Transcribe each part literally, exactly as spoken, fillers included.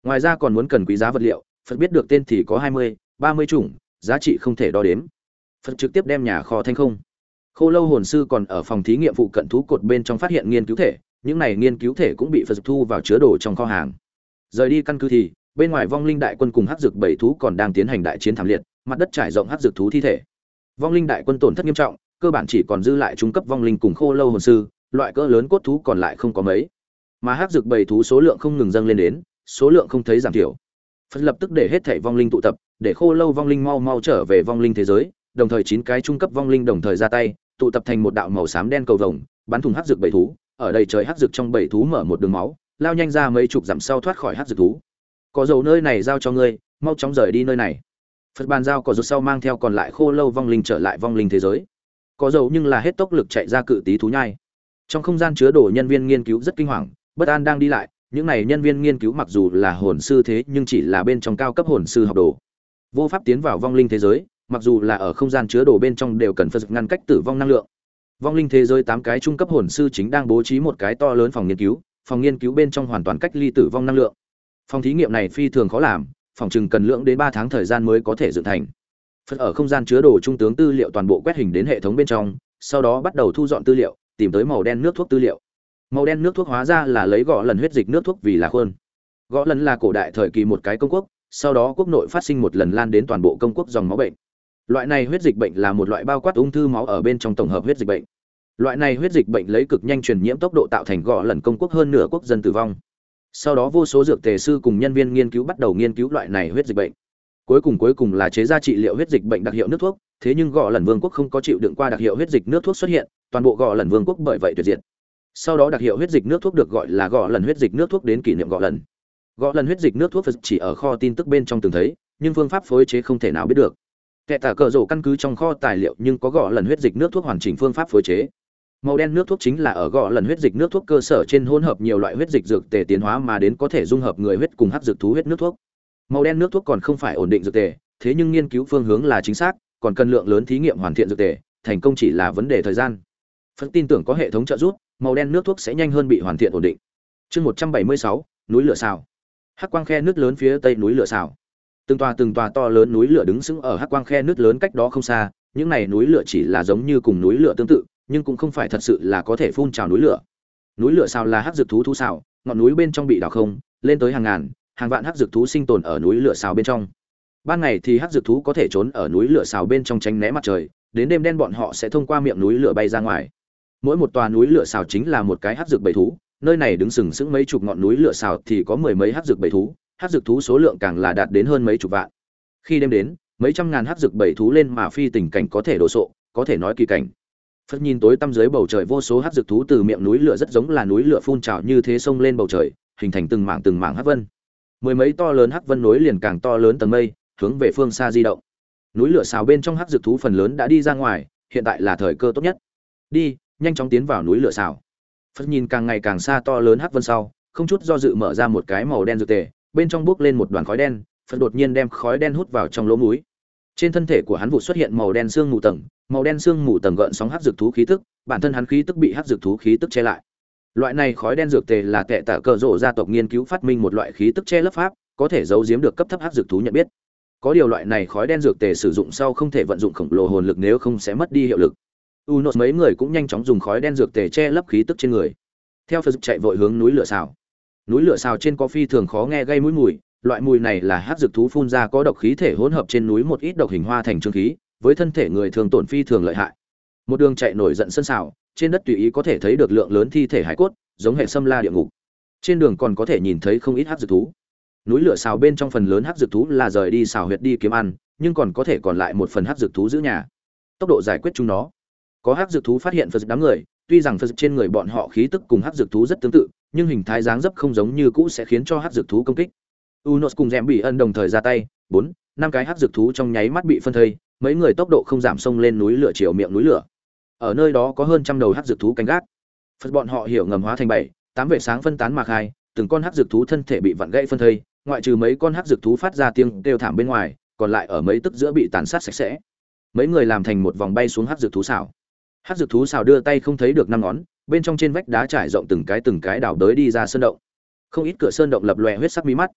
Ngoài ra còn muốn cần quý giá vật liệu, Phật biết được tên thì có hai mươi, ba mươi chủng, giá trị không thể đo đếm. Phật trực tiếp đem nhà kho thanh không. Khô Lâu hồn sư còn ở phòng thí nghiệm phụ cận thú cột bên trong phát hiện nghiên cứu thể, những này nghiên cứu thể cũng bị Phật thu vào chứa đồ trong kho hàng. Rời đi căn cứ thì, bên ngoài vong linh đại quân cùng hắc dược bảy thú còn đang tiến hành đại chiến thảm liệt, mặt đất trải rộng hắc dược thú thi thể. Vong linh đại quân tổn thất nghiêm trọng, cơ bản chỉ còn dư lại trung cấp vong linh cùng Khô Lâu hồn sư, loại cỡ lớn cốt thú còn lại không có mấy. Mà hắc dược bảy thú số lượng không ngừng dâng lên đến, số lượng không thấy giảm thiểu. Phật lập tức để hết thảy vong linh tụ tập, để Khô Lâu vong linh mau mau trở về vong linh thế giới, đồng thời chín cái trung cấp vong linh đồng thời ra tay, tụ tập thành một đạo màu xám đen cầu vồng, bắn thủng hắc dược bảy thú, ở đây trời hắc dược trong bảy thú mở một đường máu, lao nhanh ra mấy chục dặm sau thoát khỏi hắc dược thú. Có dầu nơi này giao cho ngươi, mau chóng rời đi nơi này. Phật bàn giao có dầu sau mang theo còn lại Khô Lâu vong linh trở lại vong linh thế giới. Có dầu nhưng là hết tốc lực chạy ra cự tí thú nhai. Trong không gian chứa đồ nhân viên nghiên cứu rất kinh hoàng, bất an đang đi lại, những này nhân viên nghiên cứu mặc dù là hồn sư thế nhưng chỉ là bên trong cao cấp hồn sư học đồ, vô pháp tiến vào vong linh thế giới, mặc dù là ở không gian chứa đồ bên trong đều cần Phật ngăn cách tử vong năng lượng. Vong linh thế giới tám cái trung cấp hồn sư chính đang bố trí một cái to lớn phòng nghiên cứu, phòng nghiên cứu bên trong hoàn toàn cách ly tử vong năng lượng. Phòng thí nghiệm này phi thường khó làm, phòng chừng cần lượng đến ba tháng thời gian mới có thể dựng thành. Phật ở không gian chứa đồ trung tướng tư liệu toàn bộ quét hình đến hệ thống bên trong, sau đó bắt đầu thu dọn tư liệu, tìm tới màu đen nước thuốc tư liệu. Màu đen nước thuốc hóa ra là lấy gọ lần huyết dịch nước thuốc vì là khuôn. Gọ lần là cổ đại thời kỳ một cái công quốc, sau đó quốc nội phát sinh một lần lan đến toàn bộ công quốc dòng máu bệnh. Loại này huyết dịch bệnh là một loại bao quát ung thư máu ở bên trong tổng hợp huyết dịch bệnh. Loại này huyết dịch bệnh lấy cực nhanh truyền nhiễm tốc độ tạo thành gọ lần công quốc hơn nửa quốc dân tử vong. Sau đó vô số dược tề sư cùng nhân viên nghiên cứu bắt đầu nghiên cứu loại này huyết dịch bệnh. Cuối cùng cuối cùng là chế ra trị liệu huyết dịch bệnh đặc hiệu nước thuốc, thế nhưng gọ lần vương quốc không có chịu đựng qua đặc hiệu huyết dịch nước thuốc xuất hiện, toàn bộ gọ lần vương quốc bởi vậy tuyệt diệt. Sau đó đặc hiệu huyết dịch nước thuốc được gọi là gọ lần huyết dịch nước thuốc đến kỷ niệm gọ lần. Gọ lần huyết dịch nước thuốc chỉ ở kho tin tức bên trong từng thấy, nhưng phương pháp phối chế không thể nào biết được. Kẻ tả cờ rổ căn cứ trong kho tài liệu nhưng có gọ lần huyết dịch nước thuốc hoàn chỉnh phương pháp phối chế. Màu đen nước thuốc chính là ở gọ lần huyết dịch nước thuốc cơ sở trên hỗn hợp nhiều loại huyết dịch dược tề tiến hóa mà đến có thể dung hợp người huyết cùng hắc dược thú huyết nước thuốc. Màu đen nước thuốc còn không phải ổn định dược tề, thế nhưng nghiên cứu phương hướng là chính xác, còn cần lượng lớn thí nghiệm hoàn thiện dược tề, thành công chỉ là vấn đề thời gian. Phật tin tưởng có hệ thống trợ giúp, màu đen nước thuốc sẽ nhanh hơn bị hoàn thiện ổn định. Chương một trăm bảy mươi sáu, núi lửa xào. Hắc quang khe nước lớn phía tây núi lửa xào. Từng tòa từng tòa to lớn núi lửa đứng sững ở hắc quang khe nước lớn cách đó không xa, những này núi lửa chỉ là giống như cùng núi lửa tương tự, nhưng cũng không phải thật sự là có thể phun trào núi lửa. Núi lửa xào là hắc dược thú thú xào, ngọn núi bên trong bị đào không, lên tới hàng ngàn, hàng vạn hắc dược thú sinh tồn ở núi lửa xào bên trong. Ban ngày thì hắc dược thú có thể trốn ở núi lửa xào bên trong tránh né mặt trời, đến đêm đen bọn họ sẽ thông qua miệng núi lửa bay ra ngoài. Mỗi một tòa núi lửa xào chính là một cái hắc dược bầy thú, nơi này đứng sừng sững mấy chục ngọn núi lửa xào thì có mười mấy hắc dược bầy thú, hắc dược thú số lượng càng là đạt đến hơn mấy chục vạn. Khi đêm đến, mấy trăm ngàn hắc dược bầy thú lên mà phi tình cảnh có thể đồ sộ, có thể nói kỳ cảnh. Phật nhìn tối tăm dưới bầu trời vô số hắc dược thú từ miệng núi lửa rất giống là núi lửa phun trào như thế xông lên bầu trời, hình thành từng mảng từng mảng hắc vân. Mười mấy to lớn hắc vân nối liền càng to lớn tầng mây, hướng về phương xa di động. Núi lửa xào bên trong hắc dược thú phần lớn đã đi ra ngoài, hiện tại là thời cơ tốt nhất. Đi, nhanh chóng tiến vào núi lửa xào. Phật nhìn càng ngày càng xa to lớn hắc vân sau, không chút do dự mở ra một cái màu đen dược tề, bên trong bốc lên một đoàn khói đen, Phật đột nhiên đem khói đen hút vào trong lỗ mũi. Trên thân thể của hắn vụ xuất hiện màu đen xương mù tầng, màu đen xương mù tầng gợn sóng hắc dược thú khí tức, bản thân hắn khí tức bị hắc dược thú khí tức che lại. Loại này khói đen dược tề là tệ tạ cờ rộ gia tộc nghiên cứu phát minh một loại khí tức che lấp pháp, có thể giấu giếm được cấp thấp hắc dược thú nhận biết. Có điều loại này khói đen dược tề sử dụng sau không thể vận dụng khổng lồ hồn lực nếu không sẽ mất đi hiệu lực. Unos mấy người cũng nhanh chóng dùng khói đen dược tề che lấp khí tức trên người. Theo Phật chạy vội hướng núi lửa xào. Núi lửa xào trên có phi thường khó nghe gây mũi mùi, loại mùi này là hắc dược thú phun ra có độc khí thể hỗn hợp trên núi một ít độc hình hoa thành trương khí, với thân thể người thường tổn phi thường lợi hại. Một đường chạy nổi giận sân xào, trên đất tùy ý có thể thấy được lượng lớn thi thể hải cốt, giống hệ xâm la địa ngục. Trên đường còn có thể nhìn thấy không ít hắc dược thú. Núi lửa xào bên trong phần lớn hắc dược thú là rời đi xào huyệt đi kiếm ăn, nhưng còn có thể còn lại một phần hắc dược thú giữ nhà. Tốc độ giải quyết chúng nó. Có hắc dược thú phát hiện Phật đám người, tuy rằng Phật trên người bọn họ khí tức cùng hắc dược thú rất tương tự, nhưng hình thái dáng dấp không giống như cũ sẽ khiến cho hắc dược thú công kích. Unos cùng Dẻm bị ân đồng thời ra tay, bốn, năm cái hắc dược thú trong nháy mắt bị phân thây, mấy người tốc độ không giảm xông lên núi lửa chiều miệng núi lửa. Ở nơi đó có hơn trăm đầu hắc dược thú canh gác. Phật bọn họ hiểu ngầm hóa thành bảy, tám vệ sáng phân tán mà khai, từng con hắc dược thú thân thể bị vặn gãy phân thây, ngoại trừ mấy con hắc dược thú phát ra tiếng kêu thảm bên ngoài, còn lại ở mấy tức giữa bị tàn sát sạch sẽ. Mấy người làm thành một vòng bay xuống hắc dược thú xào. Hắc dược thú xào đưa tay không thấy được năm ngón, bên trong trên vách đá trải rộng từng cái từng cái đào đới đi ra sơn động. Không ít cửa sơn động lập lòe huyết sắc mí mắt.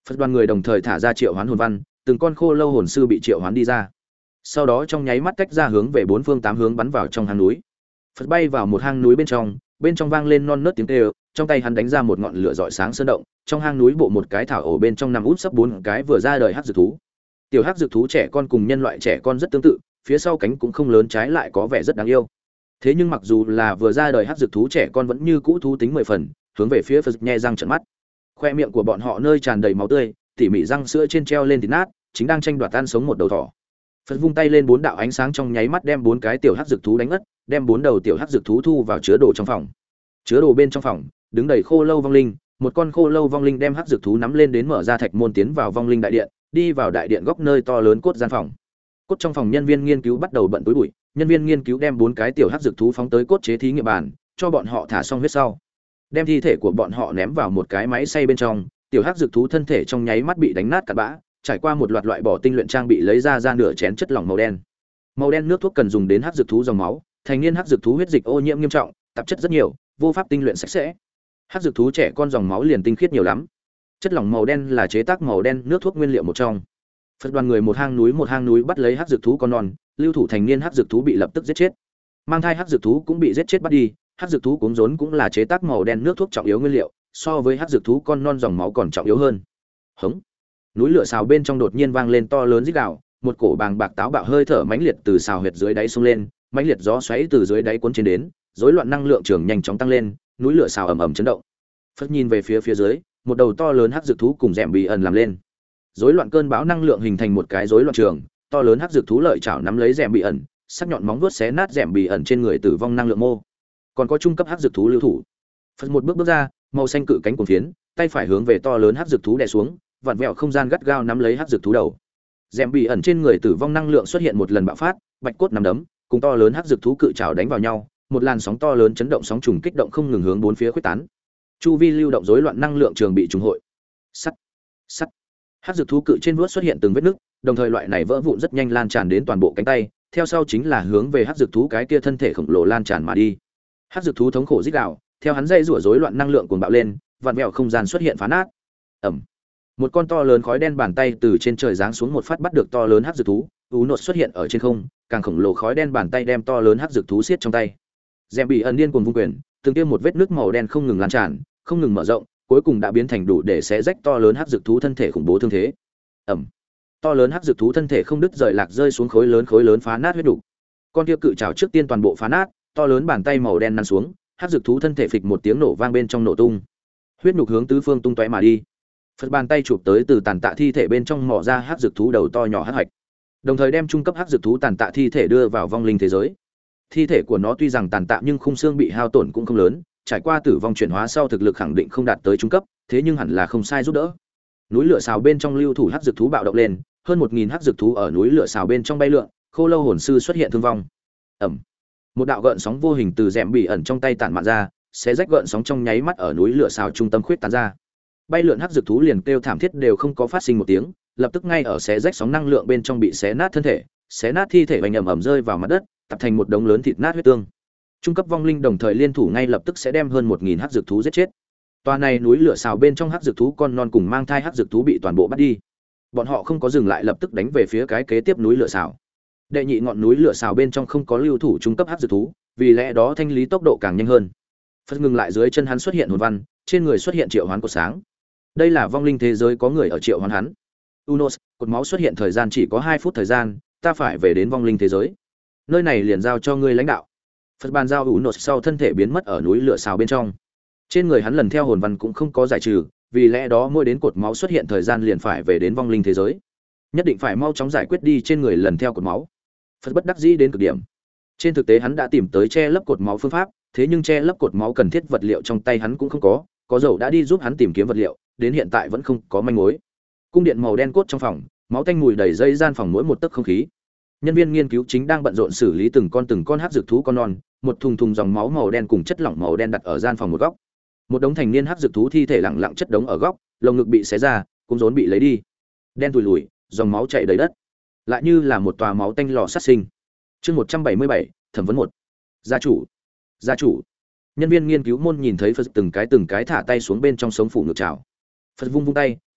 Phật đoàn người đồng thời thả ra triệu hoán hồn văn, từng con khô lâu hồn sư bị triệu hoán đi ra. Sau đó trong nháy mắt tách ra hướng về bốn phương tám hướng bắn vào trong hang núi. Phật bay vào một hang núi bên trong, bên trong vang lên non nớt tiếng kêu, trong tay hắn đánh ra một ngọn lửa rọi sáng sơn động, trong hang núi bộ một cái thảo ổ bên trong nằm út sấp bốn cái vừa ra đời hắc dược thú. Tiểu hắc dược thú trẻ con cùng nhân loại trẻ con rất tương tự, phía sau cánh cũng không lớn, trái lại có vẻ rất đáng yêu. Thế nhưng mặc dù là vừa ra đời hắc dược thú trẻ con vẫn như cũ thú tính mười phần, hướng về phía Phật nhe răng trợn mắt. Khoe miệng của bọn họ nơi tràn đầy máu tươi, tỉ mỉ răng sữa trên treo lên thịt nát, chính đang tranh đoạt ăn sống một đầu thỏ. Phật vung tay lên, bốn đạo ánh sáng trong nháy mắt đem bốn cái tiểu hắc dược thú đánh ngất, đem bốn đầu tiểu hắc dược thú thu vào chứa đồ trong phòng. Chứa đồ bên trong phòng đứng đầy khô lâu vong linh, một con khô lâu vong linh đem hắc dược thú nắm lên đến mở ra thạch môn tiến vào vong linh đại điện, đi vào đại điện góc nơi to lớn cốt gian phòng. Cốt trong phòng nhân viên nghiên cứu bắt đầu bận túi bụi, nhân viên nghiên cứu đem bốn cái tiểu hắc dược thú phóng tới cốt chế thí nghiệm bàn, cho bọn họ thả xong huyết sau, đem thi thể của bọn họ ném vào một cái máy xay bên trong. Tiểu hắc dược thú thân thể trong nháy mắt bị đánh nát cặn bã, trải qua một loạt loại bỏ tinh luyện trang bị lấy ra ra nửa chén chất lỏng màu đen. Màu đen nước thuốc cần dùng đến hắc dược thú dòng máu, thành niên hắc dược thú huyết dịch ô nhiễm nghiêm trọng, tạp chất rất nhiều, vô pháp tinh luyện sạch sẽ. Hắc dược thú trẻ con dòng máu liền tinh khiết nhiều lắm. Chất lỏng màu đen là chế tác màu đen nước thuốc nguyên liệu một trong. Phật đoàn người một hang núi một hang núi bắt lấy hắc dược thú con non, lưu thủ thành niên hắc dược thú bị lập tức giết chết. Mang thai hắc dược thú cũng bị giết chết bắt đi. Hắc dược thú cuống rốn cũng là chế tác màu đen nước thuốc trọng yếu nguyên liệu, so với hắc dược thú con non dòng máu còn trọng yếu hơn. Hống. Núi lửa xào bên trong đột nhiên vang lên to lớn rít gào, một cổ bàng bạc táo bạo hơi thở mãnh liệt từ xào huyệt dưới đáy xông lên, mãnh liệt gió xoáy từ dưới đáy cuốn trên đến, rối loạn năng lượng trường nhanh chóng tăng lên, núi lửa xào ầm ầm chấn động. Phất nhìn về phía phía dưới, một đầu to lớn hắc dược thú cùng rèm bị ẩn làm lên. Rối loạn cơn bão năng lượng hình thành một cái rối loạn trường, to lớn hắc dược thú lợi chảo nắm lấy rèm bị ẩn, sắc nhọn móng vuốt xé nát rèm bị ẩn trên người tử vong năng lượng mô. Còn có trung cấp hắc dược thú lưu thủ. Phất một bước bước ra, màu xanh cự cánh cuồng phiến, tay phải hướng về to lớn hắc dược thú đè xuống, vặn vẹo không gian gắt gao nắm lấy hắc dược thú đầu. Rèm bị ẩn trên người tử vong năng lượng xuất hiện một lần bạo phát, bạch cốt nắm đấm, cùng to lớn hắc dược thú cự trảo đánh vào nhau, một làn sóng to lớn chấn động sóng trùng kích động không ngừng hướng bốn phía khuếch tán. Chu vi lưu động rối loạn năng lượng trường bị trùng hội. Sắt, sắt. Hắc dược thú cự trên vuốt xuất hiện từng vết nứt, đồng thời loại này vỡ vụn rất nhanh lan tràn đến toàn bộ cánh tay, theo sau chính là hướng về hắc dược thú cái kia thân thể khổng lồ lan tràn mà đi. Hắc dược thú thống khổ rít gào, theo hắn dây rủa rối loạn năng lượng cuồng bạo lên, vặn vẹo không gian xuất hiện phá nát. Ầm. Một con to lớn khói đen bàn tay từ trên trời giáng xuống một phát bắt được to lớn hắc dược thú, ú nột xuất hiện ở trên không, càng khổng lồ khói đen bàn tay đem to lớn hắc dược thú siết trong tay. Dèm bị ẩn điên cuồng vung quyền, từng tiêm một vết nước màu đen không ngừng lan tràn, không ngừng mở rộng, cuối cùng đã biến thành đủ để xé rách to lớn hắc dược thú thân thể khủng bố thương thế. Ầm. To lớn hắc dược thú thân thể không đứt rời lạc rơi xuống khối lớn khối lớn phá nát huyết đủ. Con kia cự trảo trước tiên toàn bộ phá nát, to lớn bàn tay màu đen năn xuống, hắc dược thú thân thể phịch một tiếng nổ vang bên trong nổ tung. Huyết nhục hướng tứ phương tung tóe mà đi. Phật bàn tay chụp tới từ tàn tạ thi thể bên trong mỏ ra hắc dược thú đầu to nhỏ hắc hạch, đồng thời đem trung cấp hắc dược thú tàn tạ thi thể đưa vào vong linh thế giới. Thi thể của nó tuy rằng tàn tạ nhưng khung xương bị hao tổn cũng không lớn, trải qua tử vong chuyển hóa sau thực lực khẳng định không đạt tới trung cấp, thế nhưng hẳn là không sai giúp đỡ. Núi lửa xào bên trong lưu thủ hắc dược thú bạo động lên, hơn một nghìn hắc dược thú ở núi lửa xào bên trong bay lượn, khô lâu hồn sư xuất hiện thương vong. Ầm. Một đạo gợn sóng vô hình từ rèm bị ẩn trong tay tản mạn ra, sẽ rách gợn sóng trong nháy mắt ở núi lửa xào trung tâm khuyết tán ra. Bay lượn hắc dược thú liền kêu thảm thiết đều không có phát sinh một tiếng, lập tức ngay ở xé rách sóng năng lượng bên trong bị xé nát thân thể, xé nát thi thể vành ầm ầm rơi vào mặt đất, tập thành một đống lớn thịt nát huyết tương. Trung cấp vong linh đồng thời liên thủ ngay lập tức sẽ đem hơn một nghìn hắc dược thú giết chết. Toa này núi lửa xào bên trong hắc dược thú con non cùng mang thai hắc dược thú bị toàn bộ bắt đi. Bọn họ không có dừng lại, lập tức đánh về phía cái kế tiếp núi lửa xào. Đệ nhị ngọn núi lửa xào bên trong không có lưu thủ trung cấp hắc dược thú, vì lẽ đó thanh lý tốc độ càng nhanh hơn. Phật ngừng lại, dưới chân hắn xuất hiện hồn văn, trên người xuất hiện triệu hoán cột sáng. Đây là vong linh thế giới có người ở triệu hoán hắn. Unos, cột máu xuất hiện thời gian chỉ có hai phút thời gian, ta phải về đến vong linh thế giới. Nơi này liền giao cho ngươi lãnh đạo. Phật bàn giao Unos sau thân thể biến mất ở núi lửa xào bên trong. Trên người hắn lần theo hồn văn cũng không có giải trừ, vì lẽ đó mỗi đến cột máu xuất hiện thời gian liền phải về đến vong linh thế giới. Nhất định phải mau chóng giải quyết đi trên người lần theo cột máu. Phật bất đắc dĩ đến cực điểm. Trên thực tế hắn đã tìm tới che lấp cột máu phương pháp, thế nhưng che lấp cột máu cần thiết vật liệu trong tay hắn cũng không có, có dầu đã đi giúp hắn tìm kiếm vật liệu, đến hiện tại vẫn không có manh mối. Cung điện màu đen cốt trong phòng, máu tanh mùi đầy dây gian phòng mỗi một tấc không khí. Nhân viên nghiên cứu chính đang bận rộn xử lý từng con từng con hắc dược thú con non, một thùng thùng dòng máu màu đen cùng chất lỏng màu đen đặt ở gian phòng một góc. Một đống thành niên hắc dược thú thi thể lặng lặng chất đống ở góc, lồng ngực bị xé ra, cũng rốn bị lấy đi. Đen tủi lùi, dòng máu chảy đầy đất, lại như là một tòa máu tanh lò sát sinh. Chương một trăm bảy mươi bảy, thẩm vấn một. Gia chủ, gia chủ. Nhân viên nghiên cứu môn nhìn thấy Phật từng cái từng cái thả tay xuống bên trong sống phủ ngược trào. Phật vung vung tay,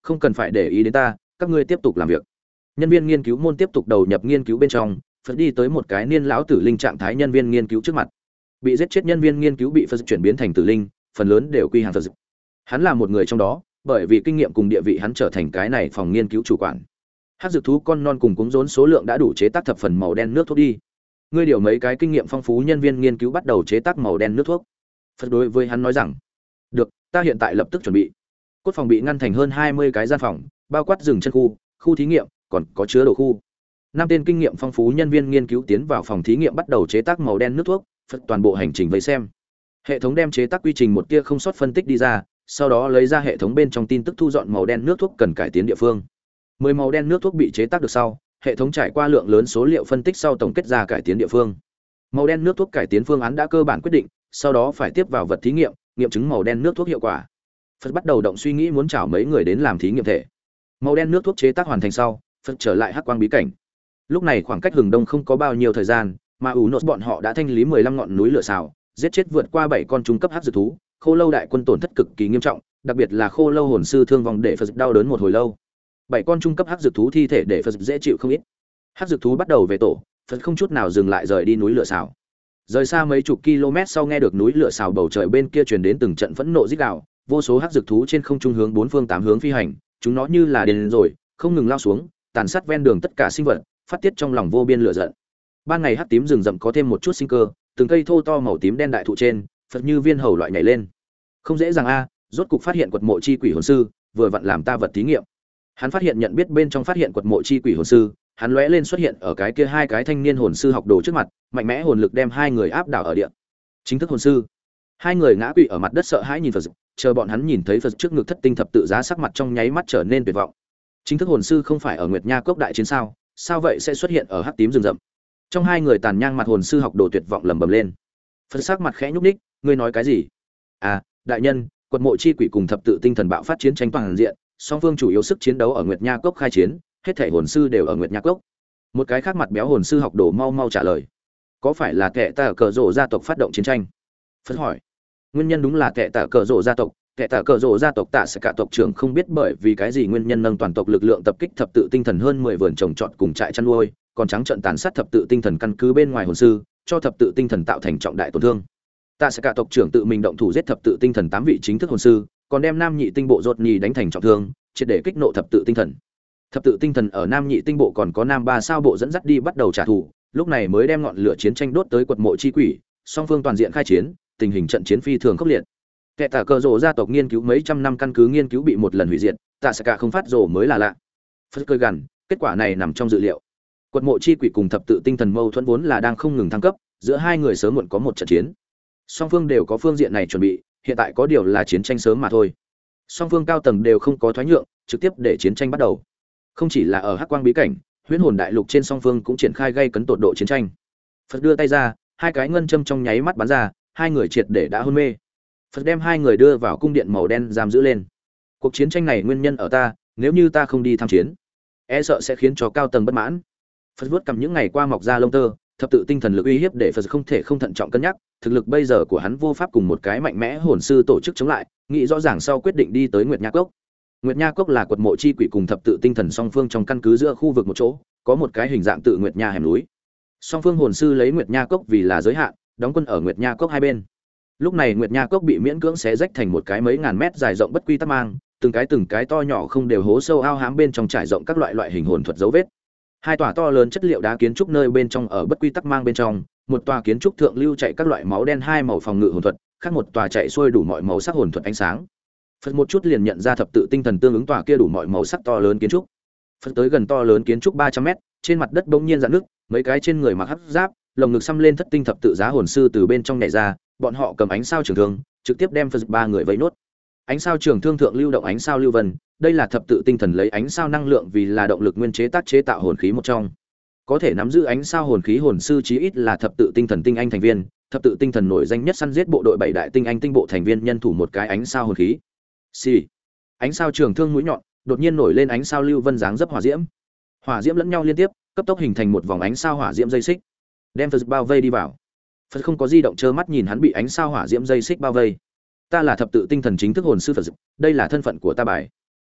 không cần phải để ý đến ta, các ngươi tiếp tục làm việc. Nhân viên nghiên cứu môn tiếp tục đầu nhập nghiên cứu bên trong, Phật đi tới một cái niên lão tử linh trạng thái nhân viên nghiên cứu trước mặt. Bị giết chết nhân viên nghiên cứu bị Phật chuyển biến thành tử linh, phần lớn đều quy hàng Phật. Hắn là một người trong đó, bởi vì kinh nghiệm cùng địa vị hắn trở thành cái này phòng nghiên cứu chủ quản. Hắc dược thú con non cùng cúng rốn số lượng đã đủ chế tác thập phần màu đen nước thuốc đi. Ngươi điều mấy cái kinh nghiệm phong phú nhân viên nghiên cứu bắt đầu chế tác màu đen nước thuốc. Phật đối với hắn nói rằng, được, ta hiện tại lập tức chuẩn bị. Cốt phòng bị ngăn thành hơn hai mươi cái gian phòng, bao quát rừng chân khu, khu thí nghiệm, còn có chứa đồ khu. Năm tên kinh nghiệm phong phú nhân viên nghiên cứu tiến vào phòng thí nghiệm bắt đầu chế tác màu đen nước thuốc, Phật toàn bộ hành trình vây xem. Hệ thống đem chế tác quy trình một tia không sót phân tích đi ra, sau đó lấy ra hệ thống bên trong tin tức thu dọn màu đen nước thuốc cần cải tiến địa phương. Mười màu đen nước thuốc bị chế tác được sau, hệ thống trải qua lượng lớn số liệu phân tích sau tổng kết ra cải tiến địa phương. Màu đen nước thuốc cải tiến phương án đã cơ bản quyết định, sau đó phải tiếp vào vật thí nghiệm, nghiệm chứng màu đen nước thuốc hiệu quả. Phật bắt đầu động suy nghĩ muốn chảo mấy người đến làm thí nghiệm thể. Màu đen nước thuốc chế tác hoàn thành sau, Phật trở lại hắc quang bí cảnh. Lúc này khoảng cách hừng đông không có bao nhiêu thời gian, mà ủ nốt bọn họ đã thanh lý mười lăm ngọn núi lửa xào, giết chết vượt qua bảy con trung cấp hắc dược thú, khô lâu đại quân tổn thất cực kỳ nghiêm trọng, đặc biệt là khô lâu hồn sư thương vong để Phật đau đớn một hồi lâu. Bảy con trung cấp hắc dược thú thi thể để Phật dễ chịu không ít. Hắc dược thú bắt đầu về tổ, Phật không chút nào dừng lại rời đi núi lửa xào. Rời xa mấy chục km sau nghe được núi lửa xào bầu trời bên kia truyền đến từng trận phẫn nộ rít gào, vô số hắc dược thú trên không trung hướng bốn phương tám hướng phi hành, chúng nó như là điên rồi, không ngừng lao xuống, tàn sát ven đường tất cả sinh vật, phát tiết trong lòng vô biên lửa giận. Ban ngày hắc tím rừng rậm có thêm một chút sinh cơ, từng cây thô to màu tím đen đại thụ trên, Phật như viên hầu loại nhảy lên. Không dễ dàng a, rốt cục phát hiện quật mộ chi quỷ hồn sư, vừa vặn làm ta vật thí nghiệm. Hắn phát hiện nhận biết bên trong phát hiện quật mộ chi quỷ hồn sư, hắn lóe lên xuất hiện ở cái kia hai cái thanh niên hồn sư học đồ trước mặt, mạnh mẽ hồn lực đem hai người áp đảo ở địa. Chính thức hồn sư. Hai người ngã quỵ ở mặt đất sợ hãi nhìn Phật, chờ bọn hắn nhìn thấy Phật trước ngực thất tinh thập tự giá sắc mặt trong nháy mắt trở nên tuyệt vọng. Chính thức hồn sư không phải ở Nguyệt Nha Cốc đại chiến sao, sao vậy sẽ xuất hiện ở hắc tím rừng rậm? Trong hai người tàn nhang mặt hồn sư học đồ tuyệt vọng lẩm bẩm lên. Phật sắc mặt khẽ nhúc nhích, ngươi nói cái gì? À, đại nhân, quật mộ chi quỷ cùng thập tự tinh thần bạo phát chiến tranh toàn diện, song phương chủ yếu sức chiến đấu ở Nguyệt Nha Cốc khai chiến, hết thảy hồn sư đều ở Nguyệt Nha Cốc. Một cái khác mặt béo hồn sư học đồ mau mau trả lời. Có phải là kẻ tà cờ rộ gia tộc phát động chiến tranh? Phật hỏi. Nguyên nhân đúng là kẻ tà cờ rộ gia tộc, kẻ tà cờ rộ gia tộc tạ sẽ cả tộc trưởng không biết bởi vì cái gì nguyên nhân nâng toàn tộc lực lượng tập kích thập tự tinh thần hơn mười vườn trồng trọt cùng trại chăn nuôi, còn trắng trợn tàn sát thập tự tinh thần căn cứ bên ngoài hồn sư, cho thập tự tinh thần tạo thành trọng đại tổn thương. Tạ sẽ cả tộc trưởng tự mình động thủ giết thập tự tinh thần tám vị chính thức hồn sư, còn đem nam nhị tinh bộ rốt nhì đánh thành trọng thương, triệt để kích nộ thập tự tinh thần. Thập tự tinh thần ở nam nhị tinh bộ còn có nam ba sao bộ dẫn dắt đi bắt đầu trả thù, lúc này mới đem ngọn lửa chiến tranh đốt tới quật mộ chi quỷ, song phương toàn diện khai chiến, tình hình trận chiến phi thường khốc liệt. Kẻ tà cờ rồ gia tộc nghiên cứu mấy trăm năm căn cứ nghiên cứu bị một lần hủy diệt, tạ sẽ cả không phát rồ mới là lạ. Phật cười gằn, kết quả này nằm trong dự liệu. Quật mộ chi quỷ cùng thập tự tinh thần mâu thuẫn vốn là đang không ngừng thăng cấp, giữa hai người sớm muộn có một trận chiến. Song phương đều có phương diện này chuẩn bị, hiện tại có điều là chiến tranh sớm mà thôi. Song phương cao tầng đều không có thoái nhượng, trực tiếp để chiến tranh bắt đầu. Không chỉ là ở hắc quang bí cảnh, huyễn hồn đại lục trên song phương cũng triển khai gây cấn tột độ chiến tranh. Phật đưa tay ra, hai cái ngân châm trong nháy mắt bắn ra, hai người triệt để đã hôn mê. Phật đem hai người đưa vào cung điện màu đen giam giữ lên. Cuộc chiến tranh này nguyên nhân ở ta, nếu như ta không đi tham chiến, e sợ sẽ khiến cho cao tầng bất mãn. Phật vuốt cầm những ngày qua mọc ra lông tơ, thập tự tinh thần lực uy hiếp để Phật không thể không thận trọng cân nhắc, thực lực bây giờ của hắn vô pháp cùng một cái mạnh mẽ hồn sư tổ chức chống lại, nghĩ rõ ràng sau quyết định đi tới Nguyệt Nha Cốc. Nguyệt Nha Cốc là quật mộ chi quỷ cùng thập tự tinh thần song phương trong căn cứ giữa khu vực một chỗ, có một cái hình dạng tự Nguyệt Nha hẻm núi. Song phương hồn sư lấy Nguyệt Nha Cốc vì là giới hạn, đóng quân ở Nguyệt Nha Cốc hai bên. Lúc này Nguyệt Nha Cốc bị miễn cưỡng xé rách thành một cái mấy ngàn mét dài rộng bất quy tắc mang, từng cái từng cái to nhỏ không đều hố sâu ao hám bên trong trải rộng các loại loại hình hồn thuật dấu vết. Hai tòa to lớn chất liệu đá kiến trúc nơi bên trong ở bất quy tắc mang bên trong, một tòa kiến trúc thượng lưu chạy các loại máu đen hai màu phòng ngự hồn thuật, khác một tòa chạy xuôi đủ mọi màu sắc hồn thuật ánh sáng. Phật một chút liền nhận ra thập tự tinh thần tương ứng tòa kia đủ mọi màu sắc to lớn kiến trúc. Phật tới gần to lớn kiến trúc ba trăm mét, trên mặt đất bỗng nhiên rạn nước, mấy cái trên người mặc hắc giáp, lồng ngực xăm lên thất tinh thập tự giá hồn sư từ bên trong nhảy ra, bọn họ cầm ánh sao trường thương, trực tiếp đem Phật ba người vây nốt. Ánh sao trường thương thượng lưu động ánh sao lưu vân, đây là thập tự tinh thần lấy ánh sao năng lượng vì là động lực nguyên chế tác chế tạo hồn khí một trong. Có thể nắm giữ ánh sao hồn khí hồn sư chí ít là thập tự tinh thần tinh anh thành viên, thập tự tinh thần nổi danh nhất săn giết bộ đội bảy đại tinh anh tinh bộ thành viên nhân thủ một cái ánh sao hồn khí. Xì. Ánh sao trường thương mũi nhọn, đột nhiên nổi lên ánh sao lưu vân dáng dấp hỏa diễm. Hỏa diễm lẫn nhau liên tiếp, cấp tốc hình thành một vòng ánh sao hỏa diễm dây xích, đem Phật bao vây đi vào. Phật không có di động trơ mắt nhìn hắn bị ánh sao hỏa diễm dây xích bao vây. Ta là thập tự tinh thần chính thức hồn sư Phật, đây là thân phận của ta bài.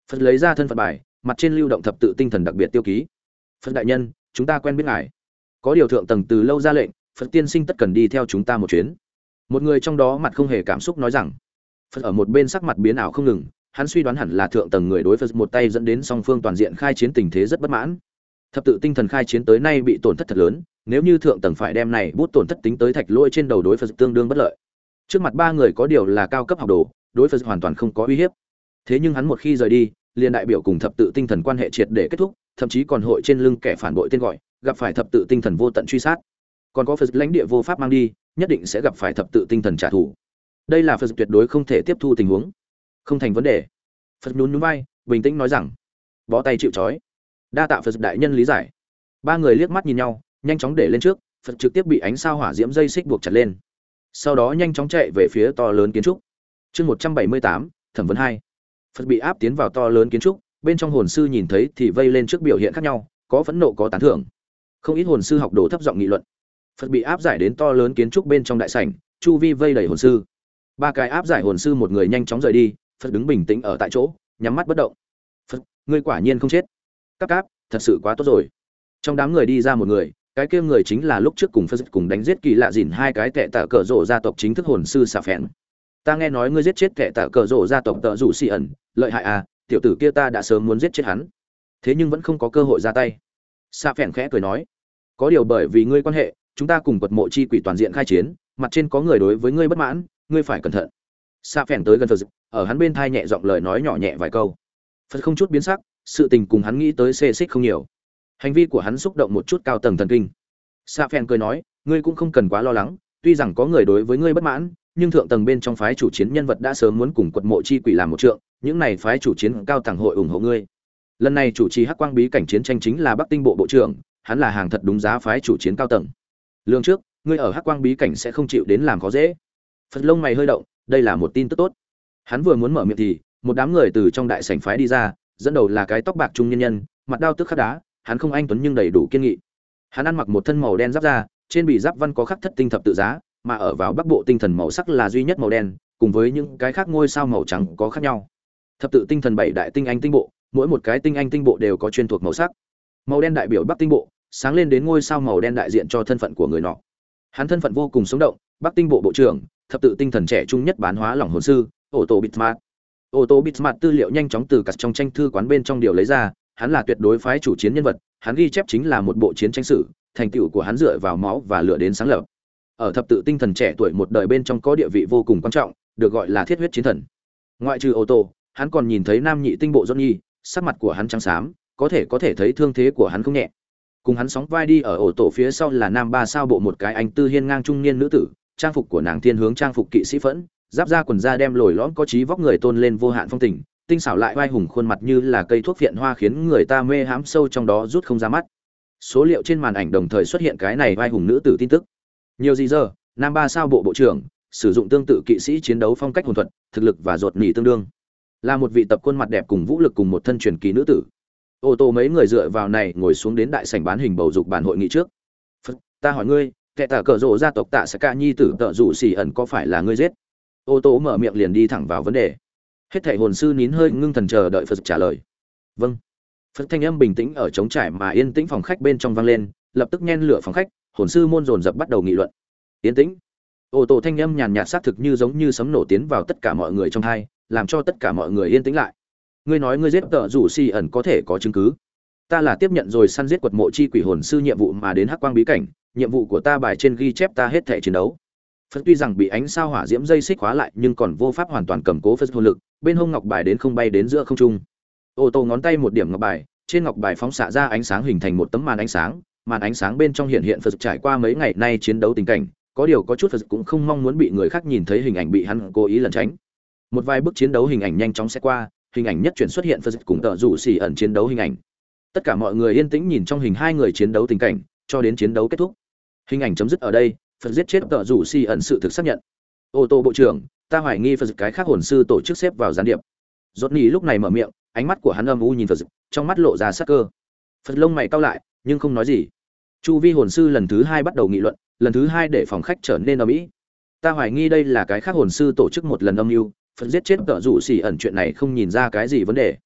Phật lấy ra thân phận bài, mặt trên lưu động thập tự tinh thần đặc biệt tiêu ký. Phật đại nhân, chúng ta quen biết ngài. Có điều thượng tầng từ lâu ra lệnh, Phật tiên sinh tất cần đi theo chúng ta một chuyến. Một người trong đó mặt không hề cảm xúc nói rằng. Phật ở một bên sắc mặt biến ảo không ngừng, hắn suy đoán hẳn là thượng tầng người đối Phật một tay dẫn đến song phương toàn diện khai chiến tình thế rất bất mãn. Thập tự tinh thần khai chiến tới nay bị tổn thất thật lớn, nếu như thượng tầng phải đem này bút tổn thất tính tới thạch lôi trên đầu đối Phật tương đương bất lợi. Trước mặt ba người có điều là cao cấp học đồ, đối Phật hoàn toàn không có uy hiếp. Thế nhưng hắn một khi rời đi, liền đại biểu cùng thập tự tinh thần quan hệ triệt để kết thúc, thậm chí còn hội trên lưng kẻ phản bội tên gọi, gặp phải thập tự tinh thần vô tận truy sát. Còn có Phật lãnh địa vô pháp mang đi, nhất định sẽ gặp phải thập tự tinh thần trả thù. Đây là Phật tuyệt đối không thể tiếp thu tình huống. Không thành vấn đề. Phật nhún nhún vai, bình tĩnh nói rằng, bó tay chịu trói. Đa tạ Phật đại nhân lý giải. Ba người liếc mắt nhìn nhau, nhanh chóng để lên trước, Phật trực tiếp bị ánh sao hỏa diễm dây xích buộc chặt lên. Sau đó nhanh chóng chạy về phía to lớn kiến trúc. Chương một trăm bảy mươi tám, thẩm vấn hai. Phật bị áp tiến vào to lớn kiến trúc, bên trong hồn sư nhìn thấy thì vây lên trước biểu hiện khác nhau, có phẫn nộ có tán thưởng. Không ít hồn sư học đồ thấp giọng nghị luận. Phật bị áp giải đến to lớn kiến trúc bên trong đại sảnh, chu vi vây đầy hồn sư. Ba cái áp giải hồn sư một người nhanh chóng rời đi, Phật đứng bình tĩnh ở tại chỗ, nhắm mắt bất động. Phật, ngươi quả nhiên không chết. Các cáp, thật sự quá tốt rồi. Trong đám người đi ra một người, cái kia người chính là lúc trước cùng Phật cùng đánh giết kỳ lạ dỉn hai cái tệ tạ cờ rộ gia tộc chính thức hồn sư xà phèn. Ta nghe nói ngươi giết chết tệ tạ cờ rộ gia tộc tợ rủ xì ẩn, lợi hại à, tiểu tử kia ta đã sớm muốn giết chết hắn, thế nhưng vẫn không có cơ hội ra tay. Xà phèn khẽ cười nói, có điều bởi vì ngươi quan hệ, chúng ta cùng quật mộ chi quỷ toàn diện khai chiến, mặt trên có người đối với ngươi bất mãn, ngươi phải cẩn thận. Xà phèn tới gần Phật, ở hắn bên thai nhẹ giọng lời nói nhỏ nhẹ vài câu. Phật không chút biến sắc, sự tình cùng hắn nghĩ tới xê xích không nhiều. Hành vi của hắn xúc động một chút cao tầng thần kinh. Sa Phen cười nói, ngươi cũng không cần quá lo lắng, tuy rằng có người đối với ngươi bất mãn, nhưng thượng tầng bên trong phái chủ chiến nhân vật đã sớm muốn cùng quật mộ chi quỷ làm một trượng, những này phái chủ chiến cao tầng hội ủng hộ ngươi. Lần này chủ trì Hắc Quang bí cảnh chiến tranh chính là Bắc Tinh bộ bộ trưởng, hắn là hàng thật đúng giá phái chủ chiến cao tầng. Lương trước, ngươi ở Hắc Quang bí cảnh sẽ không chịu đến làm khó dễ. Phật lông mày hơi động, đây là một tin tức tốt. Hắn vừa muốn mở miệng thì một đám người từ trong đại sảnh phái đi ra, dẫn đầu là cái tóc bạc trung nhân nhân, mặt đao tức khắc đá, hắn không anh tuấn nhưng đầy đủ kiên nghị. Hắn ăn mặc một thân màu đen giáp da, trên bì giáp văn có khắc thất tinh thập tự giá, mà ở vào bắc bộ tinh thần màu sắc là duy nhất màu đen, cùng với những cái khác ngôi sao màu trắng có khác nhau. Thập tự tinh thần bảy đại tinh anh tinh bộ, mỗi một cái tinh anh tinh bộ đều có chuyên thuộc màu sắc. Màu đen đại biểu Bắc tinh bộ, sáng lên đến ngôi sao màu đen đại diện cho thân phận của người nọ. Hắn thân phận vô cùng sống động, Bắc tinh bộ bộ trưởng, thập tự tinh thần trẻ trung nhất bán hóa lỏng hồn sư, Ô tô Bitmart. Ô tô Bitmart tư liệu nhanh chóng từ cặt trong tranh thư quán bên trong điều lấy ra, hắn là tuyệt đối phái chủ chiến nhân vật, hắn ghi chép chính là một bộ chiến tranh sử, thành tựu của hắn dựa vào máu và lửa đến sáng lập. Ở thập tự tinh thần trẻ tuổi một đời bên trong có địa vị vô cùng quan trọng, được gọi là thiết huyết chiến thần. Ngoại trừ ô tô, hắn còn nhìn thấy nam nhị tinh bộ Johnny, sắc mặt của hắn trắng xám, có thể có thể thấy thương thế của hắn không nhẹ. Cùng hắn sóng vai đi ở ổ tổ phía sau là nam ba sao bộ một cái anh tư hiên ngang trung niên nữ tử, trang phục của nàng thiên hướng trang phục kỵ sĩ phẫn, giáp da quần da đem lồi lõm có trí vóc người tôn lên vô hạn phong tình, tinh xảo lại vai hùng khuôn mặt như là cây thuốc viện hoa khiến người ta mê hám sâu trong đó rút không ra mắt. Số liệu trên màn ảnh đồng thời xuất hiện cái này vai hùng nữ tử tin tức. Nhiều gì giờ, nam ba sao bộ bộ trưởng, sử dụng tương tự kỵ sĩ chiến đấu phong cách hồn thuật, thực lực và ruột nỉ tương đương. Là một vị tập quân mặt đẹp cùng vũ lực cùng một thân truyền kỳ nữ tử. Ô tô mấy người dựa vào này ngồi xuống đến đại sảnh bán hình bầu dục bản hội nghị trước. Phật, ta hỏi ngươi, kẻ tả cờ rộ gia tộc tạ sẽ ca nhi tử tợ rủ xỉ ẩn có phải là ngươi giết? Ô tô mở miệng liền đi thẳng vào vấn đề. Hết thảy hồn sư nín hơi ngưng thần chờ đợi Phật trả lời. Vâng. Phật thanh âm bình tĩnh ở trống trải mà yên tĩnh phòng khách bên trong vang lên, lập tức nhen lửa phòng khách, hồn sư môn dồn dập bắt đầu nghị luận. Yên tĩnh. Ô tô thanh âm nhàn nhạt xác thực như giống như sấm nổ tiến vào tất cả mọi người trong hai, làm cho tất cả mọi người yên tĩnh lại. Ngươi nói ngươi giết tợ rủ xỉ ẩn có thể có chứng cứ? Ta là tiếp nhận rồi săn giết quật mộ chi quỷ hồn sư nhiệm vụ mà đến Hắc Quang bí cảnh, nhiệm vụ của ta bài trên ghi chép ta hết thể chiến đấu. Phật tuy rằng bị ánh sao hỏa diễm dây xích khóa lại nhưng còn vô pháp hoàn toàn cầm cố Phật hồn lực, bên hông ngọc bài đến không bay đến giữa không trung. Ô tô ngón tay một điểm ngọc bài, trên ngọc bài phóng xạ ra ánh sáng hình thành một tấm màn ánh sáng, màn ánh sáng bên trong hiện hiện Phật trải qua mấy ngày nay chiến đấu tình cảnh, có điều có chút Phật cũng không mong muốn bị người khác nhìn thấy hình ảnh bị hắn cố ý lẩn tránh. Một vài bước chiến đấu hình ảnh nhanh chóng sẽ qua, hình ảnh nhất chuyển xuất hiện Phật cùng tợ rủ xỉ ẩn chiến đấu hình ảnh. Tất cả mọi người yên tĩnh nhìn trong hình hai người chiến đấu tình cảnh, cho đến chiến đấu kết thúc. Hình ảnh chấm dứt ở đây, Phật giết chết tợ rủ xỉ ẩn sự thực xác nhận. Ô tô bộ trưởng, ta hoài nghi Phật cái khác hồn sư tổ chức xếp vào gián điệp. Rốt Nhi lúc này mở miệng, ánh mắt của hắn âm u nhìn Phật, trong mắt lộ ra sắc cơ. Phật lông mày cau lại, nhưng không nói gì. Chu vi hồn sư lần thứ hai bắt đầu nghị luận, lần thứ hai để phòng khách trở nên ầm ĩ. Ta hoài nghi đây là cái khác hồn sư tổ chức một lần âm mưu, Phật giết chết tợ rủ xỉ ẩn chuyện này không nhìn ra cái gì vấn đề.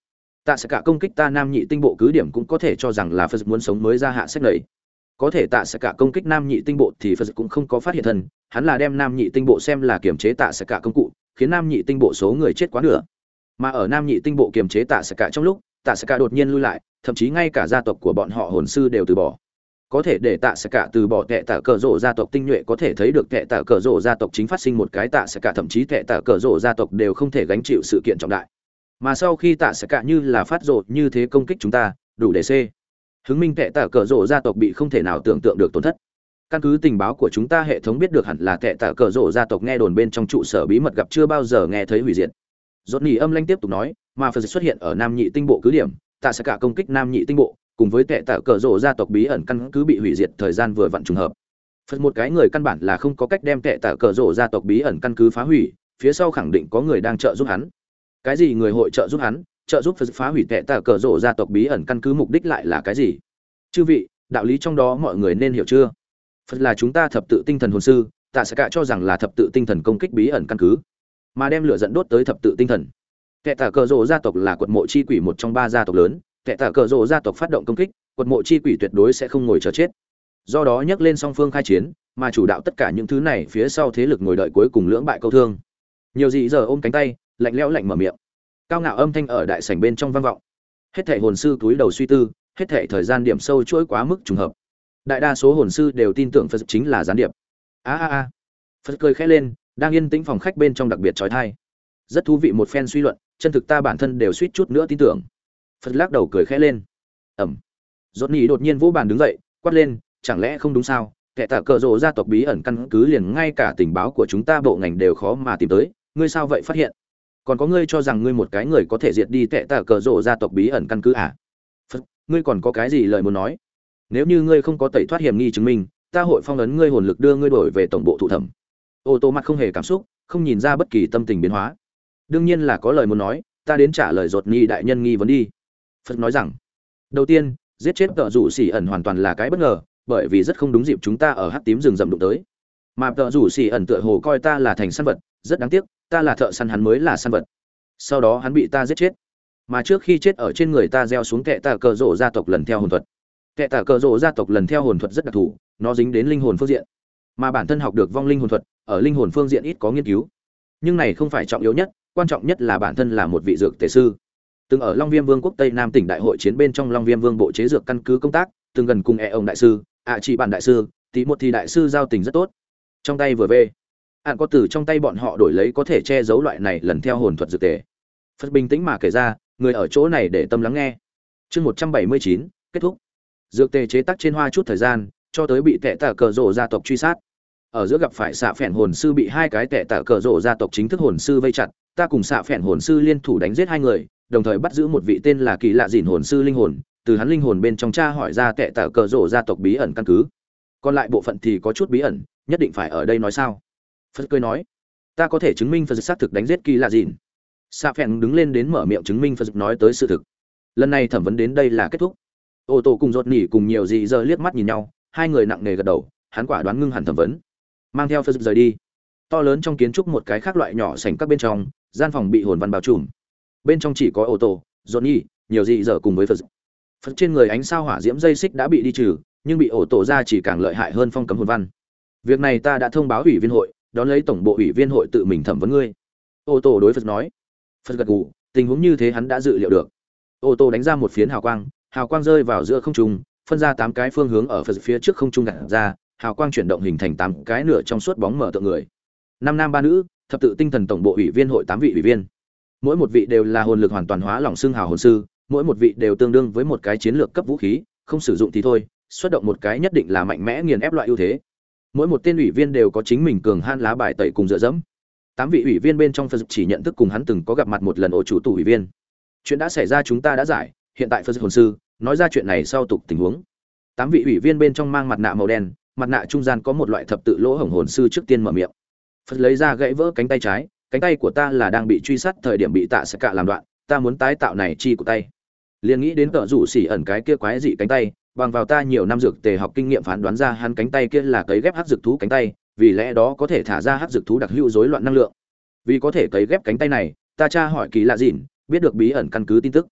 Tạ sẽ cả công kích ta nam nhị tinh bộ cứ điểm cũng có thể cho rằng là Phật muốn sống mới ra hạ sách này. Có thể tạ sẽ cả công kích nam nhị tinh bộ thì Phật cũng không có phát hiện thân, hắn là đem nam nhị tinh bộ xem là kiềm chế tạ sẽ cả công cụ, khiến nam nhị tinh bộ số người chết quá nửa. Mà ở nam nhị tinh bộ kiềm chế tạ sẽ cả trong lúc, tạ sẽ cả đột nhiên lui lại, thậm chí ngay cả gia tộc của bọn họ hồn sư đều từ bỏ. Có thể để tạ sẽ cả từ bỏ tệ tạ cờ rộ gia tộc tinh nhuệ, có thể thấy được tệ tạ cờ rộ gia tộc chính phát sinh một cái tạ sẽ cả thậm chí tệ tạ cờ rộ gia tộc đều không thể gánh chịu sự kiện trọng đại. Mà sau khi tạ sẽ cả như là phát rộ như thế công kích chúng ta, đủ để c hứng minh tệ tạ cờ rộ gia tộc bị không thể nào tưởng tượng được tổn thất. Căn cứ tình báo của chúng ta, hệ thống biết được hẳn là tệ tạ cờ rộ gia tộc nghe đồn bên trong trụ sở bí mật gặp chưa bao giờ nghe thấy hủy diệt. Rốt nhì âm lanh tiếp tục nói, mà Phật xuất hiện ở nam nhị tinh bộ cứ điểm, tạ sẽ cả công kích nam nhị tinh bộ, cùng với tệ tạ cờ rộ gia tộc bí ẩn căn cứ bị hủy diệt thời gian vừa vặn trùng hợp. Phật một cái người căn bản là không có cách đem tệ tạ cờ rộ gia tộc bí ẩn căn cứ phá hủy, phía sau khẳng định có người đang trợ giúp hắn. Cái gì người hội trợ giúp hắn? Trợ giúp Phật phá hủy tệ tạ cờ rộ gia tộc bí ẩn căn cứ mục đích lại là cái gì? Chư vị, đạo lý trong đó mọi người nên hiểu chưa? Phật là chúng ta thập tự tinh thần hồn sư, tạ sẽ cả cho rằng là thập tự tinh thần công kích bí ẩn căn cứ, mà đem lửa dẫn đốt tới thập tự tinh thần. Tệ tạ cờ rộ gia tộc là quật mộ chi quỷ một trong ba gia tộc lớn, tệ tạ cờ rộ gia tộc phát động công kích, quật mộ chi quỷ tuyệt đối sẽ không ngồi chờ chết. Do đó nhắc lên song phương khai chiến, mà chủ đạo tất cả những thứ này phía sau thế lực ngồi đợi cuối cùng lưỡng bại câu thương. Nhiều dị giờ ôm cánh tay, lạnh lẽo lạnh mở miệng. Cao ngạo âm thanh ở đại sảnh bên trong vang vọng. Hết thảy hồn sư cúi đầu suy tư, hết thảy thời gian điểm sâu chuỗi quá mức trùng hợp. Đại đa số hồn sư đều tin tưởng Phật chính là gián điệp. A a a. Phật cười khẽ lên, đang yên tĩnh phòng khách bên trong đặc biệt chói tai. Rất thú vị một phen suy luận, chân thực ta bản thân đều suýt chút nữa tin tưởng. Phật lắc đầu cười khẽ lên. Ẩm. Rốt nhì đột nhiên vỗ bàn đứng dậy, quát lên, chẳng lẽ không đúng sao? Kẻ tạ cờ rộ gia tộc bí ẩn căn cứ liền ngay cả tình báo của chúng ta bộ ngành đều khó mà tìm tới, ngươi sao vậy phát hiện? Còn có ngươi cho rằng ngươi một cái người có thể diệt đi kẻ tạ cờ rộ gia tộc bí ẩn căn cứ à? Phật, ngươi còn có cái gì lời muốn nói? Nếu như ngươi không có tẩy thoát hiểm nghi chứng minh, ta hội phong ấn ngươi hồn lực đưa ngươi đổi về tổng bộ thụ thẩm. Ô tô mặt không hề cảm xúc, không nhìn ra bất kỳ tâm tình biến hóa. Đương nhiên là có lời muốn nói, ta đến trả lời Rốt nhì đại nhân nghi vấn đi. Phật nói rằng, đầu tiên, giết chết tợ rủ xỉ ẩn hoàn toàn là cái bất ngờ, bởi vì rất không đúng dịp chúng ta ở hắc tím rừng rậm đụng tới. Mà tợ rủ xỉ ẩn tựa hồ coi ta là thành săn vật, rất đáng tiếc, ta là thợ săn, hắn mới là săn vật. Sau đó hắn bị ta giết chết. Mà trước khi chết ở trên người ta gieo xuống kệ tạ cờ rộ gia tộc lần theo hồn thuật. Kệ tạ cờ rộ gia tộc lần theo hồn thuật rất đặc thù, nó dính đến linh hồn phương diện. Mà bản thân học được vong linh hồn thuật, ở linh hồn phương diện ít có nghiên cứu. Nhưng này không phải trọng yếu nhất, quan trọng nhất là bản thân là một vị dược tề sư. Từng ở Long Viêm Vương quốc Tây Nam tỉnh đại hội chiến bên trong Long Viêm Vương bộ chế dược căn cứ công tác, từng gần cùng e ông đại sư, ạ chỉ bản đại sư, tí một thì đại sư giao tình rất tốt. Trong tay vừa về, ạn có từ trong tay bọn họ đổi lấy có thể che giấu loại này lần theo hồn thuật dược tề. Phật bình tĩnh mà kể ra, người ở chỗ này để tâm lắng nghe. Chương một trăm bảy mươi chín, kết thúc. Dược tề chế tác trên hoa chút thời gian, cho tới bị tệ tạ cờ rộ gia tộc truy sát. Ở giữa gặp phải xạ phèn hồn sư bị hai cái tệ tạ cờ rộ gia tộc chính thức hồn sư vây chặt, ta cùng xạ phèn hồn sư liên thủ đánh giết hai người, đồng thời bắt giữ một vị tên là Kỳ Lạ Dĩn hồn sư linh hồn, từ hắn linh hồn bên trong tra hỏi ra tệ tạ cờ rộ gia tộc bí ẩn căn cứ. Còn lại bộ phận thì có chút bí ẩn, nhất định phải ở đây nói sao? Phật cười nói, ta có thể chứng minh Phật xác thực đánh giết Kỳ Lạ Dĩn. Xạ phèn đứng lên đến mở miệng chứng minh Phật nói tới sự thực. Lần này thẩm vấn đến đây là kết thúc. Ô tô cùng Rốt nhì cùng nhiều dị giờ liếc mắt nhìn nhau, hai người nặng nề gật đầu, hắn quả đoán ngưng hẳn thẩm vấn, mang theo Phật rời đi. To lớn trong kiến trúc một cái khác loại nhỏ sảnh các bên trong, gian phòng bị hồn văn bao trùm. Bên trong chỉ có ô tô, Rốt nhì, nhiều dị giờ cùng với Phật. Phật trên người ánh sao hỏa diễm dây xích đã bị đi trừ, nhưng bị ổ tổ ra chỉ càng lợi hại hơn phong cấm hồn văn. Việc này ta đã thông báo ủy viên hội, đón lấy tổng bộ ủy viên hội tự mình thẩm vấn ngươi. Ô tô đối Phật nói. Phật gật gù, tình huống như thế hắn đã dự liệu được. Ô tô đánh ra một phiến hào quang, hào quang rơi vào giữa không trung, phân ra tám cái phương hướng ở Phật phía trước không trung gạt ra, hào quang chuyển động hình thành tám cái nửa trong suốt bóng mở tượng người. Năm nam ba nữ, thập tự tinh thần tổng bộ ủy viên hội tám vị ủy viên. Mỗi một vị đều là hồn lực hoàn toàn hóa lỏng xương hào hồn sư, mỗi một vị đều tương đương với một cái chiến lược cấp vũ khí, không sử dụng thì thôi, xuất động một cái nhất định là mạnh mẽ nghiền ép loại ưu thế. Mỗi một tên ủy viên đều có chính mình cường han lá bài tẩy cùng dựa dẫm. Tám vị ủy viên bên trong Phật chỉ nhận thức cùng hắn từng có gặp mặt một lần ổ chủ tù ủy viên. Chuyện đã xảy ra chúng ta đã giải, hiện tại Phật hồn sư nói ra chuyện này sau tục tình huống. Tám vị ủy viên bên trong mang mặt nạ màu đen, mặt nạ trung gian có một loại thập tự lỗ hổng hồn sư trước tiên mở miệng. Phật lấy ra gãy vỡ cánh tay trái, cánh tay của ta là đang bị truy sát thời điểm bị tạ sẽ cạ làm đoạn, ta muốn tái tạo này chi của tay. Liền nghĩ đến tợ rủ xỉ ẩn cái kia quái dị cánh tay, bằng vào ta nhiều năm dược tề học kinh nghiệm phán đoán ra hắn cánh tay kia là cấy ghép hắc dược thú cánh tay, vì lẽ đó có thể thả ra hắc dược thú đặc hữu rối loạn năng lượng. Vì có thể cấy ghép cánh tay này, ta tra hỏi Kỳ Lạ Dĩn, biết được bí ẩn căn cứ tin tức.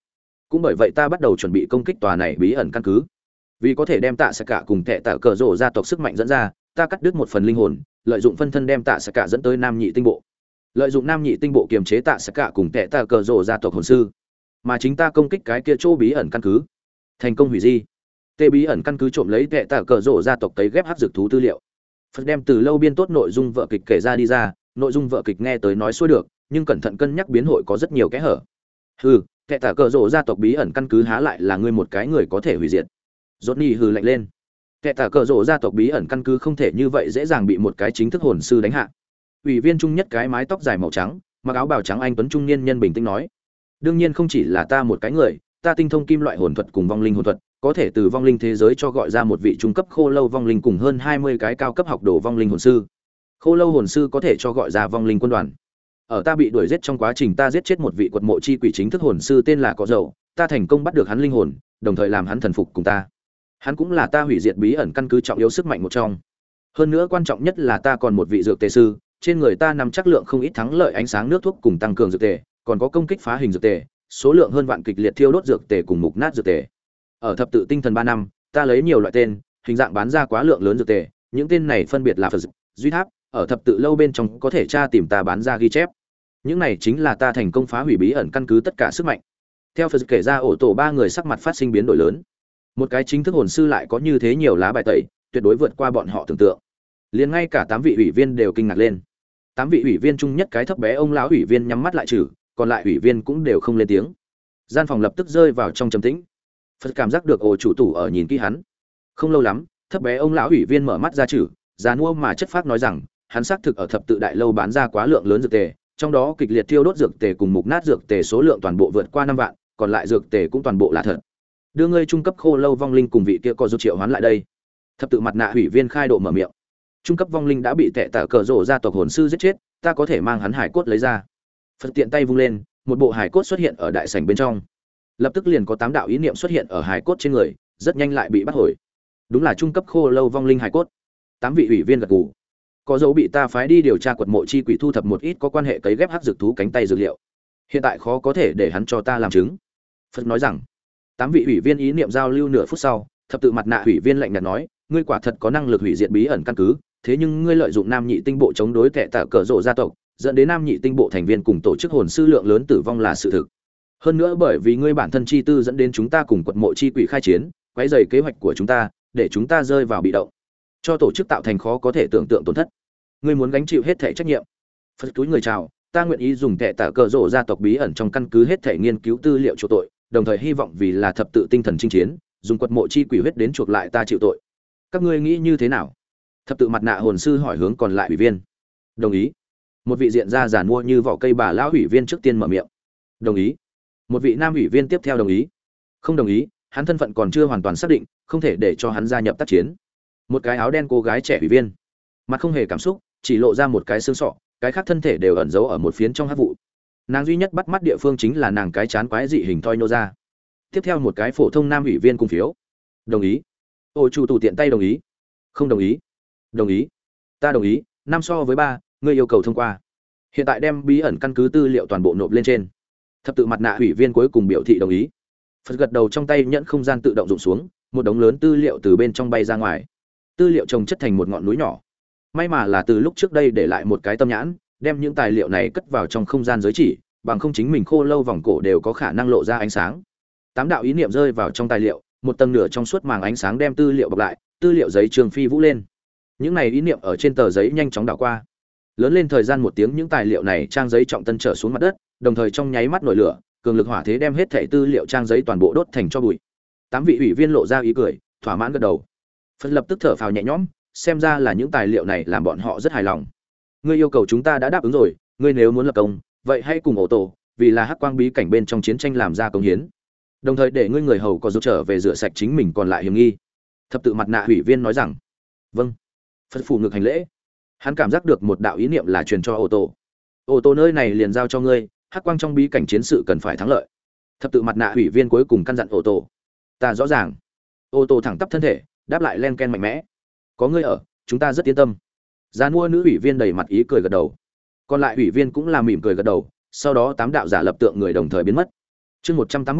cũng bởi vậy ta bắt đầu chuẩn bị công kích tòa này bí ẩn căn cứ. Vì có thể đem Tạ Sạ Cả cùng Tệ Tạ Cờ Rồ gia tộc sức mạnh dẫn ra, ta cắt đứt một phần linh hồn, lợi dụng phân thân đem Tạ Sạ Cả dẫn tới Nam Nhị Tinh Bộ. Lợi dụng Nam Nhị Tinh Bộ kiềm chế Tạ Sạ Cả cùng Tệ Tạ Cờ Rồ gia tộc hồn sư, mà chính ta công kích cái kia chỗ bí ẩn căn cứ, thành công hủy di. Tê bí ẩn căn cứ trộm lấy Tệ Tạ Cờ Rồ gia tộc cấy ghép hắc dược thú tư liệu. Phật đem từ lâu biên tốt nội dung vở kịch kể ra đi ra, nội dung vở kịch nghe tới nói xuôi được, nhưng cẩn thận cân nhắc biến hội có rất nhiều kẽ hở. Hừ, Tệ Tạ Cờ Rồ gia tộc bí ẩn căn cứ há lại là ngươi một cái người có thể hủy diệt. Johnny hừ lạnh lên. Kẻ tả cờ rổ gia tộc bí ẩn căn cứ không thể như vậy dễ dàng bị một cái chính thức hồn sư đánh hạ. Ủy viên trung nhất cái mái tóc dài màu trắng, mặc áo bào trắng anh tuấn trung niên nhân bình tĩnh nói: "Đương nhiên không chỉ là ta một cái người, ta tinh thông kim loại hồn thuật cùng vong linh hồn thuật, có thể từ vong linh thế giới cho gọi ra một vị trung cấp khô lâu vong linh cùng hơn hai mươi cái cao cấp học đồ vong linh hồn sư. Khô lâu hồn sư có thể cho gọi ra vong linh quân đoàn. Ở ta bị đuổi giết trong quá trình ta giết chết một vị quật mộ chi quỷ chính thức hồn sư tên là Cỏ Dầu, ta thành công bắt được hắn linh hồn, đồng thời làm hắn thần phục cùng ta. Hắn cũng là ta hủy diệt bí ẩn căn cứ trọng yếu sức mạnh một trong. Hơn nữa quan trọng nhất là ta còn một vị dược tề sư, trên người ta nằm chắc lượng không ít thắng lợi ánh sáng nước thuốc cùng tăng cường dược tề, còn có công kích phá hình dược tề, số lượng hơn vạn kịch liệt thiêu đốt dược tề cùng mục nát dược tề. Ở thập tự tinh thần ba năm, ta lấy nhiều loại tên, hình dạng bán ra quá lượng lớn dược tề, những tên này phân biệt là Phật, Duy Tháp, ở thập tự lâu bên trong có thể tra tìm ta bán ra ghi chép. Những này chính là ta thành công phá hủy bí ẩn căn cứ tất cả sức mạnh." Theo Phật kể ra, ổ tổ ba người sắc mặt phát sinh biến đổi lớn. Một cái chính thức hồn sư lại có như thế nhiều lá bài tẩy, tuyệt đối vượt qua bọn họ tưởng tượng. Liền ngay cả tám vị ủy viên đều kinh ngạc lên. Tám vị ủy viên chung nhất cái thấp bé ông lão ủy viên nhắm mắt lại trừ, còn lại ủy viên cũng đều không lên tiếng. Gian phòng lập tức rơi vào trong trầm tĩnh. Phật cảm giác được ổ chủ tủ ở nhìn kỹ hắn. Không lâu lắm, thấp bé ông lão ủy viên mở mắt ra trừ, già nua mà chất phác nói rằng, hắn xác thực ở thập tự đại lâu bán ra quá lượng lớn dược tề, trong đó kịch liệt thiêu đốt dược tề cùng mục nát dược tề số lượng toàn bộ vượt qua năm vạn, còn lại dược tề cũng toàn bộ là thật. Đưa ngươi trung cấp khô lâu vong linh cùng vị kia có giúp triệu hoán lại đây. Thập tự mặt nạ ủy viên khai độ mở miệng. Trung cấp vong linh đã bị Tệ Tạ Cờ Rổ gia tộc hồn sư giết chết, ta có thể mang hắn hải cốt lấy ra. Phật tiện tay vung lên, một bộ hải cốt xuất hiện ở đại sảnh bên trong. Lập tức liền có tám đạo ý niệm xuất hiện ở hải cốt trên người, rất nhanh lại bị bắt hồi. Đúng là trung cấp khô lâu vong linh hải cốt. Tám vị ủy viên gật gù. Có dấu bị ta phái đi điều tra quật mộ chi quỷ thu thập một ít có quan hệ cấy ghép hắc dược thú cánh tay dược liệu. Hiện tại khó có thể để hắn cho ta làm chứng. Phật nói rằng. Tám vị ủy viên ý niệm giao lưu nửa phút sau, thập tự mặt nạ ủy viên lạnh nhạt nói, ngươi quả thật có năng lực hủy diệt bí ẩn căn cứ, thế nhưng ngươi lợi dụng Nam Nhị Tinh Bộ chống đối Tệ Tạ Cờ Rổ gia tộc, dẫn đến Nam Nhị Tinh Bộ thành viên cùng tổ chức hồn sư lượng lớn tử vong là sự thực. Hơn nữa bởi vì ngươi bản thân chi tư dẫn đến chúng ta cùng quật mộ chi quỷ khai chiến, quấy rầy kế hoạch của chúng ta, để chúng ta rơi vào bị động, cho tổ chức tạo thành khó có thể tưởng tượng tổn thất. Ngươi muốn gánh chịu hết thảy trách nhiệm. Phật túi người chào, ta nguyện ý dùng Tệ Tạ Cờ Rổ gia tộc bí ẩn trong căn cứ hết thảy nghiên cứu tư liệu chỗ tội, đồng thời hy vọng vì là thập tự tinh thần chinh chiến, dùng quật mộ chi quỷ huyết đến chuộc lại ta chịu tội. Các ngươi nghĩ như thế nào? Thập tự mặt nạ hồn sư hỏi hướng còn lại ủy viên. Đồng ý. Một vị diện ra giản mua như vỏ cây bà lão ủy viên trước tiên mở miệng. Đồng ý. Một vị nam ủy viên tiếp theo đồng ý. Không đồng ý, hắn thân phận còn chưa hoàn toàn xác định, không thể để cho hắn gia nhập tác chiến. Một cái áo đen cô gái trẻ ủy viên, mặt không hề cảm xúc, chỉ lộ ra một cái xương sọ, cái khác thân thể đều ẩn giấu ở một phiến trong hắc vụ. Nàng duy nhất bắt mắt địa phương chính là nàng cái chán quái dị hình thoi nô ra. Tiếp theo một cái phổ thông nam ủy viên cùng phiếu. Đồng ý. Ôi chủ tù tiện tay đồng ý. Không đồng ý. Đồng ý. Ta đồng ý, năm so với ba, ngươi yêu cầu thông qua. Hiện tại đem bí ẩn căn cứ tư liệu toàn bộ nộp lên trên. Thập tự mặt nạ ủy viên cuối cùng biểu thị đồng ý. Phật gật đầu, trong tay nhẫn không gian tự động rụng xuống, một đống lớn tư liệu từ bên trong bay ra ngoài. Tư liệu chồng chất thành một ngọn núi nhỏ. May mà là từ lúc trước đây để lại một cái tâm nhãn, đem những tài liệu này cất vào trong không gian giới chỉ, bằng không chính mình khô lâu vòng cổ đều có khả năng lộ ra ánh sáng. Tám đạo ý niệm rơi vào trong tài liệu, một tầng nửa trong suốt màng ánh sáng đem tư liệu bọc lại, tư liệu giấy trường phi vũ lên. Những này ý niệm ở trên tờ giấy nhanh chóng đảo qua. Lớn lên thời gian một tiếng, những tài liệu này trang giấy trọng tân trở xuống mặt đất, đồng thời trong nháy mắt nổi lửa, cường lực hỏa thế đem hết thảy tư liệu trang giấy toàn bộ đốt thành tro bụi. Tám vị ủy viên lộ ra ý cười, thỏa mãn gật đầu. Phật lập tức thở phào nhẹ nhõm, xem ra là những tài liệu này làm bọn họ rất hài lòng. Ngươi yêu cầu chúng ta đã đáp ứng rồi, ngươi nếu muốn lập công, vậy hãy cùng ổ tổ, vì là hắc quang bí cảnh bên trong chiến tranh làm ra công hiến. Đồng thời để ngươi người hầu có giúp trở về rửa sạch chính mình còn lại hiểm nghi. Thập tự mặt nạ ủy viên nói rằng, vâng. Phật phủ ngực hành lễ. Hắn cảm giác được một đạo ý niệm là truyền cho ổ tổ. Ổ tổ nơi này liền giao cho ngươi, hắc quang trong bí cảnh chiến sự cần phải thắng lợi. Thập tự mặt nạ ủy viên cuối cùng căn dặn ổ tổ. Ta rõ ràng. Ổ tổ thẳng tắp thân thể, đáp lại len ken mạnh mẽ. Có ngươi ở, chúng ta rất yên tâm. Già mua nữ ủy viên đầy mặt ý cười gật đầu. Còn lại ủy viên cũng là mỉm cười gật đầu, sau đó tám đạo giả lập tượng người đồng thời biến mất. Chương một trăm tám mươi,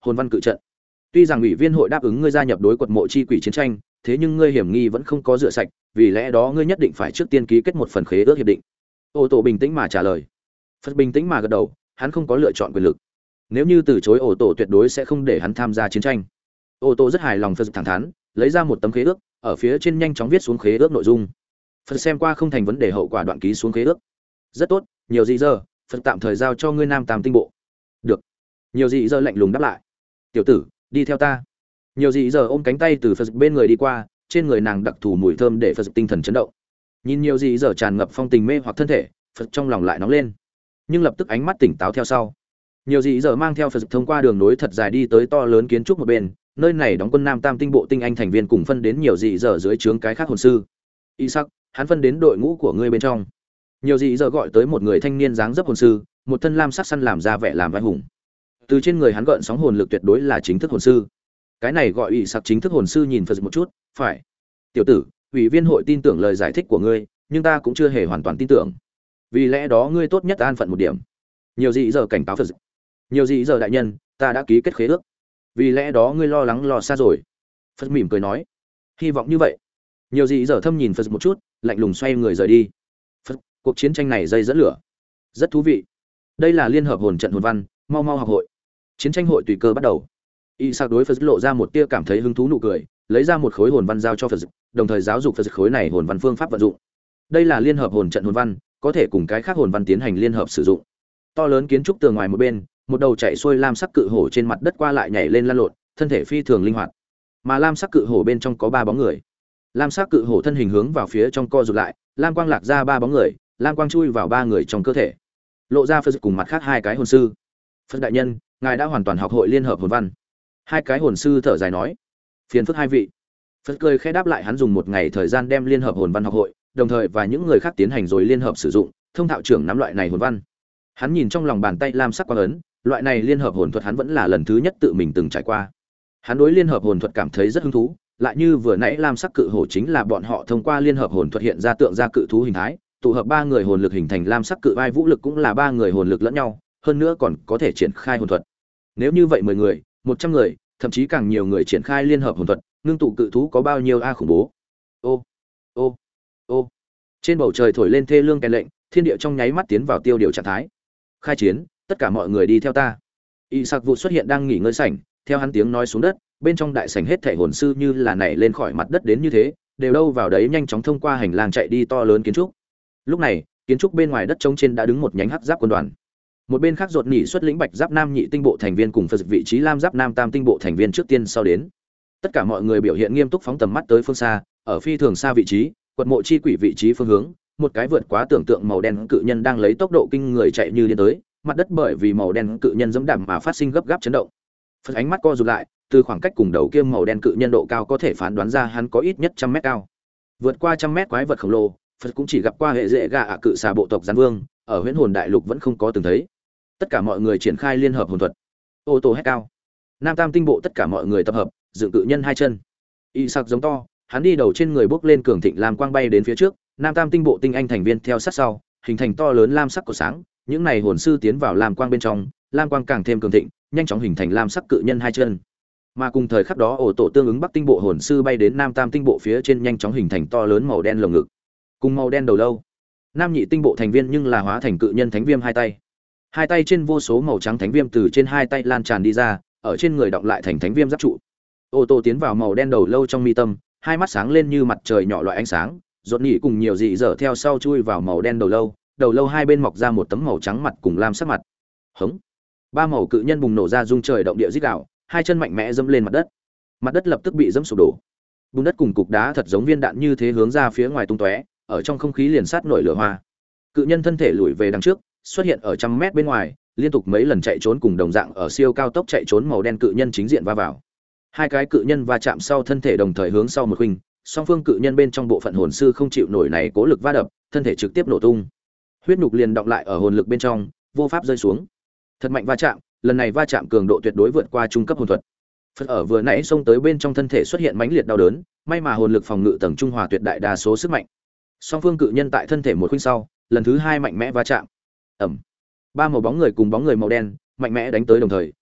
hồn văn cự trận. Tuy rằng ủy viên hội đáp ứng ngươi gia nhập đối quật mộ chi quỷ chiến tranh, thế nhưng ngươi hiểm nghi vẫn không có rửa sạch, vì lẽ đó ngươi nhất định phải trước tiên ký kết một phần khế ước hiệp định. Ô tô bình tĩnh mà trả lời. Phật bình tĩnh mà gật đầu, hắn không có lựa chọn quyền lực. Nếu như từ chối ô tô tuyệt đối sẽ không để hắn tham gia chiến tranh. Ô tô rất hài lòng. Phật thẳng thắn lấy ra một tấm khế ước, ở phía trên nhanh chóng viết xuống khế ước nội dung. Phật xem qua không thành vấn đề, hậu quả đoạn ký xuống khế ước. Rất tốt, nhiều gì giờ, Phật tạm thời giao cho ngươi Nam Tam tinh bộ. Được. Nhiều gì giờ lạnh lùng đáp lại. Tiểu tử, đi theo ta. Nhiều gì giờ ôm cánh tay từ Phật bên người đi qua, trên người nàng đặc thù mùi thơm để Phật tinh thần chấn động. Nhìn nhiều gì giờ tràn ngập phong tình mê hoặc thân thể, Phật trong lòng lại nóng lên, nhưng lập tức ánh mắt tỉnh táo theo sau. Nhiều gì giờ mang theo Phật thông qua đường nối thật dài đi tới to lớn kiến trúc một bên, nơi này đóng quân Nam Tam tinh bộ tinh anh thành viên cùng phân đến nhiều gì giờ dưới trướng cái khác hồn sư. Isaac, hắn phân đến đội ngũ của ngươi bên trong. Nhiều gì giờ gọi tới một người thanh niên dáng dấp hồn sư, một thân lam sắc săn làm ra vẻ làm vai hùng. Từ trên người hắn gợn sóng hồn lực tuyệt đối là chính thức hồn sư. Cái này gọi Isaac chính thức hồn sư nhìn Phật một chút, phải. Tiểu tử, ủy viên hội tin tưởng lời giải thích của ngươi, nhưng ta cũng chưa hề hoàn toàn tin tưởng. Vì lẽ đó ngươi tốt nhất an phận một điểm. Nhiều gì giờ cảnh cáo Phật. Nhiều gì giờ đại nhân, ta đã ký kết khế ước. Vì lẽ đó ngươi lo lắng lo xa rồi. Phật mỉm cười nói. Hy vọng như vậy. Nhiều gì giờ thâm nhìn Phật một chút, lạnh lùng xoay người rời đi. Phật, cuộc chiến tranh này dây dẫn lửa. Rất thú vị. Đây là liên hợp hồn trận hồn văn, mau mau học hội. Chiến tranh hội tùy cơ bắt đầu. Isaac đối Phật lộ ra một tia cảm thấy hứng thú nụ cười, lấy ra một khối hồn văn giao cho Phật, đồng thời giáo dục Phật khối này hồn văn phương pháp vận dụng. Đây là liên hợp hồn trận hồn văn, có thể cùng cái khác hồn văn tiến hành liên hợp sử dụng. To lớn kiến trúc tường ngoài một bên, một đầu chạy xuôi lam sắc cự hổ trên mặt đất qua lại nhảy lên lăn lộn, thân thể phi thường linh hoạt. Mà lam sắc cự hổ bên trong có ba bóng người. Lam sắc cự hổ thân hình hướng vào phía trong co rụt lại, lam quang lạc ra ba bóng người, lam quang chui vào ba người trong cơ thể, lộ ra Phật cùng mặt khác hai cái hồn sư. Phật đại nhân, ngài đã hoàn toàn học hội liên hợp hồn văn. Hai cái hồn sư thở dài nói, phiền phức hai vị. Phật cười khẽ đáp lại, hắn dùng một ngày thời gian đem liên hợp hồn văn học hội, đồng thời và những người khác tiến hành rồi liên hợp sử dụng, thông thạo trưởng nắm loại này hồn văn. Hắn nhìn trong lòng bàn tay lam sắc quang ấn, loại này liên hợp hồn thuật hắn vẫn là lần thứ nhất tự mình từng trải qua. Hắn đối liên hợp hồn thuật cảm thấy rất hứng thú, lại như vừa nãy lam sắc cự hổ chính là bọn họ thông qua liên hợp hồn thuật hiện ra tượng ra cự thú hình thái, tụ hợp ba người hồn lực hình thành lam sắc cự vai vũ lực cũng là ba người hồn lực lẫn nhau, hơn nữa còn có thể triển khai hồn thuật. Nếu như vậy mười người, một trăm người, thậm chí càng nhiều người triển khai liên hợp hồn thuật, ngưng tụ cự thú có bao nhiêu a khủng bố. Ô, ô, ô. Trên bầu trời thổi lên thê lương kèn lệnh, thiên địa trong nháy mắt tiến vào tiêu điều trạng thái. Khai chiến, tất cả mọi người đi theo ta. Isaac vụ xuất hiện đang nghỉ ngơi sảnh, theo hắn tiếng nói xuống đất, bên trong đại sảnh hết thảy hồn sư như là nảy lên khỏi mặt đất đến như thế, đều đâu vào đấy nhanh chóng thông qua hành lang chạy đi to lớn kiến trúc. Lúc này, kiến trúc bên ngoài đất trống trên đã đứng một nhánh hắc giáp quân đoàn. Một bên khác rột nỉ xuất lĩnh bạch giáp nam nhị tinh bộ thành viên cùng Phật vị trí lam giáp nam tam tinh bộ thành viên trước tiên sau đến. Tất cả mọi người biểu hiện nghiêm túc phóng tầm mắt tới phương xa, ở phi thường xa vị trí, quật mộ chi quỷ vị trí phương hướng, một cái vượt quá tưởng tượng màu đen cự nhân đang lấy tốc độ kinh người chạy như điên tới, mặt đất bởi vì màu đen cự nhân giẫm đạp mà phát sinh gấp gáp chấn động. Phật ánh mắt co rụt lại, từ khoảng cách cùng đầu kia màu đen cự nhân độ cao có thể phán đoán ra hắn có ít nhất trăm mét cao. Vượt qua trăm mét quái vật khổng lồ, Phật cũng chỉ gặp qua hệ dễ gà ạ cự xà bộ tộc gián vương, ở huyễn hồn đại lục vẫn không có từng thấy. Tất cả mọi người triển khai liên hợp hồn thuật. Ô tô hét cao. Nam tam tinh bộ tất cả mọi người tập hợp, dựng cự nhân hai chân. Y sặc giống to, hắn đi đầu trên người bốc lên cường thịnh lam quang bay đến phía trước, Nam tam tinh bộ tinh anh thành viên theo sát sau, hình thành to lớn lam sắc của sáng, những này hồn sư tiến vào lam quang bên trong, lam quang càng thêm cường thịnh, nhanh chóng hình thành lam sắc cự nhân hai chân. Mà cùng thời khắc đó, ổ tổ tương ứng bắc tinh bộ hồn sư bay đến Nam tam tinh bộ phía trên, nhanh chóng hình thành to lớn màu đen lồng ngực, cùng màu đen đầu lâu. Nam nhị tinh bộ thành viên nhưng là hóa thành cự nhân thánh viêm hai tay. Hai tay trên vô số màu trắng thánh viêm từ trên hai tay lan tràn đi ra, ở trên người đọng lại thành thánh viêm giáp trụ. Ô tô tiến vào màu đen đầu lâu trong mi tâm, hai mắt sáng lên như mặt trời nhỏ loại ánh sáng, rốt nhị cùng nhiều dị dở theo sau chui vào màu đen đầu lâu, đầu lâu hai bên mọc ra một tấm màu trắng mặt cùng lam sắc mặt. Hống. Ba màu cự nhân bùng nổ ra rung trời động địa rít gào, hai chân mạnh mẽ dẫm lên mặt đất. Mặt đất lập tức bị dẫm sụp đổ. Bùn đất cùng cục đá thật giống viên đạn như thế hướng ra phía ngoài tung tóe, ở trong không khí liền sát nổi lửa hoa. Cự nhân thân thể lùi về đằng trước, xuất hiện ở trăm mét bên ngoài, liên tục mấy lần chạy trốn cùng đồng dạng ở siêu cao tốc chạy trốn màu đen cự nhân chính diện va vào. Hai cái cự nhân va chạm sau thân thể đồng thời hướng sau một khuynh, song phương cự nhân bên trong bộ phận hồn sư không chịu nổi này cố lực va đập, thân thể trực tiếp nổ tung. Huyết nhục liền đọng lại ở hồn lực bên trong, vô pháp rơi xuống. Thật mạnh va chạm, lần này va chạm cường độ tuyệt đối vượt qua trung cấp hồn thuật. Phật ở vừa nãy xông tới bên trong thân thể xuất hiện mãnh liệt đau đớn, may mà hồn lực phòng ngự tầng trung hòa tuyệt đại đa số sức mạnh. Song phương cự nhân tại thân thể một khuynh sau, lần thứ hai mạnh mẽ va chạm. Ầm. Ba màu bóng người cùng bóng người màu đen, mạnh mẽ đánh tới đồng thời,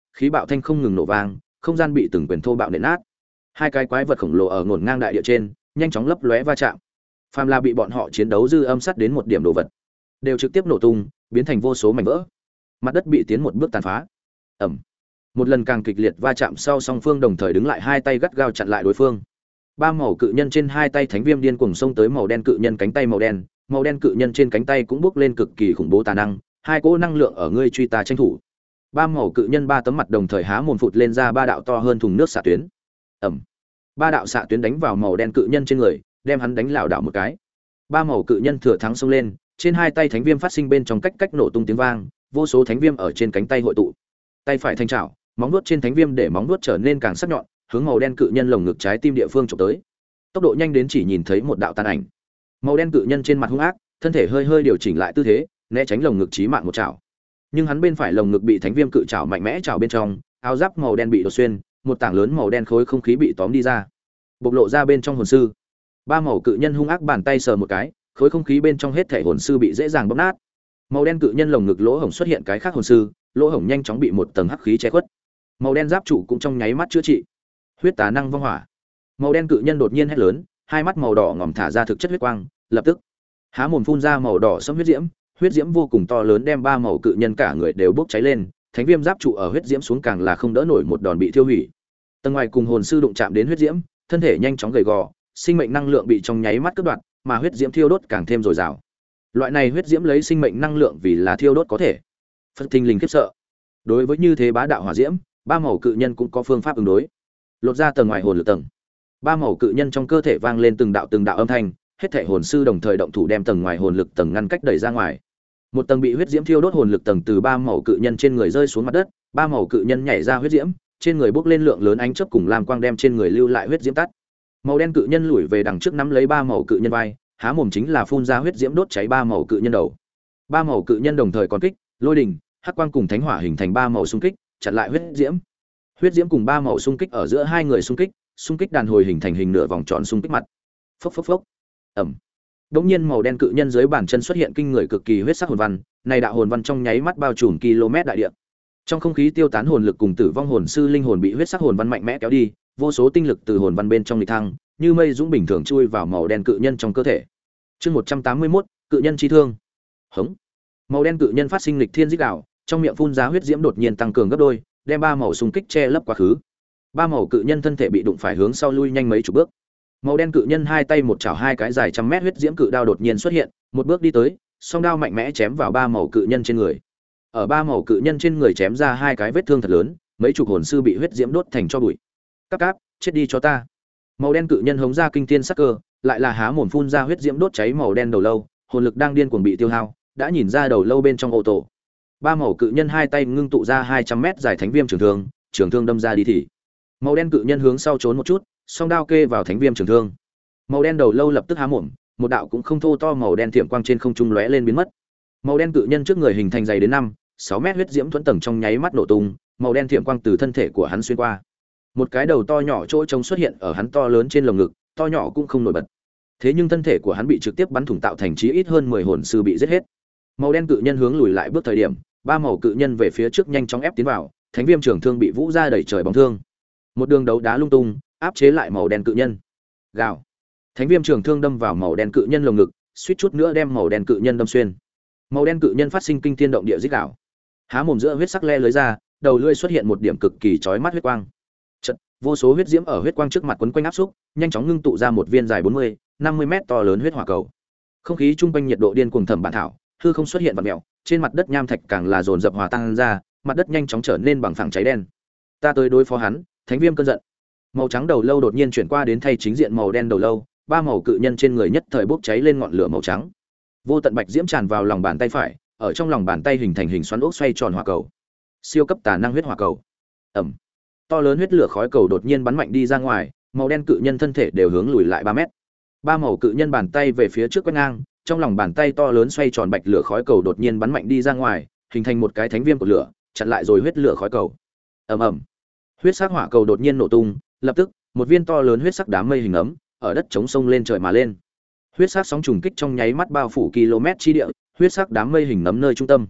khí bạo thanh không ngừng nổ vang, không gian bị từng quyền thô bạo nện nát. Hai cái quái vật khổng lồ ở ngổn ngang đại địa trên, nhanh chóng lấp lóe va chạm. Phàm là bị bọn họ chiến đấu dư âm sát đến một điểm đồ vật, đều trực tiếp nổ tung, biến thành vô số mảnh vỡ. Mặt đất bị tiến một bước tàn phá. Ầm. Một lần càng kịch liệt va chạm sau, song phương đồng thời đứng lại, hai tay gắt gao chặn lại đối phương. Ba màu cự nhân trên hai tay thánh viêm điên cuồng xông tới màu đen cự nhân cánh tay màu đen, màu đen cự nhân trên cánh tay cũng bốc lên cực kỳ khủng bố tà năng, hai cỗ năng lượng ở ngươi truy tà tranh thủ. Ba màu cự nhân ba tấm mặt đồng thời há mồm phụt lên ra ba đạo to hơn thùng nước xạ tuyến. Ầm. Ba đạo xạ tuyến đánh vào màu đen cự nhân trên người, đem hắn đánh lảo đảo một cái. Ba màu cự nhân thừa thắng xông lên, trên hai tay thánh viêm phát sinh bên trong cách cách nổ tung tiếng vang, vô số thánh viêm ở trên cánh tay hội tụ. Tay phải thanh trảo, móng vuốt trên thánh viêm để móng vuốt trở nên càng sắc nhọn, hướng màu đen cự nhân lồng ngực trái tim địa phương chụp tới. Tốc độ nhanh đến chỉ nhìn thấy một đạo tàn ảnh. Màu đen cự nhân trên mặt hung ác, thân thể hơi hơi điều chỉnh lại tư thế, né tránh lồng ngực chí mạng một chảo. Nhưng hắn bên phải lồng ngực bị thánh viêm cự chảo mạnh mẽ chảo bên trong, áo giáp màu đen bị đột xuyên, một tảng lớn màu đen khối không khí bị tóm đi ra, bộc lộ ra bên trong hồn sư. Ba màu cự nhân hung ác bàn tay sờ một cái, khối không khí bên trong hết thể hồn sư bị dễ dàng bóp nát. Màu đen cự nhân lồng ngực lỗ hổng xuất hiện cái khác hồn sư, lỗ hổng nhanh chóng bị một tầng hắc khí che khuất. Màu đen giáp trụ cũng trong nháy mắt chữa trị. Huyết tà năng vong hỏa. Màu đen cự nhân đột nhiên hét lớn, hai mắt màu đỏ ngòm thả ra thực chất huyết quang, lập tức há mồm phun ra màu đỏ sẫm huyết diễm, huyết diễm vô cùng to lớn đem ba màu cự nhân cả người đều bốc cháy lên, thánh viêm giáp trụ ở huyết diễm xuống càng là không đỡ nổi một đòn bị thiêu hủy. Tầng ngoài cùng hồn sư đụng chạm đến huyết diễm, thân thể nhanh chóng gầy gò, sinh mệnh năng lượng bị trong nháy mắt cắt đoạn, mà huyết diễm thiêu đốt càng thêm dồi dào. Loại này huyết diễm lấy sinh mệnh năng lượng vì là thiêu đốt có thể. Phật Thình Lình khiếp sợ. Đối với như thế bá đạo hỏa diễm, ba màu cự nhân cũng có phương pháp ứng đối. Lột ra tầng ngoài hồn lực tầng. Ba màu cự nhân trong cơ thể vang lên từng đạo từng đạo âm thanh, hết thảy hồn sư đồng thời động thủ đem tầng ngoài hồn lực tầng ngăn cách đẩy ra ngoài. Một tầng bị huyết diễm thiêu đốt hồn lực tầng từ ba màu cự nhân trên người rơi xuống mặt đất, ba màu cự nhân nhảy ra huyết diễm, trên người bốc lên lượng lớn ánh chớp cùng lam quang đem trên người lưu lại huyết diễm tắt. Màu đen cự nhân lùi về đằng trước nắm lấy ba màu cự nhân vai, há mồm chính là phun ra huyết diễm đốt cháy ba màu cự nhân đầu. Ba màu cự nhân đồng thời còn kích, lôi đình, hắc quang cùng thánh hỏa hình thành ba màu xung kích, chặn lại huyết diễm. Huyết diễm cùng ba màu xung kích ở giữa hai người xung kích, xung kích đàn hồi hình thành hình nửa vòng tròn xung kích mặt. Phốc phốc phốc. Ầm. Đột nhiên màu đen cự nhân dưới bàn chân xuất hiện kinh người cực kỳ huyết sắc hồn văn, này đạo hồn văn trong nháy mắt bao trùm km đại địa. Trong không khí tiêu tán hồn lực cùng tử vong hồn sư linh hồn bị huyết sắc hồn văn mạnh mẽ kéo đi, vô số tinh lực từ hồn văn bên trong nghịch thăng, như mây dũng bình thường chui vào màu đen cự nhân trong cơ thể. Chương một trăm tám mươi mốt, cự nhân chi thương. Hống. Màu đen cự nhân phát sinh lịch thiên rít gào, trong miệng phun ra huyết diễm đột nhiên tăng cường gấp đôi, đem ba màu xung kích che lấp quá khứ. Ba màu cự nhân thân thể bị đụng phải hướng sau lui nhanh mấy chục bước. Màu đen cự nhân hai tay một chảo hai cái dài trăm mét huyết diễm cự đao đột nhiên xuất hiện, một bước đi tới, song đao mạnh mẽ chém vào ba màu cự nhân trên người. Ở ba màu cự nhân trên người chém ra hai cái vết thương thật lớn, mấy chục hồn sư bị huyết diễm đốt thành tro bụi. Cáp cáp, chết đi cho ta. Màu đen cự nhân hống ra kinh thiên sắc cơ, lại là há mồm phun ra huyết diễm đốt cháy màu đen đầu lâu, hồn lực đang điên cuồng bị tiêu hao, đã nhìn ra đầu lâu bên trong ô tổ. Ba màu cự nhân hai tay ngưng tụ ra hai trăm mét dài thánh viêm trường thương, trường thương đâm ra đi thì. Màu đen cự nhân hướng sau trốn một chút, song đao kê vào thánh viêm trường thương. Màu đen đầu lâu lập tức há mồm, một đạo cũng không thô to màu đen thiểm quang trên không trung lóe lên biến mất. Màu đen cự nhân trước người hình thành dày đến năm, sáu mét huyết diễm thuẫn tầng trong nháy mắt nổ tung, màu đen thiểm quang từ thân thể của hắn xuyên qua. Một cái đầu to nhỏ chỗ trống xuất hiện ở hắn to lớn trên lồng ngực, to nhỏ cũng không nổi bật. Thế nhưng thân thể của hắn bị trực tiếp bắn thủng tạo thành chí ít hơn mười hồn sư bị giết hết. Màu đen cự nhân hướng lùi lại bước thời điểm, ba màu cự nhân về phía trước nhanh chóng ép tiến vào, thánh viêm trường thương bị vũ ra đẩy trời bóng thương. Một đường đấu đá lung tung, áp chế lại màu đen cự nhân. Gào. Thánh viêm trường thương đâm vào màu đen cự nhân lồng ngực, suýt chút nữa đem màu đen cự nhân đâm xuyên. Màu đen cự nhân phát sinh kinh thiên động địa rít gào. Há mồm giữa huyết sắc le lưới ra, đầu lưỡi xuất hiện một điểm cực kỳ chói mắt huyết quang. Chợt, vô số huyết diễm ở huyết quang trước mặt quấn quanh áp xúc, nhanh chóng ngưng tụ ra một viên dài bốn mươi, năm mươi mét to lớn huyết hỏa cầu. Không khí trung quanh nhiệt độ điên cuồng thẩm bản thảo, hư không xuất hiện vặn mèo, trên mặt đất nham thạch càng là dồn dập hòa tan ra, mặt đất nhanh chóng trở nên bằng phẳng cháy đen. Ta tới đối phó hắn, thánh viêm cơn giận. Màu trắng đầu lâu đột nhiên chuyển qua đến thay chính diện màu đen đầu lâu, ba màu cự nhân trên người nhất thời bốc cháy lên ngọn lửa màu trắng. Vô tận bạch diễm tràn vào lòng bàn tay phải, ở trong lòng bàn tay hình thành hình xoắn ốc xoay tròn hỏa cầu. Siêu cấp tà năng huyết hỏa cầu. Ầm. To lớn huyết lửa khói cầu đột nhiên bắn mạnh đi ra ngoài, màu đen cự nhân thân thể đều hướng lùi lại ba mét. Ba màu cự nhân bàn tay về phía trước quét ngang, trong lòng bàn tay to lớn xoay tròn bạch lửa khói cầu đột nhiên bắn mạnh đi ra ngoài, hình thành một cái thánh viêm của lửa, chặn lại rồi huyết lửa khói cầu. Ầm ầm. Huyết sắc hỏa cầu đột nhiên nổ tung, lập tức, một viên to lớn huyết sắc đám mây hình ấm, ở đất chống sông lên trời mà lên. Huyết sắc sóng trùng kích trong nháy mắt bao phủ km chi địa, huyết sắc đám mây hình nấm nơi trung tâm.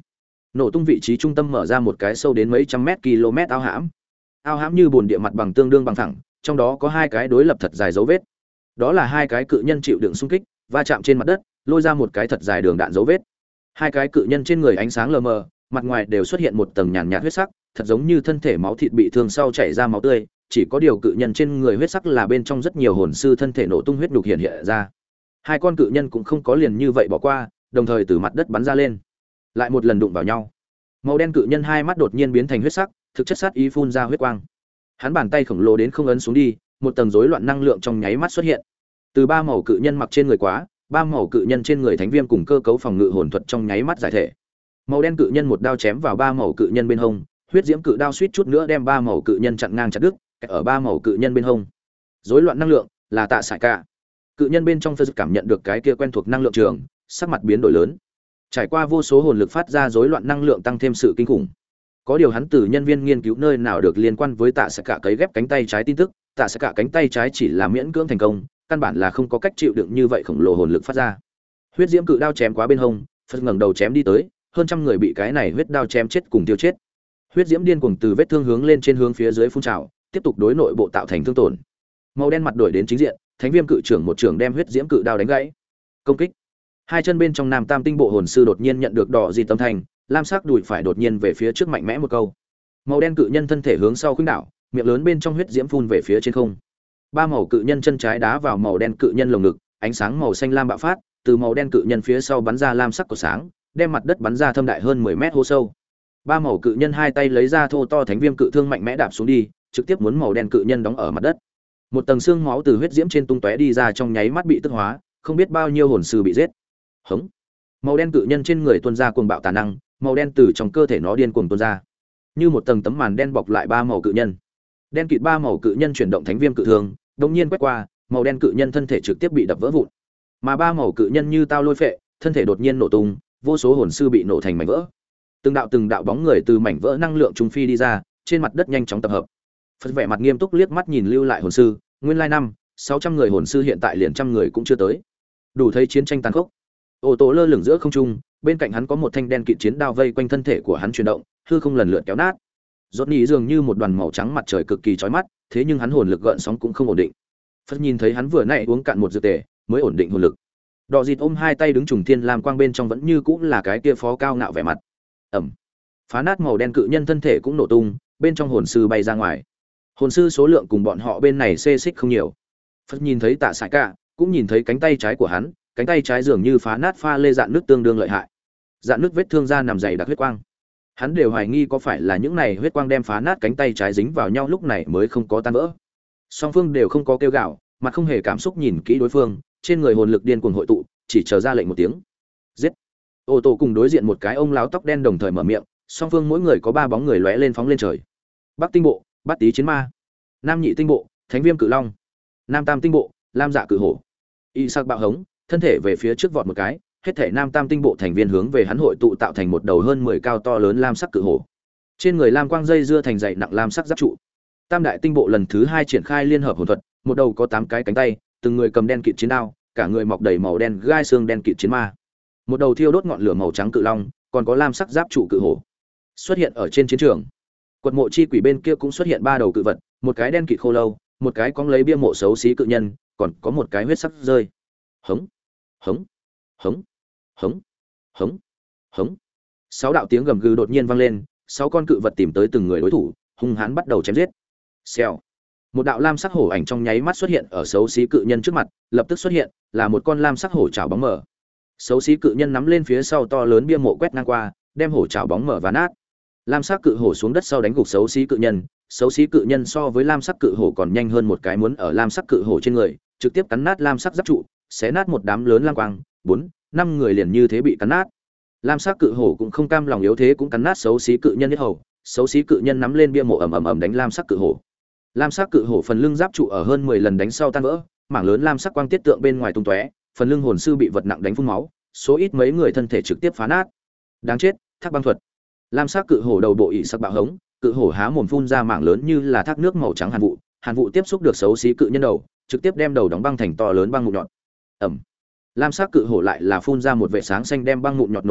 Nổ tung vị trí trung tâm mở ra một cái sâu đến mấy trăm mét km ao hãm. Ao hãm như bồn địa mặt bằng tương đương bằng thẳng, trong đó có hai cái đối lập thật dài dấu vết. Đó là hai cái cự nhân chịu đựng xung kích, va chạm trên mặt đất, lôi ra một cái thật dài đường đạn dấu vết. Hai cái cự nhân trên người ánh sáng lờ mờ, mặt ngoài đều xuất hiện một tầng nhàn nhạt huyết sắc, thật giống như thân thể máu thịt bị thương sau chảy ra máu tươi, chỉ có điều cự nhân trên người huyết sắc là bên trong rất nhiều hồn sư thân thể nổ tung huyết nhục hiện hiện ra. Hai con cự nhân cũng không có liền như vậy bỏ qua, đồng thời từ mặt đất bắn ra lên, lại một lần đụng vào nhau. Màu đen cự nhân hai mắt đột nhiên biến thành huyết sắc, thực chất sát ý phun ra huyết quang. Hắn bàn tay khổng lồ đến không ấn xuống đi, một tầng rối loạn năng lượng trong nháy mắt xuất hiện. Từ ba màu cự nhân mặc trên người quá, ba màu cự nhân trên người thánh viêm cùng cơ cấu phòng ngự hồn thuật trong nháy mắt giải thể. Màu đen cự nhân một đao chém vào ba màu cự nhân bên hông, huyết diễm cự đao suýt chút nữa đem ba màu cự nhân chặn ngang chặt đứt, ở ba màu cự nhân bên hông. Rối loạn năng lượng là tạ sải cả. Cự nhân bên trong Phật cảm nhận được cái kia quen thuộc năng lượng trường, sắc mặt biến đổi lớn. Trải qua vô số hồn lực phát ra rối loạn năng lượng tăng thêm sự kinh khủng. Có điều hắn từ nhân viên nghiên cứu nơi nào được liên quan với tạ sải cả cấy ghép cánh tay trái tin tức, tạ sải cả cánh tay trái chỉ là miễn cưỡng thành công, căn bản là không có cách chịu đựng như vậy khổng lồ hồn lực phát ra. Huyết diễm cự đao chém quá bên hông, Phật ngẩng đầu chém đi tới, hơn trăm người bị cái này huyết đao chém chết cùng tiêu chết. Huyết diễm điên cuồng từ vết thương hướng lên trên hướng phía dưới phun trào, tiếp tục đối nội bộ tạo thành thương tổn. Màu đen mặt đổi đến chính diện, thánh viêm cự trưởng một trưởng đem huyết diễm cự đao đánh gãy. Công kích. Hai chân bên trong nam tam tinh bộ hồn sư đột nhiên nhận được đỏ dị tâm thành, lam sắc đùi phải đột nhiên về phía trước mạnh mẽ một câu. Màu đen cự nhân thân thể hướng sau khuynh đảo, miệng lớn bên trong huyết diễm phun về phía trên không. Ba màu cự nhân chân trái đá vào màu đen cự nhân lồng ngực, ánh sáng màu xanh lam bạo phát, từ màu đen cự nhân phía sau bắn ra lam sắc của sáng, đem mặt đất bắn ra thâm đại hơn mười mét hố sâu. Ba màu cự nhân hai tay lấy ra thô to thánh viêm cự thương mạnh mẽ đạp xuống đi, trực tiếp muốn màu đen cự nhân đóng ở mặt đất. Một tầng xương máu từ huyết diễm trên tung tóe đi ra trong nháy mắt bị tức hóa, không biết bao nhiêu hồn sư bị giết. Hống. Màu đen cự nhân trên người tuôn ra cuồng bạo tà năng, màu đen từ trong cơ thể nó điên cuồng tuôn ra, như một tầng tấm màn đen bọc lại ba màu cự nhân. Đen kịt ba màu cự nhân chuyển động thánh viêm cự thương, đột nhiên quét qua, màu đen cự nhân thân thể trực tiếp bị đập vỡ vụn. Mà ba màu cự nhân như tao lôi phệ, thân thể đột nhiên nổ tung, vô số hồn sư bị nổ thành mảnh vỡ. Từng đạo từng đạo bóng người từ mảnh vỡ năng lượng trung phi đi ra, trên mặt đất nhanh chóng tập hợp. Phật vẻ mặt nghiêm túc liếc mắt nhìn lưu lại hồn sư, nguyên lai năm, sáu trăm người hồn sư hiện tại liền trăm người cũng chưa tới. Đủ thấy chiến tranh tàn khốc. Ô tô lơ lửng giữa không trung, bên cạnh hắn có một thanh đen kịt chiến đao vây quanh thân thể của hắn chuyển động, hư không lần lượt kéo nát. Rốt nhĩ dường như một đoàn màu trắng mặt trời cực kỳ chói mắt, thế nhưng hắn hồn lực gợn sóng cũng không ổn định. Phật nhìn thấy hắn vừa nãy uống cạn một dược tề, mới ổn định hồn lực. Đỏ dịt ôm hai tay đứng trùng thiên lam quang bên trong vẫn như cũng là cái kia phó cao ngạo vẻ mặt. Ẩm. Phá nát màu đen cự nhân thân thể cũng nổ tung, bên trong hồn sư bay ra ngoài. Hồn sư số lượng cùng bọn họ bên này xê xích không nhiều. Phật nhìn thấy Tạ Sải Cả, cũng nhìn thấy cánh tay trái của hắn, cánh tay trái dường như phá nát pha lê dạn nước tương đương lợi hại. Dạn nước vết thương da nằm dày đặc huyết quang. Hắn đều hoài nghi có phải là những này huyết quang đem phá nát cánh tay trái dính vào nhau lúc này mới không có tan vỡ. Song phương đều không có kêu gào, mặt không hề cảm xúc nhìn kỹ đối phương, trên người hồn lực điên cuồng hội tụ, chỉ chờ ra lệnh một tiếng. Giết. Ô tô cùng đối diện một cái ông lão tóc đen đồng thời mở miệng, song phương mỗi người có ba bóng người lóe lên phóng lên trời. Bắc tinh bộ, Bát Tý chiến ma. Nam nhị tinh bộ, Thánh viêm cự long. Nam tam tinh bộ, Lam dạ cự hổ. Y sắc bạo hống, thân thể về phía trước vọt một cái, hết thể nam tam tinh bộ thành viên hướng về hắn hội tụ tạo thành một đầu hơn mười cao to lớn lam sắc cự hổ. Trên người lam quang dây dưa thành dày nặng lam sắc giáp trụ. Tam đại tinh bộ lần thứ hai triển khai liên hợp hồn thuật, một đầu có tám cái cánh tay, từng người cầm đen kịt chiến đao, cả người mọc đầy màu đen gai xương đen kịt chiến ma. Một đầu thiêu đốt ngọn lửa màu trắng cự long, còn có lam sắc giáp trụ cự hổ xuất hiện ở trên chiến trường. Quật mộ chi quỷ bên kia cũng xuất hiện ba đầu cự vật, một cái đen kịt khô lâu, một cái cong lấy bia mộ xấu xí cự nhân, còn có một cái huyết sắc rơi. Hống, hống, hống, hống, hống, hống. Sáu đạo tiếng gầm gừ đột nhiên vang lên, sáu con cự vật tìm tới từng người đối thủ, hung hãn bắt đầu chém giết. Xèo. Một đạo lam sắc hổ ảnh trong nháy mắt xuất hiện ở xấu xí cự nhân trước mặt, lập tức xuất hiện, là một con lam sắc hổ chảo bóng mở. Xấu xí cự nhân nắm lên phía sau to lớn bia mộ quét ngang qua, đem hổ chảo bóng mở và nát. Lam sắc cự hổ xuống đất sau đánh gục xấu xí cự nhân, xấu xí cự nhân so với lam sắc cự hổ còn nhanh hơn một cái muốn ở lam sắc cự hổ trên người, trực tiếp cắn nát lam sắc giáp trụ, xé nát một đám lớn lam quang, bốn, năm người liền như thế bị cắn nát. Lam sắc cự hổ cũng không cam lòng yếu thế cũng cắn nát xấu xí cự nhân nhất hầu, xấu xí cự nhân nắm lên bia mộ ầm ầm ầm đánh lam sắc cự hổ. Lam sắc cự hổ phần lưng giáp trụ ở hơn mười lần đánh sau tan vỡ, mảng lớn lam sắc quang tiết tượng bên ngoài tung tóe, phần lưng hồn sư bị vật nặng đánh phun máu, số ít mấy người thân thể trực tiếp phá nát. Đáng chết, thác băng thuật. Lam sắc cự hổ đầu bộ ị sắc bạo hống, cự hổ há mồm phun ra mảng lớn như là thác nước màu trắng hàn vụ, hàn vụ tiếp xúc được xấu xí cự nhân đầu, trực tiếp đem đầu đóng băng thành to lớn băng mụn nhọn. Ầm. Lam sắc cự hổ lại là phun ra một vệt sáng xanh đem băng mụn nhọn nổ nát,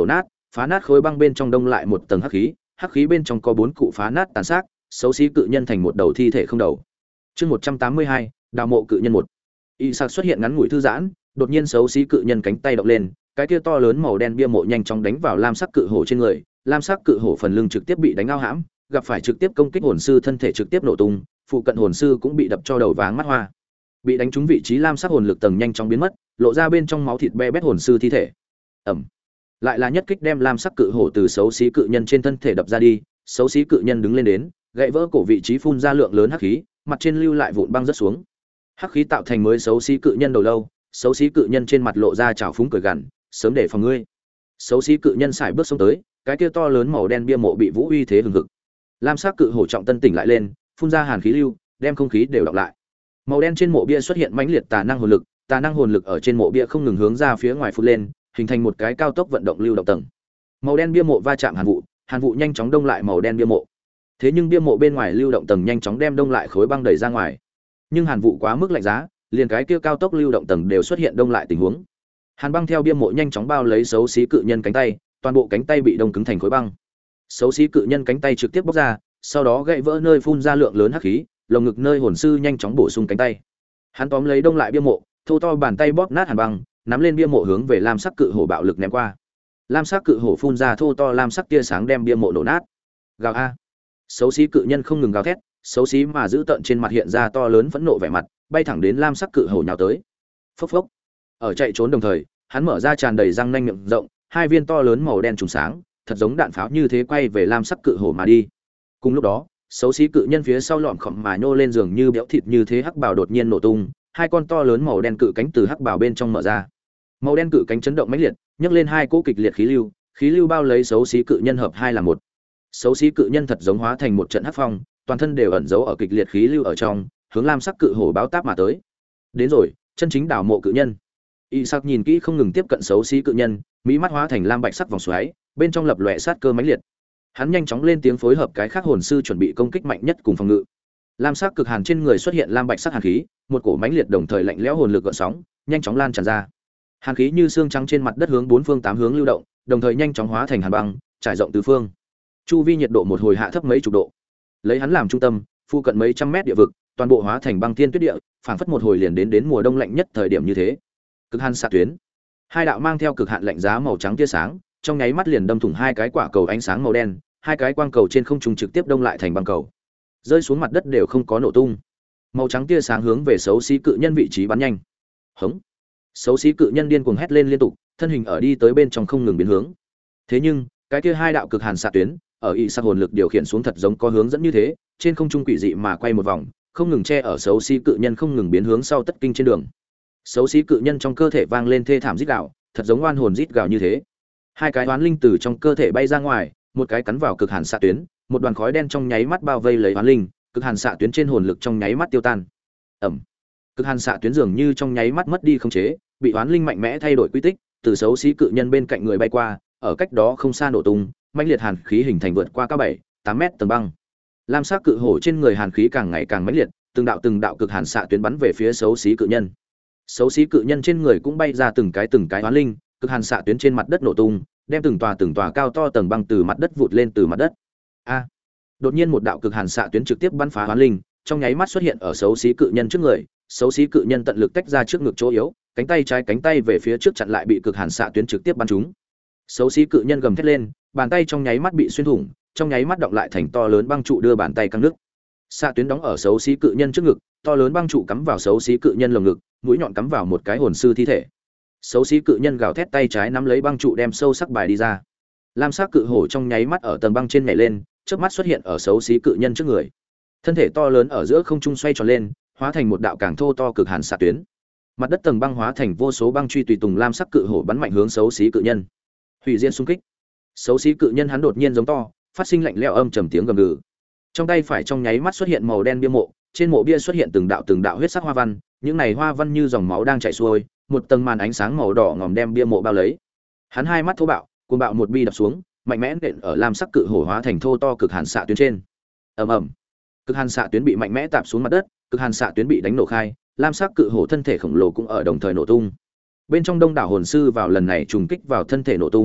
phá nát khối băng bên trong đông lại một tầng hắc khí, hắc khí bên trong có bốn cụ phá nát tàn xác, xấu xí cự nhân thành một đầu thi thể không đầu. Chương một trăm tám mươi hai, đào mộ cự nhân một. Isaac xuất hiện ngắn ngủi thư giãn, đột nhiên xấu xí cự nhân cánh tay động lên, cái kia to lớn màu đen bia mộ nhanh chóng đánh vào lam sắc cự hổ trên người, lam sắc cự hổ phần lưng trực tiếp bị đánh ao hãm, gặp phải trực tiếp công kích hồn sư thân thể trực tiếp nổ tung, phụ cận hồn sư cũng bị đập cho đầu váng mắt hoa. Bị đánh trúng vị trí lam sắc hồn lực tầng nhanh chóng biến mất, lộ ra bên trong máu thịt be bét hồn sư thi thể. Ầm. Lại là nhất kích đem lam sắc cự hổ từ xấu xí cự nhân trên thân thể đập ra đi, xấu xí cự nhân đứng lên đến, gãy vỡ cổ vị trí phun ra lượng lớn hắc khí, mặt trên lưu lại vụn băng rất xuống. Hắc khí tạo thành mới xấu xí cự nhân đầu lâu, xấu xí cự nhân trên mặt lộ ra trào phúng cười gằn, sớm để phòng ngươi. Xấu xí cự nhân xài bước xuống tới, cái kia to lớn màu đen bia mộ bị vũ uy thế hừng hực. Lam sắc cự hổ trọng tân tỉnh lại lên, phun ra hàn khí lưu, đem không khí đều đọc lại. Màu đen trên mộ bia xuất hiện mãnh liệt tà năng hồn lực, tà năng hồn lực ở trên mộ bia không ngừng hướng ra phía ngoài phun lên, hình thành một cái cao tốc vận động lưu động tầng. Màu đen bia mộ va chạm hàn vụ, hàn vụ nhanh chóng đông lại màu đen bia mộ. Thế nhưng bia mộ bên ngoài lưu động tầng nhanh chóng đem đông lại khối băng đẩy ra ngoài. Nhưng hàn vụ quá mức lạnh giá, liền cái kia cao tốc lưu động tầng đều xuất hiện đông lại tình huống. Hàn băng theo bia mộ nhanh chóng bao lấy xấu xí cự nhân cánh tay, toàn bộ cánh tay bị đông cứng thành khối băng. Xấu xí cự nhân cánh tay trực tiếp bóc ra, sau đó gãy vỡ nơi phun ra lượng lớn hắc khí, lồng ngực nơi hồn sư nhanh chóng bổ sung cánh tay. Hắn tóm lấy đông lại bia mộ, thô to bàn tay bóp nát hàn băng, nắm lên bia mộ hướng về lam sắc cự hổ bạo lực ném qua. Lam sắc cự hổ phun ra thô to lam sắc tia sáng đem bia mộ nổ nát. Gào a. Xấu xí cự nhân không ngừng gào thét, xấu xí mà giữ tợn trên mặt hiện ra to lớn phẫn nộ vẻ mặt, bay thẳng đến lam sắc cự hổ nhào tới. Phốc phốc. Ở chạy trốn đồng thời, hắn mở ra tràn đầy răng nanh miệng rộng, hai viên to lớn màu đen trùng sáng, thật giống đạn pháo như thế quay về lam sắc cự hổ mà đi. Cùng lúc đó, xấu xí cự nhân phía sau lọm khọm mà nhô lên giường như béo thịt như thế hắc bào đột nhiên nổ tung, hai con to lớn màu đen cự cánh từ hắc bào bên trong mở ra. Màu đen cự cánh chấn động mãnh liệt, nhấc lên hai cỗ kịch liệt khí lưu, khí lưu bao lấy xấu xí cự nhân hợp hai là một. Xấu xí cự nhân thật giống hóa thành một trận hắc phong, toàn thân đều ẩn giấu ở kịch liệt khí lưu ở trong, hướng lam sắc cự hổ báo táp mà tới. Đến rồi, chân chính đảo mộ cự nhân. Isaac nhìn kỹ không ngừng tiếp cận xấu xí cự nhân, mỹ mắt hóa thành lam bạch sắc vòng xoáy, bên trong lập lòe sát cơ mãnh liệt. Hắn nhanh chóng lên tiếng phối hợp cái khác hồn sư chuẩn bị công kích mạnh nhất cùng phòng ngự. Lam sắc cực hàn trên người xuất hiện lam bạch sắc hàn khí, một cổ mãnh liệt đồng thời lạnh lẽo hồn lực gợn sóng, nhanh chóng lan tràn ra. Hàn khí như xương trắng trên mặt đất hướng bốn phương tám hướng lưu động, đồng thời nhanh chóng hóa thành hàn băng, trải rộng tứ phương. Chu vi nhiệt độ một hồi hạ thấp mấy chục độ. Lấy hắn làm trung tâm, phụ cận mấy trăm mét địa vực, toàn bộ hóa thành băng thiên tuyết địa, phảng phất một hồi liền đến đến mùa đông lạnh nhất thời điểm như thế. Cực hàn xạ tuyến. Hai đạo mang theo cực hạn lạnh giá màu trắng tia sáng, trong nháy mắt liền đâm thủng hai cái quả cầu ánh sáng màu đen, hai cái quang cầu trên không trung trực tiếp đông lại thành băng cầu. Rơi xuống mặt đất đều không có nổ tung. Màu trắng tia sáng hướng về xấu xí cự nhân vị trí bắn nhanh. Hống. Xấu xí cự nhân điên cuồng hét lên liên tục, thân hình ở đi tới bên trong không ngừng biến hướng. Thế nhưng, cái kia hai đạo cực hàn xạ tuyến, ở y sắc hồn lực điều khiển xuống thật giống có hướng dẫn như thế, trên không trung quỷ dị mà quay một vòng, không ngừng che ở xấu xí cự nhân không ngừng biến hướng sau tất kinh trên đường. Xấu xí cự nhân trong cơ thể vang lên thê thảm rít gào, thật giống oan hồn rít gào như thế. Hai cái oán linh từ trong cơ thể bay ra ngoài, một cái cắn vào cực hàn xạ tuyến, một đoàn khói đen trong nháy mắt bao vây lấy oán linh, cực hàn xạ tuyến trên hồn lực trong nháy mắt tiêu tan. Ẩm. Cực hàn xạ tuyến dường như trong nháy mắt mất đi khống chế, bị oán linh mạnh mẽ thay đổi quy tích, từ xấu xí cự nhân bên cạnh người bay qua, ở cách đó không xa nổ tung, mãnh liệt hàn khí hình thành vượt qua cao bảy, tám mét tầng băng. Lam sắc cự hổ trên người hàn khí càng ngày càng mãnh liệt, từng đạo từng đạo cực hàn xạ tuyến bắn về phía xấu xí cự nhân. Xấu xí cự nhân trên người cũng bay ra từng cái từng cái oán linh, cực hàn xạ tuyến trên mặt đất nổ tung, đem từng tòa từng tòa cao to tầng băng từ mặt đất vụt lên từ mặt đất. A! Đột nhiên một đạo cực hàn xạ tuyến trực tiếp bắn phá oán linh, trong nháy mắt xuất hiện ở xấu xí cự nhân trước người, xấu xí cự nhân tận lực tách ra trước ngực chỗ yếu, cánh tay trái cánh tay về phía trước chặn lại bị cực hàn xạ tuyến trực tiếp bắn trúng. Xấu xí cự nhân gầm thét lên, bàn tay trong nháy mắt bị xuyên thủng, trong nháy mắt động lại thành to lớn băng trụ đưa bàn tay căng nước. Xạ tuyến đóng ở xấu xí cự nhân trước ngực, to lớn băng trụ cắm vào xấu xí cự nhân lồng ngực, mũi nhọn cắm vào một cái hồn sư thi thể. Xấu xí cự nhân gào thét tay trái nắm lấy băng trụ đem sâu sắc bài đi ra. Lam sắc cự hổ trong nháy mắt ở tầng băng trên nhảy lên, chớp mắt xuất hiện ở xấu xí cự nhân trước người. Thân thể to lớn ở giữa không trung xoay tròn lên, hóa thành một đạo càng thô to cực hàn xạ tuyến. Mặt đất tầng băng hóa thành vô số băng truy tùy tùng lam sắc cự hổ bắn mạnh hướng xấu xí cự nhân. Hủy diệt xung kích. Xấu xí cự nhân hắn đột nhiên giống to, phát sinh lạnh lẽo âm trầm tiếng gầm gừ. Trong tay phải trong nháy mắt xuất hiện màu đen bia mộ, trên mộ bia xuất hiện từng đạo từng đạo huyết sắc hoa văn, những này hoa văn như dòng máu đang chảy xuôi, một tầng màn ánh sáng màu đỏ ngòm đem bia mộ bao lấy. Hắn hai mắt thô bạo, cuồng bạo một bi đập xuống, mạnh mẽ nện ở lam sắc cự hổ hóa thành thô to cực hàn xạ tuyến trên. Ầm ầm. Cực hàn xạ tuyến bị mạnh mẽ tạp xuống mặt đất, cực hàn xạ tuyến bị đánh nổ khai, lam sắc cự hổ thân thể khổng lồ cũng ở đồng thời nổ tung. Bên trong đông đảo hồn sư vào lần này trùng kích vào thân thể nổ tung,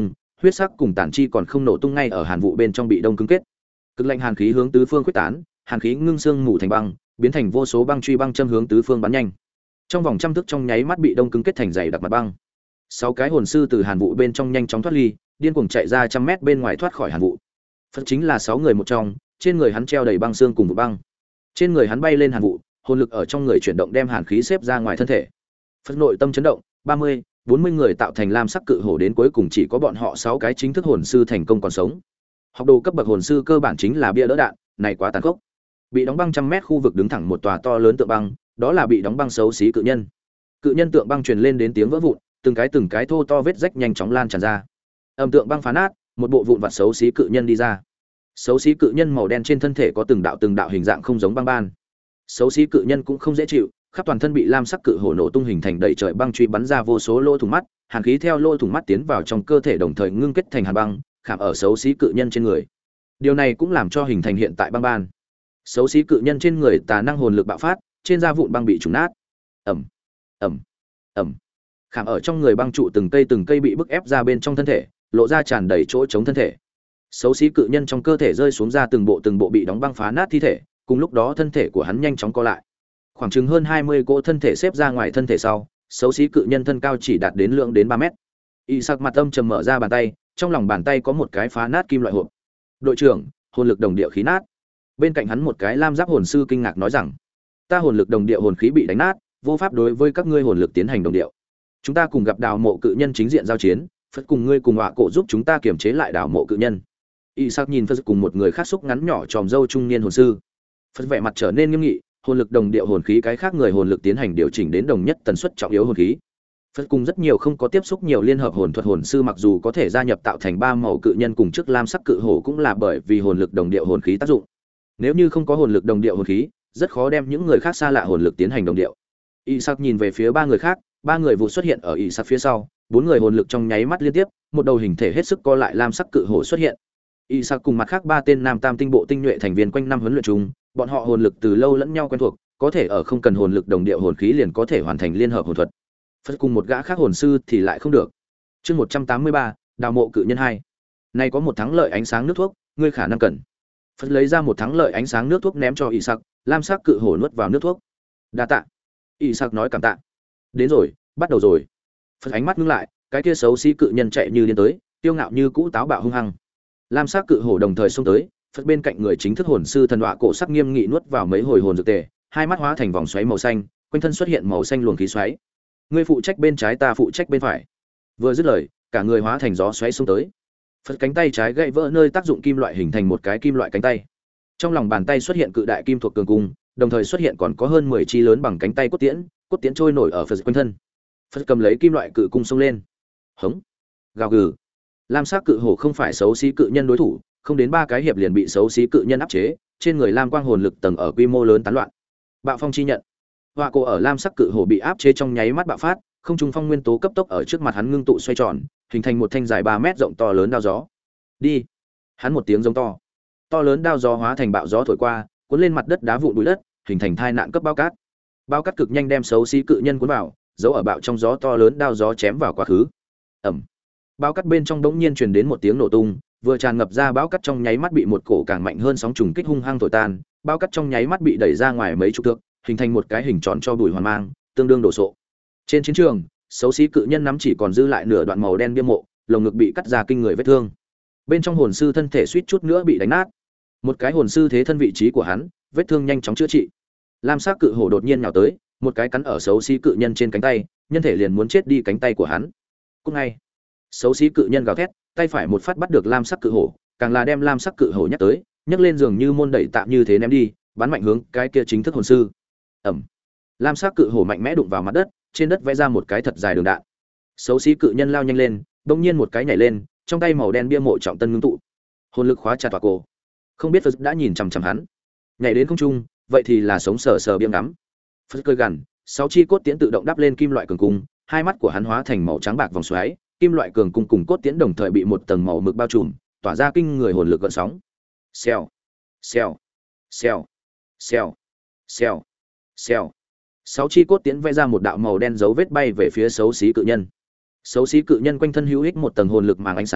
huyết sắc cùng tản chi còn không nổ tung ngay ở hàn vụ bên trong bị đông cứng kết. Cực lạnh hàn khí hướng tứ phương quyết tán, hàn khí ngưng xương mù thành băng, biến thành vô số băng truy băng châm hướng tứ phương bắn nhanh. Trong vòng trăm thước trong nháy mắt bị đông cứng kết thành dày đặc mặt băng. Sáu cái hồn sư từ hàn vụ bên trong nhanh chóng thoát ly, điên cuồng chạy ra trăm mét bên ngoài thoát khỏi hàn vụ. Phật chính là sáu người một trong, trên người hắn treo đầy băng xương cùng vụ băng. Trên người hắn bay lên hàn vụ, hồn lực ở trong người chuyển động đem hàn khí xếp ra ngoài thân thể. Phật nội tâm chấn động, ba mươi, bốn mươi người tạo thành lam sắc cự hổ đến cuối cùng chỉ có bọn họ sáu cái chính thức hồn sư thành công còn sống. Học đồ cấp bậc hồn sư cơ bản chính là bia đỡ đạn, này quá tàn khốc. Bị đóng băng trăm mét khu vực đứng thẳng một tòa to lớn tượng băng, đó là bị đóng băng xấu xí cự nhân. Cự nhân tượng băng truyền lên đến tiếng vỡ vụn, từng cái từng cái thô to vết rách nhanh chóng lan tràn ra. Âm tượng băng phá nát, một bộ vụn vặt xấu xí cự nhân đi ra. Xấu xí cự nhân màu đen trên thân thể có từng đạo từng đạo hình dạng không giống băng ban. Xấu xí cự nhân cũng không dễ chịu, khắp toàn thân bị lam sắc cự hổ nổ tung hình thành đầy trời băng truy bắn ra vô số lỗ thủng mắt, hàn khí theo lỗ thủng mắt tiến vào trong cơ thể đồng thời ngưng kết thành hàn băng, khảm ở xấu xí cự nhân trên người. Điều này cũng làm cho hình thành hiện tại băng ban. Xấu xí cự nhân trên người tà năng hồn lực bạo phát, trên da vụn băng bị trùng nát. Ầm, ầm, ầm. Khảm ở trong người băng trụ từng cây từng cây bị bức ép ra bên trong thân thể, lộ ra tràn đầy chỗ chống thân thể. Xấu xí cự nhân trong cơ thể rơi xuống ra từng bộ từng bộ bị đóng băng phá nát thi thể, cùng lúc đó thân thể của hắn nhanh chóng co lại. Khoảng chừng hơn hai mươi cỗ thân thể xếp ra ngoài thân thể sau, xấu xí cự nhân thân cao chỉ đạt đến lượng đến ba mét. Y Sặc mặt âm trầm mở ra bàn tay, trong lòng bàn tay có một cái phá nát kim loại hộp. "Đội trưởng, hồn lực đồng điệu khí nát." Bên cạnh hắn một cái lam giáp hồn sư kinh ngạc nói rằng: "Ta hồn lực đồng điệu hồn khí bị đánh nát, vô pháp đối với các ngươi hồn lực tiến hành đồng điệu. Chúng ta cùng gặp Đào Mộ cự nhân chính diện giao chiến, Phật cùng ngươi cùng họa cổ giúp chúng ta kiềm chế lại Đào Mộ cự nhân." Y Sặc nhìn Phật cùng một người khác xúc ngắn nhỏ tròm râu trung niên hồn sư. Phật vẻ mặt trở nên nghiêm nghị, hồn lực đồng điệu hồn khí cái khác người hồn lực tiến hành điều chỉnh đến đồng nhất tần suất trọng yếu hồn khí. Phật cùng rất nhiều không có tiếp xúc nhiều liên hợp hồn thuật hồn sư mặc dù có thể gia nhập tạo thành ba màu cự nhân cùng trước lam sắc cự hổ cũng là bởi vì hồn lực đồng điệu hồn khí tác dụng. Nếu như không có hồn lực đồng điệu hồn khí, rất khó đem những người khác xa lạ hồn lực tiến hành đồng điệu. Y Sặc nhìn về phía ba người khác, ba người vụ xuất hiện ở Y Sặc phía sau, bốn người hồn lực trong nháy mắt liên tiếp, một đầu hình thể hết sức co lại lam sắc cự hổ xuất hiện. Y Sặc cùng mặt khác ba tên nam tam tinh bộ tinh nhuệ thành viên quanh năm huấn luyện chung, bọn họ hồn lực từ lâu lẫn nhau quen thuộc, có thể ở không cần hồn lực đồng điệu hồn khí liền có thể hoàn thành liên hợp hồn thuật. Phật cùng một gã khác hồn sư thì lại không được. Chương một trăm tám mươi ba, Đào Mộ cự nhân hai. Này có một thắng lợi ánh sáng nước thuốc, ngươi khả năng cần. Phật lấy ra một thắng lợi ánh sáng nước thuốc ném cho Y Sặc, lam sắc cự hổ nuốt vào nước thuốc. Đa tạ. Y Sặc nói cảm tạ. Đến rồi, bắt đầu rồi. Phật ánh mắt ngưng lại, cái kia xấu xí cự nhân chạy như điên tới, tiêu ngạo như cũ táo bạo hung hăng. Lam sắc cự hổ đồng thời xông tới, Phật bên cạnh người chính thức hồn sư thần đọa cổ sắc nghiêm nghị nuốt vào mấy hồi hồn dược tề, hai mắt hóa thành vòng xoáy màu xanh, quanh thân xuất hiện màu xanh luồng khí xoáy. Ngươi phụ trách bên trái, ta phụ trách bên phải. Vừa dứt lời, cả người hóa thành gió xoáy xông tới. Phật cánh tay trái gãy vỡ nơi tác dụng kim loại hình thành một cái kim loại cánh tay. Trong lòng bàn tay xuất hiện cự đại kim thuộc cường cung, đồng thời xuất hiện còn có hơn mười chi lớn bằng cánh tay cốt tiễn, cốt tiễn trôi nổi ở Phật quanh thân. Phật cầm lấy kim loại cự cung xông lên. Hống, gào gừ. Lam sắc cự hổ không phải xấu xí cự nhân đối thủ, không đến ba cái hiệp liền bị xấu xí cự nhân áp chế, trên người lam quang hồn lực tầng ở quy mô lớn tán loạn. Bạo phong chi nhận. Họa cổ ở lam sắc cự hổ bị áp chế trong nháy mắt bạo phát, không trung phong nguyên tố cấp tốc ở trước mặt hắn ngưng tụ xoay tròn, hình thành một thanh dài ba mét rộng to lớn đao gió. Đi. Hắn một tiếng giống to. To lớn đao gió hóa thành bạo gió thổi qua, cuốn lên mặt đất đá vụn bụi đất, hình thành thai nạn cấp bao cát. Bao cát cực nhanh đem xấu xí cự nhân cuốn vào, giấu ở bạo trong gió to lớn đao gió chém vào quá khứ. Ầm. Bao cát bên trong đống nhiên truyền đến một tiếng nổ tung, vừa tràn ngập ra bão cát trong nháy mắt bị một cổ càng mạnh hơn sóng trùng kích hung hăng thổi tan, bao cát trong nháy mắt bị đẩy ra ngoài mấy chục thước, hình thành một cái hình tròn cho bụi hoàn mang, tương đương đổ sộ. Trên chiến trường, xấu xí cự nhân nắm chỉ còn dư lại nửa đoạn màu đen bia mộ, lồng ngực bị cắt ra kinh người vết thương. Bên trong hồn sư thân thể suýt chút nữa bị đánh nát. Một cái hồn sư thế thân vị trí của hắn, vết thương nhanh chóng chữa trị. Lam sắc cự hổ đột nhiên nhào tới, một cái cắn ở xấu xí cự nhân trên cánh tay, nhân thể liền muốn chết đi cánh tay của hắn. Cũng ngay, xấu xí cự nhân gào thét, tay phải một phát bắt được lam sắc cự hổ, càng là đem lam sắc cự hổ nhắc tới, nhấc lên giường như môn đẩy tạm như thế ném đi, bắn mạnh hướng cái kia chính thức hồn sư. Ầm. Lam sắc cự hổ mạnh mẽ đụng vào mặt đất, trên đất vẽ ra một cái thật dài đường đạn. Xấu xí cự nhân lao nhanh lên, bỗng nhiên một cái nhảy lên, trong tay màu đen bia mộ trọng tân ngưng tụ. Hồn lực khóa chặt tọa cổ. Không biết Phật đã nhìn chằm chằm hắn. Nhảy đến không trung, vậy thì là sống sờ sờ biếng ngắm. Phật cười gằn, sáu chi cốt tiễn tự động đắp lên kim loại cường cung, hai mắt của hắn hóa thành màu trắng bạc vòng xoáy, kim loại cường cung cùng cốt tiễn đồng thời bị một tầng màu mực bao trùm, tỏa ra kinh người hồn lực gợn sóng. Xèo, xèo, xèo, xèo, xèo, xèo. Sáu chi cốt tiễn vẽ ra một đạo màu đen dấu vết bay về phía xấu xí cự nhân. Xấu xí cự nhân quanh thân hữu ích một tầng hồn lực màng ánh sáng,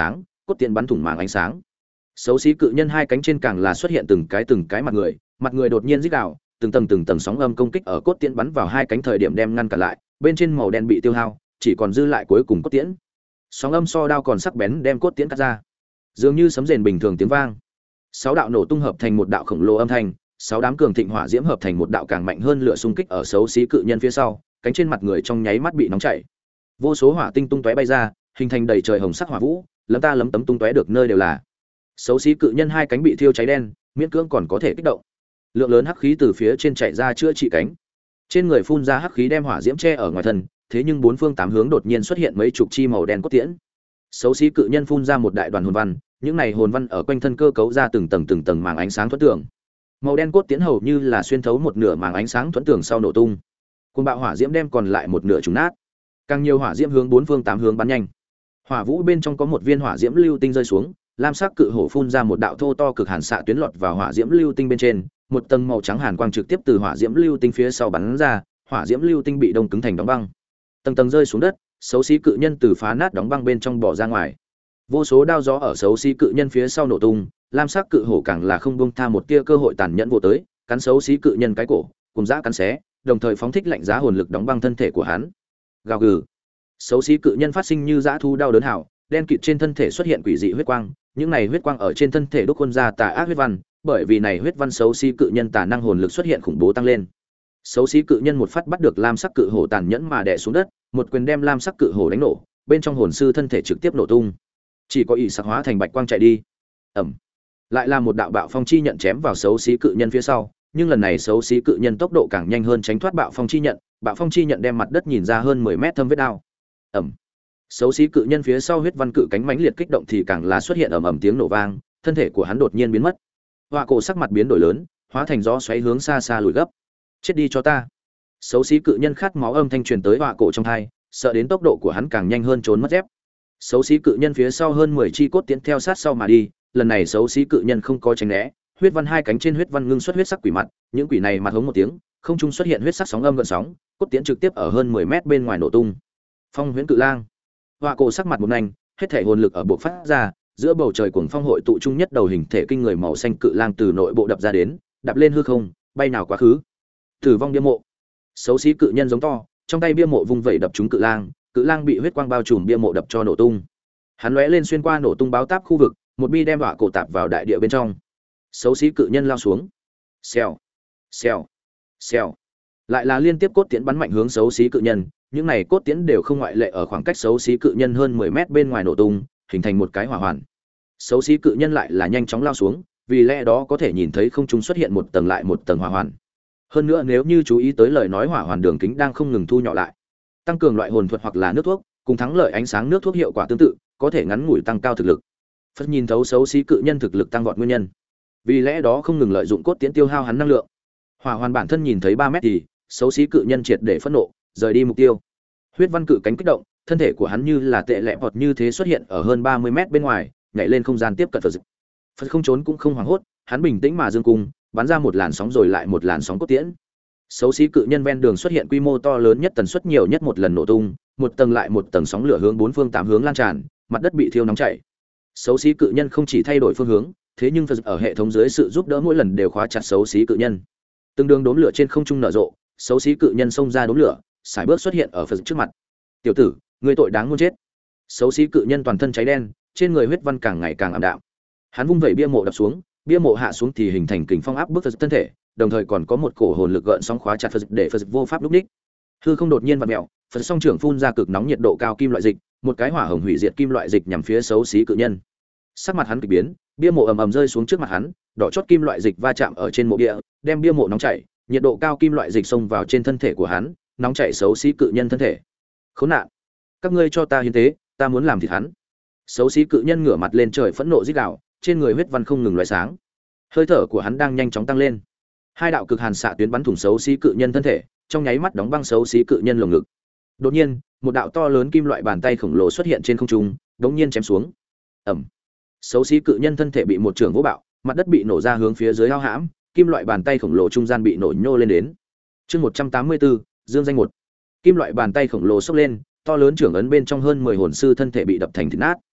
cốt tiễn bắn thủng màng ánh sáng. Xấu xí cự nhân hai cánh trên càng là xuất hiện từng cái từng cái mặt người, mặt người đột nhiên rít gào, từng tầng từng tầng sóng âm công kích ở cốt tiễn bắn vào hai cánh thời điểm đem ngăn cản lại, bên trên màu đen bị tiêu hao, chỉ còn dư lại cuối cùng cốt tiễn. Sóng âm so đao còn sắc bén đem cốt tiễn cắt ra, dường như sấm rền bình thường tiếng vang. Sáu đạo nổ tung hợp thành một đạo khổng lồ âm thanh, sáu đám cường thịnh hỏa diễm hợp thành một đạo càng mạnh hơn lửa xung kích ở xấu xí cự nhân phía sau, cánh trên mặt người trong nháy mắt bị nóng chảy. Vô số hỏa tinh tung tóe bay ra, hình thành đầy trời hồng sắc hỏa vũ, lấm ta lấm tấm tung tóe được nơi đều là. Xấu xí cự nhân hai cánh bị thiêu cháy đen, miễn cưỡng còn có thể kích động. Lượng lớn hắc khí từ phía trên chạy ra chữa trị cánh. Trên người phun ra hắc khí đem hỏa diễm che ở ngoài thân, thế nhưng bốn phương tám hướng đột nhiên xuất hiện mấy chục chi màu đen cốt tiễn. Xấu xí cự nhân phun ra một đại đoàn hồn văn, những này hồn văn ở quanh thân cơ cấu ra từng tầng từng tầng màng ánh sáng thuẫn tường. Màu đen cốt tiễn hầu như là xuyên thấu một nửa màng ánh sáng thuẫn tường sau nổ tung. Cuồng bạo hỏa diễm đem còn lại một nửa trùng nát. Càng nhiều hỏa diễm hướng bốn phương tám hướng bắn nhanh. Hỏa vũ bên trong có một viên hỏa diễm lưu tinh rơi xuống, lam sắc cự hổ phun ra một đạo thô to cực hàn xạ tuyến lọt vào hỏa diễm lưu tinh bên trên, một tầng màu trắng hàn quang trực tiếp từ hỏa diễm lưu tinh phía sau bắn ra, hỏa diễm lưu tinh bị đông cứng thành đóng băng. Tầng tầng rơi xuống đất, xấu xí cự nhân từ phá nát đóng băng bên trong bỏ ra ngoài. Vô số đao gió ở xấu xí cự nhân phía sau nổ tung, lam sắc cự hổ càng là không buông tha một tia cơ hội tàn nhẫn vô tới, cắn xấu xí cự nhân cái cổ, cùng dã cắn xé, đồng thời phóng thích lạnh giá hồn lực đóng băng thân thể của hắn. Gào gừ. Xấu xí cự nhân phát sinh như dã thu đau đớn hào, đen kịt trên thân thể xuất hiện quỷ dị huyết quang, những này huyết quang ở trên thân thể đúc khuôn ra tà ác huyết văn, bởi vì này huyết văn xấu xí cự nhân tà năng hồn lực xuất hiện khủng bố tăng lên. Xấu xí cự nhân một phát bắt được lam sắc cự hổ tàn nhẫn mà đè xuống đất, một quyền đem lam sắc cự hổ đánh nổ, bên trong hồn sư thân thể trực tiếp nổ tung. Chỉ có ỷ sắc hóa thành bạch quang chạy đi. Ầm. Lại là một đạo bạo phong chi nhận chém vào xấu xí cự nhân phía sau, nhưng lần này xấu xí cự nhân tốc độ càng nhanh hơn tránh thoát bạo phong chi nhận, bạo phong chi nhận đem mặt đất nhìn ra hơn mười mét thâm vết đao. Ầm. Xấu xí cự nhân phía sau huyết văn cự cánh mãnh liệt kích động thì càng là xuất hiện ầm ầm tiếng nổ vang, thân thể của hắn đột nhiên biến mất. Họa cổ sắc mặt biến đổi lớn, hóa thành gió xoáy hướng xa xa lùi gấp. Chết đi cho ta. Xấu xí cự nhân khát máu âm thanh truyền tới họa cổ trong tai, sợ đến tốc độ của hắn càng nhanh hơn trốn mất dép. Xấu xí cự nhân phía sau hơn mười chi cốt tiễn theo sát sau mà đi, lần này xấu xí cự nhân không có tránh né, huyết văn hai cánh trên huyết văn ngưng xuất huyết sắc quỷ mặt, những quỷ này mặt hống một tiếng, không trung xuất hiện huyết sắc sóng âm gợn sóng, cốt tiễn trực tiếp ở hơn mười mét bên ngoài nổ tung. Phong huyễn cự lang. Họa cổ sắc mặt một nhanh, hết thể hồn lực ở bộ phát ra, giữa bầu trời cuồng phong hội tụ trung nhất đầu hình thể kinh người màu xanh cự lang từ nội bộ đập ra đến, đạp lên hư không, bay nào quá khứ. Tử vong bia mộ. Xấu xí cự nhân giống to, trong tay bia mộ vung vẩy đập trúng cự lang, cự lang bị huyết quang bao trùm bia mộ đập cho nổ tung. Hắn lóe lên xuyên qua nổ tung báo táp khu vực, một bi đem họa cổ tạp vào đại địa bên trong. Xấu xí cự nhân lao xuống. Xèo, xèo, xèo. Lại là liên tiếp cốt tiễn bắn mạnh hướng xấu xí cự nhân, những này cốt tiễn đều không ngoại lệ ở khoảng cách xấu xí cự nhân hơn mười mét bên ngoài nổ tung, hình thành một cái hỏa hoàn. Xấu xí cự nhân lại là nhanh chóng lao xuống, vì lẽ đó có thể nhìn thấy không trung xuất hiện một tầng lại một tầng hỏa hoàn. Hơn nữa nếu như chú ý tới lời nói hỏa hoàn đường kính đang không ngừng thu nhỏ lại. Tăng cường loại hồn thuật hoặc là nước thuốc, cùng thắng lợi ánh sáng nước thuốc hiệu quả tương tự, có thể ngắn ngủi tăng cao thực lực. Phất nhìn thấu xấu xí cự nhân thực lực tăng vọt nguyên nhân. Vì lẽ đó không ngừng lợi dụng cốt tiễn tiêu hao hắn năng lượng. Hỏa hoàn bản thân nhìn thấy ba mét thì, xấu xí cự nhân triệt để phẫn nộ, rời đi mục tiêu. Huyết văn cự cánh kích động, thân thể của hắn như là tệ lẹ bọt như thế xuất hiện ở hơn ba mươi mét bên ngoài, nhảy lên không gian tiếp cận Phật. Phật không trốn cũng không hoảng hốt, hắn bình tĩnh mà dương cung, bắn ra một làn sóng rồi lại một làn sóng cốt tiễn. Xấu xí cự nhân ven đường xuất hiện quy mô to lớn nhất tần suất nhiều nhất một lần nổ tung, một tầng lại một tầng sóng lửa hướng bốn phương tám hướng lan tràn, mặt đất bị thiêu nóng chảy. Xấu xí cự nhân không chỉ thay đổi phương hướng, thế nhưng Phật ở hệ thống dưới sự giúp đỡ mỗi lần đều khóa chặt xấu xí cự nhân. Từng đường đốm lửa trên không trung nở rộ, xấu xí cự nhân xông ra đốm lửa, sải bước xuất hiện ở Phật trước mặt. "Tiểu tử, ngươi tội đáng muôn chết." Xấu xí cự nhân toàn thân cháy đen, trên người huyết văn càng ngày càng ảm đạm. Hắn vung vẩy bia mộ đập xuống, bia mộ hạ xuống thì hình thành kình phong áp bức Phật thân thể, đồng thời còn có một cổ hồn lực gợn sóng khóa chặt Phật để Phật vô pháp lúc đích. Hư không đột nhiên vặn mèo, Phật song trưởng phun ra cực nóng nhiệt độ cao kim loại dịch, một cái hỏa hồng hủy diệt kim loại dịch nhằm phía xấu xí cự nhân. Sắc mặt hắn kỳ biến, bia mộ ầm ầm rơi xuống trước mặt hắn, đỏ chót kim loại dịch va chạm ở trên mộ bia, đem bia mộ nóng chảy, nhiệt độ cao kim loại dịch xông vào trên thân thể của hắn, nóng chảy xấu xí cự nhân thân thể. Khốn nạn, các ngươi cho ta hiến tế, ta muốn làm thịt hắn. Xấu xí cự nhân ngửa mặt lên trời phẫn nộ rít gào, trên người huyết văn không ngừng lóe sáng. Hơi thở của hắn đang nhanh chóng tăng lên. Hai đạo cực hàn xạ tuyến bắn thủng xấu xí cự nhân thân thể, trong nháy mắt đóng băng xấu xí cự nhân lồng ngực. Đột nhiên, một đạo to lớn kim loại bàn tay khổng lồ xuất hiện trên không trung, đống nhiên chém xuống. Ầm. Xấu xí cự nhân thân thể bị một trường vỗ bạo, mặt đất bị nổ ra hướng phía dưới ao hãm, kim loại bàn tay khổng lồ trung gian bị nổ nhô lên đến. Chương một trăm tám mươi tư, dương danh một. Kim loại bàn tay khổng lồ xốc lên, to lớn trưởng ấn bên trong hơn mười hồn sư thân thể bị đập thành thịt nát.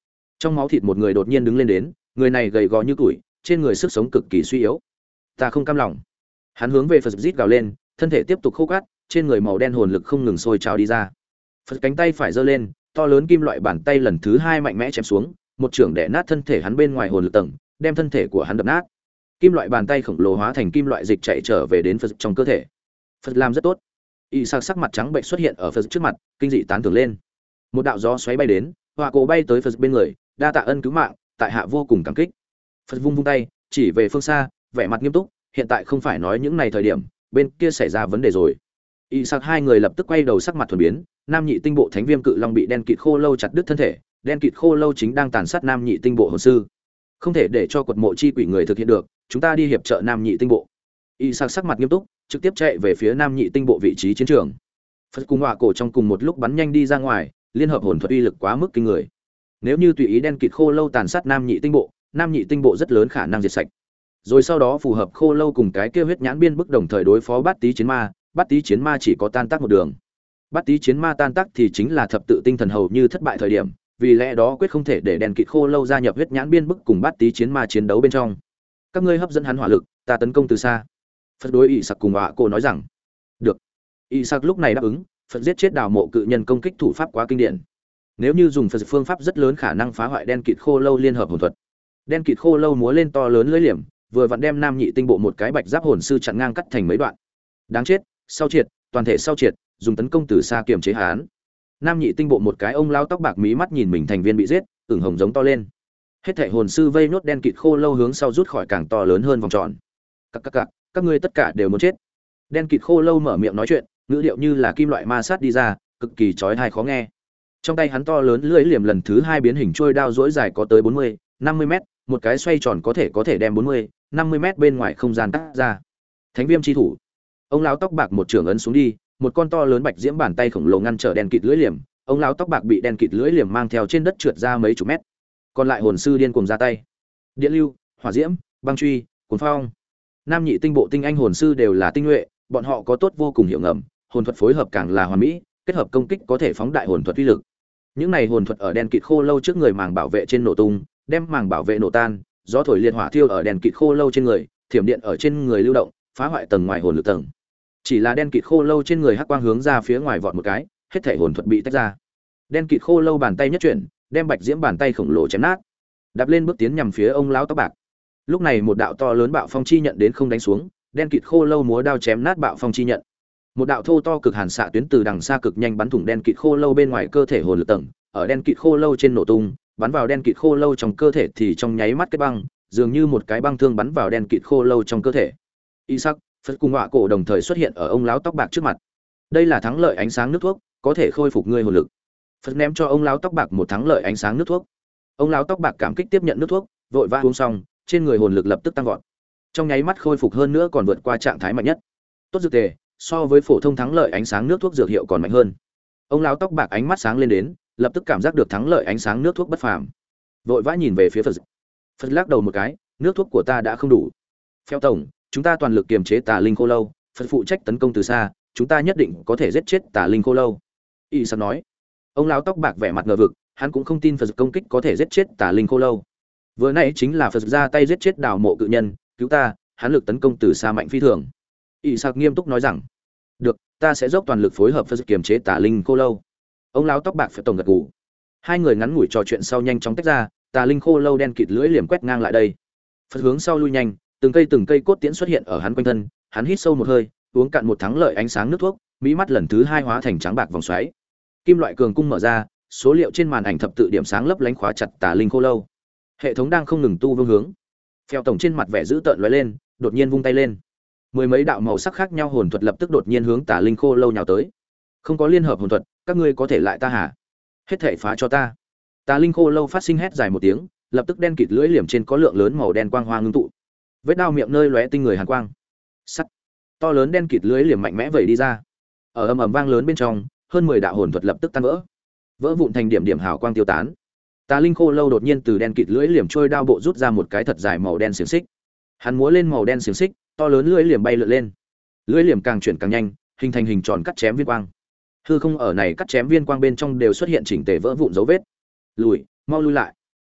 Trong máu thịt một người đột nhiên đứng lên đến, người này gầy gò như củi, trên người sức sống cực kỳ suy yếu. Ta không cam lòng. Hắn hướng về Phật rít gào lên, thân thể tiếp tục khô cát, trên người màu đen hồn lực không ngừng sôi trào đi ra. Phật cánh tay phải giơ lên, to lớn kim loại bàn tay lần thứ hai mạnh mẽ chém xuống, một chưởng đè nát thân thể hắn bên ngoài hồn lực tầng, đem thân thể của hắn đập nát. Kim loại bàn tay khổng lồ hóa thành kim loại dịch chạy trở về đến Phật trong cơ thể. Phật làm rất tốt. Y sắc sắc mặt trắng bệnh xuất hiện ở Phật trước mặt, kinh dị tán thưởng lên. Một đạo gió xoáy bay đến, hỏa cổ bay tới Phật bên người, đa tạ ân cứu mạng, tại hạ vô cùng cảm kích. Phật vung vung tay, chỉ về phương xa, vẻ mặt nghiêm túc, hiện tại không phải nói những này thời điểm, bên kia xảy ra vấn đề rồi. Y sắc hai người lập tức quay đầu sắc mặt thuần biến, Nam Nhị Tinh Bộ Thánh Viêm Cự Long bị đen kịt khô lâu chặt đứt thân thể, đen kịt khô lâu chính đang tàn sát Nam Nhị Tinh Bộ hồn sư. Không thể để cho quật mộ chi quỷ người thực hiện được, chúng ta đi hiệp trợ Nam Nhị Tinh Bộ. Y sắc sắc mặt nghiêm túc, trực tiếp chạy về phía Nam Nhị Tinh Bộ vị trí chiến trường. Phật cùng hỏa cổ trong cùng một lúc bắn nhanh đi ra ngoài, liên hợp hồn thuật uy lực quá mức kinh người. Nếu như tùy ý đen kịt khô lâu tàn sát Nam Nhị Tinh Bộ, Nam Nhị Tinh Bộ rất lớn khả năng diệt sạch. Rồi sau đó phù hợp khô lâu cùng cái kia huyết nhãn biên bức đồng thời đối phó bát tý chiến ma, bát tý chiến ma chỉ có tan tác một đường. Bát tý chiến ma tan tác thì chính là thập tự tinh thần hầu như thất bại thời điểm, vì lẽ đó quyết không thể để đen kịt khô lâu gia nhập huyết nhãn biên bức cùng bát tý chiến ma chiến đấu bên trong. Các ngươi hấp dẫn hắn hỏa lực, ta tấn công từ xa. Phật đối ỷ sặc cùng họa cô nói rằng, được. ỷ sặc lúc này đáp ứng. Phật giết chết đào mộ cự nhân công kích thủ pháp quá kinh điển. Nếu như dùng Phật phương pháp rất lớn khả năng phá hoại đen kịt khô lâu liên hợp hồn thuật. Đen kịt khô lâu múa lên to lớn lưỡi liềm, vừa vặn đem Nam Nhị Tinh Bộ một cái bạch giáp hồn sư chặn ngang cắt thành mấy đoạn. Đáng chết, sau triệt, toàn thể sau triệt, dùng tấn công từ xa kiềm chế hắn. Nam Nhị Tinh Bộ một cái ông lao tóc bạc mí mắt nhìn mình thành viên bị giết, ửng hồng giống to lên. Hết thảy hồn sư vây nốt đen kịt khô lâu hướng sau rút khỏi càng to lớn hơn vòng tròn. Các các các, các ngươi tất cả đều muốn chết. Đen kịt khô lâu mở miệng nói chuyện, ngữ điệu như là kim loại ma sát đi ra, cực kỳ chói tai khó nghe. Trong tay hắn to lớn lưỡi liềm lần thứ hai biến hình trôi đao rỗi dài có tới bốn mươi, năm mươi mét, một cái xoay tròn có thể có thể đem bốn mươi, năm mươi mét bên ngoài không gian cắt ra. Thánh viêm chi thủ. Ông lão tóc bạc một trường ấn xuống đi, một con to lớn bạch diễm bàn tay khổng lồ ngăn trở đen kịt lưỡi liềm, ông lão tóc bạc bị đen kịt lưỡi liềm mang theo trên đất trượt ra mấy chục mét. Còn lại hồn sư điên cuồng ra tay. Điện lưu, hỏa diễm, băng truy, cuốn phong. Nam Nhị Tinh Bộ tinh anh hồn sư đều là tinh nhuệ, bọn họ có tốt vô cùng hiệu ngầm, hồn thuật phối hợp càng là hoàn mỹ, kết hợp công kích có thể phóng đại hồn thuật uy lực. Những này hồn thuật ở đen kịt khô lâu trước người màng bảo vệ trên nổ tung, đem màng bảo vệ nổ tan, gió thổi liệt hỏa thiêu ở đen kịt khô lâu trên người, thiểm điện ở trên người lưu động, phá hoại tầng ngoài hồn lực tầng. Chỉ là đen kịt khô lâu trên người hắc quang hướng ra phía ngoài vọt một cái, hết thể hồn thuật bị tách ra. Đen kịt khô lâu bàn tay nhất chuyển, đem bạch diễm bàn tay khổng lồ chém nát, đạp lên bước tiến nhằm phía ông lão tóc bạc. Lúc này một đạo to lớn bạo phong chi nhận đến không đánh xuống, đen kịt khô lâu múa đao chém nát bạo phong chi nhận. Một đạo thô to cực hàn xạ tuyến từ đằng xa cực nhanh bắn thủng đen kịt khô lâu bên ngoài cơ thể hồn lực tầng, ở đen kịt khô lâu trên nổ tung, bắn vào đen kịt khô lâu trong cơ thể thì trong nháy mắt kết băng, dường như một cái băng thương bắn vào đen kịt khô lâu trong cơ thể. Isaac, Phật cùng họa cổ đồng thời xuất hiện ở ông lão tóc bạc trước mặt. Đây là thắng lợi ánh sáng nước thuốc, có thể khôi phục ngươi hồn lực. Phật ném cho ông lão tóc bạc một thắng lợi ánh sáng nước thuốc. Ông lão tóc bạc cảm kích tiếp nhận nước thuốc, vội vã uống xong, trên người hồn lực lập tức tăng vọt. Trong nháy mắt khôi phục hơn nữa còn vượt qua trạng thái mạnh nhất. Tốt dược tề, so với phổ thông thắng lợi ánh sáng nước thuốc dược hiệu còn mạnh hơn. Ông lão tóc bạc ánh mắt sáng lên đến, lập tức cảm giác được thắng lợi ánh sáng nước thuốc bất phàm. Vội vã nhìn về phía Phật. Phật lắc đầu một cái, nước thuốc của ta đã không đủ. Phèo tổng, chúng ta toàn lực kiềm chế tà linh khô lâu, Phật phụ trách tấn công từ xa, chúng ta nhất định có thể giết chết tà linh khô lâu. Y sắp nói. Ông lão tóc bạc vẻ mặt ngờ vực, hắn cũng không tin Phật công kích có thể giết chết tà linh khô lâu. Vừa nãy chính là Phật ra tay giết chết đào mộ cự nhân, cứu ta, hắn lực tấn công từ xa mạnh phi thường. Y sạc nghiêm túc nói rằng, được, ta sẽ dốc toàn lực phối hợp Phật kiềm chế tà linh khô lâu. Ông lão tóc bạc phải tổng gật gù. Hai người ngắn ngủi trò chuyện sau nhanh chóng tách ra, tà linh khô lâu đen kịt lưỡi liềm quét ngang lại đây. Phật hướng sau lui nhanh, từng cây từng cây cốt tiễn xuất hiện ở hắn quanh thân, hắn hít sâu một hơi, uống cạn một thắng lợi ánh sáng nước thuốc, mỹ mắt lần thứ hai hóa thành trắng bạc vòng xoáy. Kim loại cường cung mở ra, số liệu trên màn ảnh thập tự điểm sáng lấp lánh khóa chặt tà linh khô lâu. Hệ thống đang không ngừng tu vương hướng. Phèo tổng trên mặt vẻ dữ tợn lóe lên, đột nhiên vung tay lên. Mười mấy đạo màu sắc khác nhau hồn thuật lập tức đột nhiên hướng tà linh khô lâu nhào tới. Không có liên hợp hồn thuật, các ngươi có thể lại ta hả? Hết thể phá cho ta. Tà linh khô lâu phát sinh hét dài một tiếng, lập tức đen kịt lưỡi liềm trên có lượng lớn màu đen quang hoa ngưng tụ. Vết đao miệng nơi lóe tinh người hàn quang. Sắt. To lớn đen kịt lưỡi liềm mạnh mẽ vẩy đi ra. Ở ầm ầm vang lớn bên trong, hơn mười đạo hồn thuật lập tức tan vỡ. Vỡ vụn thành điểm điểm hào quang tiêu tán. Tà linh khô lâu đột nhiên từ đen kịt lưỡi liềm trôi đao bộ rút ra một cái thật dài màu đen xiềng xích. Hắn múa lên màu đen xiềng xích, to lớn lưỡi liềm bay lượn lên. Lưỡi liềm càng chuyển càng nhanh, hình thành hình tròn cắt chém viên quang. Hư không ở này cắt chém viên quang bên trong đều xuất hiện chỉnh tề vỡ vụn dấu vết. Lùi, mau lui lại.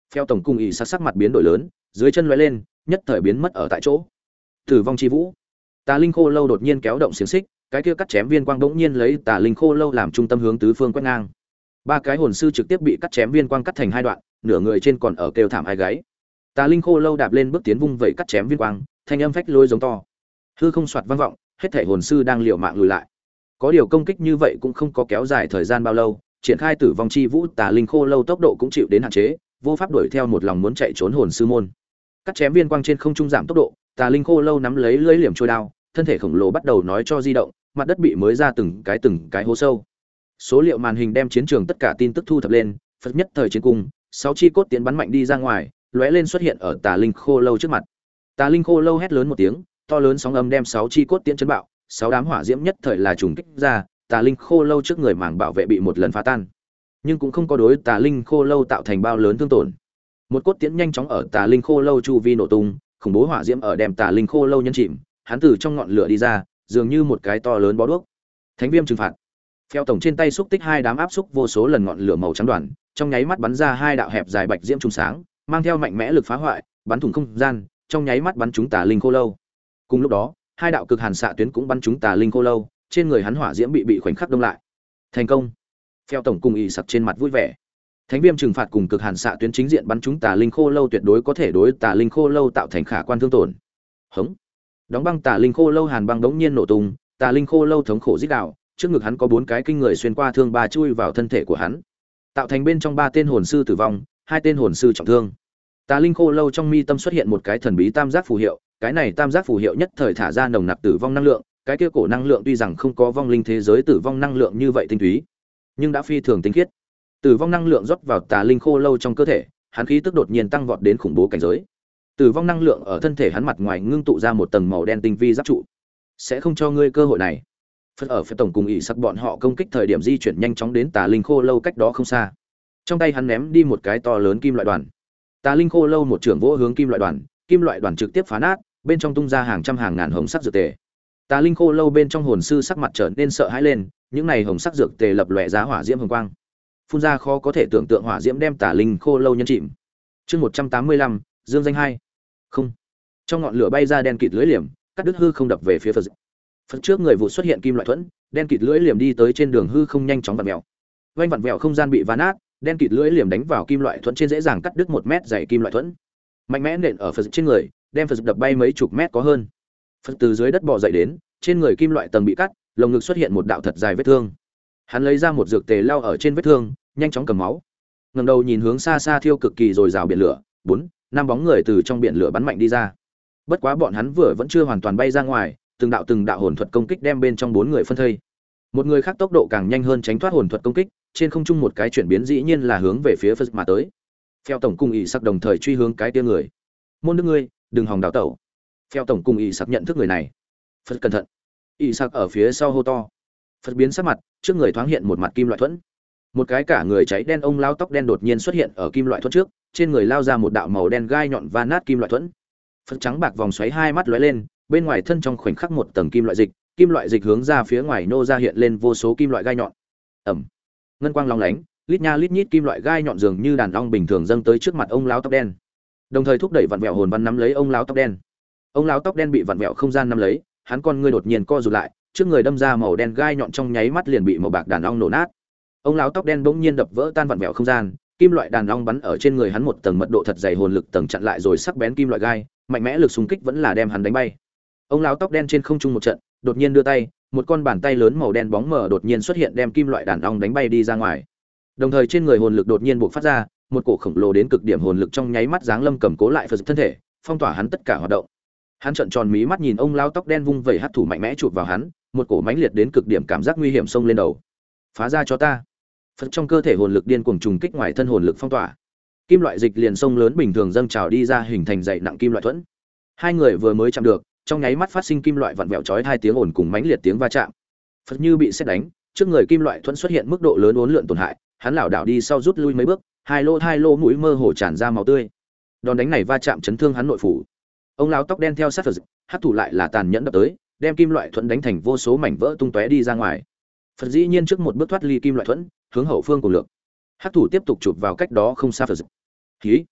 Phèo tổng cung ỉ sắc sắc mặt biến đổi lớn, dưới chân lóe lên, nhất thời biến mất ở tại chỗ. Tử vong chi vũ. Tà linh khô lâu đột nhiên kéo động xiềng xích, cái kia cắt chém viên quang bỗng nhiên lấy tà linh khô lâu làm trung tâm hướng tứ phương quét ngang. Ba cái hồn sư trực tiếp bị cắt chém viên quang cắt thành hai đoạn, nửa người trên còn ở kêu thảm ai gáy. Tà linh khô lâu đạp lên bước tiến vung vẩy cắt chém viên quang, thanh âm phách lôi giống to. Hư không xoạt vang vọng, hết thảy hồn sư đang liều mạng lùi lại. Có điều công kích như vậy cũng không có kéo dài thời gian bao lâu, triển khai tử vong chi vũ, tà linh khô lâu tốc độ cũng chịu đến hạn chế, vô pháp đuổi theo một lòng muốn chạy trốn hồn sư môn. Cắt chém viên quang trên không trung giảm tốc độ, tà linh khô lâu nắm lấy lưỡi liềm trôi đao, thân thể khổng lồ bắt đầu nói cho di động, mặt đất bị mới ra từng cái từng cái hố sâu. Số liệu màn hình đem chiến trường tất cả tin tức thu thập lên, phật nhất thời chiến cung, sáu chi cốt tiến bắn mạnh đi ra ngoài, lóe lên xuất hiện ở tà linh khô lâu trước mặt. Tà linh khô lâu hét lớn một tiếng, to lớn sóng âm đem sáu chi cốt tiến chấn bạo, sáu đám hỏa diễm nhất thời là trùng kích ra, tà linh khô lâu trước người mảng bảo vệ bị một lần phá tan, nhưng cũng không có đối tà linh khô lâu tạo thành bao lớn thương tổn. Một cốt tiễn nhanh chóng ở tà linh khô lâu chu vi nổ tung, khủng bố hỏa diễm ở đem tà linh khô lâu nhân chìm, hắn từ trong ngọn lửa đi ra, dường như một cái to lớn bó đuốc. Thánh viêm trừng phạt. Phèo tổng trên tay xúc tích hai đám áp xúc vô số lần ngọn lửa màu trắng đoàn, trong nháy mắt bắn ra hai đạo hẹp dài bạch diễm trùng sáng, mang theo mạnh mẽ lực phá hoại, bắn thủng không gian, trong nháy mắt bắn trúng tà linh khô lâu. Cùng lúc đó, hai đạo cực hàn xạ tuyến cũng bắn trúng tà linh khô lâu, trên người hắn hỏa diễm bị bị khoảnh khắc đông lại. Thành công. Phèo tổng cùng ỉ sặc trên mặt vui vẻ. Thánh viêm trừng phạt cùng cực hàn xạ tuyến chính diện bắn trúng tà linh khô lâu tuyệt đối có thể đối tà linh khô lâu tạo thành khả quan thương tổn. Hống. Đóng băng tà linh khô lâu hàn băng đống nhiên nổ tung, tà linh khô lâu thống khổ rít gào, trước ngực hắn có bốn cái kinh người xuyên qua thương ba chui vào thân thể của hắn, tạo thành bên trong ba tên hồn sư tử vong, hai tên hồn sư trọng thương. Tà linh khô lâu trong mi tâm xuất hiện một cái thần bí tam giác phù hiệu, cái này tam giác phù hiệu nhất thời thả ra nồng nặc tử vong năng lượng, cái kia cổ năng lượng tuy rằng không có vong linh thế giới tử vong năng lượng như vậy tinh túy, nhưng đã phi thường tinh khiết. Tử vong năng lượng rót vào tà linh khô lâu trong cơ thể, hắn khí tức đột nhiên tăng vọt đến khủng bố cảnh giới. Tử vong năng lượng ở thân thể hắn mặt ngoài ngưng tụ ra một tầng màu đen tinh vi giáp trụ. Sẽ không cho ngươi cơ hội này. Phật ở phía tổng cùng ỷ sắc bọn họ công kích thời điểm di chuyển nhanh chóng đến tà linh khô lâu cách đó không xa. Trong tay hắn ném đi một cái to lớn kim loại đoàn. Tà linh khô lâu một trưởng vỗ hướng kim loại đoàn, kim loại đoàn trực tiếp phá nát, bên trong tung ra hàng trăm hàng ngàn hồng sắc dược tề. Tà linh khô lâu bên trong hồn sư sắc mặt trở nên sợ hãi lên, những này hồng sắc dược tề lập lòe ra hỏa diễm hồng quang. Phun ra khó có thể tưởng tượng hỏa diễm đem tà linh khô lâu nhân chìm. Chương một trăm tám mươi lăm, dương danh hai. Không. Trong ngọn lửa bay ra đen kịt lưỡi liềm, cắt đứt hư không đập về phía Phật. Phật trước người vụ xuất hiện kim loại thuẫn, đen kịt lưỡi liềm đi tới trên đường hư không nhanh chóng vặn vẹo. Vành vặn vẹo không gian bị vỡ nát, đen kịt lưỡi liềm đánh vào kim loại thuẫn trên dễ dàng cắt đứt một mét dày kim loại thuẫn. Mạnh mẽ nện ở Phật trên người, đem Phật đập bay mấy chục mét có hơn. Phật từ dưới đất bò dậy đến, trên người kim loại tầng bị cắt, lồng ngực xuất hiện một đạo thật dài vết thương. Hắn lấy ra một dược tề lao ở trên vết thương, nhanh chóng cầm máu. Ngẩng đầu nhìn hướng xa xa thiêu cực kỳ rồi rào biển lửa, bốn, năm bóng người từ trong biển lửa bắn mạnh đi ra. Bất quá bọn hắn vừa vẫn chưa hoàn toàn bay ra ngoài, từng đạo từng đạo hồn thuật công kích đem bên trong bốn người phân thây. Một người khác tốc độ càng nhanh hơn tránh thoát hồn thuật công kích, trên không trung một cái chuyển biến dĩ nhiên là hướng về phía Phật mà tới. Phèo tổng cùng ỷ sắc đồng thời truy hướng cái kia người. Môn đức ngươi, đừng hòng đào tẩu. Phèo tổng cùng ỷ sắc nhận thức người này. Phật cẩn thận. ỷ sắc ở phía sau hô to. Phật biến sắc mặt, trước người thoáng hiện một mặt kim loại thuẫn. Một cái cả người cháy đen ông lao tóc đen đột nhiên xuất hiện ở kim loại thuẫn trước, trên người lao ra một đạo màu đen gai nhọn và nát kim loại thuẫn. Phật trắng bạc vòng xoáy hai mắt lóe lên, bên ngoài thân trong khoảnh khắc một tầng kim loại dịch, kim loại dịch hướng ra phía ngoài nô ra hiện lên vô số kim loại gai nhọn. Ầm. Ngân quang long lánh, lít nha lít nhít kim loại gai nhọn dường như đàn ong bình thường dâng tới trước mặt ông lão tóc đen. Đồng thời thúc đẩy vặn vẹo hồn văn nắm lấy ông lão tóc đen. Ông lão tóc đen bị vặn vẹo không gian nắm lấy, hắn con ngươi đột nhiên co rụt lại, trước người đâm ra màu đen gai nhọn trong nháy mắt liền bị màu bạc đàn ong nổ nát. Ông lão tóc đen bỗng nhiên đập vỡ tan vặn vẹo không gian, kim loại đàn ong bắn ở trên người hắn một tầng mật độ thật dày hồn lực tầng chặn lại rồi sắc bén kim loại gai, mạnh mẽ lực xung kích vẫn là đem hắn đánh bay. Ông lão tóc đen trên không trung một trận, đột nhiên đưa tay, một con bàn tay lớn màu đen bóng mờ đột nhiên xuất hiện đem kim loại đàn ong đánh bay đi ra ngoài. Đồng thời trên người hồn lực đột nhiên bộc phát ra, một cổ khổng lồ đến cực điểm hồn lực trong nháy mắt giáng lâm cầm cố lại Phật thân thể, phong tỏa hắn tất cả hoạt động. Hắn trợn tròn mí mắt nhìn ông lão tóc đen vung vẩy hắc thủ mạnh mẽ chụp vào hắn, một cổ mãnh liệt đến cực điểm cảm giác nguy hiểm xông lên đầu. Phá ra cho ta! Phật trong cơ thể hồn lực điên cuồng trùng kích ngoài thân hồn lực phong tỏa. Kim loại dịch liền sông lớn bình thường dâng trào đi ra hình thành dày nặng kim loại thuẫn. Hai người vừa mới chạm được, trong nháy mắt phát sinh kim loại vặn vẹo chói hai tiếng ồn cùng mãnh liệt tiếng va chạm. Phật như bị sét đánh, trước người kim loại thuẫn xuất hiện mức độ lớn uốn lượn tổn hại, hắn lảo đảo đi sau rút lui mấy bước, hai lỗ hai lỗ mũi mơ hồ tràn ra máu tươi. Đòn đánh này va chạm chấn thương hắn nội phủ. Ông lão tóc đen theo sát Phật, hắc thủ lại là tàn nhẫn đập tới, đem kim loại thuẫn đánh thành vô số mảnh vỡ tung tóe đi ra ngoài. Phật dĩ nhiên trước một bước thoát ly kim loại thuẫn, hướng hậu phương cùng lượng. Hắc thủ tiếp tục chụp vào cách đó không xa Phật. Khí,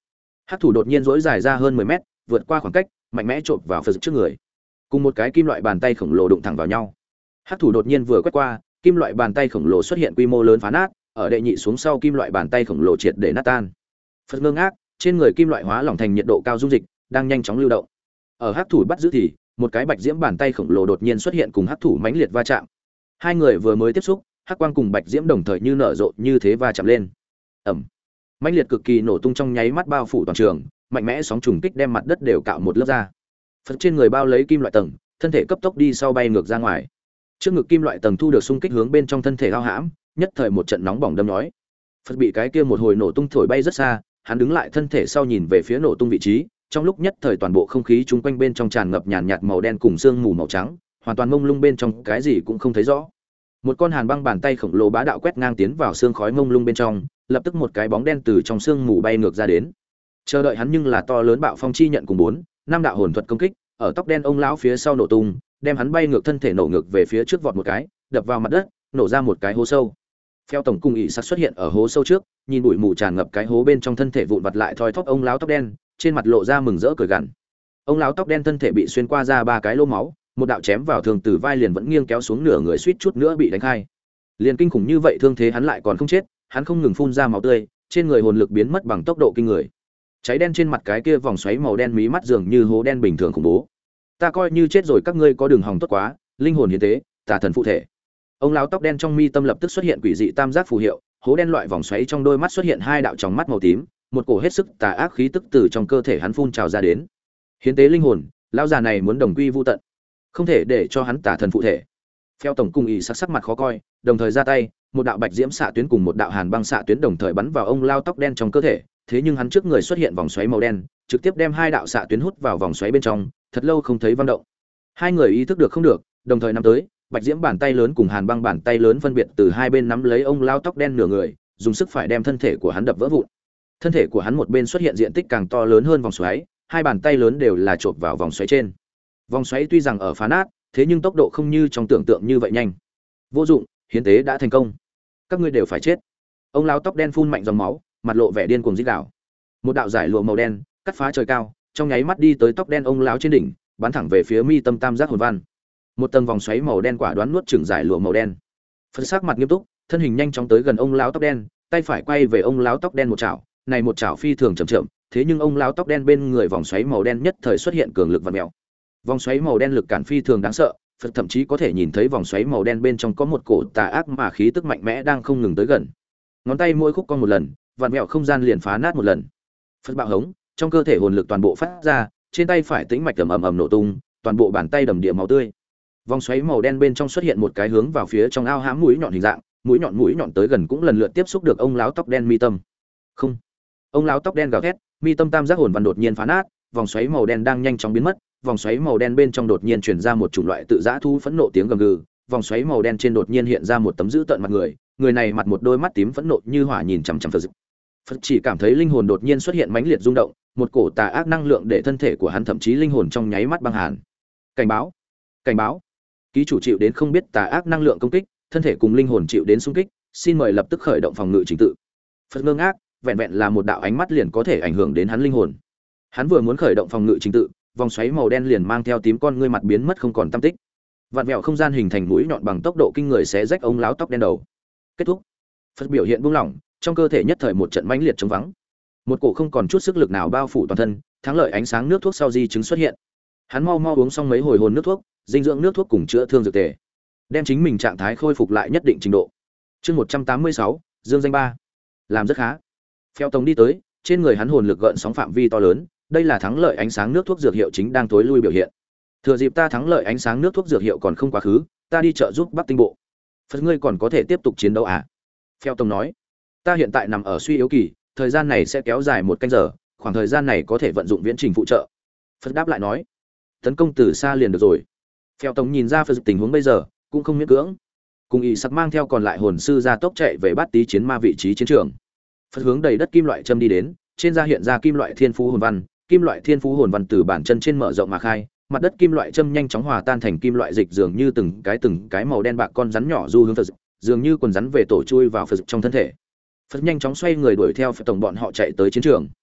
Hắc thủ đột nhiên dỗi dài ra hơn mười mét, vượt qua khoảng cách, mạnh mẽ chộp vào Phật trước người. Cùng một cái kim loại bàn tay khổng lồ đụng thẳng vào nhau. Hắc thủ đột nhiên vừa quét qua, kim loại bàn tay khổng lồ xuất hiện quy mô lớn phá nát, ở đệ nhị xuống sau kim loại bàn tay khổng lồ triệt để nát tan. Phật ngơ ngác, trên người kim loại hóa lỏng thành nhiệt độ cao dung dịch, đang nhanh chóng lưu động. Ở hắc thủ bắt giữ thì, một cái bạch diễm bàn tay khổng lồ đột nhiên xuất hiện cùng hắc thủ mãnh liệt va chạm. Hai người vừa mới tiếp xúc, hắc quang cùng bạch diễm đồng thời như nở rộ như thế va chạm lên. Ầm. Mãnh liệt cực kỳ nổ tung trong nháy mắt bao phủ toàn trường, mạnh mẽ sóng trùng kích đem mặt đất đều cạo một lớp ra. Phật trên người bao lấy kim loại tầng, thân thể cấp tốc đi sau bay ngược ra ngoài. Trước ngực kim loại tầng thu được xung kích hướng bên trong thân thể ao hãm, nhất thời một trận nóng bỏng đâm nhói. Phật bị cái kia một hồi nổ tung thổi bay rất xa, hắn đứng lại thân thể sau nhìn về phía nổ tung vị trí, trong lúc nhất thời toàn bộ không khí chung quanh bên trong tràn ngập nhàn nhạt màu đen cùng sương mù màu trắng, hoàn toàn mông lung bên trong cái gì cũng không thấy rõ. Một con hàn băng bàn tay khổng lồ bá đạo quét ngang tiến vào sương khói mông lung bên trong, lập tức một cái bóng đen từ trong sương mù bay ngược ra đến. Chờ đợi hắn nhưng là to lớn bạo phong chi nhận cùng bốn, năm đạo hồn thuật công kích, ở tóc đen ông lão phía sau nổ tung, đem hắn bay ngược thân thể nổ ngược về phía trước vọt một cái, đập vào mặt đất, nổ ra một cái hố sâu. Phèo tổng cung ỷ sắc xuất hiện ở hố sâu trước, nhìn bụi mù tràn ngập cái hố bên trong thân thể vụn vặt lại thoi thóp ông lão tóc đen, trên mặt lộ ra mừng rỡ cười gằn. Ông lão tóc đen thân thể bị xuyên qua ra ba cái lỗ máu, một đạo chém vào thường từ vai liền vẫn nghiêng kéo xuống nửa người suýt chút nữa bị đánh khai. Liền kinh khủng như vậy thương thế hắn lại còn không chết, hắn không ngừng phun ra máu tươi, trên người hồn lực biến mất bằng tốc độ kinh người. Cháy đen trên mặt cái kia vòng xoáy màu đen mí mắt dường như hố đen bình thường khủng bố. Ta coi như chết rồi các ngươi có đường hòng tốt quá, linh hồn hiến tế, tà thần phụ thể. Ông lão tóc đen trong mi tâm lập tức xuất hiện quỷ dị tam giác phù hiệu, hố đen loại vòng xoáy trong đôi mắt xuất hiện hai đạo tròng mắt màu tím, một cổ hết sức tà ác khí tức từ trong cơ thể hắn phun trào ra đến. Hiến tế linh hồn, lão già này muốn đồng quy vu tận, không thể để cho hắn tà thần phụ thể. Phèo tổng cung ỷ sắc sắc mặt khó coi, đồng thời ra tay, một đạo bạch diễm xạ tuyến cùng một đạo hàn băng xạ tuyến đồng thời bắn vào ông lao tóc đen trong cơ thể, thế nhưng hắn trước người xuất hiện vòng xoáy màu đen, trực tiếp đem hai đạo xạ tuyến hút vào vòng xoáy bên trong, thật lâu không thấy vận động. Hai người ý thức được không được, đồng thời nắm tới, bạch diễm bàn tay lớn cùng hàn băng bàn tay lớn phân biệt từ hai bên nắm lấy ông lao tóc đen nửa người, dùng sức phải đem thân thể của hắn đập vỡ vụn. Thân thể của hắn một bên xuất hiện diện tích càng to lớn hơn vòng xoáy, hai bàn tay lớn đều là chộp vào vòng xoáy trên. Vòng xoáy tuy rằng ở phá nát, thế nhưng tốc độ không như trong tưởng tượng như vậy nhanh. Vô dụng, hiến tế đã thành công. Các ngươi đều phải chết. Ông lão tóc đen phun mạnh dòng máu, mặt lộ vẻ điên cuồng rít gào. Một đạo giải lụa màu đen cắt phá trời cao, trong nháy mắt đi tới tóc đen ông lão trên đỉnh, bắn thẳng về phía mi tâm tam giác hồn văn. Một tầng vòng xoáy màu đen quả đoán nuốt chửng giải lụa màu đen. Phật sắc mặt nghiêm túc, thân hình nhanh chóng tới gần ông lão tóc đen, tay phải quay về ông lão tóc đen một chảo, này một chảo phi thường chậm chậm, thế nhưng ông lão tóc đen bên người vòng xoáy màu đen nhất thời xuất hiện cường lực vặn mèo. Vòng xoáy màu đen lực cản phi thường đáng sợ, Phật thậm chí có thể nhìn thấy vòng xoáy màu đen bên trong có một cổ tà ác mà khí tức mạnh mẽ đang không ngừng tới gần. Ngón tay mỗi khúc cong một lần, vặn mèo không gian liền phá nát một lần. Phật bạo hống, trong cơ thể hồn lực toàn bộ phát ra, trên tay phải tĩnh mạch ầm ầm ầm nổ tung, toàn bộ bàn tay đầm địa máu tươi. Vòng xoáy màu đen bên trong xuất hiện một cái hướng vào phía trong ao hãm mũi nhọn hình dạng, mũi nhọn mũi nhọn tới gần cũng lần lượt tiếp xúc được ông lão tóc đen mi tâm. Không. Ông lão tóc đen gào thét, mi tâm tam giác hồn văn đột nhiên phá nát, vòng xoáy màu đen đang nhanh chóng biến mất, vòng xoáy màu đen bên trong đột nhiên truyền ra một chủng loại tự dã thu phẫn nộ tiếng gầm gừ, vòng xoáy màu đen trên đột nhiên hiện ra một tấm dữ tợn mặt người, người này mặt một đôi mắt tím phẫn nộ như hỏa nhìn chằm chằm Phật. Phật chỉ cảm thấy linh hồn đột nhiên xuất hiện mãnh liệt rung động, một cổ tà ác năng lượng để thân thể của hắn thậm chí linh hồn trong nháy mắt băng hàn. Cảnh báo, cảnh báo, ký chủ chịu đến không biết tà ác năng lượng công kích, thân thể cùng linh hồn chịu đến xung kích, xin mời lập tức khởi động phòng ngự trình tự. Phật ngơ ngác, vẹn vẹn là một đạo ánh mắt liền có thể ảnh hưởng đến hắn linh hồn. Hắn vừa muốn khởi động phòng ngự trình tự, vòng xoáy màu đen liền mang theo tím con ngươi mặt biến mất không còn tăm tích. Vạn vẹo không gian hình thành mũi nhọn bằng tốc độ kinh người xé rách ông lão tóc đen đầu. Kết thúc. Phật biểu hiện buông lỏng, trong cơ thể nhất thời một trận mãnh liệt trống vắng. Một cổ không còn chút sức lực nào bao phủ toàn thân, thắng lợi ánh sáng nước thuốc sau di chứng xuất hiện. Hắn mau mau uống xong mấy hồi hồn nước thuốc, dinh dưỡng nước thuốc cùng chữa thương dược tề, đem chính mình trạng thái khôi phục lại nhất định trình độ. Chương một trăm tám mươi sáu, Dương danh ba. Làm rất khá. Phèo tổng đi tới, trên người hắn hồn lực gợn sóng phạm vi to lớn, đây là thắng lợi ánh sáng nước thuốc dược hiệu chính đang tối lui biểu hiện. Thừa dịp ta thắng lợi ánh sáng nước thuốc dược hiệu còn không quá khứ, ta đi trợ giúp Bắc Tinh bộ. Phật ngươi còn có thể tiếp tục chiến đấu à? Phèo tổng nói, ta hiện tại nằm ở suy yếu kỳ, thời gian này sẽ kéo dài một canh giờ, khoảng thời gian này có thể vận dụng viễn trình phụ trợ. Phật đáp lại nói, tấn công từ xa liền được rồi. Phèo tổng nhìn ra Phật tình huống bây giờ, cũng không miễn cưỡng. Cùng ý sắc mang theo còn lại hồn sư ra tốc chạy về bát tí chiến ma vị trí chiến trường. Phật hướng đầy đất kim loại châm đi đến, trên da hiện ra kim loại thiên phú hồn văn, kim loại thiên phú hồn văn từ bản chân trên mở rộng mà khai, mặt đất kim loại châm nhanh chóng hòa tan thành kim loại dịch dường như từng cái từng cái màu đen bạc con rắn nhỏ du hướng Phật, dường như quần rắn về tổ chui vào Phật trong thân thể. Phật nhanh chóng xoay người đuổi theo Phật tổng bọn họ chạy tới chiến trường.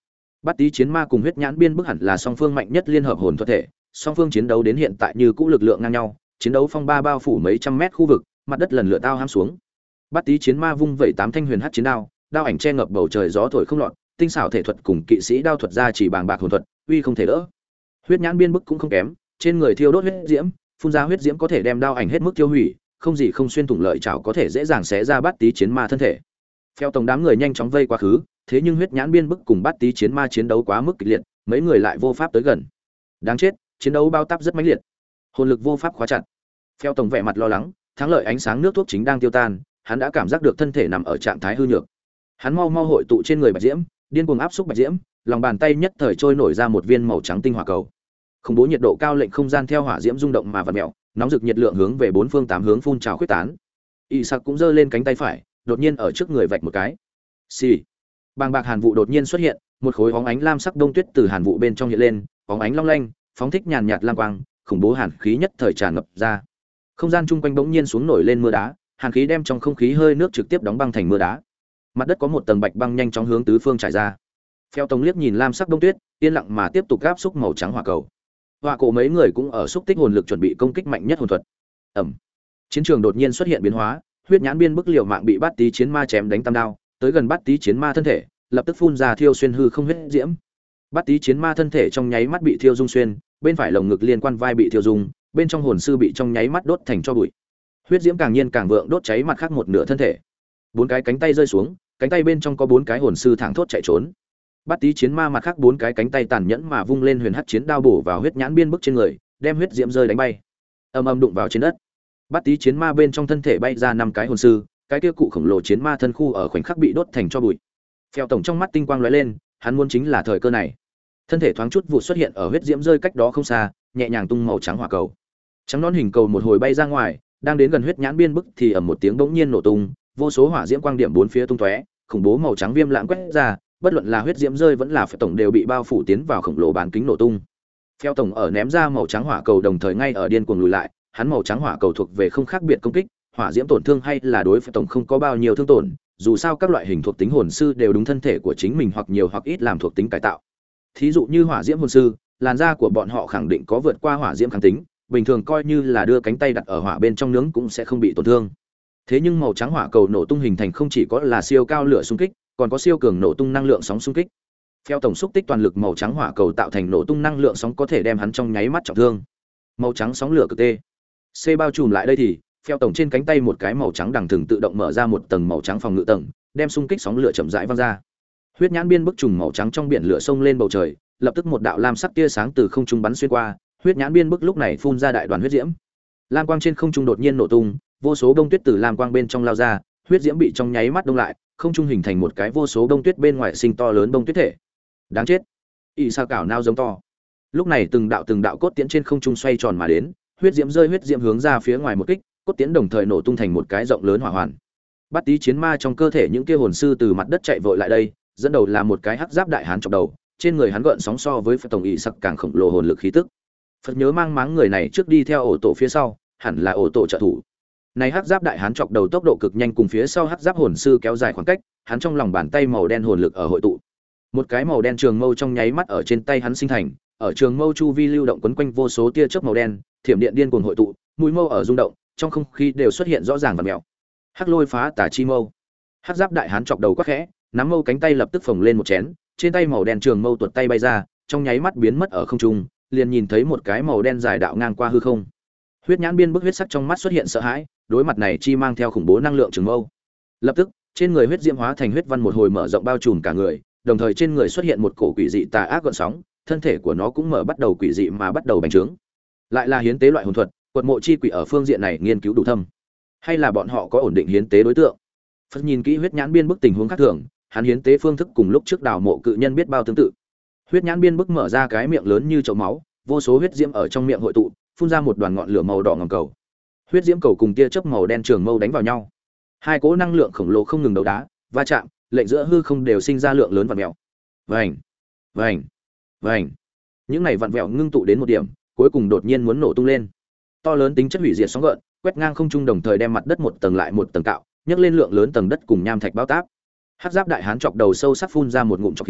Bát Tý Chiến Ma cùng huyết nhãn biên bức hẳn là song phương mạnh nhất liên hợp hồn thuật thể, song phương chiến đấu đến hiện tại như cũ lực lượng ngang nhau, chiến đấu phong ba bao phủ mấy trăm mét khu vực, mặt đất lần lượt tao hãm xuống. Bát Tý Chiến Ma vung vẩy tám thanh huyền hắc chiến đao, đao ảnh che ngập bầu trời gió thổi không lọt, tinh xảo thể thuật cùng kỵ sĩ đao thuật ra chỉ bàng bạc hồn thuật, uy không thể đỡ. Huyết nhãn biên bức cũng không kém, trên người thiêu đốt huyết diễm, phun ra huyết diễm có thể đem đao ảnh hết mức tiêu hủy, không gì không xuyên thủng lợi chảo có thể dễ dàng xé ra Bát Tý Chiến Ma thân thể. Phèo tổng đám người nhanh chóng vây quá khứ, thế nhưng huyết nhãn biên bức cùng Bát Tý Chiến Ma chiến đấu quá mức kịch liệt, mấy người lại vô pháp tới gần. Đáng chết, chiến đấu bao táp rất mãnh liệt, hồn lực vô pháp khóa chặt. Phèo tổng vẻ mặt lo lắng, thắng lợi ánh sáng nước thuốc chính đang tiêu tan, hắn đã cảm giác được thân thể nằm ở trạng thái hư nhược. Hắn mau mau hội tụ trên người bạch diễm, điên cuồng áp xúc bạch diễm, lòng bàn tay nhất thời trôi nổi ra một viên màu trắng tinh hỏa cầu. Khủng bố nhiệt độ cao lệnh không gian theo hỏa diễm rung động mà vặn mèo, nóng rực nhiệt lượng hướng về bốn phương tám hướng phun trào khuyết tán. Y Sạc cũng giơ lên cánh tay phải, đột nhiên ở trước người vạch một cái. Xì. Bàng bạc hàn vụ đột nhiên xuất hiện, một khối óng ánh lam sắc đông tuyết từ hàn vụ bên trong hiện lên, óng ánh long lanh, phóng thích nhàn nhạt lam quang, khủng bố hàn khí nhất thời tràn ngập ra. Không gian chung quanh bỗng nhiên xuống nổi lên mưa đá, hàn khí đem trong không khí hơi nước trực tiếp đóng băng thành mưa đá. Mặt đất có một tầng bạch băng nhanh chóng hướng tứ phương trải ra. Phèo tổng liếc nhìn lam sắc đông tuyết, yên lặng mà tiếp tục áp xúc màu trắng hỏa cầu. Hỏa cổ mấy người cũng ở xúc tích hồn lực chuẩn bị công kích mạnh nhất hồn thuật. Ầm. Chiến trường đột nhiên xuất hiện biến hóa, huyết nhãn biên bức liều mạng bị Bát Tý Chiến Ma chém đánh tam đao, tới gần Bát Tý Chiến Ma thân thể, lập tức phun ra thiêu xuyên hư không huyết diễm. Bát Tý Chiến Ma thân thể trong nháy mắt bị thiêu dung xuyên, bên phải lồng ngực liên quan vai bị thiêu dung, bên trong hồn sư bị trong nháy mắt đốt thành tro bụi. Huyết diễm càng nhiên càng vượng đốt cháy mặt khác một nửa thân thể. Bốn cái cánh tay rơi xuống, cánh tay bên trong có bốn cái hồn sư thẳng thốt chạy trốn. Bát Tý Chiến Ma mặt khác bốn cái cánh tay tàn nhẫn mà vung lên huyền hắc chiến đao bổ vào huyết nhãn biên bức trên người, đem huyết diễm rơi đánh bay. Ầm ầm đụng vào trên đất. Bát Tý Chiến Ma bên trong thân thể bay ra năm cái hồn sư, cái kia cụ khổng lồ chiến ma thân khu ở khoảnh khắc bị đốt thành tro bụi. Phèo tổng trong mắt tinh quang lóe lên, hắn muốn chính là thời cơ này. Thân thể thoáng chút vụ xuất hiện ở huyết diễm rơi cách đó không xa, nhẹ nhàng tung màu trắng hỏa cầu. Trắng nón hình cầu một hồi bay ra ngoài, đang đến gần huyết nhãn biên bức thì ầm một tiếng bỗng nhiên nổ tung, vô số hỏa diễm quang điểm bốn phía tung tóe, khủng bố màu trắng viêm lãng quét ra, bất luận là huyết diễm rơi vẫn là phèo tổng đều bị bao phủ tiến vào khổng lồ bán kính nổ tung. Phèo tổng ở ném ra màu trắng hỏa cầu đồng thời ngay ở điên cuồng lùi lại, hắn màu trắng hỏa cầu thuộc về không khác biệt công kích, hỏa diễm tổn thương hay là đối phèo tổng không có bao nhiêu thương tổn, dù sao các loại hình thuộc tính hồn sư đều đúng thân thể của chính mình hoặc nhiều hoặc ít làm thuộc tính cải tạo. Thí dụ như hỏa diễm hồn sư, làn da của bọn họ khẳng định có vượt qua hỏa diễm kháng tính, bình thường coi như là đưa cánh tay đặt ở hỏa bên trong nướng cũng sẽ không bị tổn thương. Thế nhưng màu trắng hỏa cầu nổ tung hình thành không chỉ có là siêu cao lửa xung kích, còn có siêu cường nổ tung năng lượng sóng xung kích. Theo tổng xúc tích toàn lực màu trắng hỏa cầu tạo thành nổ tung năng lượng sóng có thể đem hắn trong nháy mắt trọng thương. Màu trắng sóng lửa cực tê. C bao trùm lại đây thì, theo tổng trên cánh tay một cái màu trắng đằng thường tự động mở ra một tầng màu trắng phòng ngự tầng, đem xung kích sóng lửa chậm rãi văng ra. Huyết nhãn biên bức trùng màu trắng trong biển lửa xông lên bầu trời, lập tức một đạo lam sắc tia sáng từ không trung bắn xuyên qua, huyết nhãn biên bức lúc này phun ra đại đoàn huyết diễm. Lam quang trên không trung đột nhiên nổ tung, vô số bông tuyết từ lam quang bên trong lao ra, huyết diễm bị trong nháy mắt đông lại, không trung hình thành một cái vô số bông tuyết bên ngoài sinh to lớn bông tuyết thể. Đáng chết. Y sao cảo nao giống to. Lúc này từng đạo từng đạo cốt tiễn trên không trung xoay tròn mà đến, huyết diễm rơi huyết diễm hướng ra phía ngoài một kích, cốt tiễn đồng thời nổ tung thành một cái rộng lớn hỏa hoàn. Bát Tý Chiến Ma trong cơ thể những kia hồn sư từ mặt đất chạy vội lại đây, dẫn đầu là một cái hắc giáp đại hán chọc đầu, trên người hắn gợn sóng so với Phật tổng y sắc càng khổng lồ hồn lực khí tức. Phật nhớ mang máng người này trước đi theo ổ tổ phía sau, hẳn là ổ tổ trợ thủ. Này hắc giáp đại hán chọc đầu tốc độ cực nhanh cùng phía sau hắc giáp hồn sư kéo dài khoảng cách, hắn trong lòng bàn tay màu đen hồn lực ở hội tụ. Một cái màu đen trường mâu trong nháy mắt ở trên tay hắn sinh thành, ở trường mâu chu vi lưu động quấn quanh vô số tia chớp màu đen, thiểm điện điên cuồng hội tụ, mũi mâu ở rung động, trong không khí đều xuất hiện rõ ràng vặn mèo. Hắc lôi phá tả chi mâu. Hắc giáp đại hán chọc đầu quắc khẽ, nắm mâu cánh tay lập tức phồng lên một chén, trên tay màu đen trường mâu tuột tay bay ra, trong nháy mắt biến mất ở không trung, liền nhìn thấy một cái màu đen dài đạo ngang qua hư không. Huyết nhãn biên bức huyết sắc trong mắt xuất hiện sợ hãi, đối mặt này chi mang theo khủng bố năng lượng trường mâu. Lập tức, trên người huyết diễm hóa thành huyết văn một hồi mở rộng bao trùm cả người, đồng thời trên người xuất hiện một cổ quỷ dị tà ác gợn sóng, thân thể của nó cũng mở bắt đầu quỷ dị mà bắt đầu bành trướng. Lại là hiến tế loại hồn thuật, quật mộ chi quỷ ở phương diện này nghiên cứu đủ thâm, hay là bọn họ có ổn định hiến tế đối tượng? Phật nhìn kỹ huyết nhãn biên bức tình huống khác thường, hắn hiến tế phương thức cùng lúc trước đào mộ cự nhân biết bao tương tự. Huyết nhãn biên bức mở ra cái miệng lớn như chậu máu, vô số huyết diễm ở trong miệng hội tụ, phun ra một đoàn ngọn lửa màu đỏ ngòm cầu. Huyết diễm cầu cùng tia chớp màu đen trường mâu đánh vào nhau. Hai cỗ năng lượng khổng lồ không ngừng đấu đá, va chạm, lệnh giữa hư không đều sinh ra lượng lớn vặn vẹo. Vành, vành, vành. Những này vặn vẹo ngưng tụ đến một điểm, cuối cùng đột nhiên muốn nổ tung lên. To lớn tính chất hủy diệt sóng gợn, quét ngang không trung đồng thời đem mặt đất một tầng lại một tầng cạo, nhấc lên lượng lớn tầng đất cùng nham thạch bao táp. Hắc giáp đại hán chọc đầu sâu sắc phun ra một ngụm trọc khí,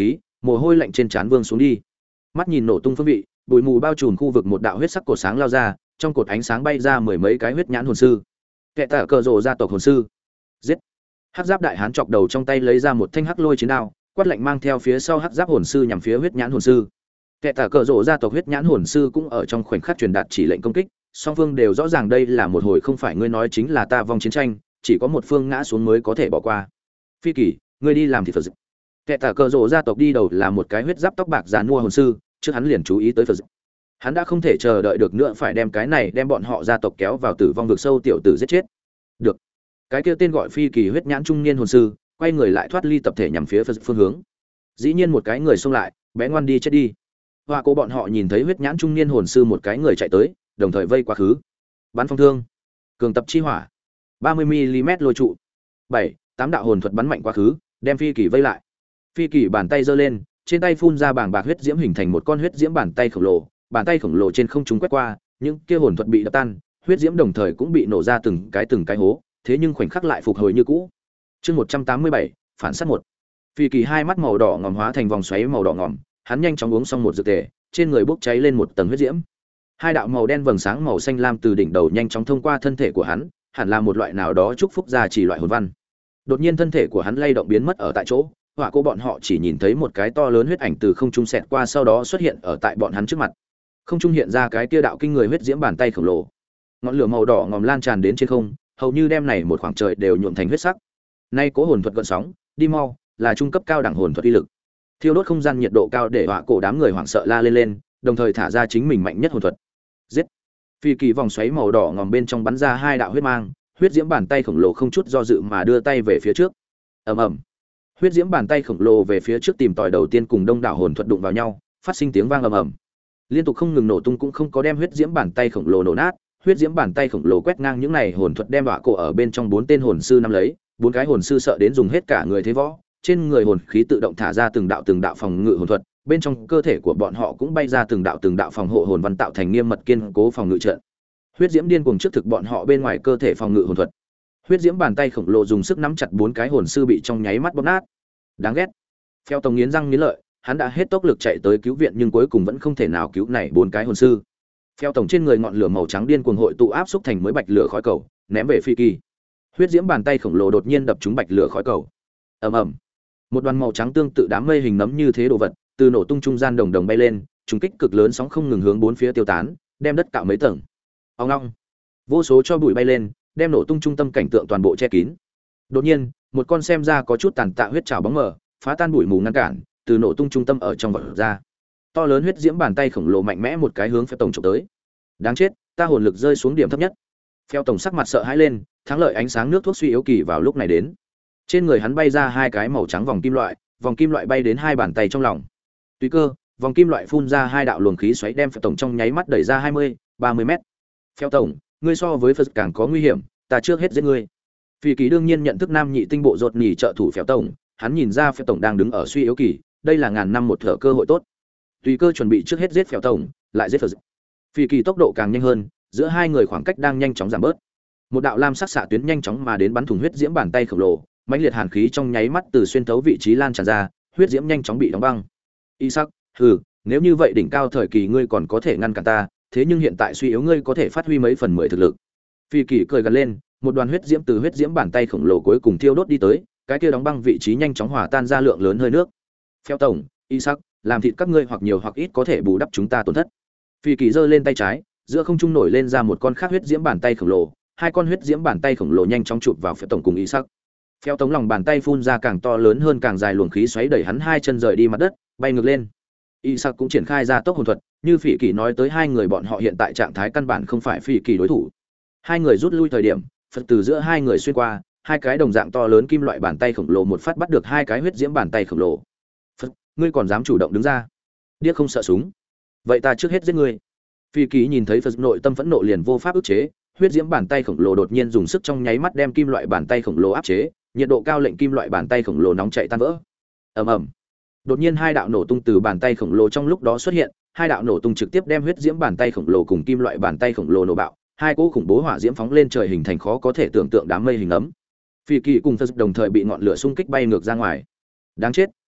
mồ hôi lạnh trên trán vương xuống đi. Mắt nhìn nổ tung phương vị, bụi mù bao trùm khu vực, một đạo huyết sắc cột sáng lao ra, trong cột ánh sáng bay ra mười mấy cái huyết nhãn hồn sư. Kẻ tả cờ rồ gia tộc hồn sư. Giết. Hắc giáp đại hán chọc đầu trong tay lấy ra một thanh hắc lôi chiến đao, quát lạnh mang theo phía sau hắc giáp hồn sư nhằm phía huyết nhãn hồn sư. Kẻ tả cờ rồ gia tộc huyết nhãn hồn sư cũng ở trong khoảnh khắc truyền đạt chỉ lệnh công kích, song phương đều rõ ràng đây là một hồi không phải ngươi nói chính là ta vong chiến tranh, chỉ có một phương ngã xuống mới có thể bỏ qua. Phi Kỳ, ngươi đi làm thì Phật. Kẻ tả cờ rồ gia tộc đi đầu là một cái huyết giáp tóc bạc già nua hồn sư, trước hắn liền chú ý tới Phật. Hắn đã không thể chờ đợi được nữa, phải đem cái này đem bọn họ gia tộc kéo vào tử vong vực sâu tiểu tử giết chết. Được. Cái kia tên gọi Phi Kỳ huyết nhãn trung niên hồn sư quay người lại thoát ly tập thể nhằm phía Phật phương hướng. Dĩ nhiên một cái người xông lại, bé ngoan đi chết đi. Hoa cô bọn họ nhìn thấy huyết nhãn trung niên hồn sư một cái người chạy tới, đồng thời vây quá khứ. Bắn phong thương, cường tập chi hỏa, ba mươi mi li mét lôi trụ, bảy, tám đạo hồn thuật bắn mạnh quá khứ, đem Phi Kỳ vây lại. Phi Kỳ bàn tay giơ lên, trên tay phun ra bảng bạc huyết diễm hình thành một con huyết diễm bàn tay khổng lồ, bàn tay khổng lồ trên không trung quét qua, những kia hồn thuật bị đập tan, huyết diễm đồng thời cũng bị nổ ra từng cái từng cái hố, thế nhưng khoảnh khắc lại phục hồi như cũ. Chương một trăm tám mươi bảy, phản sát một. Phi Kỳ hai mắt màu đỏ ngòm hóa thành vòng xoáy màu đỏ ngòm, hắn nhanh chóng uống xong một dược tề, trên người bốc cháy lên một tầng huyết diễm. Hai đạo màu đen vầng sáng màu xanh lam từ đỉnh đầu nhanh chóng thông qua thân thể của hắn, hẳn là một loại nào đó chúc phúc gia chỉ loại hồn văn. Đột nhiên thân thể của hắn lay động biến mất ở tại chỗ, hỏa cô bọn họ chỉ nhìn thấy một cái to lớn huyết ảnh từ không trung xẹt qua, sau đó xuất hiện ở tại bọn hắn trước mặt. Không trung hiện ra cái kia đạo kinh người huyết diễm bàn tay khổng lồ, ngọn lửa màu đỏ ngòm lan tràn đến trên không, hầu như đem này một khoảng trời đều nhuộm thành huyết sắc. Nay cố hồn thuật gợn sóng, đi mau, là trung cấp cao đẳng hồn thuật uy lực. Thiêu đốt không gian nhiệt độ cao để hỏa cổ đám người hoảng sợ la lên lên, đồng thời thả ra chính mình mạnh nhất hồn thuật. Giết. Phi Kỳ vòng xoáy màu đỏ ngòm bên trong bắn ra hai đạo huyết mang, huyết diễm bàn tay khổng lồ không chút do dự mà đưa tay về phía trước. Ầm ầm. Huyết diễm bàn tay khổng lồ về phía trước tìm tòi đầu tiên cùng đông đảo hồn thuật đụng vào nhau, phát sinh tiếng vang ầm ầm. Liên tục không ngừng nổ tung cũng không có đem huyết diễm bàn tay khổng lồ nổ nát, huyết diễm bàn tay khổng lồ quét ngang những này hồn thuật đem đọa cổ ở bên trong bốn tên hồn sư nắm lấy, bốn cái hồn sư sợ đến dùng hết cả người thế võ, trên người hồn khí tự động thả ra từng đạo từng đạo phòng ngự hồn thuật, bên trong cơ thể của bọn họ cũng bay ra từng đạo từng đạo phòng hộ hồn văn tạo thành nghiêm mật kiên cố phòng ngự trận. Huyết diễm điên cuồng trước thực bọn họ bên ngoài cơ thể phòng ngự hồn thuật. Huyết diễm bàn tay khổng lồ dùng sức nắm chặt bốn cái hồn sư bị trong nháy mắt bóp nát. Đáng ghét. Phèo Tổng nghiến răng nghiến lợi, hắn đã hết tốc lực chạy tới cứu viện nhưng cuối cùng vẫn không thể nào cứu này bốn cái hồn sư. Phèo Tổng trên người ngọn lửa màu trắng điên cuồng hội tụ áp xúc thành mới bạch lửa khói cầu, ném về Phi Kỳ. Huyết diễm bàn tay khổng lồ đột nhiên đập trúng bạch lửa khói cầu. Ầm ầm. Một đoàn màu trắng tương tự đám mây hình nấm như thế đồ vật, từ nổ tung trung gian đồng đồng bay lên, trùng kích cực lớn sóng không ngừng hướng bốn phía tiêu tán, đem đất cạo mấy tầng. Ong ong. Vô số cho bụi bay lên, đem nổ tung trung tâm cảnh tượng toàn bộ che kín. Đột nhiên, một con xem ra có chút tàn tạ huyết trảo bóng mờ, phá tan bụi mù ngăn cản, từ nổ tung trung tâm ở trong vọt ra. To lớn huyết diễm bàn tay khổng lồ mạnh mẽ một cái hướng Phèo Tổng chụp tới. Đáng chết, ta hồn lực rơi xuống điểm thấp nhất. Phèo Tổng sắc mặt sợ hãi lên, thắng lợi ánh sáng nước thuốc suy yếu kỳ vào lúc này đến. Trên người hắn bay ra hai cái màu trắng vòng kim loại, vòng kim loại bay đến hai bàn tay trong lòng. Tùy cơ, vòng kim loại phun ra hai đạo luồng khí xoáy đem Phèo Tổng trong nháy mắt đẩy ra hai mươi, ba mươi mét. Phèo Tổng, ngươi so với Phật càng có nguy hiểm, ta trước hết giết ngươi. Phi Kỳ đương nhiên nhận thức nam nhị tinh bộ rột nhì trợ thủ Phèo Tổng, hắn nhìn ra Phèo Tổng đang đứng ở suy yếu kỳ, đây là ngàn năm một thở cơ hội tốt. Tùy cơ chuẩn bị trước hết giết Phèo Tổng, lại giết Phật. Phi Kỳ tốc độ càng nhanh hơn, giữa hai người khoảng cách đang nhanh chóng giảm bớt. Một đạo lam sắc xạ tuyến nhanh chóng mà đến bắn thủng huyết diễm bàn tay khổng lồ, mãnh liệt hàn khí trong nháy mắt từ xuyên thấu vị trí lan tràn ra, huyết diễm nhanh chóng bị đóng băng. Isaac, hừ, nếu như vậy đỉnh cao thời kỳ ngươi còn có thể ngăn cản ta, thế nhưng hiện tại suy yếu ngươi có thể phát huy mấy phần mười thực lực. Phi Kỳ cười gần lên, một đoàn huyết diễm từ huyết diễm bàn tay khổng lồ cuối cùng thiêu đốt đi tới, cái kia đóng băng vị trí nhanh chóng hòa tan ra lượng lớn hơi nước. Phèo Tổng, Isaac, làm thịt các ngươi hoặc nhiều hoặc ít có thể bù đắp chúng ta tổn thất. Phi Kỳ giơ lên tay trái, giữa không trung nổi lên ra một con khác huyết diễm bàn tay khổng lồ, hai con huyết diễm bàn tay khổng lồ nhanh chóng chụp vào Phèo Tổng cùng Isaac. Phèo Tổng lòng bàn tay phun ra càng to lớn hơn càng dài luồng khí xoáy đẩy hắn hai chân rời đi mặt đất, bay ngược lên. Isaac cũng triển khai ra tốc hồn thuật, như Phỉ Kỳ nói tới hai người bọn họ hiện tại trạng thái căn bản không phải Phỉ Kỳ đối thủ. Hai người rút lui thời điểm, Phật từ giữa hai người xuyên qua, hai cái đồng dạng to lớn kim loại bàn tay khổng lồ một phát bắt được hai cái huyết diễm bàn tay khổng lồ. Phật, ngươi còn dám chủ động đứng ra? Điếc không sợ súng. Vậy ta trước hết giết ngươi. Phi Kỳ nhìn thấy Phật nội tâm phẫn nộ liền vô pháp ức chế, huyết diễm bàn tay khổng lồ đột nhiên dùng sức trong nháy mắt đem kim loại bàn tay khổng lồ áp chế, nhiệt độ cao lệnh kim loại bàn tay khổng lồ nóng chảy tan vỡ. Ầm ầm. Đột nhiên hai đạo nổ tung từ bàn tay khổng lồ trong lúc đó xuất hiện, hai đạo nổ tung trực tiếp đem huyết diễm bàn tay khổng lồ cùng kim loại bàn tay khổng lồ nổ bạo, hai cỗ khủng bố hỏa diễm phóng lên trời hình thành khó có thể tưởng tượng đám mây hình ấm. Phi Kỳ cùng Phật đồng thời bị ngọn lửa xung kích bay ngược ra ngoài. Đáng chết,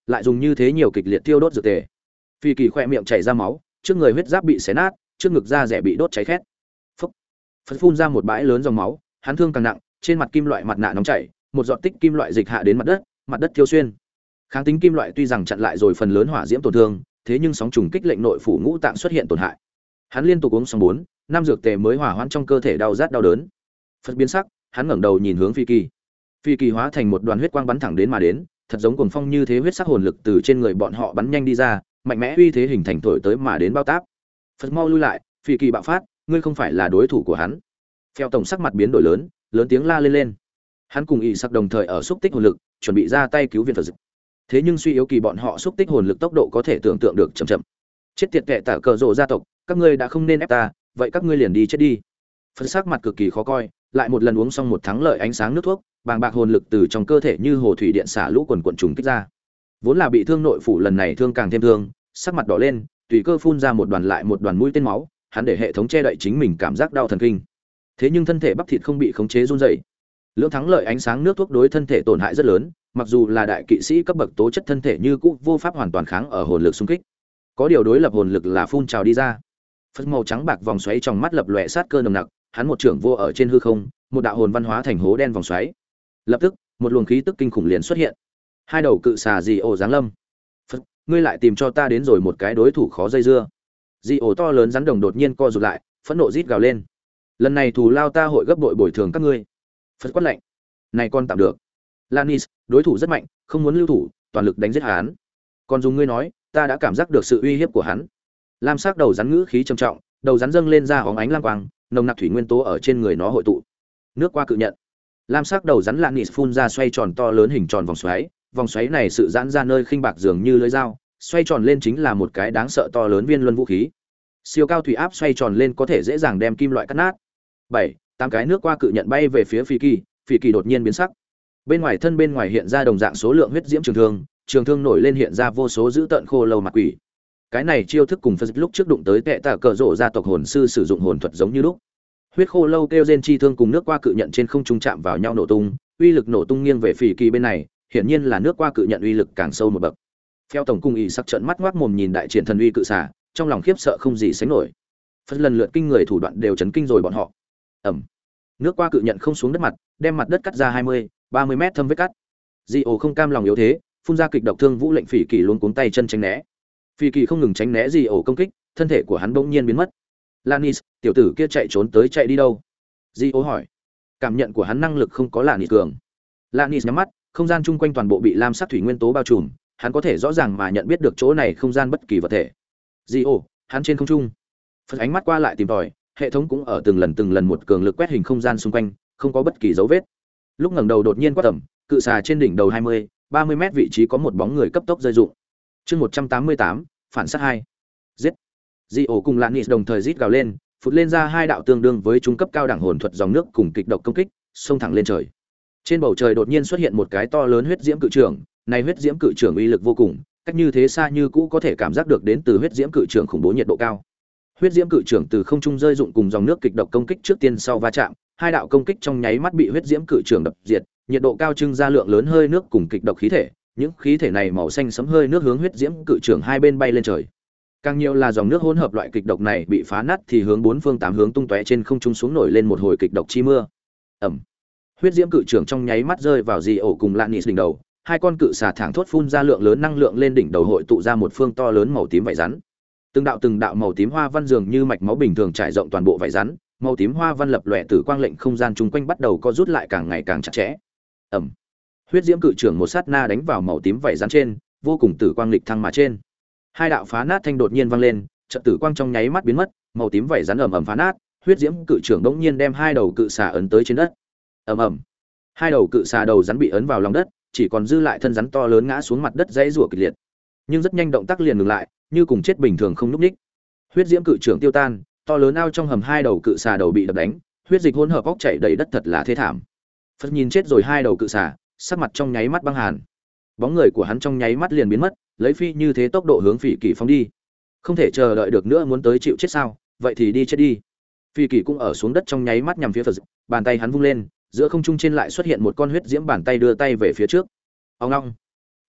lại dùng như thế nhiều kịch liệt tiêu đốt dược tề. Phi Kỳ khỏe miệng chảy ra máu, trước người huyết giáp bị xé nát, trước ngực da rẻ bị đốt cháy khét. Phốc. Phật phun ra một bãi lớn dòng máu, hắn thương càng nặng, trên mặt kim loại mặt nạ nóng chảy, một giọt tích kim loại dịch hạ đến mặt đất, mặt đất thiêu xuyên. Kháng tính kim loại tuy rằng chặn lại rồi phần lớn hỏa diễm tổn thương, thế nhưng sóng trùng kích lệnh nội phủ ngũ tạng xuất hiện tổn hại. Hắn liên tục uống xong bốn, năm dược tề mới hỏa hoãn trong cơ thể đau rát đau đớn. Phật biến sắc, hắn ngẩng đầu nhìn hướng Phi Kỳ. Phi Kỳ hóa thành một đoàn huyết quang bắn thẳng đến mà đến, thật giống cuồng phong như thế, huyết sắc hồn lực từ trên người bọn họ bắn nhanh đi ra, mạnh mẽ uy thế hình thành thổi tới mà đến bao táp. Phật mau lui lại, Phi Kỳ bạo phát, ngươi không phải là đối thủ của hắn. Phèo tổng sắc mặt biến đổi lớn, lớn tiếng la lên lên. Hắn cùng Y Sắc đồng thời ở xúc tích hồn lực, chuẩn bị ra tay cứu viện Phật. Thế nhưng suy yếu kỳ bọn họ xúc tích hồn lực tốc độ có thể tưởng tượng được chậm chậm. Chết tiệt kệ tả cờ rộ gia tộc, các ngươi đã không nên ép ta, vậy các ngươi liền đi chết đi. Phật sắc mặt cực kỳ khó coi, lại một lần uống xong một thắng lợi ánh sáng nước thuốc, bàng bạc hồn lực từ trong cơ thể như hồ thủy điện xả lũ quần quần trùng kích ra. Vốn là bị thương nội phủ lần này thương càng thêm thương, sắc mặt đỏ lên, tùy cơ phun ra một đoàn lại một đoàn mũi tên máu, hắn để hệ thống che đậy chính mình cảm giác đau thần kinh. Thế nhưng thân thể bắp thịt không bị khống chế run rẩy. Lưỡng thắng lợi ánh sáng nước thuốc đối thân thể tổn hại rất lớn, mặc dù là đại kỵ sĩ cấp bậc tố chất thân thể như cũ vô pháp hoàn toàn kháng ở hồn lực xung kích. Có điều đối lập hồn lực là phun trào đi ra. Phất màu trắng bạc vòng xoáy trong mắt lập lòe sát cơ nồng nặc, hắn một trưởng vô ở trên hư không, một đạo hồn văn hóa thành hố đen vòng xoáy. Lập tức, một luồng khí tức kinh khủng liền xuất hiện. Hai đầu cự xà dị ổ giáng lâm. Phất, ngươi lại tìm cho ta đến rồi một cái đối thủ khó dây dưa. Dị ổ to lớn rắn đồng đột nhiên co rụt lại, phẫn nộ rít gào lên. Lần này thù lao ta hội gấp bội bồi thường các ngươi. Phất quát lạnh. Này con tạm được. Lanis, đối thủ rất mạnh, không muốn lưu thủ, toàn lực đánh giết hắn. Còn dùng ngươi nói, ta đã cảm giác được sự uy hiếp của hắn. Lam sắc đầu rắn ngữ khí trầm trọng, đầu rắn dâng lên ra hóng ánh lam quang, nồng nặc thủy nguyên tố ở trên người nó hội tụ. Nước qua cự nhận. Lam sắc đầu rắn Lanis phun ra xoay tròn to lớn hình tròn vòng xoáy, vòng xoáy này sự giãn ra nơi khinh bạc dường như lưỡi dao, xoay tròn lên chính là một cái đáng sợ to lớn viên luân vũ khí. Siêu cao thủy áp xoay tròn lên có thể dễ dàng đem kim loại cắt nát. Bảy, tám cái nước qua cự nhận bay về phía Phi Kỳ, Phi Kỳ đột nhiên biến sắc. Bên ngoài thân bên ngoài hiện ra đồng dạng số lượng huyết diễm trường thương, trường thương nổi lên hiện ra vô số dữ tợn khô lâu mặt quỷ. Cái này chiêu thức cùng Phật lúc trước đụng tới tệ tạ cờ rộ gia tộc hồn sư sử dụng hồn thuật giống như lúc. Huyết khô lâu kêu rên chi thương cùng nước qua cự nhận trên không trung chạm vào nhau nổ tung, uy lực nổ tung nghiêng về Phỉ Kỳ bên này, hiển nhiên là nước qua cự nhận uy lực càng sâu một bậc. Phèo tổng cung Y sắc trợn mắt ngoác mồm nhìn đại triển thần uy cự xà, trong lòng khiếp sợ không gì sánh nổi. Phật lần lượt kinh người thủ đoạn đều chấn kinh rồi bọn họ. Ầm. Nước qua cự nhận không xuống đất mặt, đem mặt đất cắt ra hai mươi, ba mươi mét thâm vết cắt. Di ổ không cam lòng yếu thế, phun ra kịch độc thương vũ lệnh Phỉ Kỳ luôn cuống tay chân tránh né. Phỉ Kỳ không ngừng tránh né Di ổ công kích, thân thể của hắn bỗng nhiên biến mất. Lanis, tiểu tử kia chạy trốn tới chạy đi đâu? Di ổ hỏi. Cảm nhận của hắn năng lực không có Lanis cường. Lanis nhắm mắt, không gian chung quanh toàn bộ bị lam sắc thủy nguyên tố bao trùm, hắn có thể rõ ràng mà nhận biết được chỗ này không gian bất kỳ vật thể. Di ổ, hắn trên không trung. Phật ánh mắt qua lại tìm tòi, hệ thống cũng ở từng lần từng lần một cường lực quét hình không gian xung quanh, không có bất kỳ dấu vết. Lúc ngẩng đầu đột nhiên quát tầm, cự xà trên đỉnh đầu hai mươi, ba mươi mét vị trí có một bóng người cấp tốc rơi rụng. Chương một trăm tám mươi tám, phản sát hai. Giết. Di ổ cùng Lanis đồng thời rít gào lên, phụt lên ra hai đạo tương đương với trung cấp cao đẳng hồn thuật dòng nước cùng kịch độc công kích, xông thẳng lên trời. Trên bầu trời đột nhiên xuất hiện một cái to lớn huyết diễm cự trưởng, này huyết diễm cự trưởng uy lực vô cùng, cách như thế xa như cũ có thể cảm giác được đến từ huyết diễm cự trưởng khủng bố nhiệt độ cao. Huyết diễm cự trưởng từ không trung rơi dụng cùng dòng nước kịch độc công kích trước tiên sau va chạm, hai đạo công kích trong nháy mắt bị huyết diễm cự trưởng đập diệt, nhiệt độ cao trưng ra lượng lớn hơi nước cùng kịch độc khí thể, những khí thể này màu xanh sẫm hơi nước hướng huyết diễm cự trưởng hai bên bay lên trời. Càng nhiều là dòng nước hỗn hợp loại kịch độc này bị phá nát thì hướng bốn phương tám hướng tung tóe trên không trung xuống nổi lên một hồi kịch độc chi mưa. Ầm. Huyết diễm cự trưởng trong nháy mắt rơi vào Di ổ cùng Lanis đỉnh đầu, hai con cự xà thẳng thốt phun ra lượng lớn năng lượng lên đỉnh đầu hội tụ ra một phương to lớn màu tím vảy rắn. Từng đạo từng đạo màu tím hoa văn dường như mạch máu bình thường trải rộng toàn bộ vảy rắn, màu tím hoa văn lập lòe tử quang lệnh không gian chung quanh bắt đầu co rút lại càng ngày càng chặt chẽ. Ầm. Huyết diễm cự trưởng một sát na đánh vào màu tím vảy rắn trên, vô cùng tử quang lịch thăng mà trên. Hai đạo phá nát thanh đột nhiên vang lên, trận tử quang trong nháy mắt biến mất, màu tím vảy rắn ầm ầm phá nát, huyết diễm cự trưởng đống nhiên đem hai đầu cự xà ấn tới trên đất. Ầm ầm. Hai đầu cự xà đầu rắn bị ấn vào lòng đất, chỉ còn dư lại thân rắn to lớn ngã xuống mặt đất dãy rủa kịch liệt. Nhưng rất nhanh động tác liền ngừng lại, như cùng chết bình thường không lúc ních. Huyết diễm cự trưởng tiêu tan, to lớn ao trong hầm hai đầu cự xà đầu bị đập đánh, huyết dịch hỗn hợp óc chảy đầy đất thật là thê thảm. Phật nhìn chết rồi hai đầu cự xà, sắc mặt trong nháy mắt băng hàn. Bóng người của hắn trong nháy mắt liền biến mất, lấy phi như thế tốc độ hướng Phỉ Kỳ phóng đi. Không thể chờ đợi được nữa, muốn tới chịu chết sao? Vậy thì đi chết đi. Phỉ Kỳ cũng ở xuống đất trong nháy mắt nhằm phía Phật, bàn tay hắn vung lên, giữa không trung trên lại xuất hiện một con huyết diễm bàn tay đưa tay về phía trước. Ông long.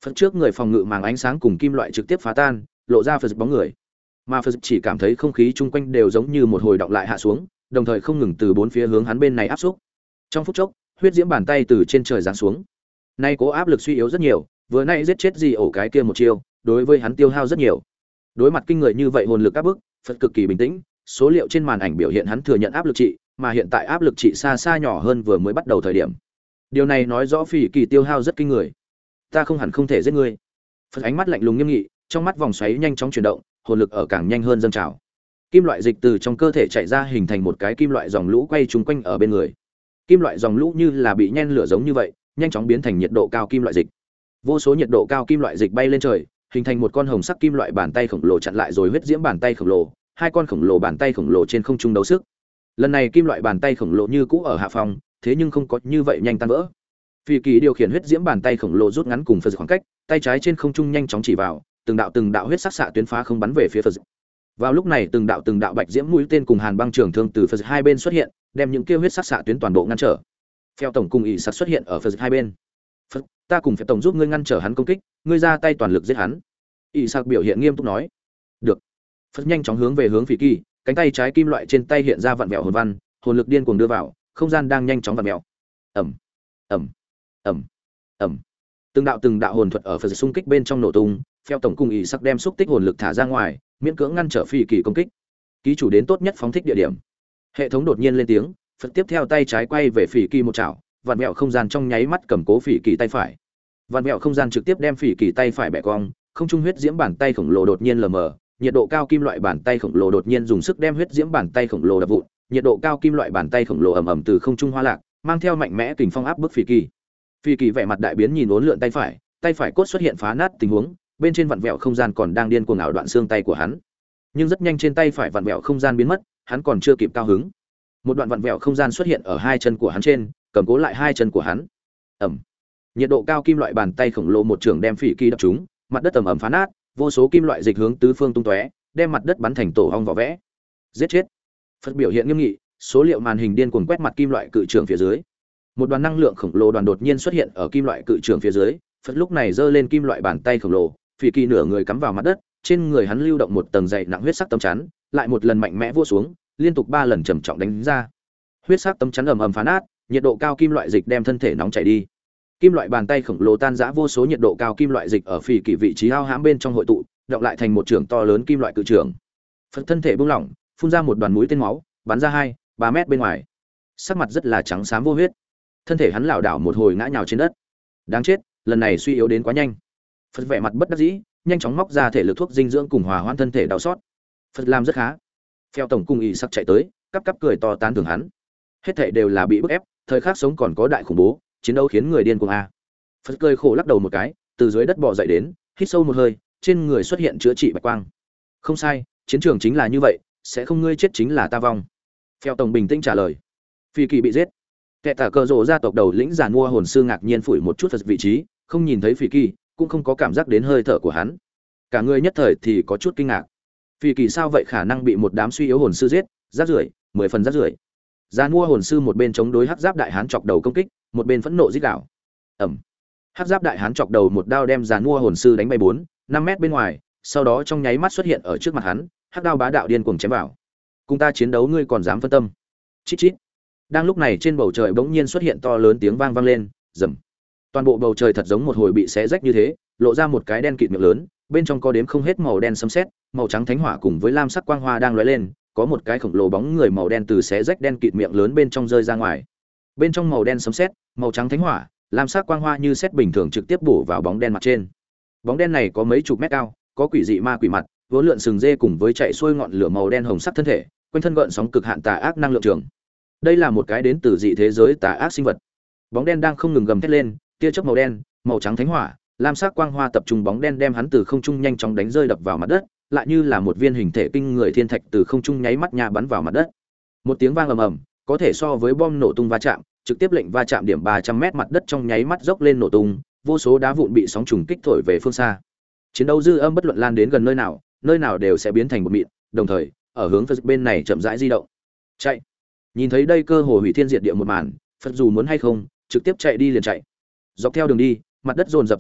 Phật trước người phòng ngự màng ánh sáng cùng kim loại trực tiếp phá tan, lộ ra Phật bóng người. Mà Phật chỉ cảm thấy không khí chung quanh đều giống như một hồi động lại hạ xuống, đồng thời không ngừng từ bốn phía hướng hắn bên này áp xúc. Trong phút chốc, huyết diễm bàn tay từ trên trời giáng xuống. Nay cố áp lực suy yếu rất nhiều, vừa nãy giết chết gì ổ cái kia một chiêu, đối với hắn tiêu hao rất nhiều. Đối mặt kinh người như vậy hồn lực áp bức, Phật cực kỳ bình tĩnh, số liệu trên màn ảnh biểu hiện hắn thừa nhận áp lực trị, mà hiện tại áp lực trị xa xa nhỏ hơn vừa mới bắt đầu thời điểm. Điều này nói rõ Phỉ Kỳ tiêu hao rất kinh người. Ta không hẳn không thể giết ngươi. Phật ánh mắt lạnh lùng nghiêm nghị, trong mắt vòng xoáy nhanh chóng chuyển động, hồn lực ở càng nhanh hơn dâng trào. Kim loại dịch từ trong cơ thể chạy ra hình thành một cái kim loại dòng lũ quay trúng quanh ở bên người. Kim loại dòng lũ như là bị nhen lửa giống như vậy, nhanh chóng biến thành nhiệt độ cao kim loại dịch. Vô số nhiệt độ cao kim loại dịch bay lên trời, hình thành một con hồng sắc kim loại bàn tay khổng lồ chặn lại rồi huyết diễm bàn tay khổng lồ, hai con khổng lồ bàn tay khổng lồ trên không trung đấu sức. Lần này kim loại bàn tay khổng lồ như cũ ở hạ phòng, thế nhưng không có như vậy nhanh tan vỡ. Phi Kỳ điều khiển huyết diễm bàn tay khổng lồ rút ngắn cùng Phật khoảng cách, tay trái trên không trung nhanh chóng chỉ vào, từng đạo từng đạo huyết sắc xạ tuyến phá không bắn về phía Phật. Vào lúc này từng đạo từng đạo bạch diễm mũi tên cùng hàn băng trường thương từ Phật hai bên xuất hiện, đem những kia huyết sắc xạ tuyến toàn bộ ngăn trở. Phèo tổng cùng ỷ sắt xuất hiện ở Phật hai bên. Phật, ta cùng Phèo tổng giúp ngươi ngăn trở hắn công kích, ngươi ra tay toàn lực giết hắn. ỷ sắt biểu hiện nghiêm túc nói. Được. Phật nhanh chóng hướng về hướng Phi Kỳ, cánh tay trái kim loại trên tay hiện ra vặn vẹo hồn văn, hồn lực điên cuồng đưa vào, không gian đang nhanh chóng vặn vẹo. Ầm, ầm, ầm, ầm. Từng đạo từng đạo hồn thuật ở Phật xung kích bên trong nổ tung, Phèo tổng cùng ỷ sắt đem xúc tích hồn lực thả ra ngoài, miễn cưỡng ngăn trở Phi Kỳ công kích. Ký chủ đến tốt nhất phóng thích địa điểm. Hệ thống đột nhiên lên tiếng, Phật tiếp theo tay trái quay về Phỉ Kỳ một chảo, vặn vẹo không gian trong nháy mắt cầm cố Phỉ Kỳ tay phải. Vặn vẹo không gian trực tiếp đem Phỉ Kỳ tay phải bẻ cong, không trung huyết diễm bàn tay khổng lồ đột nhiên lờ mờ, nhiệt độ cao kim loại bàn tay khổng lồ đột nhiên dùng sức đem huyết diễm bàn tay khổng lồ đập vụn, nhiệt độ cao kim loại bàn tay khổng lồ ầm ầm từ không trung hoa lạc, mang theo mạnh mẽ kình phong áp bức Phỉ Kỳ. Phỉ Kỳ vẻ mặt đại biến nhìn uốn lượn tay phải, tay phải cốt xuất hiện phá nát tình huống, bên trên vặn vẹo không gian còn đang điên cuồng ảo đoạn xương tay của hắn. Nhưng rất nhanh trên tay phải vặn vẹo không gian biến mất, hắn còn chưa kịp cao hứng. Một đoạn vặn vẹo không gian xuất hiện ở hai chân của hắn trên, cầm cố lại hai chân của hắn. Ầm. Nhiệt độ cao kim loại bàn tay khổng lồ một trường đem Phỉ Kỳ đập trúng, mặt đất ầm ầm phá nát, vô số kim loại dịch hướng tứ phương tung tóe, đem mặt đất bắn thành tổ ong vỏ vẽ. Giết chết. Phật biểu hiện nghiêm nghị, số liệu màn hình điên cuồng quét mặt kim loại cự trường phía dưới. Một đoàn năng lượng khổng lồ đoàn đột nhiên xuất hiện ở kim loại cự trường phía dưới, Phật lúc này giơ lên kim loại bàn tay khổng lồ, Phỉ Kỳ nửa người cắm vào mặt đất, trên người hắn lưu động một tầng dày nặng huyết sắc tấm chắn, lại một lần mạnh mẽ vỗ xuống, liên tục ba lần trầm trọng đánh ra. Huyết sắc tấm chắn ầm ầm phá nát, nhiệt độ cao kim loại dịch đem thân thể nóng chảy đi. Kim loại bàn tay khổng lồ tan rã vô số nhiệt độ cao kim loại dịch ở Phỉ Kỳ vị trí ao hãm bên trong hội tụ, động lại thành một trường to lớn kim loại cự trường. Phật thân thể buông lỏng, phun ra một đoàn mũi tên máu, bắn ra hai, ba mét bên ngoài. Sắc mặt rất là trắng xám vô huyết. Thân thể hắn lảo đảo một hồi ngã nhào trên đất. Đáng chết, lần này suy yếu đến quá nhanh. Phật vẻ mặt bất đắc dĩ, nhanh chóng móc ra thể lực thuốc dinh dưỡng cùng hòa hoãn thân thể đau xót. Phật làm rất khá. Phèo tổng cùng ỷ sắc chạy tới, cắp cắp cười to tán thưởng hắn. Hết thảy đều là bị bức ép, thời khắc sống còn có đại khủng bố, chiến đấu khiến người điên cuồng a. Phật cười khổ lắc đầu một cái, từ dưới đất bò dậy đến, hít sâu một hơi, trên người xuất hiện chữa trị bạch quang. Không sai, chiến trường chính là như vậy, sẽ không ngươi chết chính là ta vong. Phèo tổng bình tĩnh trả lời. Phi Kỳ bị giết. Kẻ tả cờ rộ gia tộc đầu lĩnh giàn mua hồn sư ngạc nhiên phủi một chút Phật vị trí, không nhìn thấy Phi Kỳ, cũng không có cảm giác đến hơi thở của hắn. Cả người nhất thời thì có chút kinh ngạc. Phi Kỳ sao vậy khả năng bị một đám suy yếu hồn sư giết, rác rưởi, mười phần rác rưởi. Giàn mua hồn sư một bên chống đối hắc giáp đại hán chọc đầu công kích, một bên phẫn nộ rít gào. Ầm. Hắc giáp đại hán chọc đầu một đao đem giàn mua hồn sư đánh bay bốn, năm mét bên ngoài, sau đó trong nháy mắt xuất hiện ở trước mặt hắn, hắc đao bá đạo điên cuồng chém vào. Cùng ta chiến đấu ngươi còn dám phân tâm? Chít chít. Đang lúc này trên bầu trời bỗng nhiên xuất hiện to lớn tiếng vang vang lên, rầm. Toàn bộ bầu trời thật giống một hồi bị xé rách như thế, lộ ra một cái đen kịt miệng lớn, bên trong có đếm không hết màu đen sấm sét, màu trắng thánh hỏa cùng với lam sắc quang hoa đang lóe lên, có một cái khổng lồ bóng người màu đen từ xé rách đen kịt miệng lớn bên trong rơi ra ngoài. Bên trong màu đen sấm sét, màu trắng thánh hỏa, lam sắc quang hoa như sét bình thường trực tiếp bổ vào bóng đen mặt trên. Bóng đen này có mấy chục mét cao, có quỷ dị ma quỷ mặt, vốn lượn sừng dê cùng với chạy xuôi ngọn lửa màu đen hồng sắc thân thể, quanh thân gợn sóng cực hạn tà ác năng lượng trường. Đây là một cái đến từ dị thế giới tà ác sinh vật. Bóng đen đang không ngừng gầm thét lên, tia chớp màu đen, màu trắng thánh hỏa, lam sắc quang hoa tập trung bóng đen đem hắn từ không trung nhanh chóng đánh rơi đập vào mặt đất, lại như là một viên hình thể kinh người thiên thạch từ không trung nháy mắt nhà bắn vào mặt đất. Một tiếng vang ầm ầm, có thể so với bom nổ tung va chạm, trực tiếp lệnh va chạm điểm ba trăm mét mặt đất trong nháy mắt dốc lên nổ tung, vô số đá vụn bị sóng trùng kích thổi về phương xa. Chiến đấu dư âm bất luận lan đến gần nơi nào, nơi nào đều sẽ biến thành một mịn, đồng thời, ở hướng Phật bên này chậm rãi di động. Chạy. Nhìn thấy đây cơ hồ hủy thiên diệt địa một màn, Phật dù muốn hay không, trực tiếp chạy đi liền chạy. Dọc theo đường đi, mặt đất dồn dập rạn nước,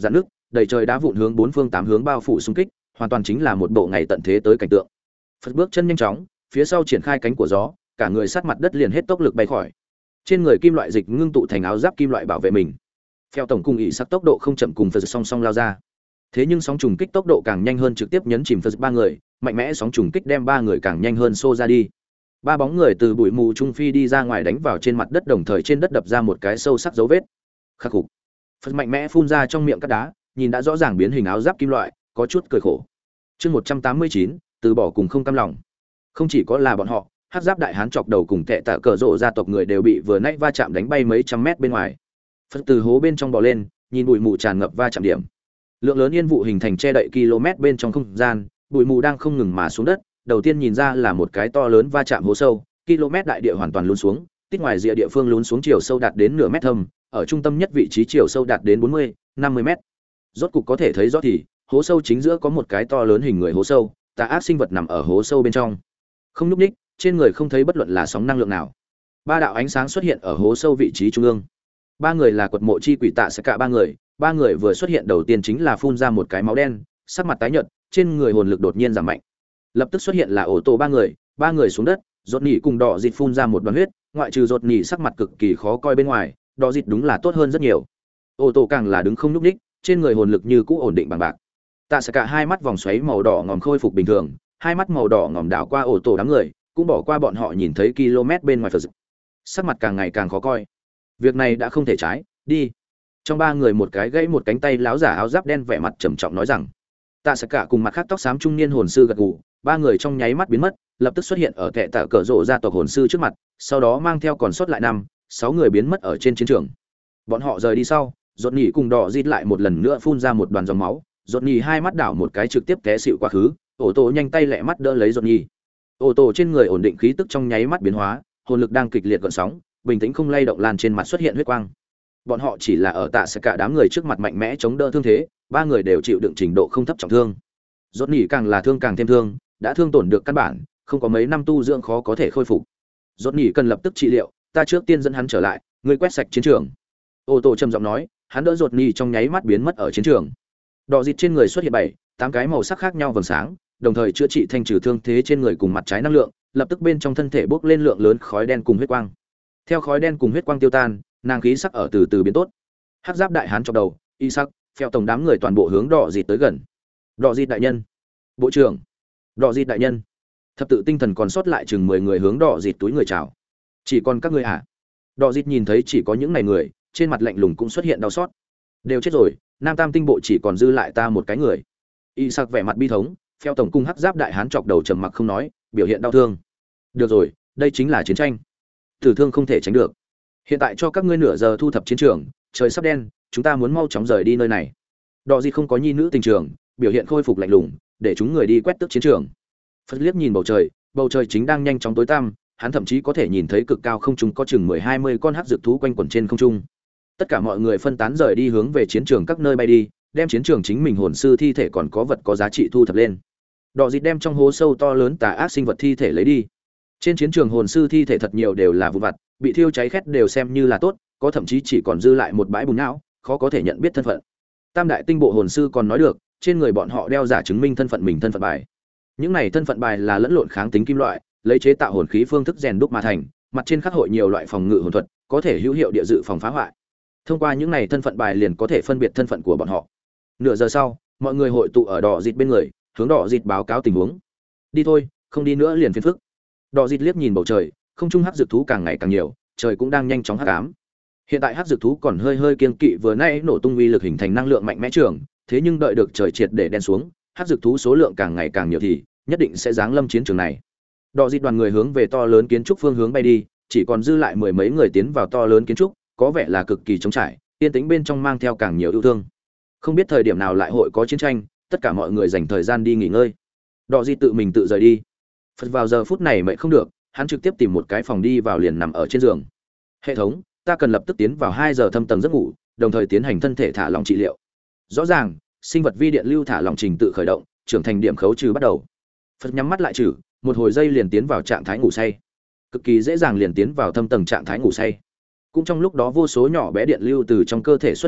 đầy trời đá vụn hướng bốn phương tám hướng bao phủ xung kích, hoàn toàn chính là một bộ ngày tận thế tới cảnh tượng. Phật bước chân nhanh chóng, phía sau triển khai cánh của gió, cả người sát mặt đất liền hết tốc lực bay khỏi. Trên người kim loại dịch ngưng tụ thành áo giáp kim loại bảo vệ mình. Phèo tổng cùng ỷ sắc tốc độ không chậm cùng Phật song song lao ra. Thế nhưng sóng trùng kích tốc độ càng nhanh hơn trực tiếp nhấn chìm Phật ba người, mạnh mẽ sóng trùng kích đem ba người càng nhanh hơn xô ra đi. Ba bóng người từ bụi mù trung phi đi ra ngoài đánh vào trên mặt đất, đồng thời trên đất đập ra một cái sâu sắc dấu vết. Khắc phục. Phật mạnh mẽ phun ra trong miệng cát đá, nhìn đã rõ ràng biến hình áo giáp kim loại, có chút cười khổ. Chương một trăm tám mươi chín, từ bỏ cùng không cam lòng. Không chỉ có là bọn họ, hắc giáp đại hán chọc đầu cùng tệ tạ cờ rộ gia tộc người đều bị vừa nãy va chạm đánh bay mấy trăm mét bên ngoài. Phật từ hố bên trong bò lên, nhìn bụi mù tràn ngập va chạm điểm. Lượng lớn yên vụ hình thành che đậy km bên trong không gian, bụi mù đang không ngừng mà xuống đất. Đầu tiên nhìn ra là một cái to lớn va chạm hố sâu, km đại địa hoàn toàn lún xuống, tít ngoài rìa địa phương lún xuống chiều sâu đạt đến nửa mét thâm, ở trung tâm nhất vị trí chiều sâu đạt đến bốn mươi, năm mươi mét. Rốt cục có thể thấy rõ thì, hố sâu chính giữa có một cái to lớn hình người hố sâu, tà ác sinh vật nằm ở hố sâu bên trong. Không nhúc nhích, trên người không thấy bất luận là sóng năng lượng nào. Ba đạo ánh sáng xuất hiện ở hố sâu vị trí trung ương. Ba người là quật mộ chi quỷ tạ sẽ cả ba người, ba người vừa xuất hiện đầu tiên chính là phun ra một cái máu đen, sắc mặt tái nhợt, trên người hồn lực đột nhiên giảm mạnh. Lập tức xuất hiện là ổ tổ ba người, ba người xuống đất, rốt nỉ cùng đỏ dịt phun ra một đoàn huyết, ngoại trừ rốt nỉ sắc mặt cực kỳ khó coi bên ngoài, đỏ dịt đúng là tốt hơn rất nhiều. Ổ tổ càng là đứng không nhúc nhích, trên người hồn lực như cũ ổn định bằng bạc. Tạ sẽ cả hai mắt vòng xoáy màu đỏ ngòm khôi phục bình thường, hai mắt màu đỏ ngòm đảo qua ổ tổ đám người, cũng bỏ qua bọn họ nhìn thấy km bên ngoài Phật. Sắc mặt càng ngày càng khó coi. Việc này đã không thể trái, đi. Trong ba người một cái gãy một cánh tay láo giả áo giáp đen vẻ mặt trầm trọng nói rằng. Tạ sẽ cả cùng mặt khác tóc xám trung niên hồn sư gật gù, ba người trong nháy mắt biến mất, lập tức xuất hiện ở kẻ tạ cờ rộ gia tộc hồn sư trước mặt, sau đó mang theo còn sót lại năm, sáu người biến mất ở trên chiến trường. Bọn họ rời đi sau, rốt nhỉ cùng đỏ dịt lại một lần nữa phun ra một đoàn dòng máu, rốt nhỉ hai mắt đảo một cái trực tiếp té xỉu quá khứ, ổ tổ nhanh tay lẹ mắt đỡ lấy rốt nhỉ. Ổ tổ trên người ổn định khí tức trong nháy mắt biến hóa, hồn lực đang kịch liệt gợn sóng, bình tĩnh không lay động lan trên mặt xuất hiện huyết quang. Bọn họ chỉ là ở tạ sẽ cả đám người trước mặt mạnh mẽ chống đỡ thương thế, ba người đều chịu đựng trình độ không thấp trọng thương. Rốt nhỉ càng là thương càng thêm thương, đã thương tổn được căn bản, không có mấy năm tu dưỡng khó có thể khôi phục. Rốt nhỉ cần lập tức trị liệu, ta trước tiên dẫn hắn trở lại, ngươi quét sạch chiến trường. Ô tô trầm giọng nói, hắn đỡ rốt nhỉ trong nháy mắt biến mất ở chiến trường. Đỏ dịt trên người xuất hiện bảy, tám cái màu sắc khác nhau vầng sáng, đồng thời chữa trị thanh trừ thương thế trên người cùng mặt trái năng lượng, lập tức bên trong thân thể bốc lên lượng lớn khói đen cùng huyết quang. Theo khói đen cùng huyết quang tiêu tan, nàng khí sắc ở từ từ biến tốt. Hắc giáp đại hán chọc đầu, y sắc, phèo tổng đám người toàn bộ hướng đỏ dịt tới gần. Đỏ dịt đại nhân, bộ trưởng, đỏ dịt đại nhân. Thập tự tinh thần còn sót lại chừng mười người hướng đỏ dịt túi người chào. Chỉ còn các ngươi à? Đỏ dịt nhìn thấy chỉ có những này người, trên mặt lạnh lùng cũng xuất hiện đau xót. Đều chết rồi, Nam Tam tinh bộ chỉ còn dư lại ta một cái người. Y sắc vẻ mặt bi thống, phèo tổng cung hắc giáp đại hán chọc đầu trầm mặc không nói, biểu hiện đau thương. Được rồi, đây chính là chiến tranh. Tử thương không thể tránh được. Hiện tại cho các ngươi nửa giờ thu thập chiến trường, trời sắp đen, chúng ta muốn mau chóng rời đi nơi này. Đỏ dịt không có nhi nữ tình trường, biểu hiện khôi phục lạnh lùng, để chúng người đi quét tước chiến trường. Phật liếc nhìn bầu trời, bầu trời chính đang nhanh chóng tối tăm, hắn thậm chí có thể nhìn thấy cực cao không trung có chừng mười hai mươi con hắc dược thú quanh quẩn trên không trung. Tất cả mọi người phân tán rời đi hướng về chiến trường các nơi bay đi, đem chiến trường chính mình hồn sư thi thể còn có vật có giá trị thu thập lên. Đỏ dịt đem trong hố sâu to lớn tà ác sinh vật thi thể lấy đi. Trên chiến trường hồn sư thi thể thật nhiều đều là vụn vặt, bị thiêu cháy khét đều xem như là tốt, có thậm chí chỉ còn dư lại một bãi bùn não, khó có thể nhận biết thân phận. Tam đại tinh bộ hồn sư còn nói được, trên người bọn họ đeo giả chứng minh thân phận mình thân phận bài. Những này thân phận bài là lẫn lộn kháng tính kim loại, lấy chế tạo hồn khí phương thức rèn đúc mà thành, mặt trên khắc hội nhiều loại phòng ngự hồn thuật, có thể hữu hiệu địa dự phòng phá hoại. Thông qua những này thân phận bài liền có thể phân biệt thân phận của bọn họ. Nửa giờ sau, mọi người hội tụ ở đỏ dịt bên người, hướng đỏ dịt báo cáo tình huống. Đi thôi, không đi nữa liền phiền phức. Đỏ dịt liếc nhìn bầu trời, không trung hắc dược thú càng ngày càng nhiều, trời cũng đang nhanh chóng hắc ám. Hiện tại hắc dược thú còn hơi hơi kiêng kỵ vừa nãy nổ tung uy lực hình thành năng lượng mạnh mẽ trường, thế nhưng đợi được trời triệt để đen xuống, hắc dược thú số lượng càng ngày càng nhiều thì nhất định sẽ giáng lâm chiến trường này. Đỏ dịt đoàn người hướng về to lớn kiến trúc phương hướng bay đi, chỉ còn dư lại mười mấy người tiến vào to lớn kiến trúc, có vẻ là cực kỳ trống trải, yên tĩnh bên trong mang theo càng nhiều yêu thương. Không biết thời điểm nào lại hội có chiến tranh, tất cả mọi người dành thời gian đi nghỉ ngơi. Đỏ dịt tự mình tự rời đi. Phật vào giờ phút này mệt không được, hắn trực tiếp tìm một cái phòng đi vào liền nằm ở trên giường. Hệ thống, ta cần lập tức tiến vào hai giờ thâm tầng giấc ngủ, đồng thời tiến hành thân thể thả lỏng trị liệu. Rõ ràng, sinh vật vi điện lưu thả lỏng trình tự khởi động, trưởng thành điểm khấu trừ bắt đầu. Phật nhắm mắt lại trừ, một hồi giây liền tiến vào trạng thái ngủ say. Cực kỳ dễ dàng liền tiến vào thâm tầng trạng thái ngủ say. Cũng trong lúc đó vô số nhỏ bé điện lưu từ trong cơ thể xuất hiện,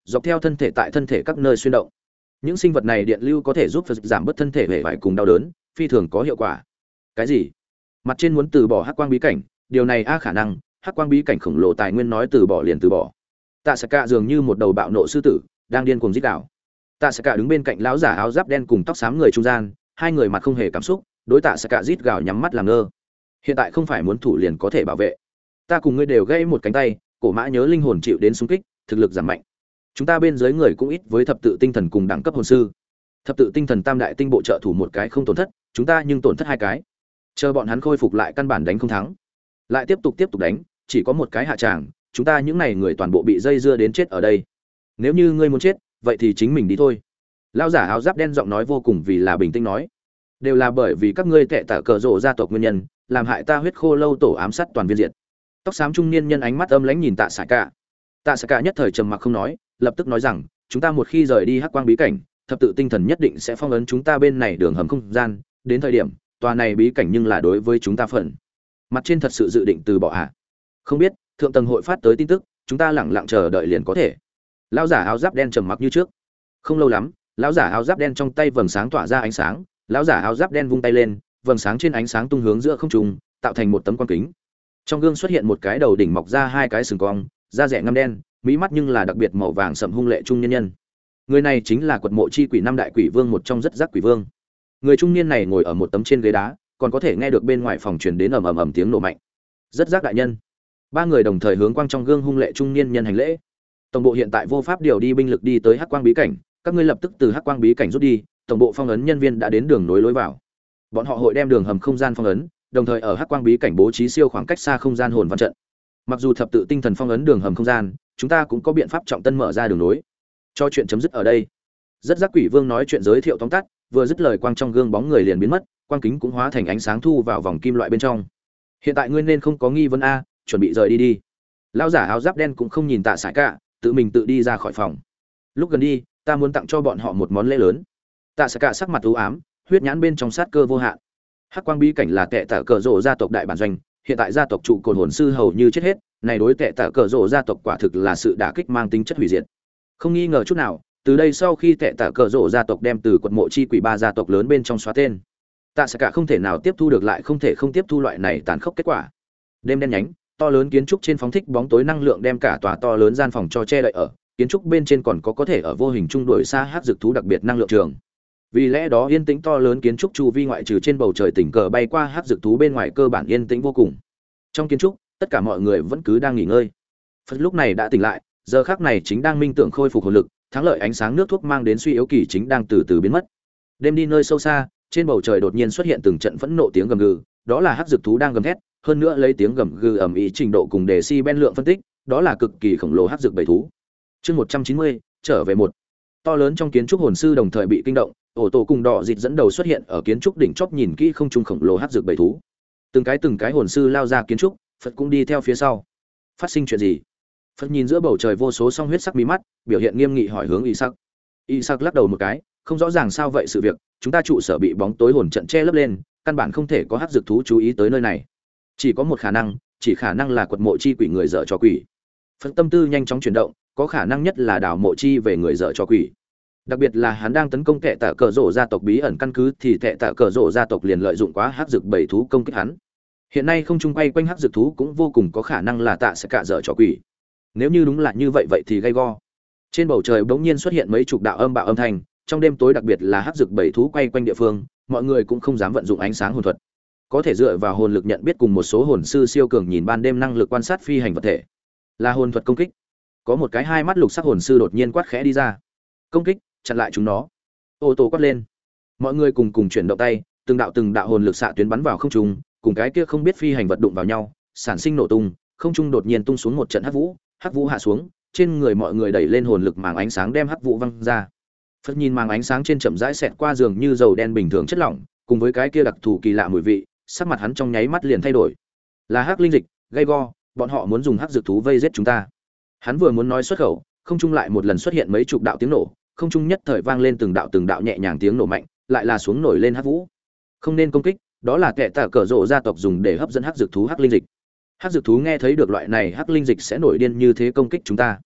dọc theo thân thể tại thân thể các nơi xuyên động. Những sinh vật này điện lưu có thể giúp giảm bớt thân thể hệ vải cùng đau đớn, phi thường có hiệu quả. Cái gì? Mặt trên muốn từ bỏ hắc quang bí cảnh, điều này a khả năng, hắc quang bí cảnh khổng lồ tài nguyên nói từ bỏ liền từ bỏ. Tạ Saka cả dường như một đầu bạo nộ sư tử, đang điên cuồng giết đảo. Tạ Saka đứng bên cạnh lão giả áo giáp đen cùng tóc xám người trung gian, hai người mặt không hề cảm xúc, đối Tạ Saka rít gào nhắm mắt làm ngơ. Hiện tại không phải muốn thủ liền có thể bảo vệ. Ta cùng ngươi đều gãy một cánh tay, cổ mã nhớ linh hồn chịu đến xung kích, thực lực giảm mạnh. Chúng ta bên dưới người cũng ít với thập tự tinh thần cùng đẳng cấp hồn sư. Thập tự tinh thần tam đại tinh bộ trợ thủ một cái không tổn thất, chúng ta nhưng tổn thất hai cái. Chờ bọn hắn khôi phục lại căn bản đánh không thắng. Lại tiếp tục tiếp tục đánh, chỉ có một cái hạ tràng, chúng ta những này người toàn bộ bị dây dưa đến chết ở đây. Nếu như ngươi muốn chết, vậy thì chính mình đi thôi. Lão giả áo giáp đen giọng nói vô cùng vì là bình tĩnh nói, đều là bởi vì các ngươi tệ tạ cờ rộ gia tộc nguyên nhân, làm hại ta huyết khô lâu tổ ám sát toàn viên diệt. Tóc xám trung niên nhân ánh mắt âm lãnh nhìn Tạ Sải Cả. Tạ Sải Cả nhất thời trầm mặc không nói, lập tức nói rằng, chúng ta một khi rời đi hắc quang bí cảnh, thập tự tinh thần nhất định sẽ phong ấn chúng ta bên này đường hầm không gian, đến thời điểm, tòa này bí cảnh nhưng là đối với chúng ta phần. Mặt trên thật sự dự định từ bỏ à? Không biết, thượng tầng hội phát tới tin tức, chúng ta lặng lặng chờ đợi liền có thể. Lão giả áo giáp đen trầm mặc như trước. Không lâu lắm, lão giả áo giáp đen trong tay vầng sáng tỏa ra ánh sáng, lão giả áo giáp đen vung tay lên, vầng sáng trên ánh sáng tung hướng giữa không trung, tạo thành một tấm quan kính. Trong gương xuất hiện một cái đầu đỉnh mọc ra hai cái sừng cong, da rẻ ngăm đen, mỹ mắt nhưng là đặc biệt màu vàng sẫm hung lệ trung nhân nhân. Người này chính là quật mộ chi quỷ năm đại quỷ vương một trong rất giác quỷ vương. Người trung niên này ngồi ở một tấm trên ghế đá, còn có thể nghe được bên ngoài phòng truyền đến ầm ầm ầm tiếng nổ mạnh. Rất giác đại nhân. Ba người đồng thời hướng quang trong gương hung lệ trung niên nhân hành lễ. Tổng bộ hiện tại vô pháp điều đi binh lực đi tới hắc quang bí cảnh, các ngươi lập tức từ hắc quang bí cảnh rút đi, tổng bộ phong ấn nhân viên đã đến đường nối lối vào. Bọn họ hội đem đường hầm không gian phong ấn, đồng thời ở hắc quang bí cảnh bố trí siêu khoảng cách xa không gian hồn văn trận. Mặc dù thập tự tinh thần phong ấn đường hầm không gian, chúng ta cũng có biện pháp trọng tân mở ra đường nối. Cho chuyện chấm dứt ở đây. Rất giác quỷ vương nói chuyện giới thiệu tóm tắt, vừa dứt lời quang trong gương bóng người liền biến mất, quang kính cũng hóa thành ánh sáng thu vào vòng kim loại bên trong. Hiện tại ngươi nên không có nghi vấn a, chuẩn bị rời đi đi. Lão giả áo giáp đen cũng không nhìn Tạ Sải Cả, tự mình tự đi ra khỏi phòng. Lúc gần đi, ta muốn tặng cho bọn họ một món lễ lớn. Tạ Sải Cả sắc mặt u ám, huyết nhãn bên trong sát cơ vô hạn. Hắc quang bí cảnh là tệ tạ cờ rộ gia tộc đại bản doanh, hiện tại gia tộc trụ cột hồn sư hầu như chết hết, này đối tệ tạ cờ rộ gia tộc quả thực là sự đả kích mang tính chất hủy diệt. Không nghi ngờ chút nào, từ đây sau khi tệ tạ cờ rộ gia tộc đem từ quật mộ chi quỷ ba gia tộc lớn bên trong xóa tên, Tạ Sải Cả không thể nào tiếp thu được lại không thể không tiếp thu loại này tàn khốc kết quả. Đêm đen nhánh, to lớn kiến trúc trên phóng thích bóng tối năng lượng đem cả tòa to lớn gian phòng cho che đậy ở, kiến trúc bên trên còn có có thể ở vô hình trung đổi xa hắc dược thú đặc biệt năng lượng trường. Vì lẽ đó yên tĩnh to lớn kiến trúc chu vi ngoại trừ trên bầu trời tỉnh cờ bay qua hắc dược thú bên ngoài cơ bản yên tĩnh vô cùng. Trong kiến trúc, tất cả mọi người vẫn cứ đang nghỉ ngơi. Phật lúc này đã tỉnh lại, giờ khắc này chính đang minh tưởng khôi phục hồn lực, thắng lợi ánh sáng nước thuốc mang đến suy yếu kỳ chính đang từ từ biến mất. Đêm đi nơi sâu xa, trên bầu trời đột nhiên xuất hiện từng trận phẫn nộ tiếng gầm gừ, đó là hắc dược thú đang gầm thét, hơn nữa lấy tiếng gầm gừ ầm ĩ trình độ cùng đề si ben lượng phân tích, đó là cực kỳ khổng lồ hắc dược bầy thú. Chương một trăm chín mươi, trở về một. To lớn trong kiến trúc hồn sư đồng thời bị kinh động, ổ tổ cùng đỏ dịt dẫn đầu xuất hiện ở kiến trúc đỉnh chóp nhìn kỹ không trung khổng lồ hắc dược bầy thú. Từng cái từng cái hồn sư lao ra kiến trúc, Phật cũng đi theo phía sau. Phát sinh chuyện gì? Phật nhìn giữa bầu trời vô số song huyết sắc mí mắt, biểu hiện nghiêm nghị hỏi hướng Y Sắc. Y Sắc lắc đầu một cái, không rõ ràng sao vậy sự việc, chúng ta trụ sở bị bóng tối hồn trận che lấp lên, căn bản không thể có hắc dược thú chú ý tới nơi này. Chỉ có một khả năng, chỉ khả năng là quật mộ chi quỷ người dở cho quỷ. Phật tâm tư nhanh chóng chuyển động, có khả năng nhất là đảo mộ chi về người dở cho quỷ. Đặc biệt là hắn đang tấn công tệ tạ cờ rổ gia tộc bí ẩn căn cứ thì tệ tạ cờ rổ gia tộc liền lợi dụng quá hắc dược bảy thú công kích hắn. Hiện nay không trung quay quanh hắc dược thú cũng vô cùng có khả năng là tạ sẽ cả dở cho quỷ. Nếu như đúng là như vậy vậy thì gay go. Trên bầu trời bỗng nhiên xuất hiện mấy chục đạo âm bạo âm thanh, trong đêm tối đặc biệt là hắc dược bảy thú quay quanh địa phương, mọi người cũng không dám vận dụng ánh sáng hồn thuật. Có thể dựa vào hồn lực nhận biết cùng một số hồn sư siêu cường nhìn ban đêm năng lực quan sát phi hành vật thể. Là hồn thuật công kích. Có một cái hai mắt lục sắc hồn sư đột nhiên quát khẽ đi ra. Công kích, chặn lại chúng nó. Ô tô quát lên. Mọi người cùng cùng chuyển động tay, từng đạo từng đạo hồn lực xạ tuyến bắn vào không trung, cùng cái kia không biết phi hành vật đụng vào nhau, sản sinh nổ tung, không trung đột nhiên tung xuống một trận hắc vũ, hắc vũ hạ xuống, trên người mọi người đẩy lên hồn lực màng ánh sáng đem hắc vũ văng ra. Phật nhìn màng ánh sáng trên chậm rãi xẹt qua giường như dầu đen bình thường chất lỏng, cùng với cái kia đặc thù kỳ lạ mùi vị, sắc mặt hắn trong nháy mắt liền thay đổi. Là hắc linh dịch, gây go, bọn họ muốn dùng hắc dược thú vây giết chúng ta. Hắn vừa muốn nói xuất khẩu, không trung lại một lần xuất hiện mấy chục đạo tiếng nổ, không trung nhất thời vang lên từng đạo từng đạo nhẹ nhàng tiếng nổ mạnh, lại là xuống nổi lên hắc vũ. Không nên công kích, đó là kẻ tà cờ rộ gia tộc dùng để hấp dẫn hắc dược thú hắc linh dịch. Hắc dược thú nghe thấy được loại này hắc linh dịch sẽ nổi điên như thế công kích chúng ta.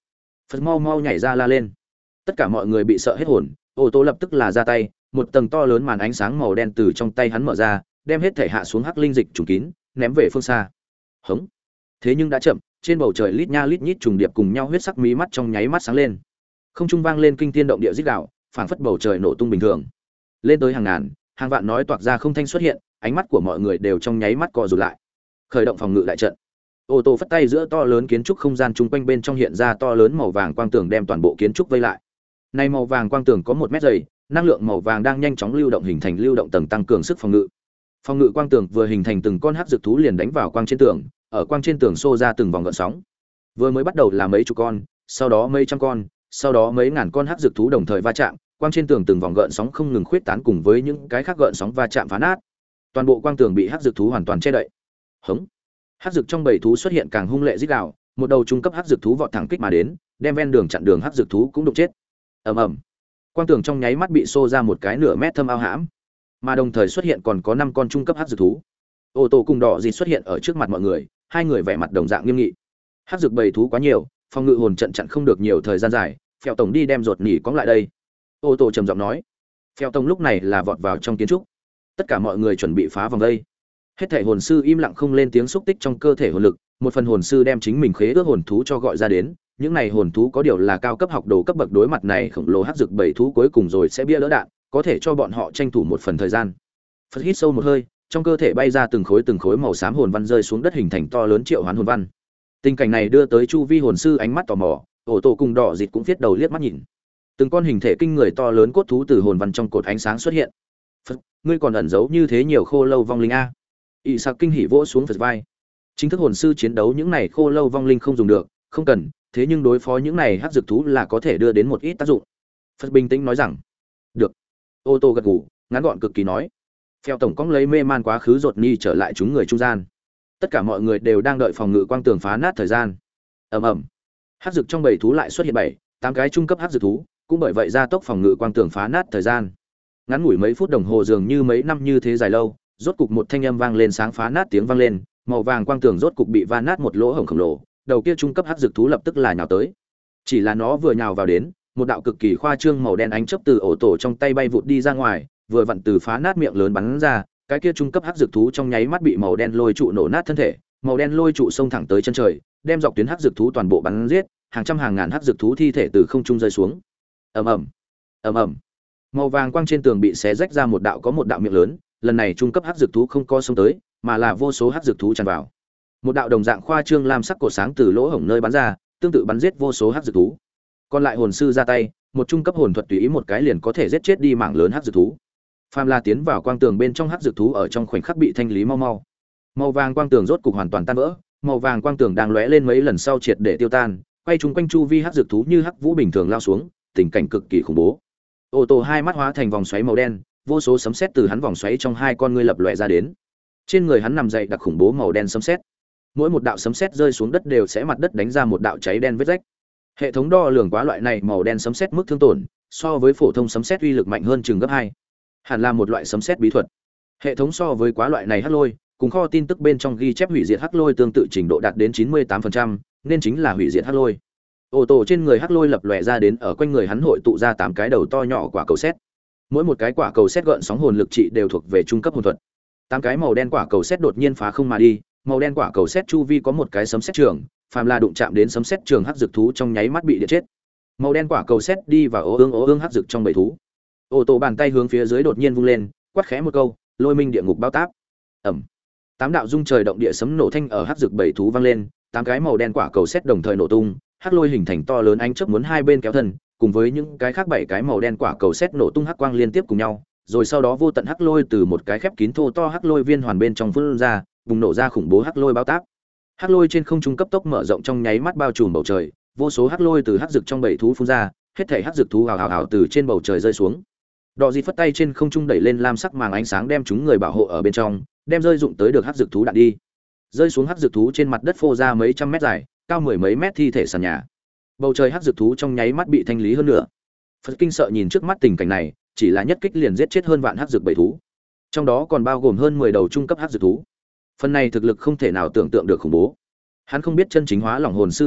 Phật mau mau nhảy ra la lên. Tất cả mọi người bị sợ hết hồn, ô tô lập tức là ra tay, một tầng to lớn màn ánh sáng màu đen từ trong tay hắn mở ra, đem hết thể hạ xuống hắc linh dịch trùng kín, ném về phương xa. Hống. Thế nhưng đã chậm, trên bầu trời lít nha lít nhít trùng điệp cùng nhau huyết sắc mí mắt trong nháy mắt sáng lên. Không trung vang lên kinh thiên động địa rít gào, phảng phất bầu trời nổ tung bình thường. Lên tới hàng ngàn, hàng vạn nói toạc ra không thanh xuất hiện, ánh mắt của mọi người đều trong nháy mắt co rụt lại. Khởi động phòng ngự đại trận. Ô tô phất tay giữa to lớn kiến trúc không gian chung quanh bên trong hiện ra to lớn màu vàng quang tường đem toàn bộ kiến trúc vây lại. Này màu vàng quang tường có một mét dày, năng lượng màu vàng đang nhanh chóng lưu động hình thành lưu động tầng tăng cường sức phòng ngự. Phòng ngự quang tường vừa hình thành từng con hắc dược thú liền đánh vào quang trên tường, ở quang trên tường xô ra từng vòng gợn sóng. Vừa mới bắt đầu là mấy chục con, sau đó mấy trăm con, sau đó mấy ngàn con hắc dược thú đồng thời va chạm, quang trên tường từng vòng gợn sóng không ngừng khuyết tán cùng với những cái khác gợn sóng va chạm phá nát. Toàn bộ quang tường bị hắc dược thú hoàn toàn che đậy. Hống. Hắc dược trong bầy thú xuất hiện càng hung lệ rít gào, một đầu trung cấp hắc dược thú vọt thẳng kích mà đến, đem ven đường chặn đường hắc dược thú cũng đụng chết. Ầm ầm. Quang tường trong nháy mắt bị xô ra một cái nửa mét thâm ao hãm, mà đồng thời xuất hiện còn có năm con trung cấp hắc dược thú. Ô tô cùng đỏ gì xuất hiện ở trước mặt mọi người, hai người vẻ mặt đồng dạng nghiêm nghị. Hắc dược bầy thú quá nhiều, phòng ngự hồn trận chặn không được nhiều thời gian dài, Phèo tổng đi đem ruột nỉ cóng lại đây. Ô tô trầm giọng nói. Phèo tổng lúc này là vọt vào trong kiến trúc. Tất cả mọi người chuẩn bị phá vòng đây. Hết thảy hồn sư im lặng không lên tiếng xúc tích trong cơ thể hồn lực, một phần hồn sư đem chính mình khế ước hồn thú cho gọi ra đến, những này hồn thú có điều là cao cấp học đồ cấp bậc đối mặt này khổng lồ hắc dược bảy thú cuối cùng rồi sẽ bia lỡ đạn, có thể cho bọn họ tranh thủ một phần thời gian. Phật hít sâu một hơi, trong cơ thể bay ra từng khối từng khối màu xám hồn văn rơi xuống đất hình thành to lớn triệu hoán hồn văn. Tình cảnh này đưa tới chu vi hồn sư ánh mắt tò mò, ổ tổ cùng đỏ dịt cũng viết đầu liếc mắt nhìn. Từng con hình thể kinh người to lớn cốt thú từ hồn văn trong cột ánh sáng xuất hiện. Phật, ngươi còn ẩn giấu như thế nhiều khô lâu vong linh a? Y Sạc kinh hỉ vỗ xuống Phật vai. Chính thức hồn sư chiến đấu những này khô lâu vong linh không dùng được, không cần, thế nhưng đối phó những này hắc dược thú là có thể đưa đến một ít tác dụng. Phật bình tĩnh nói rằng, được. Ô tô gật gù, ngắn gọn cực kỳ nói. Phèo tổng cong lấy mê man quá khứ rột ni trở lại chúng người trung gian. Tất cả mọi người đều đang đợi phòng ngự quang tường phá nát thời gian. Ầm ầm. Hắc dược trong bầy thú lại xuất hiện bảy, tám cái trung cấp hắc dược thú, cũng bởi vậy gia tốc phòng ngự quang tường phá nát thời gian. Ngắn ngủi mấy phút đồng hồ dường như mấy năm như thế dài lâu, rốt cục một thanh âm vang lên sáng phá nát tiếng vang lên, màu vàng quang tường rốt cục bị va nát một lỗ hổng khổng lồ, đầu kia trung cấp hắc dược thú lập tức là nhào tới. Chỉ là nó vừa nhào vào đến, một đạo cực kỳ khoa trương màu đen ánh chớp từ ổ tổ trong tay bay vụt đi ra ngoài, vừa vặn từ phá nát miệng lớn bắn ra, cái kia trung cấp hắc dược thú trong nháy mắt bị màu đen lôi trụ nổ nát thân thể, màu đen lôi trụ xông thẳng tới chân trời, đem dọc tuyến hắc dược thú toàn bộ bắn giết, hàng trăm hàng ngàn hắc dược thú thi thể từ không trung rơi xuống. Ầm ầm, ầm ầm. Màu vàng quang trên tường bị xé rách ra một đạo có một đạo miệng lớn, lần này trung cấp hắc dược thú không co xông tới, mà là vô số hắc dược thú tràn vào. Một đạo đồng dạng khoa trương lam sắc cột sáng từ lỗ hổng nơi bắn ra, tương tự bắn giết vô số hắc dược thú. Còn lại hồn sư ra tay, một trung cấp hồn thuật tùy ý một cái liền có thể giết chết đi mảng lớn hắc dược thú. Phàm La tiến vào quang tường bên trong hắc dược thú ở trong khoảnh khắc bị thanh lý mau mau. Màu vàng quang tường rốt cục hoàn toàn tan vỡ, màu vàng quang tường đang lóe lên mấy lần sau triệt để tiêu tan, quay chúng quanh chu vi hắc dược thú như hắc vũ bình thường lao xuống, tình cảnh cực kỳ khủng bố. Ô tô hai mắt hóa thành vòng xoáy màu đen, vô số sấm sét từ hắn vòng xoáy trong hai con ngươi lập lòe ra đến. Trên người hắn nằm dậy đặc khủng bố màu đen sấm sét. Mỗi một đạo sấm sét rơi xuống đất đều sẽ mặt đất đánh ra một đạo cháy đen vết rách. Hệ thống đo lường quá loại này màu đen sấm sét mức thương tổn, so với phổ thông sấm sét uy lực mạnh hơn chừng gấp hai. Hẳn là một loại sấm sét bí thuật. Hệ thống so với quá loại này hắc lôi, cùng kho tin tức bên trong ghi chép hủy diệt hắc lôi tương tự trình độ đạt đến chín mươi tám phần trăm, nên chính là hủy diệt hắc lôi. Ô tô trên người hắc lôi lập lòe ra đến ở quanh người hắn hội tụ ra tám cái đầu to nhỏ quả cầu sét. Mỗi một cái quả cầu sét gợn sóng hồn lực trị đều thuộc về trung cấp hồn thuật. Tám cái màu đen quả cầu sét đột nhiên phá không mà đi, màu đen quả cầu sét chu vi có một cái sấm sét trường, phàm là đụng chạm đến sấm sét trường hắc dược thú trong nháy mắt bị điện chết. Màu đen quả cầu sét đi vào ố ương ố ương hắc dược trong bầy thú. Ô tô bàn tay hướng phía dưới đột nhiên vung lên, quát khẽ một câu, lôi minh địa ngục bao táp. Ầm. Tám đạo dung trời động địa sấm nổ thanh ở hắc dược bầy thú vang lên, tám cái màu đen quả cầu sét đồng thời nổ tung, hắc lôi hình thành to lớn ánh chớp muốn hai bên kéo thân, cùng với những cái khác bảy cái màu đen quả cầu sét nổ tung hắc quang liên tiếp cùng nhau, rồi sau đó vô tận hắc lôi từ một cái khép kín thô to hắc lôi viên hoàn bên trong phun ra, bùng nổ ra khủng bố hắc lôi bao táp. Hắc lôi trên không trung cấp tốc mở rộng trong nháy mắt bao trùm bầu trời, vô số hắc lôi từ hắc dược trong bầy thú phun ra, hết thảy hắc dược thú hào hào hào từ trên bầu trời rơi xuống. Đỏ dịt phất tay trên không trung đẩy lên lam sắc màng ánh sáng đem chúng người bảo hộ ở bên trong, đem rơi dụng tới được hắc dược thú đạn đi. Rơi xuống hắc dược thú trên mặt đất phô ra mấy trăm mét dài, cao mười mấy mét thi thể sàn nhà. Bầu trời hắc dược thú trong nháy mắt bị thanh lý hơn nữa. Phật kinh sợ nhìn trước mắt tình cảnh này, chỉ là nhất kích liền giết chết hơn vạn hắc dược bầy thú. Trong đó còn bao gồm hơn mười đầu trung cấp hắc dược thú. Phần này thực lực không thể nào tưởng tượng được khủng bố. Hắn không biết chân chính hóa lỏng hồn sư thực lực,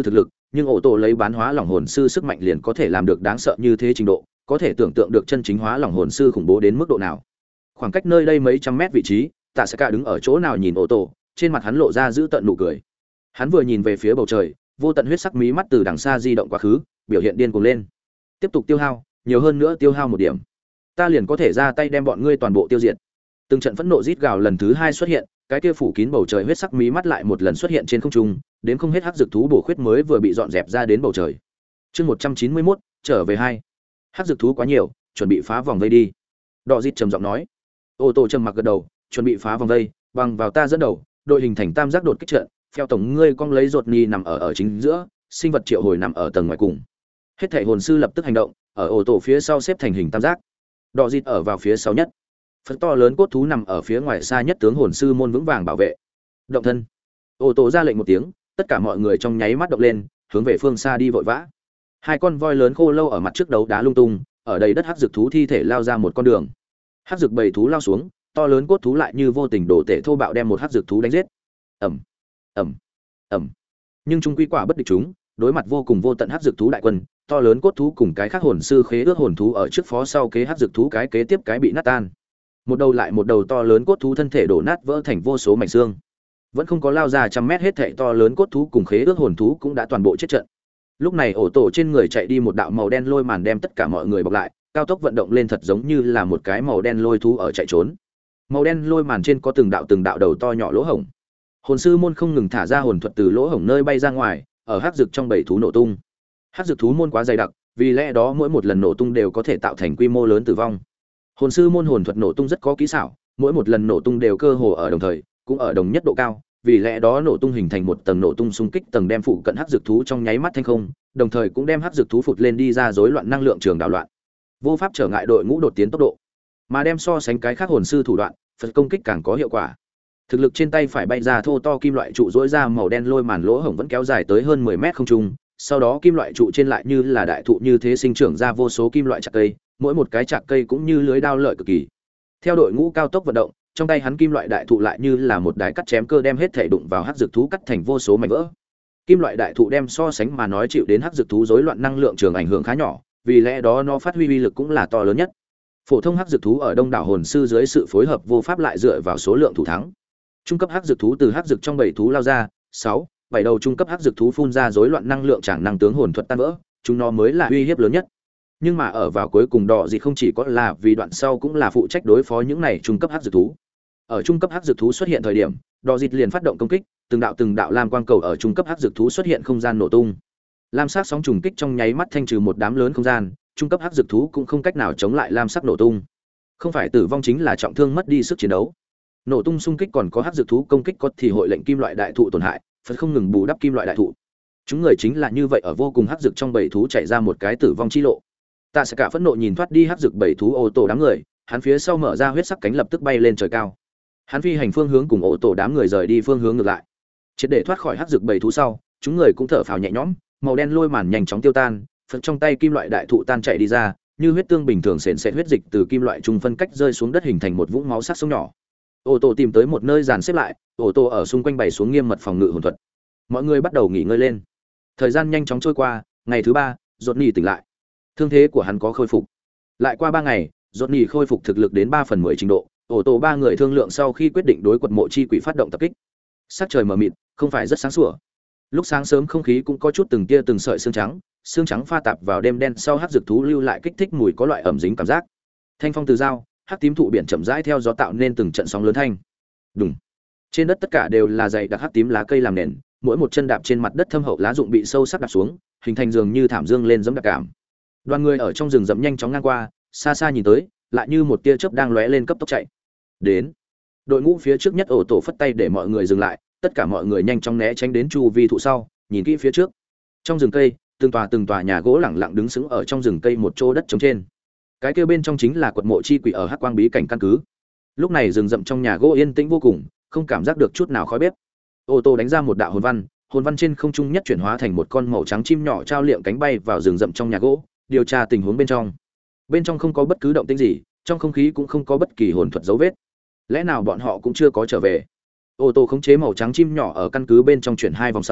nhưng ổ tổ lấy bán hóa lỏng hồn sư sức mạnh liền có thể làm được đáng sợ như thế trình độ, có thể tưởng tượng được chân chính hóa lỏng hồn sư khủng bố đến mức độ nào. Khoảng cách nơi đây mấy trăm mét vị trí, Tạ Saka đứng ở chỗ nào nhìn ổ tổ, trên mặt hắn lộ ra giữ tận nụ cười. Hắn vừa nhìn về phía bầu trời, vô tận huyết sắc mí mắt từ đằng xa di động quá khứ, biểu hiện điên cuồng lên. Tiếp tục tiêu hao, nhiều hơn nữa tiêu hao một điểm, ta liền có thể ra tay đem bọn ngươi toàn bộ tiêu diệt. Từng trận phẫn nộ rít gào lần thứ hai xuất hiện, cái kia phủ kín bầu trời huyết sắc mí mắt lại một lần xuất hiện trên không trung, đến không hết hắc dược thú bổ khuyết mới vừa bị dọn dẹp ra đến bầu trời. Chương một trăm chín mươi mốt, trở về hai. Hắc dược thú quá nhiều, chuẩn bị phá vòng vây đi. Đọ Dịt trầm giọng nói. Ô tô trầm mặc gật đầu, chuẩn bị phá vòng vây, bằng vào ta dẫn đầu, đội hình thành tam giác đột kích trận, theo tổng ngươi cong lấy rột ni nằm ở ở chính giữa, sinh vật triệu hồi nằm ở tầng ngoài cùng. Hết thảy hồn sư lập tức hành động, ở ô tô phía sau xếp thành hình tam giác. Đọ Dịt ở vào phía sau nhất. Phần to lớn cốt thú nằm ở phía ngoài xa nhất, tướng hồn sư môn vững vàng bảo vệ. Động thân. Ô tô ra lệnh một tiếng, tất cả mọi người trong nháy mắt động lên, hướng về phương xa đi vội vã. Hai con voi lớn khô lâu ở mặt trước đấu đá lung tung, ở đầy đất hắc dược thú thi thể lao ra một con đường. Hắc dược bầy thú lao xuống, to lớn cốt thú lại như vô tình đổ tể thô bạo đem một hắc dược thú đánh giết. Ầm, ầm, ầm. Nhưng trung quy quả bất địch chúng, đối mặt vô cùng vô tận hắc dược thú đại quân, to lớn cốt thú cùng cái khác hồn sư khế ước hồn thú ở trước phó sau kế hắc dược thú cái kế tiếp cái bị nát tan. Một đầu lại một đầu to lớn cốt thú thân thể đổ nát vỡ thành vô số mảnh xương. Vẫn không có lao ra trăm mét, hết thảy to lớn cốt thú cùng khế ước hồn thú cũng đã toàn bộ chết trận. Lúc này ổ tổ trên người chạy đi một đạo màu đen lôi màn đem tất cả mọi người bọc lại, cao tốc vận động lên thật giống như là một cái màu đen lôi thú ở chạy trốn. Màu đen lôi màn trên có từng đạo từng đạo đầu to nhỏ lỗ hổng. Hồn sư môn không ngừng thả ra hồn thuật từ lỗ hổng nơi bay ra ngoài, ở hắc dược trong bầy thú nổ tung. Hắc dược thú môn quá dày đặc, vì lẽ đó mỗi một lần nổ tung đều có thể tạo thành quy mô lớn tử vong. Hồn sư môn hồn thuật nổ tung rất có kỹ xảo, mỗi một lần nổ tung đều cơ hồ ở đồng thời, cũng ở đồng nhất độ cao, vì lẽ đó nổ tung hình thành một tầng nổ tung xung kích tầng đem phụ cận hắc dược thú trong nháy mắt thanh không, đồng thời cũng đem hắc dược thú phụt lên đi ra rối loạn năng lượng trường đảo loạn. Vô pháp trở ngại đội ngũ đột tiến tốc độ, mà đem so sánh cái khác hồn sư thủ đoạn, Phật công kích càng có hiệu quả. Thực lực trên tay phải bay ra thô to kim loại trụ rỗi ra màu đen lôi màn lỗ hổng vẫn kéo dài tới hơn mười mét không trung, sau đó kim loại trụ trên lại như là đại thụ như thế sinh trưởng ra vô số kim loại chạc cây, mỗi một cái chạc cây cũng như lưới đao lợi cực kỳ. Theo đội ngũ cao tốc vận động, trong tay hắn kim loại đại thụ lại như là một đài cắt chém cơ đem hết thể đụng vào hắc dược thú cắt thành vô số mảnh vỡ. Kim loại đại thụ đem so sánh mà nói chịu đến hắc dược thú rối loạn năng lượng trường ảnh hưởng khá nhỏ, vì lẽ đó nó phát huy uy lực cũng là to lớn nhất. Phổ thông hắc dược thú ở đông đảo hồn sư dưới sự phối hợp vô pháp lại dựa vào số lượng thủ thắng. Trung cấp hắc dược thú từ hắc dược trong bảy thú lao ra, sáu, bảy đầu trung cấp hắc dược thú phun ra rối loạn năng lượng chẳng năng tướng hồn thuật tan vỡ, chúng nó mới là uy hiếp lớn nhất. Nhưng mà ở vào cuối cùng Đỏ gì không chỉ có là vì đoạn sau cũng là phụ trách đối phó những này trung cấp hắc dược thú. Ở trung cấp hắc dược thú xuất hiện thời điểm, Đỏ Dịt liền phát động công kích, từng đạo từng đạo lam quang cầu ở trung cấp hắc dược thú xuất hiện không gian nổ tung. Lam sắc sóng trùng kích trong nháy mắt thanh trừ một đám lớn không gian, trung cấp hắc dược thú cũng không cách nào chống lại lam sắc nổ tung. Không phải tử vong chính là trọng thương mất đi sức chiến đấu. Nổ tung xung kích còn có hắc dược thú công kích có thì hội lệnh kim loại đại thụ tổn hại, phải không ngừng bù đắp kim loại đại thụ. Chúng người chính là như vậy ở vô cùng hắc dược trong bầy thú chạy ra một cái tử vong chi lộ. Ta sẽ cả phẫn nộ nhìn thoát đi hắc dược bầy thú ô tô đám người, hắn phía sau mở ra huyết sắc cánh lập tức bay lên trời cao. Hắn phi hành phương hướng cùng ô tô đám người rời đi phương hướng ngược lại. Triệt để thoát khỏi hắc dược bầy thú sau, chúng người cũng thở phào nhẹ nhõm, màu đen lôi màn nhanh chóng tiêu tan, phật trong tay kim loại đại thụ tan chảy đi ra, như huyết tương bình thường sền sệt huyết dịch từ kim loại trung phân cách rơi xuống đất hình thành một vũng máu sắc sông nhỏ. Ô tô tìm tới một nơi dàn xếp lại, ô tô ở xung quanh bày xuống nghiêm mật phòng ngự hồn thuật. Mọi người bắt đầu nghỉ ngơi lên. Thời gian nhanh chóng trôi qua, ngày thứ ba, Rốt Nỉ tỉnh lại. Thương thế của hắn có khôi phục. Lại qua ba ngày, Rốt Nỉ khôi phục thực lực đến ba phần mười trình độ. Ô tô ba người thương lượng sau khi quyết định đối quật mộ chi quỷ phát động tập kích. Sắc trời mờ mịt, không phải rất sáng sủa. Lúc sáng sớm không khí cũng có chút từng tia từng sợi xương trắng, xương trắng pha tạp vào đêm đen sau hắc dược thú lưu lại kích thích mùi có loại ẩm dính cảm giác. Thanh phong từ dao, hắc tím thụ biển chậm rãi theo gió tạo nên từng trận sóng lớn thanh. Đùng. Trên đất tất cả đều là dày đặc hắc tím lá cây làm nền, mỗi một chân đạp trên mặt đất thâm hậu lá rụng bị sâu sắc đạp xuống, hình thành giường như thảm dương lên giống đặc cảm. Đoàn người ở trong rừng rậm nhanh chóng ngang qua, xa xa nhìn tới, lại như một tia chớp đang lóe lên cấp tốc chạy. Đến. Đội ngũ phía trước nhất ổ tổ phất tay để mọi người dừng lại, tất cả mọi người nhanh chóng né tránh đến chu vi thụ sau, nhìn kỹ phía trước. Trong rừng cây, từng tòa từng tòa nhà gỗ lẳng lặng đứng sững ở trong rừng cây một chỗ đất trống trên. Cái kia bên trong chính là quật mộ chi quỷ ở Hắc Quang bí cảnh căn cứ. Lúc này rừng rậm trong nhà gỗ yên tĩnh vô cùng, không cảm giác được chút nào khói bếp. Ô tô đánh ra một đạo hồn văn, hồn văn trên không trung nhất chuyển hóa thành một con màu trắng chim nhỏ trao liệm cánh bay vào rừng rậm trong nhà gỗ, điều tra tình huống bên trong. Bên trong không có bất cứ động tĩnh gì, trong không khí cũng không có bất kỳ hồn thuật dấu vết. Lẽ nào bọn họ cũng chưa có trở về? Ô tô khống chế màu trắng chim nhỏ ở căn cứ bên trong chuyển hai vòng sau,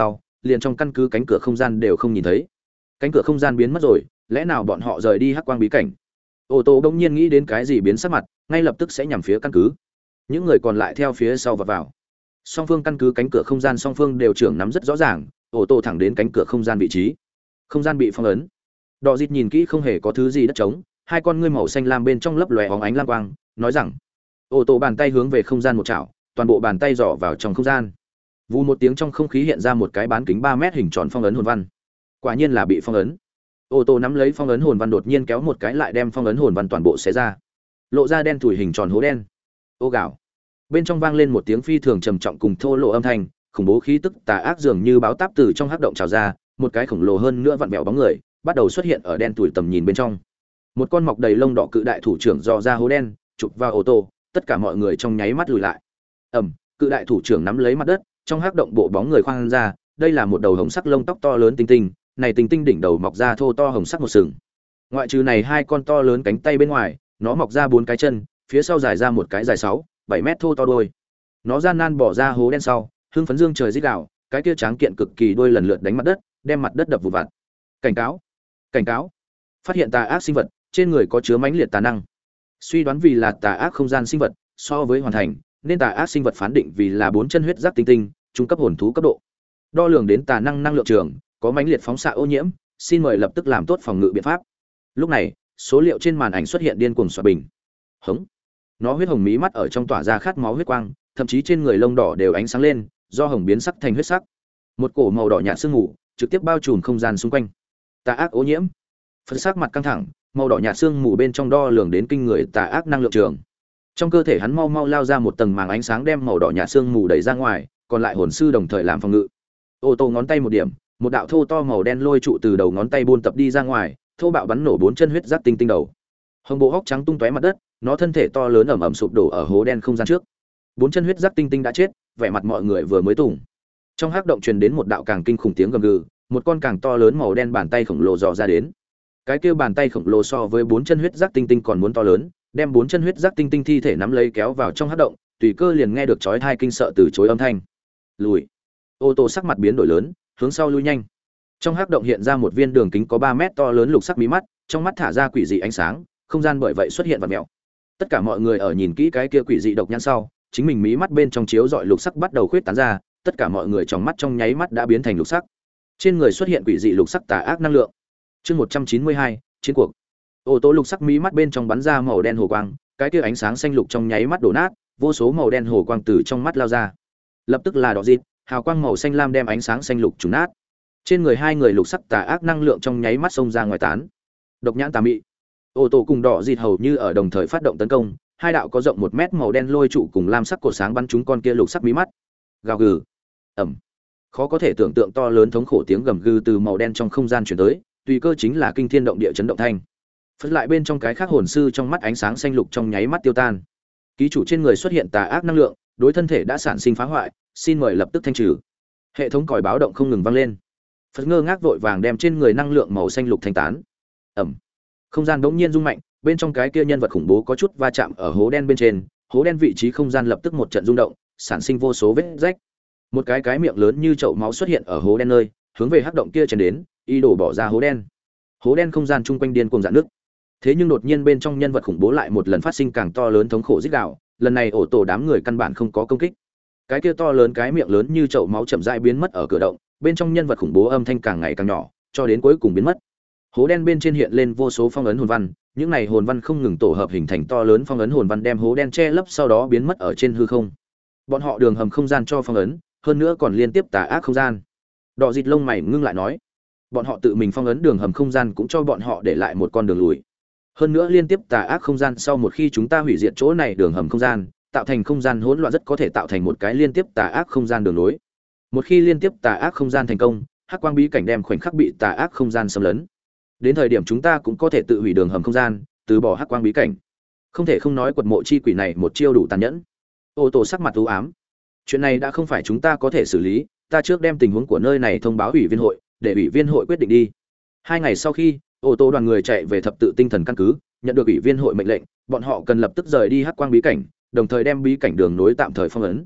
liền trong căn cứ cánh cửa không gian đều không nhìn thấy. Cánh cửa không gian biến mất rồi, lẽ nào bọn họ rời đi hắc quang bí cảnh? Ô tô đông nhiên nghĩ đến cái gì biến sắc mặt, ngay lập tức sẽ nhằm phía căn cứ. Những người còn lại theo phía sau và vào. Song phương căn cứ cánh cửa không gian song phương đều trưởng nắm rất rõ ràng, ô tô thẳng đến cánh cửa không gian vị trí. Không gian bị phong ấn. Đọ Dịt nhìn kỹ không hề có thứ gì đất trống, hai con ngươi màu xanh lam bên trong lấp lóe óng ánh lam quang, nói rằng: ô tô bàn tay hướng về không gian một chảo, toàn bộ bàn tay dò vào trong không gian. Vù một tiếng trong không khí hiện ra một cái bán kính ba mét hình tròn phong ấn hồn văn. Quả nhiên là bị phong ấn. Ô tô nắm lấy phong ấn hồn văn đột nhiên kéo một cái lại đem phong ấn hồn văn toàn bộ xé ra. Lộ ra đen thủi hình tròn hố đen. Ô gạo. Bên trong vang lên một tiếng phi thường trầm trọng cùng thô lộ âm thanh, khủng bố khí tức tà ác dường như báo táp từ trong hắc động trào ra, một cái khổng lồ hơn nữa vặn vẹo bóng người bắt đầu xuất hiện ở đen thủi tầm nhìn bên trong. Một con mọc đầy lông đỏ cự đại thủ trưởng dò ra hố đen, chụp vào ô tô, tất cả mọi người trong nháy mắt lùi lại. Ầm, cự đại thủ trưởng nắm lấy mặt đất, trong hắc động bộ bóng người khoang ra, đây là một đầu hồng sắc lông tóc to lớn tinh tinh, này tinh tinh đỉnh đầu mọc ra thô to hồng sắc một sừng. Ngoại trừ này hai con to lớn cánh tay bên ngoài, nó mọc ra bốn cái chân, phía sau dài ra một cái dài sáu, bảy mét thô to đuôi. Nó gian nan bỏ ra hố đen sau, hưng phấn dương trời rít gào, cái kia tráng kiện cực kỳ đuôi lần lượt đánh mặt đất, đem mặt đất đập vụn vặt. Cảnh cáo, cảnh cáo. Phát hiện tà ác sinh vật, trên người có chứa mãnh liệt tà năng. Suy đoán vì là tà ác không gian sinh vật, so với hoàn thành, nên tà ác sinh vật phán định vì là bốn chân huyết giác tinh tinh, trung cấp hồn thú cấp độ. Đo lường đến tà năng năng lượng trường, có mãnh liệt phóng xạ ô nhiễm, xin mời lập tức làm tốt phòng ngự biện pháp. Lúc này, số liệu trên màn ảnh xuất hiện điên cuồng xoa bình. Hống. Nó huyết hồng mí mắt ở trong tỏa ra khát máu huyết quang, thậm chí trên người lông đỏ đều ánh sáng lên, do hồng biến sắc thành huyết sắc. Một cổ màu đỏ nhạt sương mù trực tiếp bao trùm không gian xung quanh. Tà ác ô nhiễm. Phần sắc mặt căng thẳng, màu đỏ nhạt sương mù bên trong đo lường đến kinh người tà ác năng lượng trường. Trong cơ thể hắn mau mau lao ra một tầng màng ánh sáng đem màu đỏ nhạt sương mù đẩy ra ngoài, còn lại hồn sư đồng thời làm phòng ngự. Ô tô ngón tay một điểm, một đạo thô to màu đen lôi trụ từ đầu ngón tay buôn tập đi ra ngoài, thô bạo bắn nổ bốn chân huyết giác tinh tinh đầu. Hồng bộ hốc trắng tung tóe mặt đất, nó thân thể to lớn ẩm ẩm sụp đổ ở hố đen không gian trước. Bốn chân huyết giác tinh tinh đã chết, vẻ mặt mọi người vừa mới tủng. Trong hắc động truyền đến một đạo càng kinh khủng tiếng gầm gừ, một con càng to lớn màu đen bàn tay khổng lồ dò ra đến. Cái kia bàn tay khổng lồ so với bốn chân huyết giác tinh tinh còn muốn to lớn, đem bốn chân huyết giác tinh tinh thi thể nắm lấy kéo vào trong hắc động, tùy cơ liền nghe được chói tai kinh sợ từ chối âm thanh. Lùi. Ô tô sắc mặt biến đổi lớn, hướng sau lui nhanh. Trong hắc động hiện ra một viên đường kính có ba mét to lớn lục sắc mí mắt, trong mắt thả ra quỷ dị ánh sáng, không gian bởi vậy xuất hiện vặn mèo. Tất cả mọi người ở nhìn kỹ cái kia quỷ dị độc nhãn sau, chính mình mí mắt bên trong chiếu rọi lục sắc bắt đầu khuyết tán ra, tất cả mọi người trong mắt trong nháy mắt đã biến thành lục sắc. Trên người xuất hiện quỷ dị lục sắc tà ác năng lượng. Chương một trăm chín mươi hai, chiến cuộc. Ô tô lục sắc mí mắt bên trong bắn ra màu đen hồ quang, cái kia ánh sáng xanh lục trong nháy mắt đổ nát, vô số màu đen hồ quang từ trong mắt lao ra. Lập tức là đỏ dịt, hào quang màu xanh lam đem ánh sáng xanh lục trùng nát. Trên người hai người lục sắc tà ác năng lượng trong nháy mắt xông ra ngoài tán. Độc nhãn tà mị. Ô tô cùng đỏ dịt hầu như ở đồng thời phát động tấn công, hai đạo có rộng một mét màu đen lôi trụ cùng lam sắc cột sáng bắn trúng con kia lục sắc mí mắt. Gào gừ. Ầm. Khó có thể tưởng tượng to lớn thống khổ tiếng gầm gừ từ màu đen trong không gian truyền tới, tùy cơ chính là kinh thiên động địa chấn động thanh. Phất lại bên trong cái khác hồn sư trong mắt ánh sáng xanh lục trong nháy mắt tiêu tan. Ký chủ trên người xuất hiện tà ác năng lượng, đối thân thể đã sản sinh phá hoại, xin mời lập tức thanh trừ. Hệ thống còi báo động không ngừng vang lên. Phất ngơ ngác vội vàng đem trên người năng lượng màu xanh lục thanh tán. Ầm. Không gian bỗng nhiên rung mạnh, bên trong cái kia nhân vật khủng bố có chút va chạm ở hố đen bên trên, hố đen vị trí không gian lập tức một trận rung động, sản sinh vô số vết rách. Một cái cái miệng lớn như chậu máu xuất hiện ở hố đen nơi, hướng về hắc động kia chèn đến, y đổ bỏ ra hố đen. Hố đen không gian chung quanh điên cuồng rạn nước. Thế nhưng đột nhiên bên trong nhân vật khủng bố lại một lần phát sinh càng to lớn thống khổ rít gào, lần này ổ tổ đám người căn bản không có công kích. Cái kia to lớn cái miệng lớn như chậu máu chậm rãi biến mất ở cửa động, bên trong nhân vật khủng bố âm thanh càng ngày càng nhỏ, cho đến cuối cùng biến mất. Hố đen bên trên hiện lên vô số phong ấn hồn văn, những này hồn văn không ngừng tổ hợp hình thành to lớn phong ấn hồn văn đem hố đen che lấp sau đó biến mất ở trên hư không. Bọn họ đường hầm không gian cho phong ấn, hơn nữa còn liên tiếp tà ác không gian. Đỏ dịt lông mày ngưng lại nói, bọn họ tự mình phong ấn đường hầm không gian cũng cho bọn họ để lại một con đường lùi. Hơn nữa liên tiếp tà ác không gian sau một khi chúng ta hủy diệt chỗ này đường hầm không gian, tạo thành không gian hỗn loạn rất có thể tạo thành một cái liên tiếp tà ác không gian đường nối. Một khi liên tiếp tà ác không gian thành công, hắc quang bí cảnh đem khoảnh khắc bị tà ác không gian xâm lấn. Đến thời điểm chúng ta cũng có thể tự hủy đường hầm không gian, từ bỏ hắc quang bí cảnh. Không thể không nói quật mộ chi quỷ này một chiêu đủ tàn nhẫn. Ô tô sắc mặt u ám. Chuyện này đã không phải chúng ta có thể xử lý, ta trước đem tình huống của nơi này thông báo ủy viên hội, để ủy viên hội quyết định đi. Hai ngày sau khi, ô tô đoàn người chạy về thập tự tinh thần căn cứ, nhận được ủy viên hội mệnh lệnh, bọn họ cần lập tức rời đi hắc quang bí cảnh, đồng thời đem bí cảnh đường nối tạm thời phong ấn.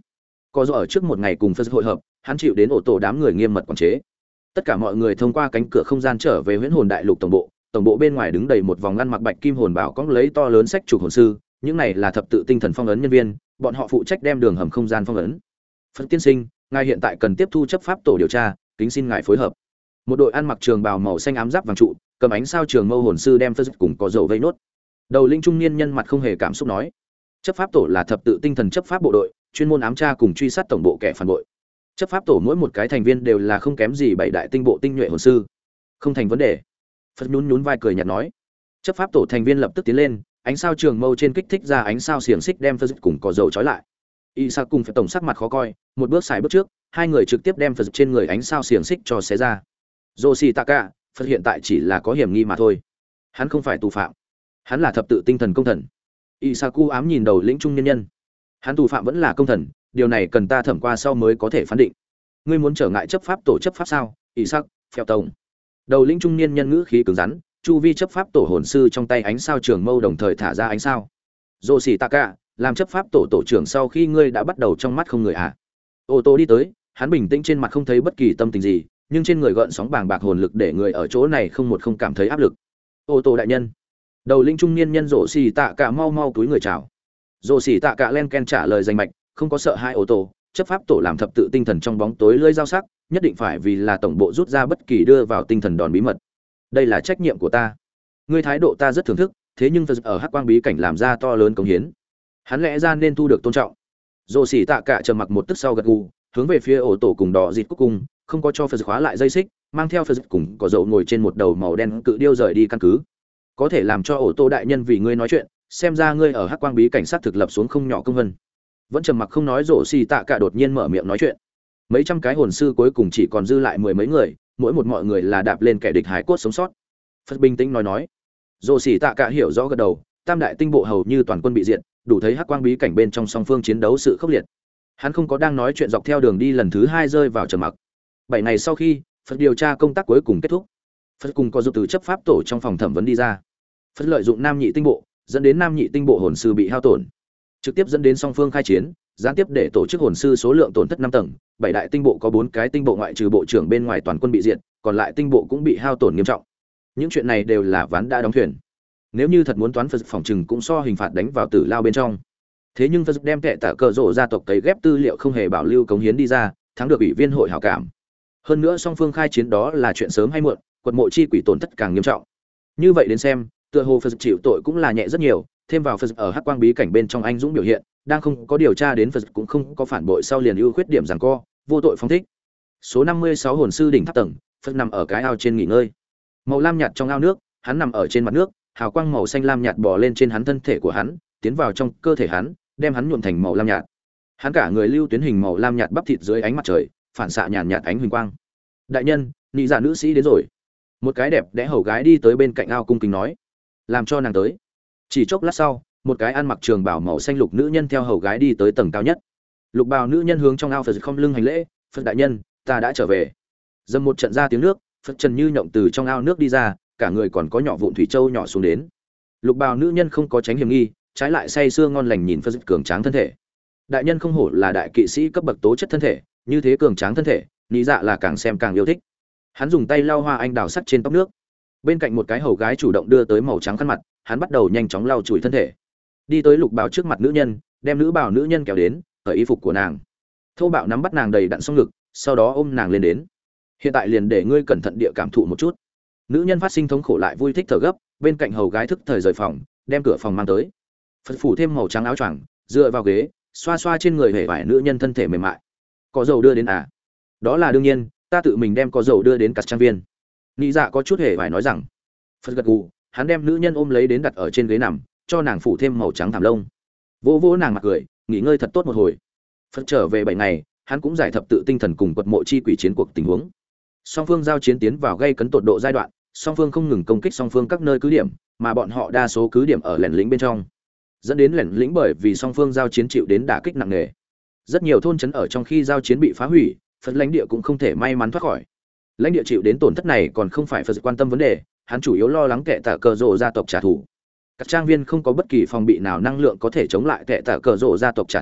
Có do ở trước một ngày cùng Phật hội hợp, hắn chịu đến ổ tổ đám người nghiêm mật quản chế. Tất cả mọi người thông qua cánh cửa không gian trở về Huyễn Hồn Đại Lục tổng bộ, tổng bộ bên ngoài đứng đầy một vòng ngăn mặc bạch kim hồn bảo cõng lấy to lớn sách trục hồn sư, những này là thập tự tinh thần phong ấn nhân viên, bọn họ phụ trách đem đường hầm không gian phong ấn. Phật tiên sinh, ngài hiện tại cần tiếp thu chấp pháp tổ điều tra, kính xin ngài phối hợp. Một đội ăn mặc trường bào màu xanh ám giáp vàng trụ, cầm ánh sao trường mâu hồn sư đem Phật cùng có dầu vây nốt. Đầu linh trung niên nhân mặt không hề cảm xúc nói: chấp pháp tổ là thập tự tinh thần chấp pháp bộ đội, chuyên môn ám tra cùng truy sát tổng bộ kẻ phản bội. Chấp pháp tổ mỗi một cái thành viên đều là không kém gì bảy đại tinh bộ tinh nhuệ hồn sư. Không thành vấn đề. Phật nhún nhún vai cười nhạt nói. Chấp pháp tổ thành viên lập tức tiến lên, ánh sao trường mâu trên kích thích ra ánh sao xiềng xích đem Phật cùng có dầu trói lại. Isa cùng phải tổng sắc mặt khó coi, một bước xài bước trước, hai người trực tiếp đem Phật trên người ánh sao xiềng xích cho xé ra. Yoshitaka, Phật hiện tại chỉ là có hiểm nghi mà thôi. Hắn không phải tù phạm, hắn là thập tự tinh thần công thần. Isaku ám nhìn đầu lĩnh trung nhân nhân. Hắn tù phạm vẫn là công thần, điều này cần ta thẩm qua sau mới có thể phán định. Ngươi muốn trở ngại chấp pháp tổ chấp pháp sao? Isak, phèo tổng. Đầu lĩnh trung niên nhân ngữ khí cứng rắn, chu vi chấp pháp tổ hồn sư trong tay ánh sao trường mâu đồng thời thả ra ánh sao. Yoshitaka, làm chấp pháp tổ tổ trưởng sau khi ngươi đã bắt đầu trong mắt không người à? Ô tô đi tới, hắn bình tĩnh trên mặt không thấy bất kỳ tâm tình gì, nhưng trên người gợn sóng bàng bạc hồn lực để người ở chỗ này không một không cảm thấy áp lực. Ô tô đại nhân. Đầu linh trung niên nhân rổ xì tạ cả mau mau túi người chào. Rổ xì tạ cả len ken trả lời danh mạch, không có sợ hai ô tô, chấp pháp tổ làm thập tự tinh thần trong bóng tối lưỡi dao sắc, nhất định phải vì là tổng bộ rút ra bất kỳ đưa vào tinh thần đòn bí mật. Đây là trách nhiệm của ta. Ngươi thái độ ta rất thưởng thức, thế nhưng Phật ở Hắc Quang bí cảnh làm ra to lớn công hiến. Hắn lẽ ra nên thu được tôn trọng. Rổ xì tạ cả trầm mặc một tức sau gật gù, hướng về phía ổ tổ cùng đỏ dịt cuối cùng, không có cho Phật khóa lại dây xích, mang theo Phật cùng có dậu ngồi trên một đầu màu đen cự điêu rời đi căn cứ. Có thể làm cho ổ tô đại nhân vì ngươi nói chuyện, xem ra ngươi ở Hắc Quang bí cảnh sát thực lập xuống không nhỏ công vân. Vẫn trầm mặc không nói, rổ xì tạ cả đột nhiên mở miệng nói chuyện. Mấy trăm cái hồn sư cuối cùng chỉ còn dư lại mười mấy người, mỗi một mọi người là đạp lên kẻ địch hải cốt sống sót. Phật bình tĩnh nói nói. Rổ xì tạ cả hiểu rõ gật đầu, tam đại tinh bộ hầu như toàn quân bị diệt, đủ thấy Hắc Quang bí cảnh bên trong song phương chiến đấu sự khốc liệt. Hắn không có đang nói chuyện, dọc theo đường đi lần thứ hai rơi vào trầm mặc. Bảy ngày sau khi Phật điều tra công tác cuối cùng kết thúc, Phật cùng có giúp từ chấp pháp tổ trong phòng thẩm vấn đi ra. Phật lợi dụng nam nhị tinh bộ, dẫn đến nam nhị tinh bộ hồn sư bị hao tổn, trực tiếp dẫn đến song phương khai chiến, gián tiếp để tổ chức hồn sư số lượng tổn thất năm tầng, bảy đại tinh bộ có bốn cái tinh bộ ngoại trừ bộ trưởng bên ngoài toàn quân bị diệt, còn lại tinh bộ cũng bị hao tổn nghiêm trọng. Những chuyện này đều là ván đã đóng thuyền. Nếu như thật muốn toán Phật phòng trừng cũng so hình phạt đánh vào tử lao bên trong. Thế nhưng Phật đem kệ tạ cờ rổ gia tộc cấy ghép tư liệu không hề bảo lưu cống hiến đi ra, thắng được ủy viên hội hảo cảm. Hơn nữa song phương khai chiến đó là chuyện sớm hay muộn, quật mộ chi quỷ tổn thất càng nghiêm trọng. Như vậy đến xem, tựa hồ Phật chịu tội cũng là nhẹ rất nhiều, thêm vào Phật ở Hắc Quang bí cảnh bên trong anh dũng biểu hiện, đang không có điều tra đến Phật cũng không có phản bội sau liền ưu khuyết điểm giằng co, vô tội phóng thích. Số năm mươi sáu hồn sư đỉnh tháp tầng, Phật nằm ở cái ao trên nghỉ ngơi. Màu lam nhạt trong ao nước, hắn nằm ở trên mặt nước, hào quang màu xanh lam nhạt bò lên trên hắn thân thể của hắn, tiến vào trong cơ thể hắn, đem hắn nhuộm thành màu lam nhạt. Hắn cả người lưu tuyến hình màu lam nhạt bắp thịt dưới ánh mặt trời, phản xạ nhàn nhạt ánh huỳnh quang. Đại nhân, nị dạ nữ sĩ đến rồi. Một cái đẹp đẽ hầu gái đi tới bên cạnh ao cung kính nói, làm cho nàng tới. Chỉ chốc lát sau, một cái ăn mặc trường bào màu xanh lục nữ nhân theo hầu gái đi tới tầng cao nhất. Lục bào nữ nhân hướng trong ao Phật không lưng hành lễ, Phật đại nhân, ta đã trở về. Dầm một trận ra tiếng nước, Phật trần như nhộng từ trong ao nước đi ra, cả người còn có nhỏ vụn thủy châu nhỏ xuống đến. Lục bào nữ nhân không có tránh hiểm nghi, trái lại say sưa ngon lành nhìn Phật cường tráng thân thể. Đại nhân không hổ là đại kỵ sĩ cấp bậc tố chất thân thể, như thế cường tráng thân thể, lý dạ là càng xem càng yêu thích. Hắn dùng tay lau hoa anh đào sắt trên tóc nước. Bên cạnh một cái hầu gái chủ động đưa tới màu trắng khăn mặt, hắn bắt đầu nhanh chóng lau chùi thân thể. Đi tới lục bào trước mặt nữ nhân, đem nữ bào nữ nhân kéo đến, cởi y phục của nàng. Thô bạo nắm bắt nàng đầy đặn song ngực, sau đó ôm nàng lên đến. Hiện tại liền để ngươi cẩn thận địa cảm thụ một chút. Nữ nhân phát sinh thống khổ lại vui thích thở gấp, bên cạnh hầu gái thức thời rời phòng, đem cửa phòng mang tới. Phật phủ thêm màu trắng áo choàng, dựa vào ghế, xoa xoa trên người hề vải nữ nhân thân thể mềm mại. Có dầu đưa đến à? Đó là đương nhiên, ta tự mình đem có dầu đưa đến cắt trang viên. Nị dạ có chút hề vải nói rằng. Phật gật gù, hắn đem nữ nhân ôm lấy đến đặt ở trên ghế nằm, cho nàng phủ thêm màu trắng thảm lông. Vỗ vỗ nàng mặt cười, nghỉ ngơi thật tốt một hồi. Phật trở về bảy ngày, hắn cũng giải thập tự tinh thần cùng quật mộ chi quỷ chiến cuộc tình huống. Song phương giao chiến tiến vào gây cấn tột độ giai đoạn, song phương không ngừng công kích song phương các nơi cứ điểm, mà bọn họ đa số cứ điểm ở lẻn lĩnh bên trong, dẫn đến lẻn lĩnh bởi vì song phương giao chiến chịu đến đả kích nặng nề. Rất nhiều thôn trấn ở trong khi giao chiến bị phá hủy, Phật lãnh địa cũng không thể may mắn thoát khỏi. Lãnh địa chịu đến tổn thất này còn không phải Phật quan tâm vấn đề, hắn chủ yếu lo lắng kẻ tả cờ rộ gia tộc trả thù. Các trang viên không có bất kỳ phòng bị nào năng lượng có thể chống lại kẻ tả cờ rộ gia tộc trả thù,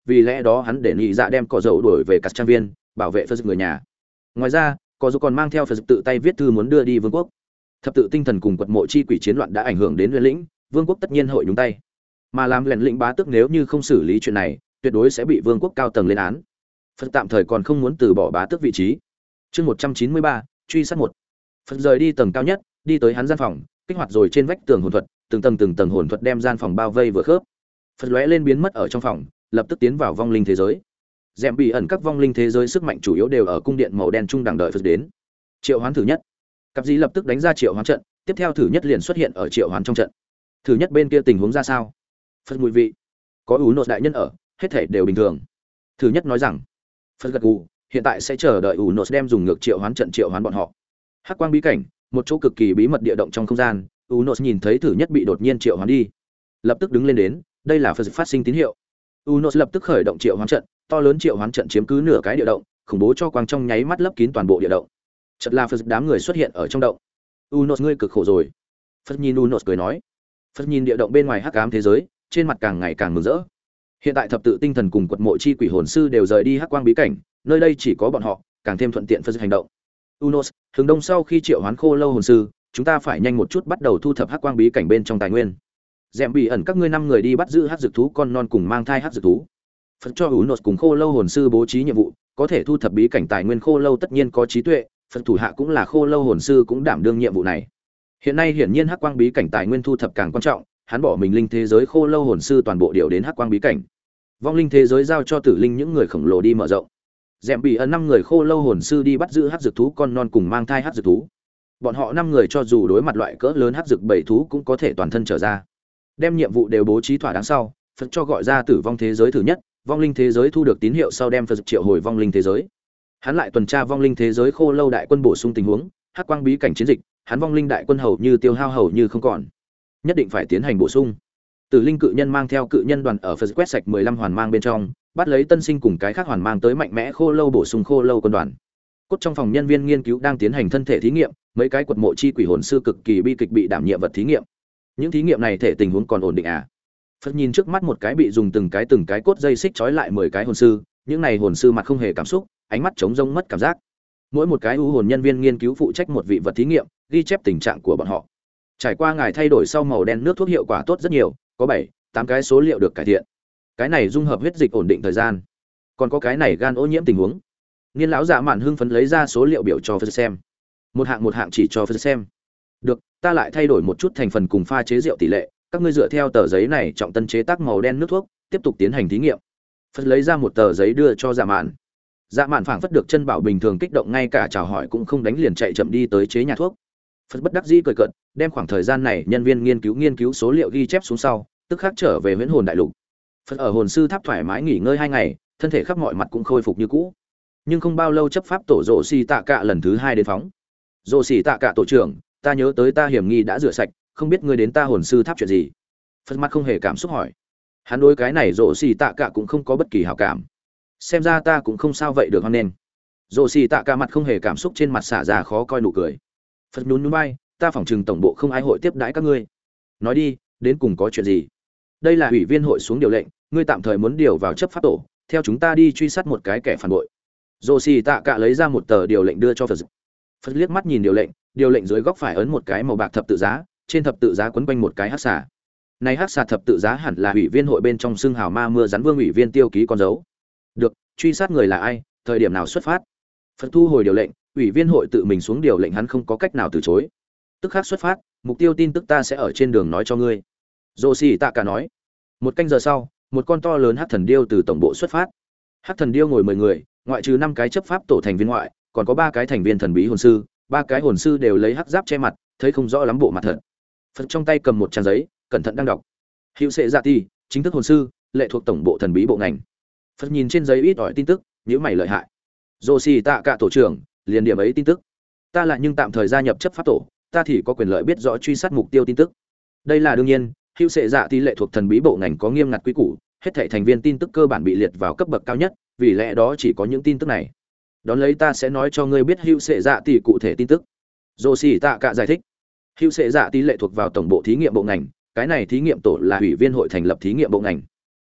vì lẽ đó hắn để nhị dạ đem cỏ dầu đuổi về các trang viên bảo vệ phật người nhà. Ngoài ra cỏ dầu còn mang theo phật tự tay viết thư muốn đưa đi vương quốc. Thập tự tinh thần cùng quật mộ chi quỷ chiến loạn đã ảnh hưởng đến Huyền lĩnh, vương quốc tất nhiên hội nhúng tay, mà làm lẻn lĩnh bá tước nếu như không xử lý chuyện này tuyệt đối sẽ bị vương quốc cao tầng lên án. Phật tạm thời còn không muốn từ bỏ bá tước vị trí. Chương một trăm chín mươi ba, truy sát một. Phật rời đi tầng cao nhất, đi tới hắn gian phòng, kích hoạt rồi trên vách tường hồn thuật, từng tầng từng tầng hồn thuật đem gian phòng bao vây vừa khớp. Phật lóe lên biến mất ở trong phòng, lập tức tiến vào vong linh thế giới. Dẹm bị ẩn các vong linh thế giới sức mạnh chủ yếu đều ở cung điện màu đen trung đẳng đợi Phật đến. Triệu hoán thử nhất. Cặp Dĩ lập tức đánh ra triệu hoán trận, tiếp theo thử nhất liền xuất hiện ở triệu hoán trong trận. Thử nhất bên kia tình huống ra sao? Phật mùi vị. Có ú nốt đại nhân ở, hết thảy đều bình thường. Thử nhất nói rằng. Phật gật gù, hiện tại sẽ chờ đợi ú nốt đem dùng ngược triệu hoán trận triệu hoán bọn họ. Hắc quang bí cảnh, một chỗ cực kỳ bí mật địa động trong không gian, ú nốt nhìn thấy thử nhất bị đột nhiên triệu hoán đi, lập tức đứng lên đến, đây là Phật phát sinh tín hiệu. ú nốt lập tức khởi động triệu hoán trận, to lớn triệu hoán trận chiếm cứ nửa cái địa động, khủng bố cho quang trong nháy mắt lấp kín toàn bộ địa động. Chợt là Phật đám người xuất hiện ở trong động. Unos ngươi cực khổ rồi. Phật nhìn Unos cười nói. Phật nhìn địa động bên ngoài hắc ám thế giới, trên mặt càng ngày càng mừng rỡ. Hiện tại thập tự tinh thần cùng quật mộ chi quỷ hồn sư đều rời đi hắc quang bí cảnh, nơi đây chỉ có bọn họ, càng thêm thuận tiện Phật hành động. Unos, hướng đông sau khi triệu hoán khô lâu hồn sư, chúng ta phải nhanh một chút bắt đầu thu thập hắc quang bí cảnh bên trong tài nguyên. Dẹm bị ẩn các ngươi năm người đi bắt giữ hắc dược thú con non cùng mang thai hắc dược thú. Phật cho Unos cùng khô lâu hồn sư bố trí nhiệm vụ, có thể thu thập bí cảnh tài nguyên khô lâu tất nhiên có trí tuệ. Phật thủ hạ cũng là khô lâu hồn sư cũng đảm đương nhiệm vụ này. Hiện nay hiển nhiên hắc quang bí cảnh tài nguyên thu thập càng quan trọng, hắn bỏ mình linh thế giới khô lâu hồn sư toàn bộ điều đến hắc quang bí cảnh. Vong linh thế giới giao cho tử linh những người khổng lồ đi mở rộng. Dẹm bị ẩn năm người khô lâu hồn sư đi bắt giữ hắc dược thú con non cùng mang thai hắc dược thú. Bọn họ năm người cho dù đối mặt loại cỡ lớn hắc dược bảy thú cũng có thể toàn thân trở ra. Đem nhiệm vụ đều bố trí thỏa đáng sau, Phật cho gọi ra tử vong thế giới thứ nhất, vong linh thế giới thu được tín hiệu sau đem Phật triệu hồi vong linh thế giới. Hắn lại tuần tra vong linh thế giới khô lâu đại quân bổ sung tình huống, hắc quang bí cảnh chiến dịch, hắn vong linh đại quân hầu như tiêu hao hầu như không còn, nhất định phải tiến hành bổ sung. Tử linh cự nhân mang theo cự nhân đoàn ở Phật quét sạch mười lăm hoàn mang bên trong, bắt lấy tân sinh cùng cái khác hoàn mang tới mạnh mẽ khô lâu bổ sung khô lâu quân đoàn. Cốt trong phòng nhân viên nghiên cứu đang tiến hành thân thể thí nghiệm, mấy cái quật mộ chi quỷ hồn sư cực kỳ bi kịch bị đảm nhiệm vật thí nghiệm. Những thí nghiệm này thể tình huống còn ổn định à? Phật nhìn trước mắt một cái bị dùng từng cái từng cái cốt dây xích trói lại mười cái hồn sư, những này hồn sư mặt không hề cảm xúc, ánh mắt trống rỗng mất cảm giác. Mỗi một cái u hồn nhân viên nghiên cứu phụ trách một vị vật thí nghiệm, ghi chép tình trạng của bọn họ. Trải qua ngài thay đổi sau màu đen nước thuốc hiệu quả tốt rất nhiều, có bảy, tám cái số liệu được cải thiện. Cái này dung hợp huyết dịch ổn định thời gian. Còn có cái này gan ô nhiễm tình huống. Niên lão dạ mạn hưng phấn lấy ra số liệu biểu cho Phật xem. Một hạng một hạng chỉ cho Phật xem. Được, ta lại thay đổi một chút thành phần cùng pha chế rượu tỷ lệ, các ngươi dựa theo tờ giấy này trọng tân chế tác màu đen nước thuốc, tiếp tục tiến hành thí nghiệm. Phật lấy ra một tờ giấy đưa cho dạ mạn. Dạ mạn phảng phất được chân bảo bình thường kích động, ngay cả chào hỏi cũng không đánh liền chạy chậm đi tới chế nhà thuốc. Phật bất đắc dĩ cười cợt, đem khoảng thời gian này nhân viên nghiên cứu nghiên cứu số liệu ghi chép xuống sau, tức khắc trở về huyễn hồn đại lục. Phật ở hồn sư tháp thoải mái nghỉ ngơi hai ngày, thân thể khắp mọi mặt cũng khôi phục như cũ. Nhưng không bao lâu chấp pháp tổ rồ xì tạ cạ lần thứ hai đến phóng. Rồ xì tạ cạ tổ trưởng, ta nhớ tới ta hiểm nghi đã rửa sạch, không biết ngươi đến ta hồn sư tháp chuyện gì? Phật mặt không hề cảm xúc hỏi. Hắn đối cái này rồ xì tạ cạ cũng không có bất kỳ hảo cảm. Xem ra ta cũng không sao vậy được hoan nên. Rồ xì tạ cạ mặt không hề cảm xúc, trên mặt xả ra khó coi nụ cười. Phật nhún nhún vai, ta phỏng chừng tổng bộ không ai hội tiếp đãi các ngươi. Nói đi, đến cùng có chuyện gì? Đây là ủy viên hội xuống điều lệnh, ngươi tạm thời muốn điều vào chấp pháp tổ, theo chúng ta đi truy sát một cái kẻ phản bội. Rồ xì tạ cạ lấy ra một tờ điều lệnh đưa cho Phật. Phật liếc mắt nhìn điều lệnh, điều lệnh dưới góc phải ấn một cái màu bạc thập tự giá, trên thập tự giá quấn quanh một cái hắc xà. Này hắc xà thập tự giá hẳn là ủy viên hội bên trong xưng hào ma mưa rắn vương ủy viên tiêu ký con dấu. Được, truy sát người là ai, thời điểm nào xuất phát? Phật thu hồi điều lệnh, ủy viên hội tự mình xuống điều lệnh, hắn không có cách nào từ chối. Tức khắc xuất phát, mục tiêu tin tức ta sẽ ở trên đường nói cho ngươi. Rồ xì tạ cả nói. Một canh giờ sau, một con to lớn hắc thần điêu từ tổng bộ xuất phát. Hắc thần điêu ngồi mười người, ngoại trừ năm cái chấp pháp tổ thành viên ngoại, còn có ba cái thành viên thần bí hồn sư, ba cái hồn sư đều lấy hắc giáp che mặt, thấy không rõ lắm bộ mặt thật. Phật trong tay cầm một trang giấy, cẩn thận đang đọc. Hữu Sệ Dạ Tỷ, chính thức hồn sư, lệ thuộc tổng bộ thần bí bộ ngành. Phật nhìn trên giấy ít ỏi tin tức, nhíu mày lợi hại. Rồ xì tạ cả tổ trưởng, liền điểm ấy tin tức. Ta lại nhưng tạm thời gia nhập chấp pháp tổ, ta thì có quyền lợi biết rõ truy sát mục tiêu tin tức. Đây là đương nhiên, Hữu Sệ Dạ Tỷ lệ thuộc thần bí bộ ngành có nghiêm ngặt quy củ, hết thảy thành viên tin tức cơ bản bị liệt vào cấp bậc cao nhất, vì lẽ đó chỉ có những tin tức này. Đón lấy ta sẽ nói cho ngươi biết Hữu Sệ Dạ Tỷ cụ thể tin tức. Rồ xì tạ cả giải thích. Hữu Sệ Dạ Tỷ lệ thuộc vào tổng bộ thí nghiệm bộ ngành, cái này thí nghiệm tổ là ủy viên hội thành lập thí nghiệm bộ ngành.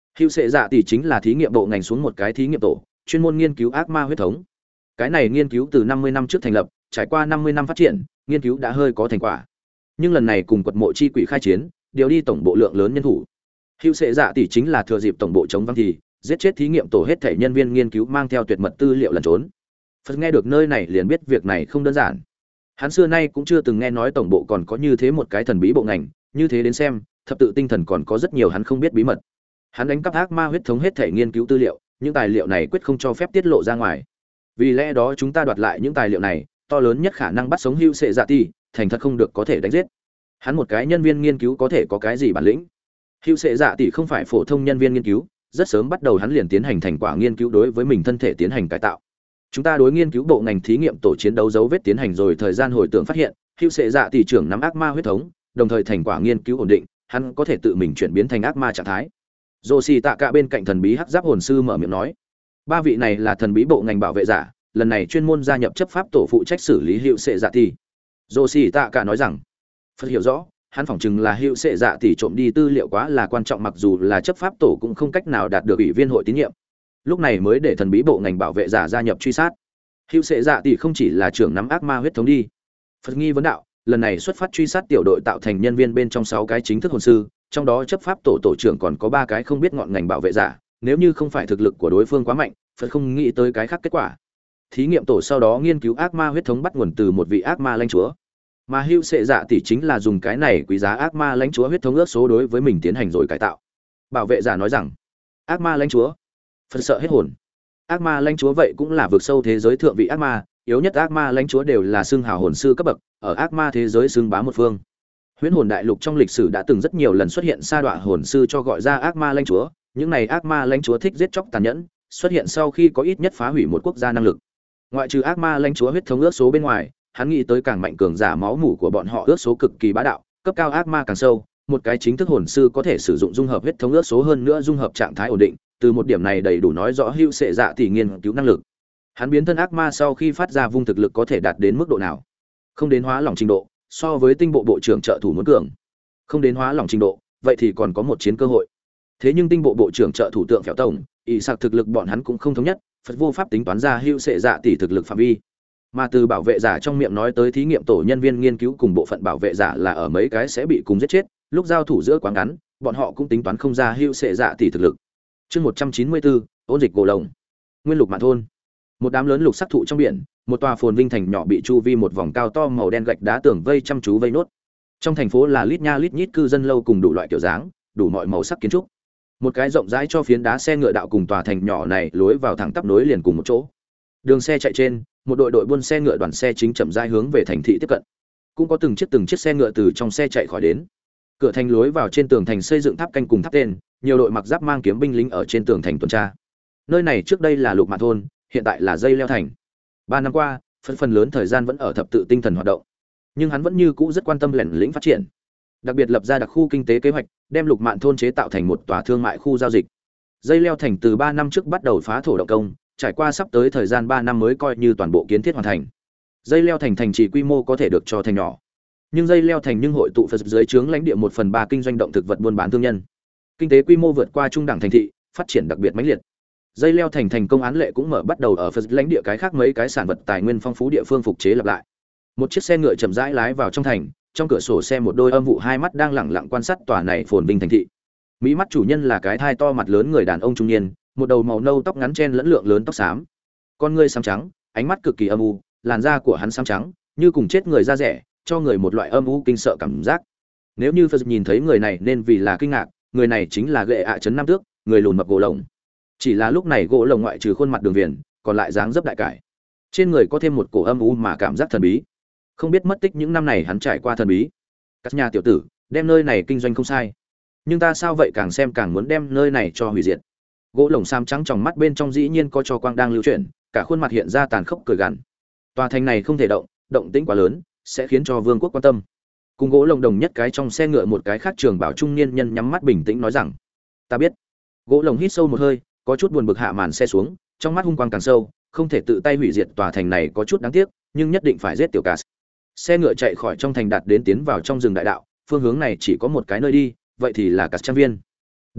Hữu Sệ Dạ tỷ chính là thí nghiệm bộ ngành xuống một cái thí nghiệm tổ, chuyên môn nghiên cứu ác ma huyết thống. Cái này nghiên cứu từ năm mươi năm trước thành lập, trải qua năm mươi năm phát triển, nghiên cứu đã hơi có thành quả. Nhưng lần này cùng quật mộ chi quỷ khai chiến, điều đi tổng bộ lượng lớn nhân thủ. Hữu Sệ Dạ tỷ chính là thừa dịp tổng bộ chống vắng thì giết chết thí nghiệm tổ hết thảy nhân viên nghiên cứu mang theo tuyệt mật tư liệu lẩn trốn. Phật nghe được nơi này liền biết việc này không đơn giản. Hắn xưa nay cũng chưa từng nghe nói tổng bộ còn có như thế một cái thần bí bộ ngành, như thế đến xem, thập tự tinh thần còn có rất nhiều hắn không biết bí mật. Hắn đánh cắp ác ma huyết thống hết thảy nghiên cứu tư liệu, những tài liệu này quyết không cho phép tiết lộ ra ngoài. Vì lẽ đó chúng ta đoạt lại những tài liệu này, to lớn nhất khả năng bắt sống Hữu Sệ Dạ tỷ, thành thật không được có thể đánh giết. Hắn một cái nhân viên nghiên cứu có thể có cái gì bản lĩnh? Hữu Sệ Dạ tỷ không phải phổ thông nhân viên nghiên cứu, rất sớm bắt đầu hắn liền tiến hành thành quả nghiên cứu đối với mình thân thể tiến hành cải tạo. Chúng ta đối nghiên cứu bộ ngành thí nghiệm tổ chiến đấu dấu vết tiến hành rồi thời gian hồi tưởng phát hiện, Hữu Sệ Dạ tỷ trưởng nắm ác ma huyết thống, đồng thời thành quả nghiên cứu ổn định, hắn có thể tự mình chuyển biến thành ác ma trạng thái. Dô xì tạ cả bên cạnh thần bí hắc giáp hồn sư mở miệng nói, ba vị này là thần bí bộ ngành bảo vệ giả, lần này chuyên môn gia nhập chấp pháp tổ phụ trách xử lý Hữu Sệ Dạ tỷ. Dô xì tạ cả nói rằng, Phật hiểu rõ, hắn phỏng chừng là Hữu Sệ Dạ tỷ trộm đi tư liệu quá là quan trọng, mặc dù là chấp pháp tổ cũng không cách nào đạt được ủy viên hội tín nhiệm, lúc này mới để thần bí bộ ngành bảo vệ giả gia nhập truy sát. Hữu Sệ Dạ tỷ không chỉ là trưởng nắm ác ma huyết thống đi. Phật nghi vấn đạo, lần này xuất phát truy sát tiểu đội tạo thành nhân viên bên trong sáu cái chính thức hồn sư, trong đó chấp pháp tổ tổ trưởng còn có ba cái không biết ngọn ngành bảo vệ giả, nếu như không phải thực lực của đối phương quá mạnh, Phật không nghĩ tới cái khác kết quả. Thí nghiệm tổ sau đó nghiên cứu ác ma huyết thống bắt nguồn từ một vị ác ma lãnh chúa, mà Hữu Sệ Dạ tỷ chính là dùng cái này quý giá ác ma lãnh chúa huyết thống ước số đối với mình tiến hành rồi cải tạo. Bảo vệ giả nói rằng, ác ma lãnh chúa. Phật sợ hết hồn. Ác ma lãnh chúa vậy cũng là vượt sâu thế giới thượng vị ác ma, yếu nhất ác ma lãnh chúa đều là xương hào hồn sư cấp bậc, ở ác ma thế giới xương bá một phương. Huyễn hồn đại lục trong lịch sử đã từng rất nhiều lần xuất hiện sa đọa hồn sư cho gọi ra ác ma lãnh chúa, những này ác ma lãnh chúa thích giết chóc tàn nhẫn, xuất hiện sau khi có ít nhất phá hủy một quốc gia năng lực. Ngoại trừ ác ma lãnh chúa huyết thống ước số bên ngoài, hắn nghĩ tới càng mạnh cường giả máu mủ của bọn họ ước số cực kỳ bá đạo, cấp cao ác ma càng sâu, một cái chính thức hồn sư có thể sử dụng dung hợp huyết thống ước số hơn nữa dung hợp trạng thái ổn định, từ một điểm này đầy đủ nói rõ Hữu Sệ Dạ tỷ nghiên cứu năng lực. Hắn biến thân ác ma sau khi phát ra vung thực lực có thể đạt đến mức độ nào? Không đến hóa lỏng trình độ, so với tinh bộ bộ trưởng trợ thủ muốn cường. Không đến hóa lỏng trình độ, vậy thì còn có một chiến cơ hội. Thế nhưng tinh bộ bộ trưởng trợ thủ tượng phèo tổng, ý sạc thực lực bọn hắn cũng không thống nhất, Phật vô pháp tính toán ra Hữu Sệ Dạ tỷ thực lực phạm vi. Mà từ bảo vệ giả trong miệng nói tới thí nghiệm tổ nhân viên nghiên cứu cùng bộ phận bảo vệ giả là ở mấy cái sẽ bị cùng giết chết, lúc giao thủ giữa quá ngắn, bọn họ cũng tính toán không ra Hữu Sệ Dạ tỷ thực lực. Chương một trăm chín mươi bốn, ôn dịch gỗ lồng. Nguyên lục mạn thôn. Một đám lớn lục sắc thụ trong biển, một tòa phồn vinh thành nhỏ bị chu vi một vòng cao to màu đen gạch đá tường vây chăm chú vây nốt. Trong thành phố là lít nha lít nhít cư dân lâu cùng đủ loại kiểu dáng, đủ mọi màu sắc kiến trúc. Một cái rộng rãi cho phiến đá xe ngựa đạo cùng tòa thành nhỏ này lối vào thẳng tắp nối liền cùng một chỗ. Đường xe chạy trên, một đội đội buôn xe ngựa đoàn xe chính chậm rãi hướng về thành thị tiếp cận. Cũng có từng chiếc từng chiếc xe ngựa từ trong xe chạy khỏi đến. Cửa thành lối vào trên tường thành xây dựng tháp canh cùng tháp tên, nhiều đội mặc giáp mang kiếm binh lính ở trên tường thành tuần tra. Nơi này trước đây là Lục Mạn thôn, hiện tại là Dây Leo thành. Ba năm qua, phần phần lớn thời gian vẫn ở thập tự tinh thần hoạt động, nhưng hắn vẫn như cũ rất quan tâm lẻn lĩnh phát triển, đặc biệt lập ra đặc khu kinh tế kế hoạch, đem Lục Mạn thôn chế tạo thành một tòa thương mại khu giao dịch. Dây Leo thành từ ba năm trước bắt đầu phá thổ động công, trải qua sắp tới thời gian ba năm mới coi như toàn bộ kiến thiết hoàn thành. Dây Leo thành thành trì quy mô có thể được cho thành nhỏ, nhưng Dây Leo thành nhưng hội tụ Phật dưới trướng lãnh địa một phần ba kinh doanh động thực vật buôn bán thương nhân. Kinh tế quy mô vượt qua trung đẳng thành thị, phát triển đặc biệt mãnh liệt. Dây Leo thành thành công án lệ cũng mở bắt đầu ở Phật lãnh địa cái khác mấy cái sản vật tài nguyên phong phú địa phương phục chế lập lại. Một chiếc xe ngựa chậm rãi lái vào trong thành, trong cửa sổ xe một đôi âm vụ hai mắt đang lẳng lặng quan sát tòa này phồn vinh thành thị. Mỹ mắt chủ nhân là cái thai to mặt lớn người đàn ông trung niên, một đầu màu nâu tóc ngắn chen lẫn lượng lớn tóc xám, con ngươi xám trắng, ánh mắt cực kỳ âm u, làn da của hắn xám trắng, như cùng chết người da rẻ, cho người một loại âm u kinh sợ cảm giác. Nếu như Phật nhìn thấy người này nên vì là kinh ngạc, người này chính là Gệ ạ trấn Nam Tước, người lùn mập gỗ lồng. Chỉ là lúc này gỗ lồng ngoại trừ khuôn mặt đường viền, còn lại dáng dấp đại cải. Trên người có thêm một cổ âm u mà cảm giác thần bí. Không biết mất tích những năm này hắn trải qua thần bí. Các nhà tiểu tử, đem nơi này kinh doanh không sai, nhưng ta sao vậy càng xem càng muốn đem nơi này cho hủy diệt. Gỗ lồng xám trắng trong mắt bên trong dĩ nhiên có cho quang đang lưu chuyển, cả khuôn mặt hiện ra tàn khốc cười gằn. Tòa thành này không thể động, động tĩnh quá lớn, sẽ khiến cho vương quốc quan tâm. Cùng gỗ lồng đồng nhất cái trong xe ngựa một cái khác trường bảo trung niên nhân nhắm mắt bình tĩnh nói rằng, ta biết. Gỗ lồng hít sâu một hơi, có chút buồn bực hạ màn xe xuống, trong mắt hung quang càng sâu, không thể tự tay hủy diệt tòa thành này có chút đáng tiếc, nhưng nhất định phải giết tiểu Cát. Xe ngựa chạy khỏi trong thành đạt đến tiến vào trong rừng đại đạo, phương hướng này chỉ có một cái nơi đi, vậy thì là Cát trang viên. Đứng lại,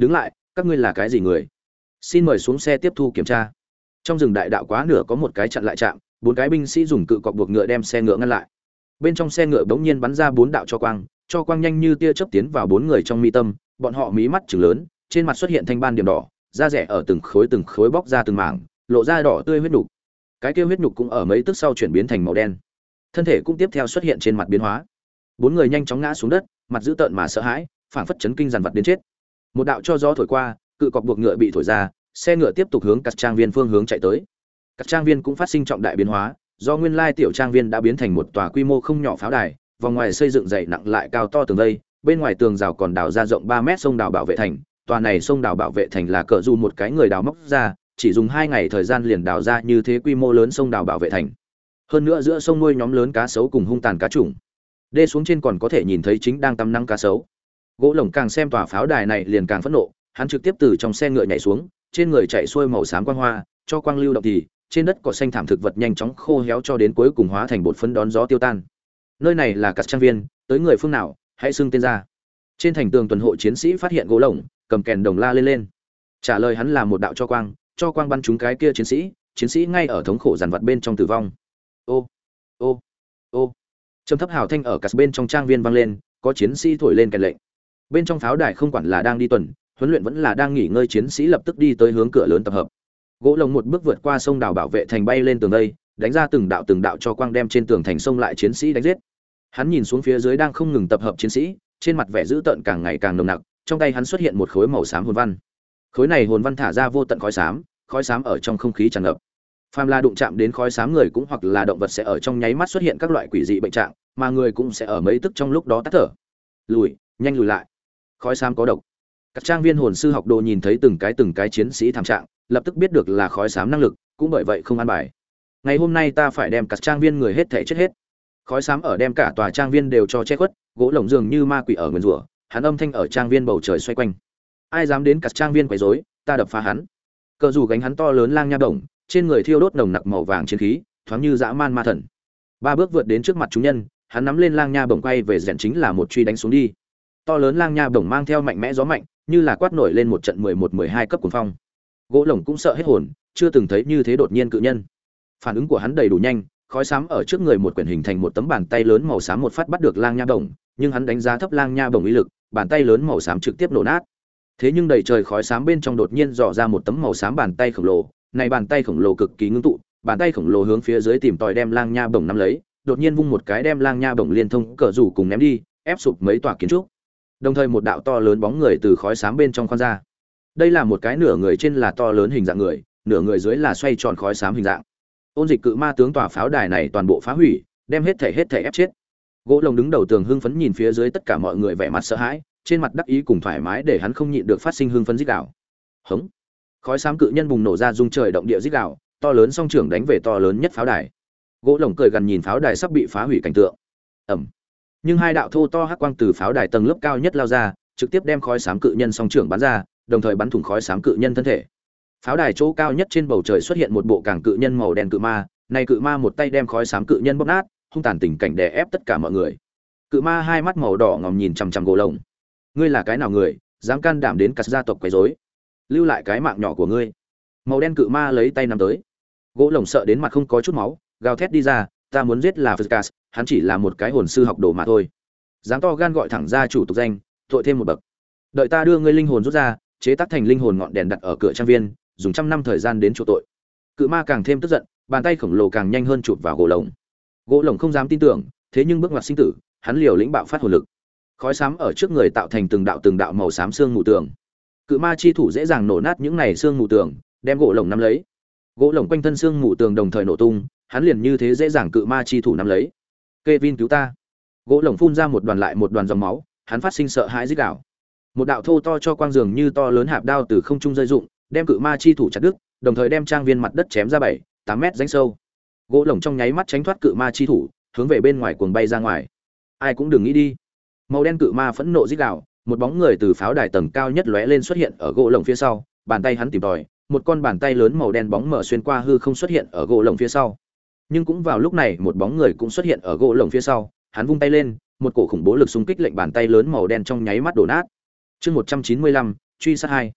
các ngươi là cái gì người? Xin mời xuống xe tiếp thu kiểm tra. Trong rừng đại đạo quá nửa có một cái chặn lại trạm, bốn cái binh sĩ dùng cự cọc buộc ngựa đem xe ngựa ngăn lại. Bên trong xe ngựa bỗng nhiên bắn ra bốn đạo cho quang, cho quang nhanh như tia chớp tiến vào bốn người trong mi tâm, bọn họ mí mắt trừng lớn, trên mặt xuất hiện thanh ban điểm đỏ, da rẻ ở từng khối từng khối bóc ra từng mảng, lộ ra đỏ tươi huyết nhục. Cái kia huyết nhục cũng ở mấy tức sau chuyển biến thành màu đen. Thân thể cũng tiếp theo xuất hiện trên mặt biến hóa. Bốn người nhanh chóng ngã xuống đất, mặt dữ tợn mà sợ hãi, phảng phất chấn kinh dằn vặt đến chết. Một đạo cho gió thổi qua, cự cọc buộc ngựa bị thổi ra, xe ngựa tiếp tục hướng các trang viên phương hướng chạy tới. Các trang viên cũng phát sinh trọng đại biến hóa, do nguyên lai tiểu trang viên đã biến thành một tòa quy mô không nhỏ pháo đài, vòng ngoài xây dựng dày nặng lại cao to tường vây, bên ngoài tường rào còn đào ra rộng ba mét sông đào bảo vệ thành. Tòa này sông đào bảo vệ thành là cỡ dù một cái người đào móc ra, chỉ dùng hai ngày thời gian liền đào ra như thế quy mô lớn sông đào bảo vệ thành. Hơn nữa giữa sông nuôi nhóm lớn cá sấu cùng hung tàn cá trùng. Đê xuống trên còn có thể nhìn thấy chính đang tắm nắng cá sấu. Gỗ Lồng càng xem tòa pháo đài này liền càng phẫn nộ, hắn trực tiếp từ trong xe ngựa nhảy xuống, trên người chạy xuôi màu xám quang hoa, cho quang lưu động thì trên đất cỏ xanh thảm thực vật nhanh chóng khô héo cho đến cuối cùng hóa thành bột phấn đón gió tiêu tan. Nơi này là Cát Trang viên, tới người phương nào, hãy xưng tên ra. Trên thành tường tuần hộ chiến sĩ phát hiện Gỗ Lồng, cầm kèn đồng la lên lên. Trả lời hắn là một đạo cho quang, cho quang bắn trúng cái kia chiến sĩ, chiến sĩ ngay ở thống khổ giàn vật bên trong tử vong. Ô, ô, ô. Trầm thấp hào thanh ở Cát bên trong trang viên vang lên, có chiến sĩ thổi lên kèn lệnh. Bên trong pháo đài không quản là đang đi tuần, huấn luyện vẫn là đang nghỉ ngơi, chiến sĩ lập tức đi tới hướng cửa lớn tập hợp. Gỗ Lồng một bước vượt qua sông đào bảo vệ thành, bay lên tường đây, đánh ra từng đạo từng đạo cho quang đem trên tường thành sông lại chiến sĩ đánh giết. Hắn nhìn xuống phía dưới đang không ngừng tập hợp chiến sĩ, trên mặt vẻ dữ tợn càng ngày càng nồng nặc, trong tay hắn xuất hiện một khối màu xám hồn văn. Khối này hồn văn thả ra vô tận khói xám, khói xám ở trong không khí tràn ngập. Phàm là đụng chạm đến khói xám người cũng hoặc là động vật sẽ ở trong nháy mắt xuất hiện các loại quỷ dị bệnh trạng, mà người cũng sẽ ở mấy tức trong lúc đó tắt thở. Lùi, nhanh lùi lại. Khói xám có độc. Các trang viên hồn sư học đồ nhìn thấy từng cái từng cái chiến sĩ thảm trạng, lập tức biết được là khói xám năng lực, cũng bởi vậy không an bài. Ngày hôm nay ta phải đem các trang viên người hết thảy chết hết. Khói xám ở đem cả tòa trang viên đều cho che khuất, Gỗ Lồng dường như ma quỷ ở nguyên rủa, hắn âm thanh ở trang viên bầu trời xoay quanh. Ai dám đến các trang viên quấy rối, ta đập phá hắn. Cờ dù gánh hắn to lớn lang nha bổng, trên người thiêu đốt nồng nặc màu vàng chiến khí, thoáng như dã man ma thần. Ba bước vượt đến trước mặt chúng nhân, hắn nắm lên lang nha bổng quay về rèn chính là một truy đánh xuống đi. To lớn lang nha bổng mang theo mạnh mẽ gió mạnh, như là quát nổi lên một trận mười một mười hai cấp cuồng phong. Gỗ Lồng cũng sợ hết hồn, chưa từng thấy như thế đột nhiên cự nhân. Phản ứng của hắn đầy đủ nhanh, khói xám ở trước người một quyển hình thành một tấm bàn tay lớn màu xám một phát bắt được lang nha bổng, nhưng hắn đánh giá thấp lang nha bổng uy lực, bàn tay lớn màu xám trực tiếp nổ nát. Thế nhưng đầy trời khói xám bên trong đột nhiên dò ra một tấm màu xám bàn tay khổng lồ, này bàn tay khổng lồ cực kỳ ngưng tụ, bàn tay khổng lồ hướng phía dưới tìm tòi đem lang nha bổng nắm lấy, đột nhiên vung một cái đem lang nha bổng liên thông cờ rủ cùng ném đi, ép sụp mấy tòa kiến trúc. Đồng thời một đạo to lớn bóng người từ khói xám bên trong khoan ra. Đây là một cái nửa người trên là to lớn hình dạng người, nửa người dưới là xoay tròn khói xám hình dạng. Ôn dịch cự ma tướng tòa pháo đài này toàn bộ phá hủy, đem hết thể hết thể ép chết. Gỗ Lồng đứng đầu tường hưng phấn nhìn phía dưới tất cả mọi người vẻ mặt sợ hãi, trên mặt đắc ý cùng thoải mái để hắn không nhịn được phát sinh hưng phấn rít gào. Hống! Khói xám cự nhân bùng nổ ra rung trời động địa rít gào, to lớn song trưởng đánh về to lớn nhất pháo đài. Gỗ Lồng cười gần nhìn pháo đài sắp bị phá hủy cảnh tượng. Ầm! Nhưng hai đạo thô to hắc quang từ pháo đài tầng lớp cao nhất lao ra, trực tiếp đem khói xám cự nhân song trưởng bắn ra, đồng thời bắn thủng khói xám cự nhân thân thể. Pháo đài chỗ cao nhất trên bầu trời xuất hiện một bộ càng cự nhân màu đen cự ma, này cự ma một tay đem khói xám cự nhân bóp nát, hung tàn tình cảnh đè ép tất cả mọi người. Cự ma hai mắt màu đỏ ngòm nhìn chằm chằm Gỗ Lồng. Ngươi là cái nào người, dám can đảm đến Cát gia tộc quấy rối? Lưu lại cái mạng nhỏ của ngươi. Màu đen cự ma lấy tay nắm tới. Gỗ Lồng sợ đến mặt không có chút máu, gào thét đi ra, ta muốn giết là Phật, hắn chỉ là một cái hồn sư học đồ mà thôi. Dám to gan gọi thẳng ra chủ tục danh, tội thêm một bậc. Đợi ta đưa ngươi linh hồn rút ra, chế tác thành linh hồn ngọn đèn đặt ở cửa trang viên, dùng trăm năm thời gian đến chỗ tội. Cự ma càng thêm tức giận, bàn tay khổng lồ càng nhanh hơn chụp vào Gỗ Lồng. Gỗ Lồng không dám tin tưởng, thế nhưng bước ngoặt sinh tử, hắn liều lĩnh bạo phát hồn lực. Khói xám ở trước người tạo thành từng đạo từng đạo màu xám xương mù tường. Cự ma chi thủ dễ dàng nổ nát những này xương mù tường, đem Gỗ Lồng nắm lấy. Gỗ Lồng quanh thân xương mù tường đồng thời nổ tung, hắn liền như thế dễ dàng cự ma chi thủ nắm lấy. Kevin cứu ta! Gỗ Lồng phun ra một đoàn lại một đoàn dòng máu, hắn phát sinh sợ hãi rít gào. Một đạo thô to cho quang dường như to lớn hạp đao từ không trung rơi rụng, đem cự ma chi thủ chặt đứt, đồng thời đem trang viên mặt đất chém ra bảy, tám mét rãnh sâu. Gỗ Lồng trong nháy mắt tránh thoát cự ma chi thủ, hướng về bên ngoài cuồng bay ra ngoài. Ai cũng đừng nghĩ đi. Màu đen cự ma phẫn nộ rít gào, một bóng người từ pháo đài tầng cao nhất lóe lên xuất hiện ở Gỗ Lồng phía sau, bàn tay hắn tìm tòi, một con bàn tay lớn màu đen bóng mở xuyên qua hư không xuất hiện ở Gỗ Lồng phía sau. Nhưng cũng vào lúc này, một bóng người cũng xuất hiện ở Gỗ Lồng phía sau, hắn vung tay lên, một cổ khủng bố lực xung kích lệnh bàn tay lớn màu đen trong nháy mắt đổ nát. Chương một trăm chín mươi lăm, truy sát hai.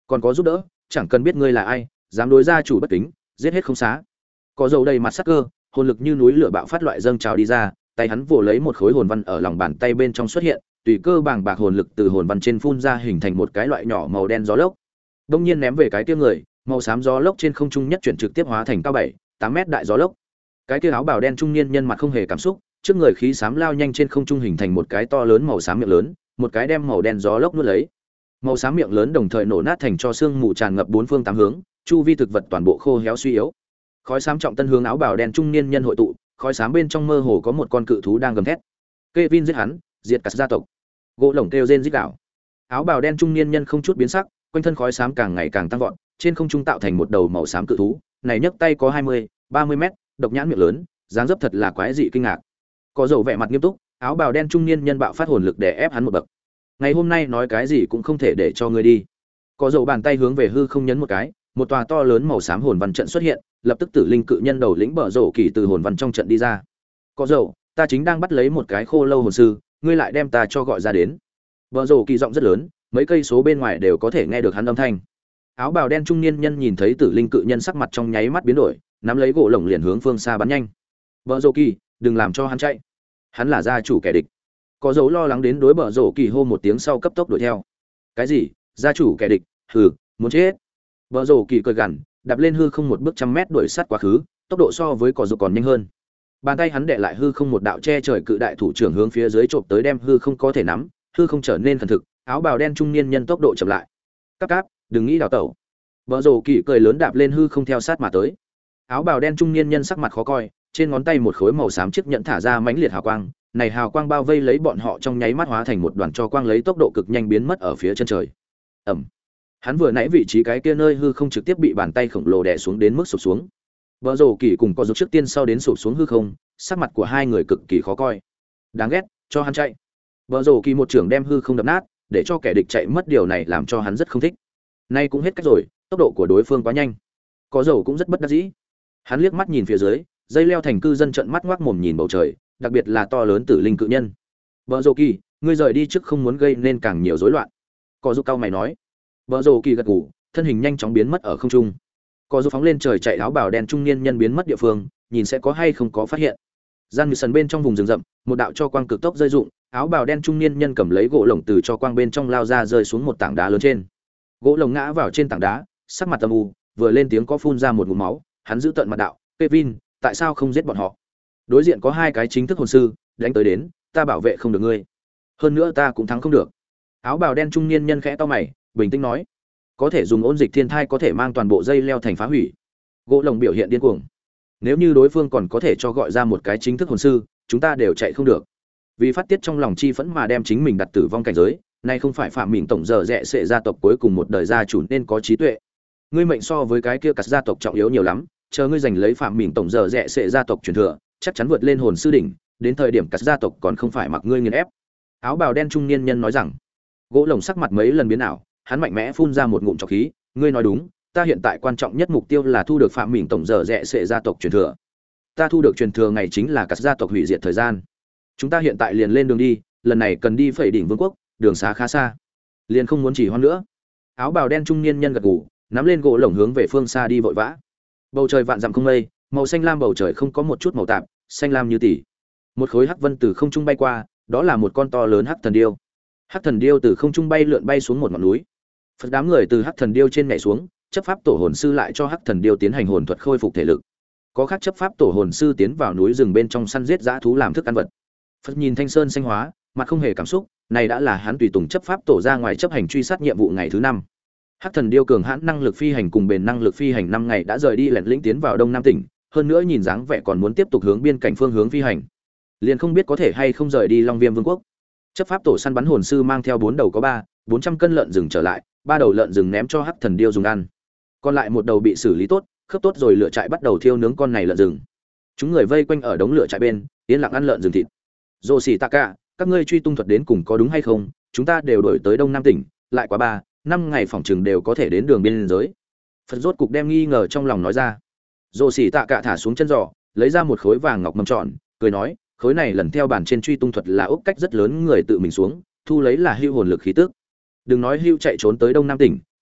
còn có giúp đỡ, chẳng cần biết ngươi là ai, dám đối gia chủ bất kính, giết hết không xá. Có dầu đầy mặt sắc cơ, hồn lực như núi lửa bạo phát loại dâng trào đi ra, tay hắn vồ lấy một khối hồn văn ở lòng bàn tay bên trong xuất hiện, tùy cơ bàng bạc hồn lực từ hồn văn trên phun ra hình thành một cái loại nhỏ màu đen gió lốc. Đông nhiên ném về cái kia người, màu xám gió lốc trên không trung nhất chuyển trực tiếp hóa thành cao bảy, tám mét đại gió lốc. Cái kia áo bào đen trung niên nhân mặt không hề cảm xúc, trước người khí xám lao nhanh trên không trung hình thành một cái to lớn màu xám miệng lớn, một cái đem màu đen gió lốc nuốt lấy. Màu xám miệng lớn đồng thời nổ nát thành cho xương mù tràn ngập bốn phương tám hướng, chu vi thực vật toàn bộ khô héo suy yếu. Khói xám trọng tân hướng áo bào đen trung niên nhân hội tụ, khói xám bên trong mơ hồ có một con cự thú đang gầm thét. Kevin giết hắn, diệt cả gia tộc. Gỗ lổng kêu rên rít gào. Áo bào đen trung niên nhân không chút biến sắc, quanh thân khói xám càng ngày càng tăng vọt, trên không trung tạo thành một đầu màu xám cự thú, này nhấc tay có hai mươi, ba mươi mét, độc nhãn miệng lớn, dáng dấp thật là quái dị kinh ngạc. Có dầu vẻ mặt nghiêm túc, áo bào đen trung niên nhân bạo phát hồn lực để ép hắn một bậc. Ngày hôm nay nói cái gì cũng không thể để cho ngươi đi. Có dầu bàn tay hướng về hư không nhấn một cái, một tòa to lớn màu xám hồn văn trận xuất hiện, lập tức tử linh cự nhân đầu lĩnh bờ rổ kỳ từ hồn văn trong trận đi ra. Có dầu, ta chính đang bắt lấy một cái khô lâu hồn sư, ngươi lại đem ta cho gọi ra đến. Bờ rổ kỳ giọng rất lớn, mấy cây số bên ngoài đều có thể nghe được hắn âm thanh. Áo bào đen trung niên nhân nhìn thấy tử linh cự nhân sắc mặt trong nháy mắt biến đổi, nắm lấy gỗ lồng liền hướng phương xa bắn nhanh. Bờ rổ kỳ, đừng làm cho hắn chạy, hắn là gia chủ kẻ địch. Có dấu lo lắng đến đối bờ rổ kỳ hô một tiếng sau cấp tốc đuổi theo. Cái gì? Gia chủ kẻ địch? Hừ, muốn chết. Bờ rổ kỳ cười gằn, đạp lên hư không một bước trăm mét đuổi sát quá khứ, tốc độ so với cỏ dầu còn nhanh hơn. Bàn tay hắn đệ lại hư không một đạo che trời cự đại thủ trưởng hướng phía dưới chộp tới đem hư không có thể nắm, hư không trở nên thần thực, áo bào đen trung niên nhân tốc độ chậm lại. Cáp cáp, đừng nghĩ đào tẩu. Bờ rổ kỳ cười lớn đạp lên hư không theo sát mà tới. Áo bào đen trung niên nhân sắc mặt khó coi, trên ngón tay một khối màu xám chiếc nhẫn thả ra mãnh liệt hào quang, này hào quang bao vây lấy bọn họ trong nháy mắt hóa thành một đoàn cho quang lấy tốc độ cực nhanh biến mất ở phía chân trời. Ầm. Hắn vừa nãy vị trí cái kia nơi hư không trực tiếp bị bàn tay khổng lồ đè xuống đến mức sụp xuống. Bờ rổ kỳ cùng có dục trước tiên sau đến sụp xuống hư không, sắc mặt của hai người cực kỳ khó coi. Đáng ghét, cho hắn chạy. Bờ rổ kỳ một trưởng đem hư không đập nát, để cho kẻ địch chạy mất, điều này làm cho hắn rất không thích. Nay cũng hết cách rồi, tốc độ của đối phương quá nhanh. Có dầu cũng rất bất đắc dĩ. Hắn liếc mắt nhìn phía dưới, dây leo thành cư dân trợn mắt ngoác mồm nhìn bầu trời, đặc biệt là to lớn tử linh cự nhân. Bờ rổ kỳ, ngươi rời đi trước không muốn gây nên càng nhiều rối loạn. Có dục cao mày nói. Bờ rổ kỳ gật gù, thân hình nhanh chóng biến mất ở không trung. Có dục phóng lên trời chạy, áo bào đen trung niên nhân biến mất địa phương, nhìn sẽ có hay không có phát hiện. Gian như sần bên trong vùng rừng rậm, một đạo cho quang cực tốc rơi rụng, áo bào đen trung niên nhân cầm lấy gỗ lồng từ cho quang bên trong lao ra rơi xuống một tảng đá lớn trên. Gỗ lồng ngã vào trên tảng đá, sắc mặt âm u, vừa lên tiếng có phun ra một ngụm máu, hắn giữ tận mặt đạo, "Kevin, tại sao không giết bọn họ? Đối diện có hai cái chính thức hồn sư, đánh tới đến, ta bảo vệ không được ngươi. Hơn nữa ta cũng thắng không được." Áo bào đen trung niên nhân khẽ to mày, bình tĩnh nói, "Có thể dùng ôn dịch thiên thai có thể mang toàn bộ dây leo thành phá hủy." Gỗ lồng biểu hiện điên cuồng. "Nếu như đối phương còn có thể cho gọi ra một cái chính thức hồn sư, chúng ta đều chạy không được." Vì phát tiết trong lòng chi phẫn mà đem chính mình đặt tử vong cảnh giới, này không phải phạm mình tổng giờ rẽ sẽ gia tộc cuối cùng một đời gia chủ nên có trí tuệ. Ngươi mệnh so với cái kia cả gia tộc trọng yếu nhiều lắm, chờ ngươi giành lấy phạm mình tổng giờ rẽ sẽ gia tộc truyền thừa, chắc chắn vượt lên hồn sư đỉnh, đến thời điểm cả gia tộc còn không phải mặc ngươi nghiền ép. Áo bào đen trung niên nhân nói rằng. Gỗ lồng sắc mặt mấy lần biến ảo, hắn mạnh mẽ phun ra một ngụm trọc khí, ngươi nói đúng, ta hiện tại quan trọng nhất mục tiêu là thu được phạm mình tổng giờ rẽ sẽ gia tộc truyền thừa. Ta thu được truyền thừa ngày chính là cả gia tộc hủy diệt thời gian. Chúng ta hiện tại liền lên đường đi, lần này cần đi phẩy đỉnh vương quốc, đường xá khá xa, liền không muốn chỉ hoãn nữa. Áo bào đen trung niên nhân gật gù, nắm lên gỗ lồng hướng về phương xa đi vội vã. Bầu trời vạn dặm không mây, màu xanh lam bầu trời không có một chút màu tạp, xanh lam như tỷ. Một khối hắc vân từ không trung bay qua, đó là một con to lớn hắc thần điêu. Hắc thần điêu từ không trung bay lượn bay xuống một ngọn núi. Phật đám người từ hắc thần điêu trên nhảy xuống, chấp pháp tổ hồn sư lại cho hắc thần điêu tiến hành hồn thuật khôi phục thể lực. Có khác chấp pháp tổ hồn sư tiến vào núi rừng bên trong săn giết dã thú làm thức ăn vật. Phật nhìn thanh sơn xanh hóa, mặt không hề cảm xúc, này đã là hắn tùy tùng chấp pháp tổ ra ngoài chấp hành truy sát nhiệm vụ ngày thứ năm. Hắc thần điêu cường hãn năng lực phi hành cùng bền năng lực phi hành năm ngày đã rời đi lẻn lĩnh tiến vào đông nam tỉnh, hơn nữa nhìn dáng vẻ còn muốn tiếp tục hướng biên cảnh phương hướng phi hành. Liền không biết có thể hay không rời đi Long Viêm Vương quốc. Chấp pháp tổ săn bắn hồn sư mang theo bốn đầu có ba, bốn trăm cân lợn rừng trở lại, ba đầu lợn rừng ném cho Hắc thần điêu dùng ăn. Còn lại một đầu bị xử lý tốt, khớp tốt rồi lửa trại bắt đầu thiêu nướng con này lợn rừng. Chúng người vây quanh ở đống lửa trại bên, yên lặng ăn lợn rừng thịt. Dô xỉ tạ cả, các ngươi truy tung thuật đến cùng có đúng hay không? Chúng ta đều đổi tới đông nam tỉnh, lại quá ba, năm ngày phòng trường đều có thể đến đường biên giới. Phật rốt cục đem nghi ngờ trong lòng nói ra. Dô xỉ tạ cả thả xuống chân giò, lấy ra một khối vàng ngọc mâm tròn, cười nói, khối này lần theo bản trên truy tung thuật là ốc cách rất lớn người tự mình xuống, thu lấy là hưu hồn lực khí tức. Đừng nói hưu chạy trốn tới đông nam tỉnh,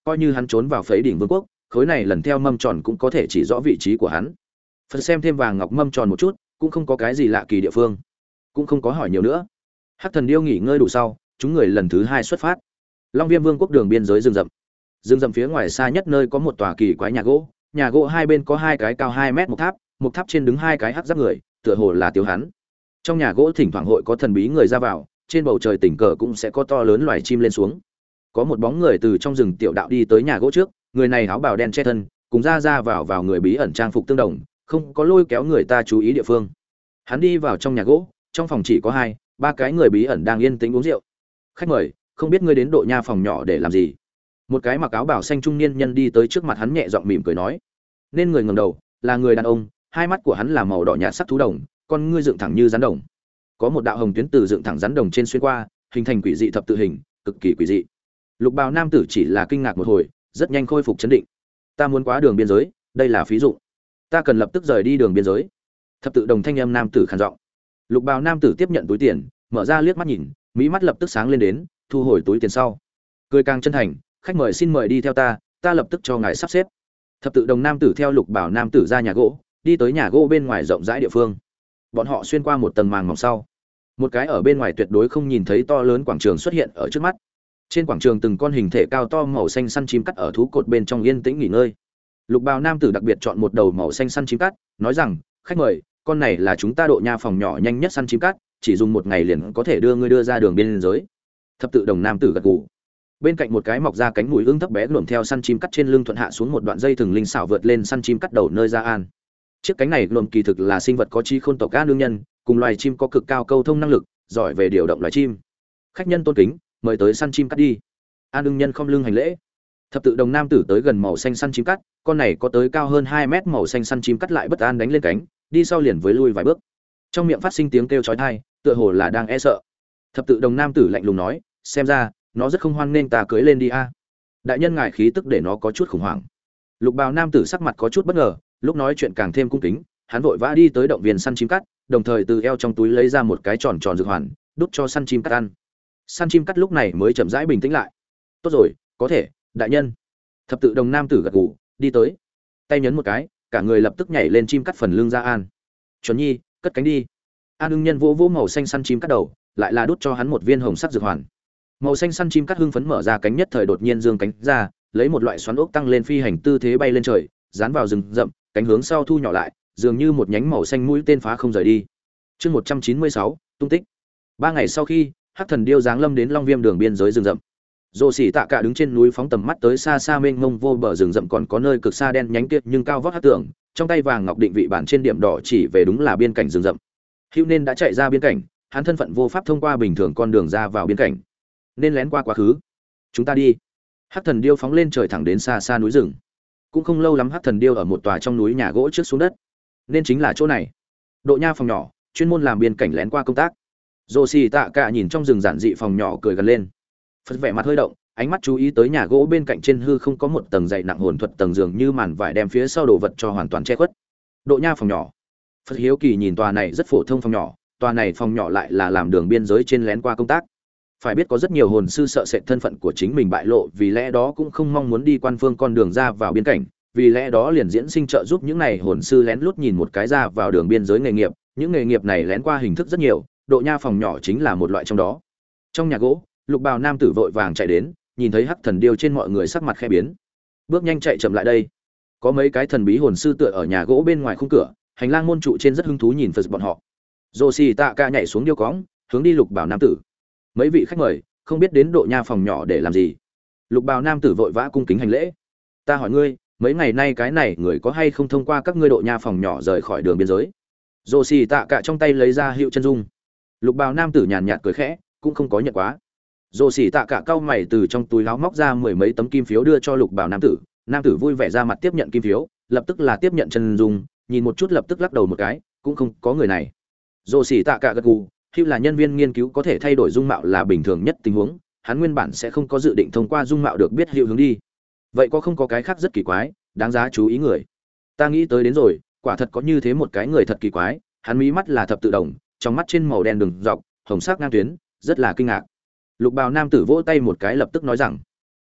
coi như hắn trốn vào phế đỉnh vương quốc, khối này lần theo mâm tròn cũng có thể chỉ rõ vị trí của hắn. Phần xem thêm vàng ngọc mâm tròn một chút, cũng không có cái gì lạ kỳ địa phương, cũng không có hỏi nhiều nữa. Hắc Thần Điêu nghỉ ngơi đủ sau, chúng người lần thứ hai xuất phát. Long Viêm Vương quốc đường biên giới rừng rậm. Rừng rậm phía ngoài xa nhất nơi có một tòa kỳ quái nhà gỗ, nhà gỗ hai bên có hai cái cao hai mét một tháp, một tháp trên đứng hai cái hắc giáp người, tựa hồ là tiêu hắn. Trong nhà gỗ thỉnh thoảng hội có thần bí người ra vào, trên bầu trời tình cờ cũng sẽ có to lớn loài chim lên xuống. Có một bóng người từ trong rừng tiểu đạo đi tới nhà gỗ trước, người này áo bào đen che thân, cùng ra ra vào vào người bí ẩn trang phục tương đồng, không có lôi kéo người ta chú ý địa phương. Hắn đi vào trong nhà gỗ, trong phòng chỉ có hai, ba cái người bí ẩn đang yên tĩnh uống rượu. Khách mời, không biết ngươi đến độ nha phòng nhỏ để làm gì? Một cái mặc áo bảo xanh trung niên nhân đi tới trước mặt hắn nhẹ giọng mỉm cười nói. Nên người ngẩng đầu, là người đàn ông, hai mắt của hắn là màu đỏ nhạt sắc thú đồng, con ngươi dựng thẳng như rắn đồng. Có một đạo hồng tuyến từ dựng thẳng rắn đồng trên xuyên qua, hình thành quỷ dị thập tự hình, cực kỳ quỷ dị. Lục bào nam tử chỉ là kinh ngạc một hồi, rất nhanh khôi phục chấn định. Ta muốn qua đường biên giới, đây là phí dụ. Ta cần lập tức rời đi đường biên giới. Thập tự đồng thanh âm nam tử khàn giọng. Lục bào nam tử tiếp nhận túi tiền, mở ra liếc mắt nhìn, mỹ mắt lập tức sáng lên đến, thu hồi túi tiền sau. Cười càng chân thành, khách mời xin mời đi theo ta, ta lập tức cho ngài sắp xếp. Thập tự đồng nam tử theo lục bào nam tử ra nhà gỗ, đi tới nhà gỗ bên ngoài rộng rãi địa phương. Bọn họ xuyên qua một tầng màng mỏng sau, một cái ở bên ngoài tuyệt đối không nhìn thấy to lớn quảng trường xuất hiện ở trước mắt. Trên quảng trường từng con hình thể cao to màu xanh săn chim cắt ở thú cột bên trong yên tĩnh nghỉ ngơi. Lục bào nam tử đặc biệt chọn một đầu màu xanh săn chim cắt, nói rằng, khách mời, con này là chúng ta độ nha phòng nhỏ nhanh nhất săn chim cắt, chỉ dùng một ngày liền có thể đưa ngươi đưa ra đường biên giới. Thập tự đồng nam tử gật gù. Bên cạnh một cái mọc ra cánh mũi ương thấp bé luồn theo săn chim cắt trên lưng thuận hạ xuống một đoạn dây thừng linh xảo vượt lên săn chim cắt đầu nơi ra an. Chiếc cánh này luồn kỳ thực là sinh vật có trí khôn tộc ca nương nhân, cùng loài chim có cực cao câu thông năng lực, giỏi về điều động loài chim. Khách nhân tôn kính, mời tới săn chim cắt đi. An ưng nhân không lưng hành lễ. Thập tự đồng nam tử tới gần màu xanh săn chim cắt, con này có tới cao hơn hai mét màu xanh săn chim cắt lại bất an đánh lên cánh, đi sau liền với lui vài bước. Trong miệng phát sinh tiếng kêu chói tai, tựa hồ là đang e sợ. Thập tự đồng nam tử lạnh lùng nói, xem ra nó rất không hoan nên ta cưới lên đi a. Đại nhân ngài khí tức để nó có chút khủng hoảng. Lục bào nam tử sắc mặt có chút bất ngờ, lúc nói chuyện càng thêm cung kính, hắn vội vã đi tới động viên săn chim cắt, đồng thời từ eo trong túi lấy ra một cái tròn tròn dược hoàn, đút cho săn chim cắt ăn. Săn chim cắt lúc này mới chậm rãi bình tĩnh lại. Tốt rồi, có thể, đại nhân. Thập tự đồng nam tử gật gù, đi tới, tay nhấn một cái, cả người lập tức nhảy lên chim cắt phần lưng ra an. Chuẩn nhi, cất cánh đi. An ưng nhân vỗ vỗ màu xanh săn chim cắt đầu, lại là đút cho hắn một viên hồng sắc dược hoàn. Màu xanh săn chim cắt hưng phấn mở ra cánh nhất thời đột nhiên dương cánh ra, lấy một loại xoắn ốc tăng lên phi hành tư thế bay lên trời, dán vào rừng rậm, cánh hướng sau thu nhỏ lại, dường như một nhánh màu xanh mũi tên phá không rời đi. Chương một trăm chín mươi sáu, tung tích. Ba ngày sau khi, Hắc Thần Điêu giáng lâm đến Long Viêm đường biên giới rừng rậm. Dô Sĩ Tạ Cả đứng trên núi phóng tầm mắt tới xa xa mênh mông vô bờ rừng rậm, còn có nơi cực xa đen nhánh kiệt nhưng cao vóc hắc tượng, trong tay vàng ngọc định vị bản trên điểm đỏ chỉ về đúng là biên cảnh rừng rậm. Hữu nên đã chạy ra biên cảnh, hắn thân phận vô pháp thông qua bình thường con đường ra vào biên cảnh, nên lén qua quá khứ. Chúng ta đi. Hắc Thần Điêu phóng lên trời thẳng đến xa xa núi rừng. Cũng không lâu lắm Hắc Thần Điêu ở một tòa trong núi nhà gỗ trước xuống đất. Nên chính là chỗ này. Độ nha phòng nhỏ, chuyên môn làm biên cảnh lén qua công tác. Dô Sĩ Tạ Cả nhìn trong rừng giản dị phòng nhỏ cười gần lên. Phật vẻ mặt hơi động, ánh mắt chú ý tới nhà gỗ bên cạnh trên hư không có một tầng dày nặng hồn thuật tầng giường như màn vải đem phía sau đồ vật cho hoàn toàn che khuất. Độ nha phòng nhỏ. Phật hiếu kỳ nhìn tòa này rất phổ thông phòng nhỏ, tòa này phòng nhỏ lại là làm đường biên giới trên lén qua công tác. Phải biết có rất nhiều hồn sư sợ sệt thân phận của chính mình bại lộ, vì lẽ đó cũng không mong muốn đi quan phương con đường ra vào biên cảnh, vì lẽ đó liền diễn sinh trợ giúp những này hồn sư lén lút nhìn một cái ra vào đường biên giới nghề nghiệp, những nghề nghiệp này lén qua hình thức rất nhiều, độ nha phòng nhỏ chính là một loại trong đó. Trong nhà gỗ, Lục Bào nam tử vội vàng chạy đến, nhìn thấy Hắc Thần Điêu trên mọi người sắc mặt khẽ biến, bước nhanh chạy chậm lại đây. Có mấy cái thần bí hồn sư tựa ở nhà gỗ bên ngoài khung cửa, hành lang môn trụ trên rất hứng thú nhìn Phật bọn họ. Dô Sĩ Tạ Cả nhảy xuống điêu cõng, hướng đi Lục Bào nam tử. Mấy vị khách mời, không biết đến độ nha phòng nhỏ để làm gì? Lục Bào nam tử vội vã cung kính hành lễ. Ta hỏi ngươi, mấy ngày nay cái này người có hay không thông qua các ngươi độ nha phòng nhỏ rời khỏi đường biên giới? Dô Sĩ Tạ Cả trong tay lấy ra hiệu chân dung. Lục Bào nam tử nhàn nhạt cười khẽ, cũng không có nhận quá. Dô Sĩ Tạ Cả cau mày từ trong túi áo móc ra mười mấy tấm kim phiếu đưa cho Lục Bào nam tử. Nam tử vui vẻ ra mặt tiếp nhận kim phiếu, lập tức là tiếp nhận chân dung, nhìn một chút lập tức lắc đầu một cái, cũng không có người này. Dô Sĩ Tạ Cả gật gù, Hữu là nhân viên nghiên cứu có thể thay đổi dung mạo là bình thường nhất tình huống, hắn nguyên bản sẽ không có dự định thông qua dung mạo được biết Hữu hướng đi. Vậy có không có cái khác rất kỳ quái, đáng giá chú ý người? Ta nghĩ tới đến rồi, quả thật có như thế một cái người thật kỳ quái, hắn mí mắt là thập tự đồng, trong mắt trên màu đen đường dọc, hồng sắc ngang tuyến, rất là kinh ngạc. Lục Bào nam tử vỗ tay một cái lập tức nói rằng,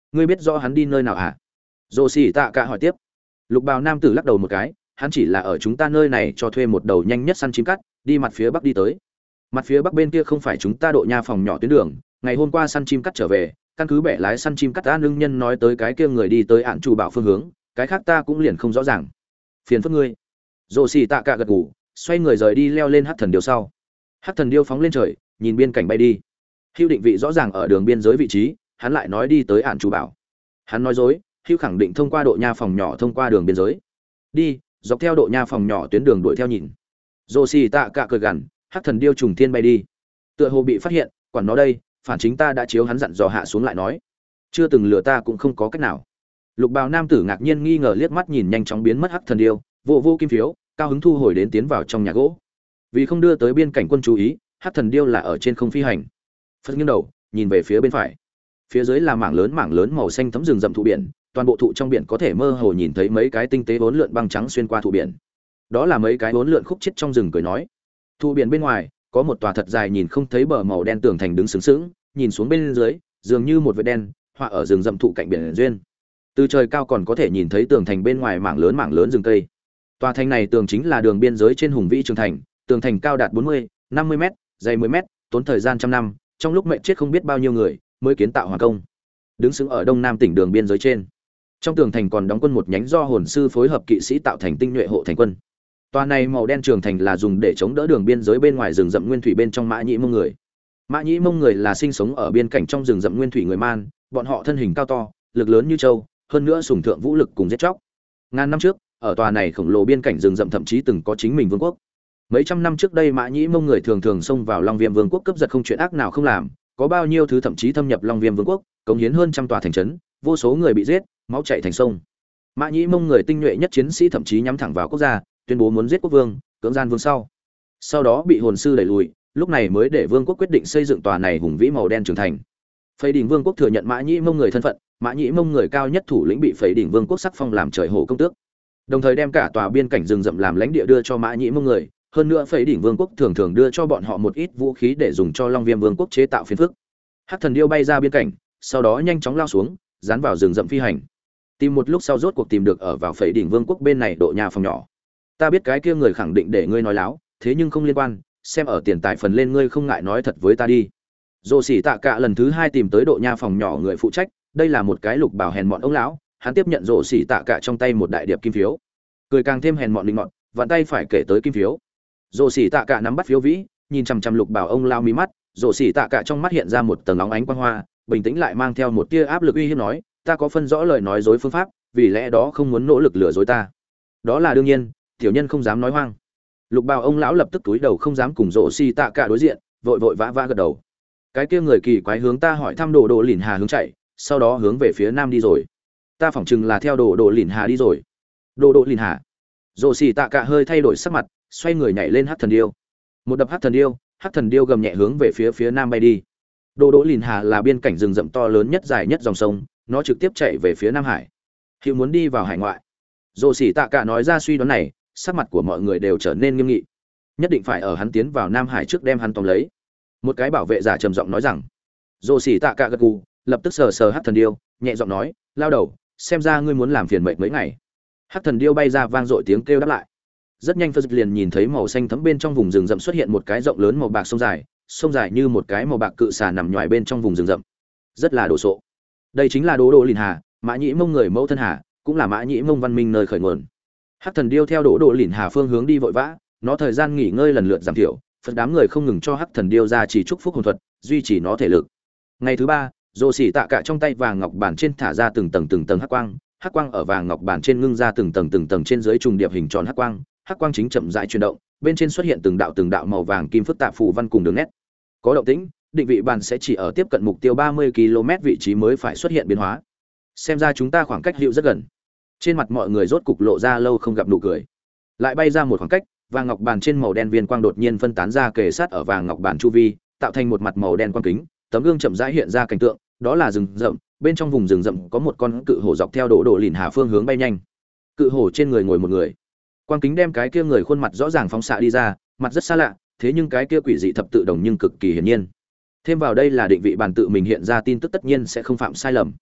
Ngươi biết rõ hắn đi nơi nào à? Rồ xì tạ cả hỏi tiếp. Lục bào nam tử lắc đầu một cái, hắn chỉ là ở chúng ta nơi này cho thuê một đầu nhanh nhất săn chim cắt, đi mặt phía bắc đi tới. Mặt phía bắc bên kia không phải chúng ta độ nha phòng nhỏ tuyến đường, ngày hôm qua săn chim cắt trở về, căn cứ bẻ lái săn chim cắt ta lương nhân nói tới cái kia người đi tới án chủ bảo phương hướng, cái khác ta cũng liền không rõ ràng. Phiền phức ngươi. Rồ xì tạ cả gật gù, xoay người rời đi leo lên hắc thần điêu sau. Hắc thần điêu phóng lên trời, nhìn biên cảnh bay đi. Hưu định vị rõ ràng ở đường biên giới vị trí, hắn lại nói đi tới án chủ bảo. Hắn nói dối, Hưu khẳng định thông qua độ nha phòng nhỏ thông qua đường biên giới. Đi, dọc theo độ nha phòng nhỏ tuyến đường đuổi theo nhìn. Rồ xì tạ cả cười gằn, hắc thần điêu trùng thiên bay đi. Tựa hồ bị phát hiện, quản nó đây, phản chính ta đã chiếu hắn dặn dò hạ xuống lại nói. Chưa từng lừa ta cũng không có cách nào. Lục bào nam tử ngạc nhiên nghi ngờ liếc mắt nhìn nhanh chóng biến mất hắc thần điêu, vô vô kim phiếu, cao hứng thu hồi đến tiến vào trong nhà gỗ. Vì không đưa tới biên cảnh quân chú ý, hắc thần điêu là ở trên không phi hành. Phật nghiêng đầu, nhìn về phía bên phải. Phía dưới là mảng lớn mảng lớn màu xanh thấm rừng rậm thụ biển, toàn bộ thụ trong biển có thể mơ hồ nhìn thấy mấy cái tinh tế vốn lượn băng trắng xuyên qua thụ biển. Đó là mấy cái vốn lượn khúc chết trong rừng cười nói. Thụ biển bên ngoài, có một tòa thật dài nhìn không thấy bờ màu đen tường thành đứng sướng sướng, nhìn xuống bên dưới, dường như một vệt đen, họa ở rừng rậm thụ cạnh biển duyên. Từ trời cao còn có thể nhìn thấy tường thành bên ngoài mảng lớn mảng lớn rừng cây. Tòa thành này tường chính là đường biên giới trên hùng vĩ trường thành, tường thành cao đạt bốn mươi, năm mươi mét, dày mười mét, tốn thời gian trăm năm, trong lúc mệnh chết không biết bao nhiêu người mới kiến tạo hoàn công. Đứng sững ở đông nam tỉnh đường biên giới trên. Trong tường thành còn đóng quân một nhánh do hồn sư phối hợp kỵ sĩ tạo thành tinh nhuệ hộ thành quân. Tòa này màu đen trường thành là dùng để chống đỡ đường biên giới bên ngoài rừng rậm nguyên thủy bên trong Mã Nhĩ Mông người. Mã Nhĩ Mông người là sinh sống ở biên cảnh trong rừng rậm nguyên thủy người Man, bọn họ thân hình cao to, lực lớn như trâu, hơn nữa sủng thượng vũ lực cùng giết chóc. Ngàn năm trước, ở tòa này khổng lồ biên cảnh rừng rậm thậm chí từng có chính mình vương quốc. Mấy trăm năm trước đây Mã Nhĩ Mông người thường thường xông vào Long Viêm Vương quốc cướp giật không chuyện ác nào không làm, có bao nhiêu thứ thậm chí thâm nhập Long Viêm Vương quốc, cống hiến hơn trăm tòa thành trấn, vô số người bị giết, máu chảy thành sông. Mã Nhĩ Mông người tinh nhuệ nhất chiến sĩ thậm chí nhắm thẳng vào quốc gia, tuyên bố muốn giết quốc vương, cưỡng gian vương sau. Sau đó bị hồn sư đẩy lùi, lúc này mới để vương quốc quyết định xây dựng tòa này hùng vĩ màu đen trưởng thành. Phẩy đỉnh vương quốc thừa nhận Mã Nhĩ Mông người thân phận, Mã Nhĩ Mông người cao nhất thủ lĩnh bị Phẩy đỉnh vương quốc sắc phong làm trời hổ công tước. Đồng thời đem cả tòa biên cảnh rừng rậm làm lãnh địa đưa cho Mã Nhĩ Mông người, hơn nữa Phẩy đỉnh vương quốc thường thường đưa cho bọn họ một ít vũ khí để dùng cho Long Viêm vương quốc chế tạo phiến phức. Hắc thần điêu bay ra biên cảnh, sau đó nhanh chóng lao xuống, dán vào rừng rậm phi hành. Tìm một lúc sau rốt cuộc tìm được ở vào Phẩy đỉnh vương quốc bên này độ nhà phòng nhỏ. Ta biết cái kia người khẳng định để ngươi nói láo, thế nhưng không liên quan, xem ở tiền tài phần lên ngươi không ngại nói thật với ta đi. Dỗ xỉ tạ cả lần thứ hai tìm tới độ nha phòng nhỏ người phụ trách, đây là một cái lục bảo hèn mọn ông lão, hắn tiếp nhận Dỗ xỉ tạ cả trong tay một đại điệp kim phiếu, cười càng thêm hèn mọn linh mọn, vặn tay phải kể tới kim phiếu. Dỗ xỉ tạ cả nắm bắt phiếu vĩ, nhìn chằm chằm lục bảo ông lão mí mắt, Dỗ xỉ tạ cả trong mắt hiện ra một tầng nóng ánh quang hoa, bình tĩnh lại mang theo một tia áp lực uy hiếp nói, ta có phân rõ lời nói dối phương pháp, vì lẽ đó không muốn nỗ lực lừa dối ta. Đó là đương nhiên, tiểu nhân không dám nói hoang. Lục bào ông lão lập tức túi đầu không dám cùng Dỗ xỉ tạ cả đối diện, vội vội vã vã gật đầu. Cái kia người kỳ quái hướng ta hỏi thăm đồ đồ lìn hà hướng chạy, sau đó hướng về phía nam đi rồi. Ta phỏng chừng là theo đồ đồ lìn hà đi rồi. Đồ đồ lìn hà. Dỗ xỉ tạ cả hơi thay đổi sắc mặt, xoay người nhảy lên hắc thần điêu. Một đập hắc thần điêu, hắc thần điêu gầm nhẹ hướng về phía phía nam bay đi. Đồ đồ lìn hà là biên cảnh rừng rậm to lớn nhất dài nhất dòng sông, nó trực tiếp chạy về phía nam hải. Hiệu muốn đi vào hải ngoại. Dỗ xỉ tạ cả nói ra suy đoán này, sắc mặt của mọi người đều trở nên nghiêm nghị. Nhất định phải ở hắn tiến vào nam hải trước đem hắn tóm lấy. Một cái bảo vệ giả trầm giọng nói rằng. Dỗ xỉ tạ cả gật gù, lập tức sờ sờ hắc thần điêu, nhẹ giọng nói, lao đầu, xem ra ngươi muốn làm phiền mệnh mấy ngày. Hắc thần điêu bay ra vang dội tiếng kêu đáp lại. Rất nhanh Phật liền nhìn thấy màu xanh thẫm bên trong vùng rừng rậm xuất hiện một cái rộng lớn màu bạc sông dài, sông dài như một cái màu bạc cự xà nằm nhòi bên trong vùng rừng rậm, rất là đồ sộ. Đây chính là Đồ Đồ Lìn Hà, Mã Nhĩ Mông người mẫu thân hà, cũng là Mã Nhĩ Mông văn minh nơi khởi nguồn. Hắc thần điêu theo Đồ Đồ Lìn Hà phương hướng đi vội vã, nó thời gian nghỉ ngơi lần lượt giảm thiểu, Phật đám người không ngừng cho Hắc thần điêu ra chỉ chúc phúc hồn thuật, duy trì nó thể lực. Ngày thứ ba, Dỗ xỉ tạ cả trong tay vàng ngọc bản trên thả ra từng tầng từng tầng hắc quang, hắc quang ở vàng ngọc bản trên ngưng ra từng tầng từng tầng trên dưới trùng điệp hình tròn hắc quang, hắc quang chính chậm rãi chuyển động, bên trên xuất hiện từng đạo từng đạo màu vàng kim phức tạp phù văn cùng đường nét. Có động tĩnh, định vị bàn sẽ chỉ ở tiếp cận mục tiêu ba mươi ki lô mét vị trí mới phải xuất hiện biến hóa. Xem ra chúng ta khoảng cách hữu rất gần. Trên mặt mọi người rốt cục lộ ra lâu không gặp nụ cười. Lại bay ra một khoảng cách, vàng ngọc bàn trên màu đen viên quang đột nhiên phân tán ra kề sát ở vàng ngọc bàn chu vi, tạo thành một mặt màu đen quang kính, tấm gương chậm rãi hiện ra cảnh tượng, đó là rừng rậm, bên trong vùng rừng rậm có một con cự hổ dọc theo Đồ Đồ Lìn Hà phương hướng bay nhanh. Cự hổ trên người ngồi một người. Quang kính đem cái kia người khuôn mặt rõ ràng phóng xạ đi ra, mặt rất xa lạ, thế nhưng cái kia quỷ dị thập tự đồng nhưng cực kỳ hiển nhiên. Thêm vào đây là định vị bàn tự mình hiện ra tin tức tất nhiên sẽ không phạm sai lầm.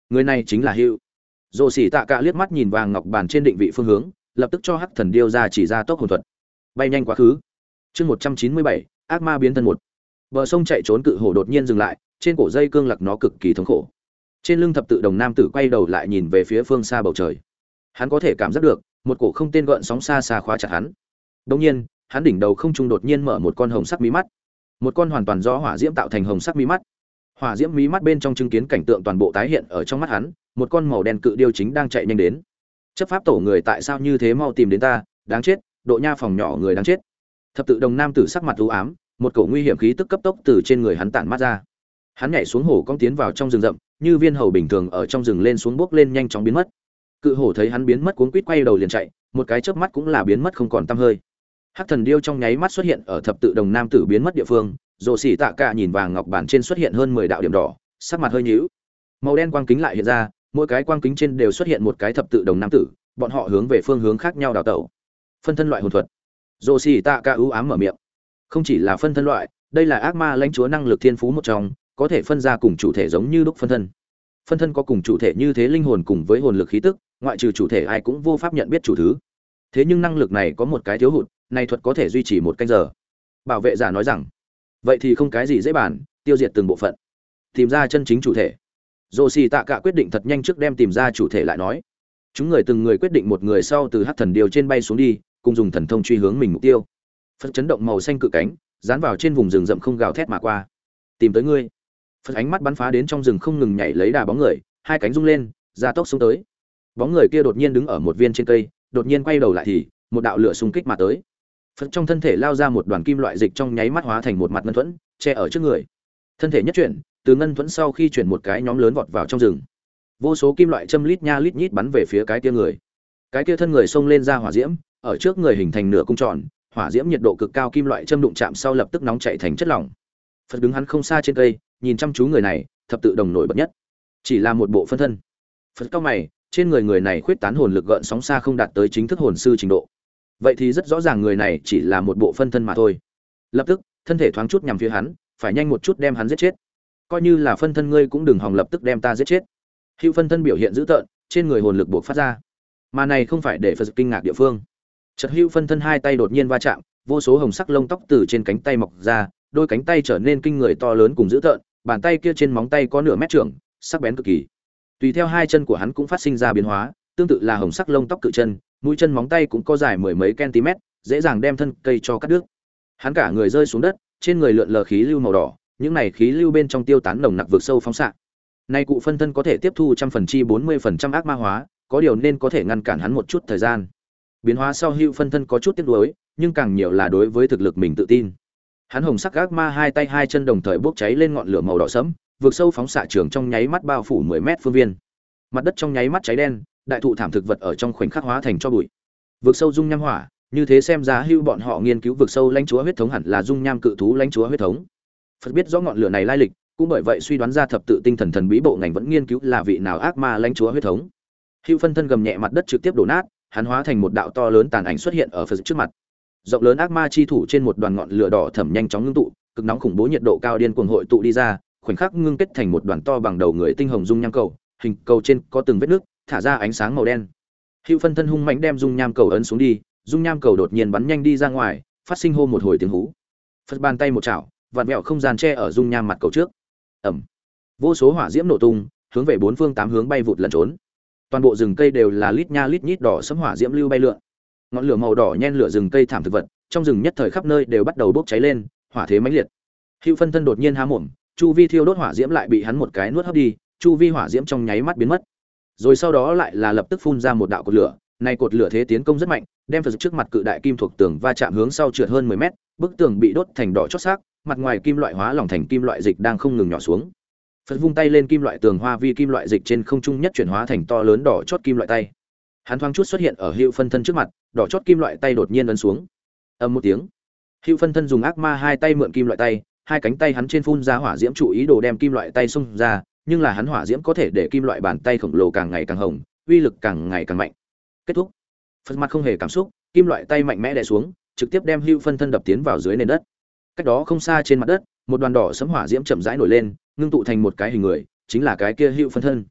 Người này chính là Hữu. Dỗ xỉ tạ cả liếc mắt nhìn vàng ngọc bàn trên định vị phương hướng, lập tức cho hắc thần điêu ra chỉ ra tốc hồn thuật, bay nhanh quá khứ. Chương một trăm chín mươi bảy, ác ma biến thân một. Bờ sông chạy trốn cự hổ đột nhiên dừng lại, trên cổ dây cương lặc nó cực kỳ thống khổ. Trên lưng thập tự đồng nam tử quay đầu lại nhìn về phía phương xa bầu trời. Hắn có thể cảm giác được, một cổ không tên gợn sóng xa xa khóa chặt hắn. Đột nhiên, hắn đỉnh đầu không trung đột nhiên mở một con hồng sắc mí mắt. Một con hoàn toàn do hỏa diễm tạo thành hồng sắc mí mắt. Hỏa diễm mí mắt bên trong chứng kiến cảnh tượng toàn bộ tái hiện ở trong mắt hắn, một con màu đen cự điêu chính đang chạy nhanh đến. Chấp pháp tổ người tại sao như thế mau tìm đến ta, đáng chết, độ nha phòng nhỏ người đáng chết. Thập tự đồng nam tử sắc mặt u ám, một cổ nguy hiểm khí tức cấp tốc từ trên người hắn tản mát ra. Hắn nhảy xuống hổ cong tiến vào trong rừng rậm, như viên hầu bình thường ở trong rừng lên xuống bước lên nhanh chóng biến mất. Cự hổ thấy hắn biến mất cuống quýt quay đầu liền chạy, một cái chớp mắt cũng là biến mất không còn tăm hơi. Hắc thần điêu trong nháy mắt xuất hiện ở thập tự đồng nam tử biến mất địa phương, Dỗ xỉ tạ cả nhìn vàng ngọc bản trên xuất hiện hơn mười đạo điểm đỏ, sắc mặt hơi nhíu. Màu đen quang kính lại hiện ra, mỗi cái quang kính trên đều xuất hiện một cái thập tự đồng nam tử, bọn họ hướng về phương hướng khác nhau đào tẩu. Phân thân loại hồn thuật. Dỗ xỉ tạ cả ưu ám mở miệng. Không chỉ là phân thân loại, đây là ác ma lãnh chúa năng lực thiên phú một trong, có thể phân ra cùng chủ thể giống như đúc phân thân. Phân thân có cùng chủ thể như thế linh hồn cùng với hồn lực khí tức, ngoại trừ chủ thể ai cũng vô pháp nhận biết chủ thứ. Thế nhưng năng lực này có một cái thiếu hụt, này thuật có thể duy trì một canh giờ. Bảo vệ giả nói rằng, vậy thì không cái gì dễ bàn, tiêu diệt từng bộ phận, tìm ra chân chính chủ thể. Dỗ xỉ tạ cả quyết định thật nhanh trước đem tìm ra chủ thể lại nói. Chúng người từng người quyết định một người sau từ hắc thần điêu trên bay xuống đi, cùng dùng thần thông truy hướng mình mục tiêu. Phật chấn động màu xanh cự cánh, dán vào trên vùng rừng rậm không gào thét mà qua. Tìm tới ngươi. Phật ánh mắt bắn phá đến trong rừng không ngừng nhảy lấy đà bóng người, hai cánh rung lên, ra tốc xuống tới. Bóng người kia đột nhiên đứng ở một viên trên cây, đột nhiên quay đầu lại thì một đạo lửa xung kích mà tới. Phật trong thân thể lao ra một đoàn kim loại dịch trong nháy mắt hóa thành một mặt ngân thuẫn, che ở trước người. Thân thể nhất chuyển, từ ngân thuẫn sau khi chuyển một cái nhóm lớn vọt vào trong rừng. Vô số kim loại châm lít nha lít nhít bắn về phía cái kia người. Cái kia thân người xông lên ra hỏa diễm, ở trước người hình thành nửa cung tròn, hỏa diễm nhiệt độ cực cao kim loại châm đụng chạm sau lập tức nóng chảy thành chất lỏng. Phật đứng hắn không xa trên cây, nhìn chăm chú người này, thập tự đồng nổi bật nhất. Chỉ là một bộ phân thân. Phật cao mày, trên người người này khuyết tán hồn lực gợn sóng xa không đạt tới chính thức hồn sư trình độ. Vậy thì rất rõ ràng người này chỉ là một bộ phân thân mà thôi. Lập tức, thân thể thoáng chút nhằm phía hắn, phải nhanh một chút đem hắn giết chết. Coi như là phân thân ngươi cũng đừng hòng lập tức đem ta giết chết. Hữu phân thân biểu hiện dữ tợn, trên người hồn lực buộc phát ra. Mà này không phải để Phật kinh ngạc địa phương. Chợt Hữu phân thân hai tay đột nhiên va chạm, vô số hồng sắc lông tóc từ trên cánh tay mọc ra, đôi cánh tay trở nên kinh người to lớn cùng dữ tợn, bàn tay kia trên móng tay có nửa mét trưởng, sắc bén cực kỳ. Tùy theo hai chân của hắn cũng phát sinh ra biến hóa, tương tự là hồng sắc lông tóc cự chân, mũi chân móng tay cũng có dài mười mấy cm, dễ dàng đem thân cây cho cắt đứt. Hắn cả người rơi xuống đất, trên người lượn lờ khí lưu màu đỏ, những này khí lưu bên trong tiêu tán nồng nặc vượt sâu phóng xạ. Nay cụ phân thân có thể tiếp thu trăm phần chi bốn mươi phần trăm ác ma hóa, có điều nên có thể ngăn cản hắn một chút thời gian. Biến hóa sau Hữu phân thân có chút tiếc nuối, nhưng càng nhiều là đối với thực lực mình tự tin. Hắn hồng sắc ác ma hai tay hai chân đồng thời bốc cháy lên ngọn lửa màu đỏ sẫm, vượt sâu phóng xạ trường trong nháy mắt bao phủ mười mét phương viên. Mặt đất trong nháy mắt cháy đen, đại thụ thảm thực vật ở trong khoảnh khắc hóa thành cho bụi. Vượt sâu dung nham hỏa, như thế xem ra Hữu bọn họ nghiên cứu vượt sâu lãnh chúa huyết thống hẳn là dung nham cự thú lãnh chúa huyết thống. Phật biết rõ ngọn lửa này lai lịch, cũng bởi vậy suy đoán ra thập tự tinh thần thần bí bộ ngành vẫn nghiên cứu là vị nào ác ma lãnh chúa huyết thống. Hữu phân thân gầm nhẹ mặt đất trực tiếp đổ nát, hắn hóa thành một đạo to lớn tàn ảnh xuất hiện ở Phật trước mặt. Rộng lớn ác ma chi thủ trên một đoàn ngọn lửa đỏ thẫm nhanh chóng ngưng tụ, cực nóng khủng bố nhiệt độ cao điên cuồng hội tụ đi ra, khoảnh khắc ngưng kết thành một đoàn to bằng đầu người tinh hồng dung nham cầu, hình cầu trên có từng vết nước, thả ra ánh sáng màu đen. Hữu phân thân hung mãnh đem dung nham cầu ấn xuống đi, dung nham cầu đột nhiên bắn nhanh đi ra ngoài, phát sinh hô một hồi tiếng hú. Phật bàn tay một chảo, vặn vẹo không gian che ở dung nham mặt cầu trước. Ầm. Vô số hỏa diễm nổ tung, hướng về bốn phương tám hướng bay vụt lẩn trốn. Toàn bộ rừng cây đều là lít nha lít nhít đỏ sẫm hỏa diễm lưu bay lượn. Ngọn lửa màu đỏ nhen lửa rừng cây thảm thực vật, trong rừng nhất thời khắp nơi đều bắt đầu bốc cháy lên, hỏa thế mãnh liệt. Hữu phân thân đột nhiên há mồm, chu vi thiêu đốt hỏa diễm lại bị hắn một cái nuốt hấp đi, chu vi hỏa diễm trong nháy mắt biến mất. Rồi sau đó lại là lập tức phun ra một đạo cột lửa, này cột lửa thế tiến công rất mạnh, đem Phật trước mặt cự đại kim thuộc tường va chạm hướng sau trượt hơn mười mét, bức tường bị đốt thành đỏ chót xác, mặt ngoài kim loại hóa lỏng thành kim loại dịch đang không ngừng nhỏ xuống. Phật vung tay lên, kim loại tường hoa vi kim loại dịch trên không trung nhất chuyển hóa thành to lớn đỏ chót kim loại tay. Hắn thoáng chút xuất hiện ở Hữu phân thân trước mặt, đỏ chót kim loại tay đột nhiên ấn xuống. Ầm một tiếng, Hữu phân thân dùng ác ma hai tay mượn kim loại tay, hai cánh tay hắn trên phun ra hỏa diễm chủ ý đồ đem kim loại tay xung ra, nhưng là hắn hỏa diễm có thể để kim loại bàn tay khổng lồ càng ngày càng hồng, uy lực càng ngày càng mạnh. Kết thúc. Phật mặt không hề cảm xúc, kim loại tay mạnh mẽ đè xuống, trực tiếp đem Hữu phân thân đập tiến vào dưới nền đất. Cách đó không xa trên mặt đất, một đoàn đỏ sẫm hỏa diễm chậm rãi nổi lên, ngưng tụ thành một cái hình người, chính là cái kia Hữu phân thân.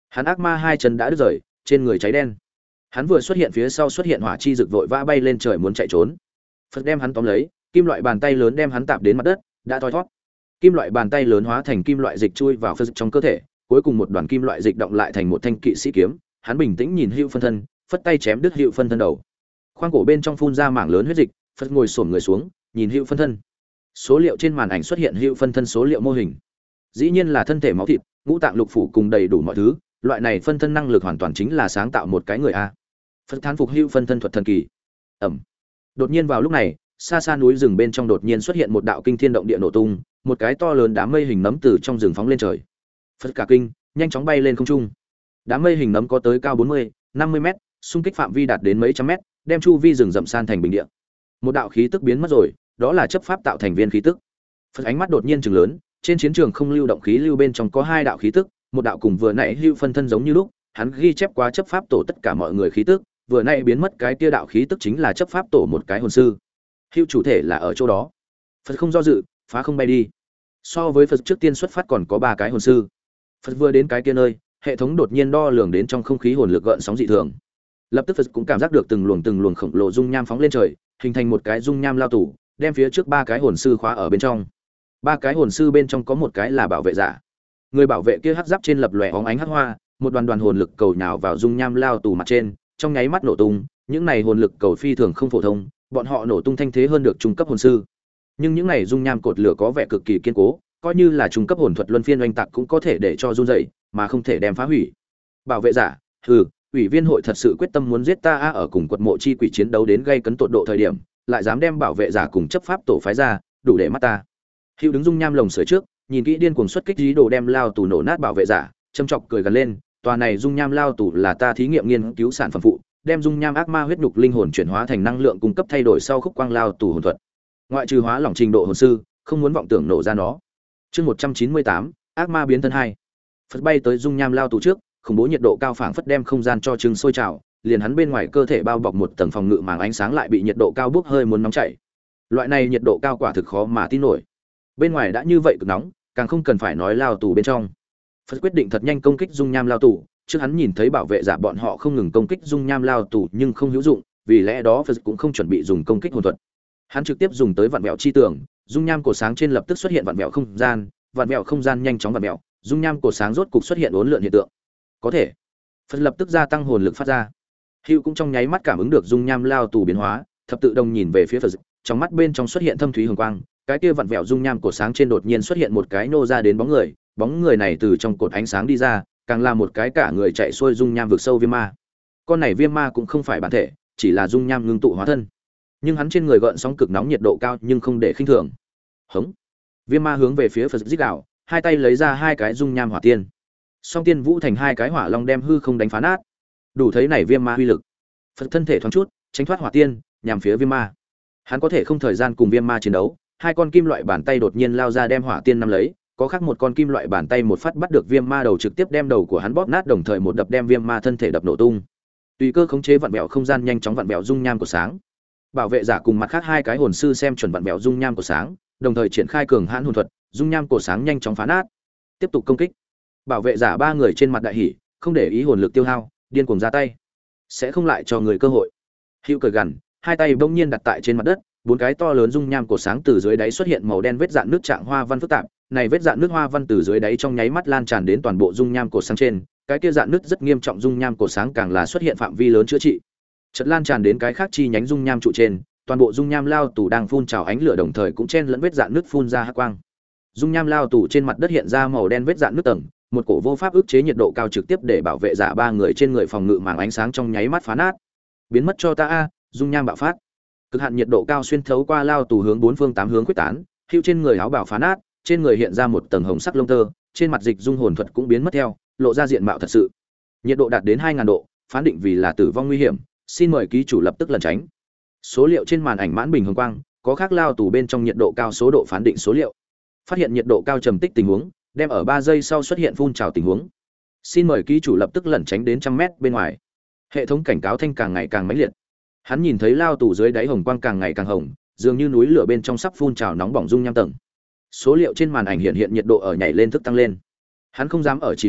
Hắn ác ma hai chân đã đứt rời, trên người cháy đen. Hắn vừa xuất hiện phía sau xuất hiện hỏa chi rực vội vã bay lên trời muốn chạy trốn. Phật đem hắn tóm lấy, kim loại bàn tay lớn đem hắn tạp đến mặt đất, đã thoi thoát. Kim loại bàn tay lớn hóa thành kim loại dịch chui vào Phật trong cơ thể, cuối cùng một đoàn kim loại dịch động lại thành một thanh kỵ sĩ kiếm. Hắn bình tĩnh nhìn Hữu Phân Thân, phất tay chém đứt Hữu Phân Thân đầu. Khoang cổ bên trong phun ra mảng lớn huyết dịch, Phật ngồi xổm người xuống, nhìn Hữu Phân Thân. Số liệu trên màn ảnh xuất hiện Hữu Phân Thân số liệu mô hình. Dĩ nhiên là thân thể máu thịt, ngũ tạng lục phủ cùng đầy đủ mọi thứ, loại này phân thân năng lực hoàn toàn chính là sáng tạo một cái người a. Phật thán phục Hữu Phân Thân thuật thần kỳ. Ẩm. Đột nhiên vào lúc này, xa xa núi rừng bên trong đột nhiên xuất hiện một đạo kinh thiên động địa nổ tung, một cái to lớn đám mây hình nấm từ trong rừng phóng lên trời. Phật cả kinh, nhanh chóng bay lên không trung. Đám mây hình nấm có tới cao bốn mươi, năm mươi mét, xung kích phạm vi đạt đến mấy trăm mét, đem chu vi rừng rậm san thành bình địa. Một đạo khí tức biến mất rồi, đó là chấp pháp tạo thành viên khí tức. Phật ánh mắt đột nhiên trừng lớn, trên chiến trường không lưu động khí lưu bên trong có hai đạo khí tức, một đạo cùng vừa nãy Hữu Phân Thân giống như lúc, hắn ghi chép quá chấp pháp tổ tất cả mọi người khí tức, vừa nãy biến mất cái kia đạo khí tức chính là chấp pháp tổ một cái hồn sư. Hữu chủ thể là ở chỗ đó. Phật không do dự, phá không bay đi. So với Phật trước tiên xuất phát còn có ba cái hồn sư. Phật vừa đến cái kia nơi, hệ thống đột nhiên đo lường đến trong không khí hồn lực gợn sóng dị thường. Lập tức Phật cũng cảm giác được từng luồng từng luồng khổng lồ dung nham phóng lên trời, hình thành một cái dung nham lao tủ, đem phía trước ba cái hồn sư khóa ở bên trong. Ba cái hồn sư bên trong có một cái là bảo vệ giả. Người bảo vệ kia hắc giáp trên lập lòe óng ánh hắc hoa, một đoàn đoàn hồn lực cầu nhào vào dung nham lao tù mặt trên, trong nháy mắt nổ tung, những này hồn lực cầu phi thường không phổ thông, bọn họ nổ tung thanh thế hơn được trung cấp hồn sư. Nhưng những này dung nham cột lửa có vẻ cực kỳ kiên cố, coi như là trung cấp hồn thuật luân phiên oanh tạc cũng có thể để cho run dậy, mà không thể đem phá hủy. Bảo vệ giả, hừ, ủy viên hội thật sự quyết tâm muốn giết ta a, ở cùng quật mộ chi quỷ chiến đấu đến gây cấn tột độ thời điểm, lại dám đem bảo vệ giả cùng chấp pháp tổ phái ra, đủ để mắt ta. Hữu đứng dung nham lồng sưởi trước, nhìn kỹ điên cuồng xuất kích ý đồ đem lao tù nổ nát bảo vệ giả, châm chọc cười gần lên, tòa này dung nham lao tù là ta thí nghiệm nghiên cứu sản phẩm phụ, đem dung nham ác ma huyết nhục linh hồn chuyển hóa thành năng lượng cung cấp thay đổi sau khúc quang lao tù hồn thuật. Ngoại trừ hóa lỏng trình độ hồn sư, không muốn vọng tưởng nổ ra nó. Chương một trăm chín mươi tám, ác ma biến thân hai. Phật bay tới dung nham lao tù trước, khủng bố nhiệt độ cao phảng phất đem không gian cho trứng sôi trào, liền hắn bên ngoài cơ thể bao bọc một tầng phòng ngự màng ánh sáng lại bị nhiệt độ cao bốc hơi muốn nóng chảy. Loại này nhiệt độ cao quả thực khó mà tin nổi. Bên ngoài đã như vậy cực nóng, càng không cần phải nói lao tù bên trong. Phật quyết định thật nhanh công kích dung nham lao tù, trước hắn nhìn thấy bảo vệ giả bọn họ không ngừng công kích dung nham lao tù nhưng không hữu dụng, vì lẽ đó Phật cũng không chuẩn bị dùng công kích hồn thuật. Hắn trực tiếp dùng tới vạn vẹo chi tường, dung nham cổ sáng trên lập tức xuất hiện vạn vẹo không gian, vạn vẹo không gian nhanh chóng vạn vẹo, dung nham cổ sáng rốt cục xuất hiện uốn lượn hiện tượng. Có thể. Phật lập tức gia tăng hồn lực phát ra. Hữu cũng trong nháy mắt cảm ứng được dung nham lao tù biến hóa, thập tự đồng nhìn về phía Phật, trong mắt bên trong xuất hiện thâm thúy hồng quang, cái kia vặn vẹo dung nham cổ sáng trên đột nhiên xuất hiện một cái nô ra đến bóng người, bóng người này từ trong cột ánh sáng đi ra, càng là một cái cả người chạy xuôi dung nham vực sâu viêm ma. Con này viêm ma cũng không phải bản thể, chỉ là dung nham ngưng tụ hóa thân. Nhưng hắn trên người gợn sóng cực nóng nhiệt độ cao nhưng không để khinh thường. Hống. Viêm ma hướng về phía Phật rít gào, hai tay lấy ra hai cái dung nham hỏa tiên. Song tiên vũ thành hai cái hỏa long đem hư không đánh phá nát. Đủ thấy này viêm ma uy lực. Phật thân thể thoáng chút, tránh thoát hỏa tiên, nhằm phía viêm ma. Hắn có thể không thời gian cùng viêm ma chiến đấu, hai con kim loại bàn tay đột nhiên lao ra đem hỏa tiên nắm lấy, có khác một con kim loại bàn tay một phát bắt được viêm ma đầu trực tiếp đem đầu của hắn bóp nát, đồng thời một đập đem viêm ma thân thể đập nổ tung. Tùy cơ khống chế vặn vẹo không gian nhanh chóng vặn vẹo dung nham của sáng. Bảo vệ giả cùng mặt khác hai cái hồn sư xem chuẩn vặn vẹo dung nham của sáng, đồng thời triển khai cường hãn hồn thuật, dung nham cổ sáng nhanh chóng phá nát. Tiếp tục công kích. Bảo vệ giả ba người trên mặt đại hỉ, không để ý hồn lực tiêu hao, điên cuồng ra tay. Sẽ không lại cho người cơ hội. Hữu cười gằn, hai tay bỗng nhiên đặt tại trên mặt đất, bốn cái to lớn dung nham cổ sáng từ dưới đáy xuất hiện màu đen vết dạn nước trạng hoa văn phức tạp, này vết dạn nước hoa văn từ dưới đáy trong nháy mắt lan tràn đến toàn bộ dung nham cổ sáng trên, cái kia dạn nước rất nghiêm trọng dung nham cổ sáng càng là xuất hiện phạm vi lớn chữa trị. Chợt lan tràn đến cái khác chi nhánh dung nham trụ trên, toàn bộ dung nham lao tù đang phun trào ánh lửa đồng thời cũng chen lẫn vết dạn nước phun ra hắc quang. Dung nham lao tù trên mặt đất hiện ra màu đen vết dạn nước tầng, một cổ vô pháp ức chế nhiệt độ cao trực tiếp để bảo vệ giả ba người trên người phòng ngự màng ánh sáng trong nháy mắt phá nát. Biến mất cho ta a, dung nham bạo phát. Cực hạn nhiệt độ cao xuyên thấu qua lao tù hướng bốn phương tám hướng quyết tán, Hữu trên người áo bào phá nát, trên người hiện ra một tầng hồng sắc lông tơ, trên mặt dịch dung hồn thuật cũng biến mất theo, lộ ra diện mạo thật sự. Nhiệt độ đạt đến hai nghìn độ, phán định vì là tử vong nguy hiểm, xin mời ký chủ lập tức lẩn tránh. Số liệu trên màn ảnh mãn bình hồng quang, có khác lao tù bên trong nhiệt độ cao số độ phán định số liệu. Phát hiện nhiệt độ cao trầm tích tình huống, đem ở ba giây sau xuất hiện phun trào tình huống. Xin mời ký chủ lập tức lẩn tránh đến trăm mét bên ngoài. Hệ thống cảnh cáo thanh càng ngày càng mãnh liệt. Hắn nhìn thấy lao tù dưới đáy hồng quang càng ngày càng hồng, dường như núi lửa bên trong sắp phun trào nóng bỏng dung nham tầng. Số liệu trên màn ảnh hiện hiện nhiệt độ ở nhảy lên thức tăng lên. Hắn không dám ở trì hoãn,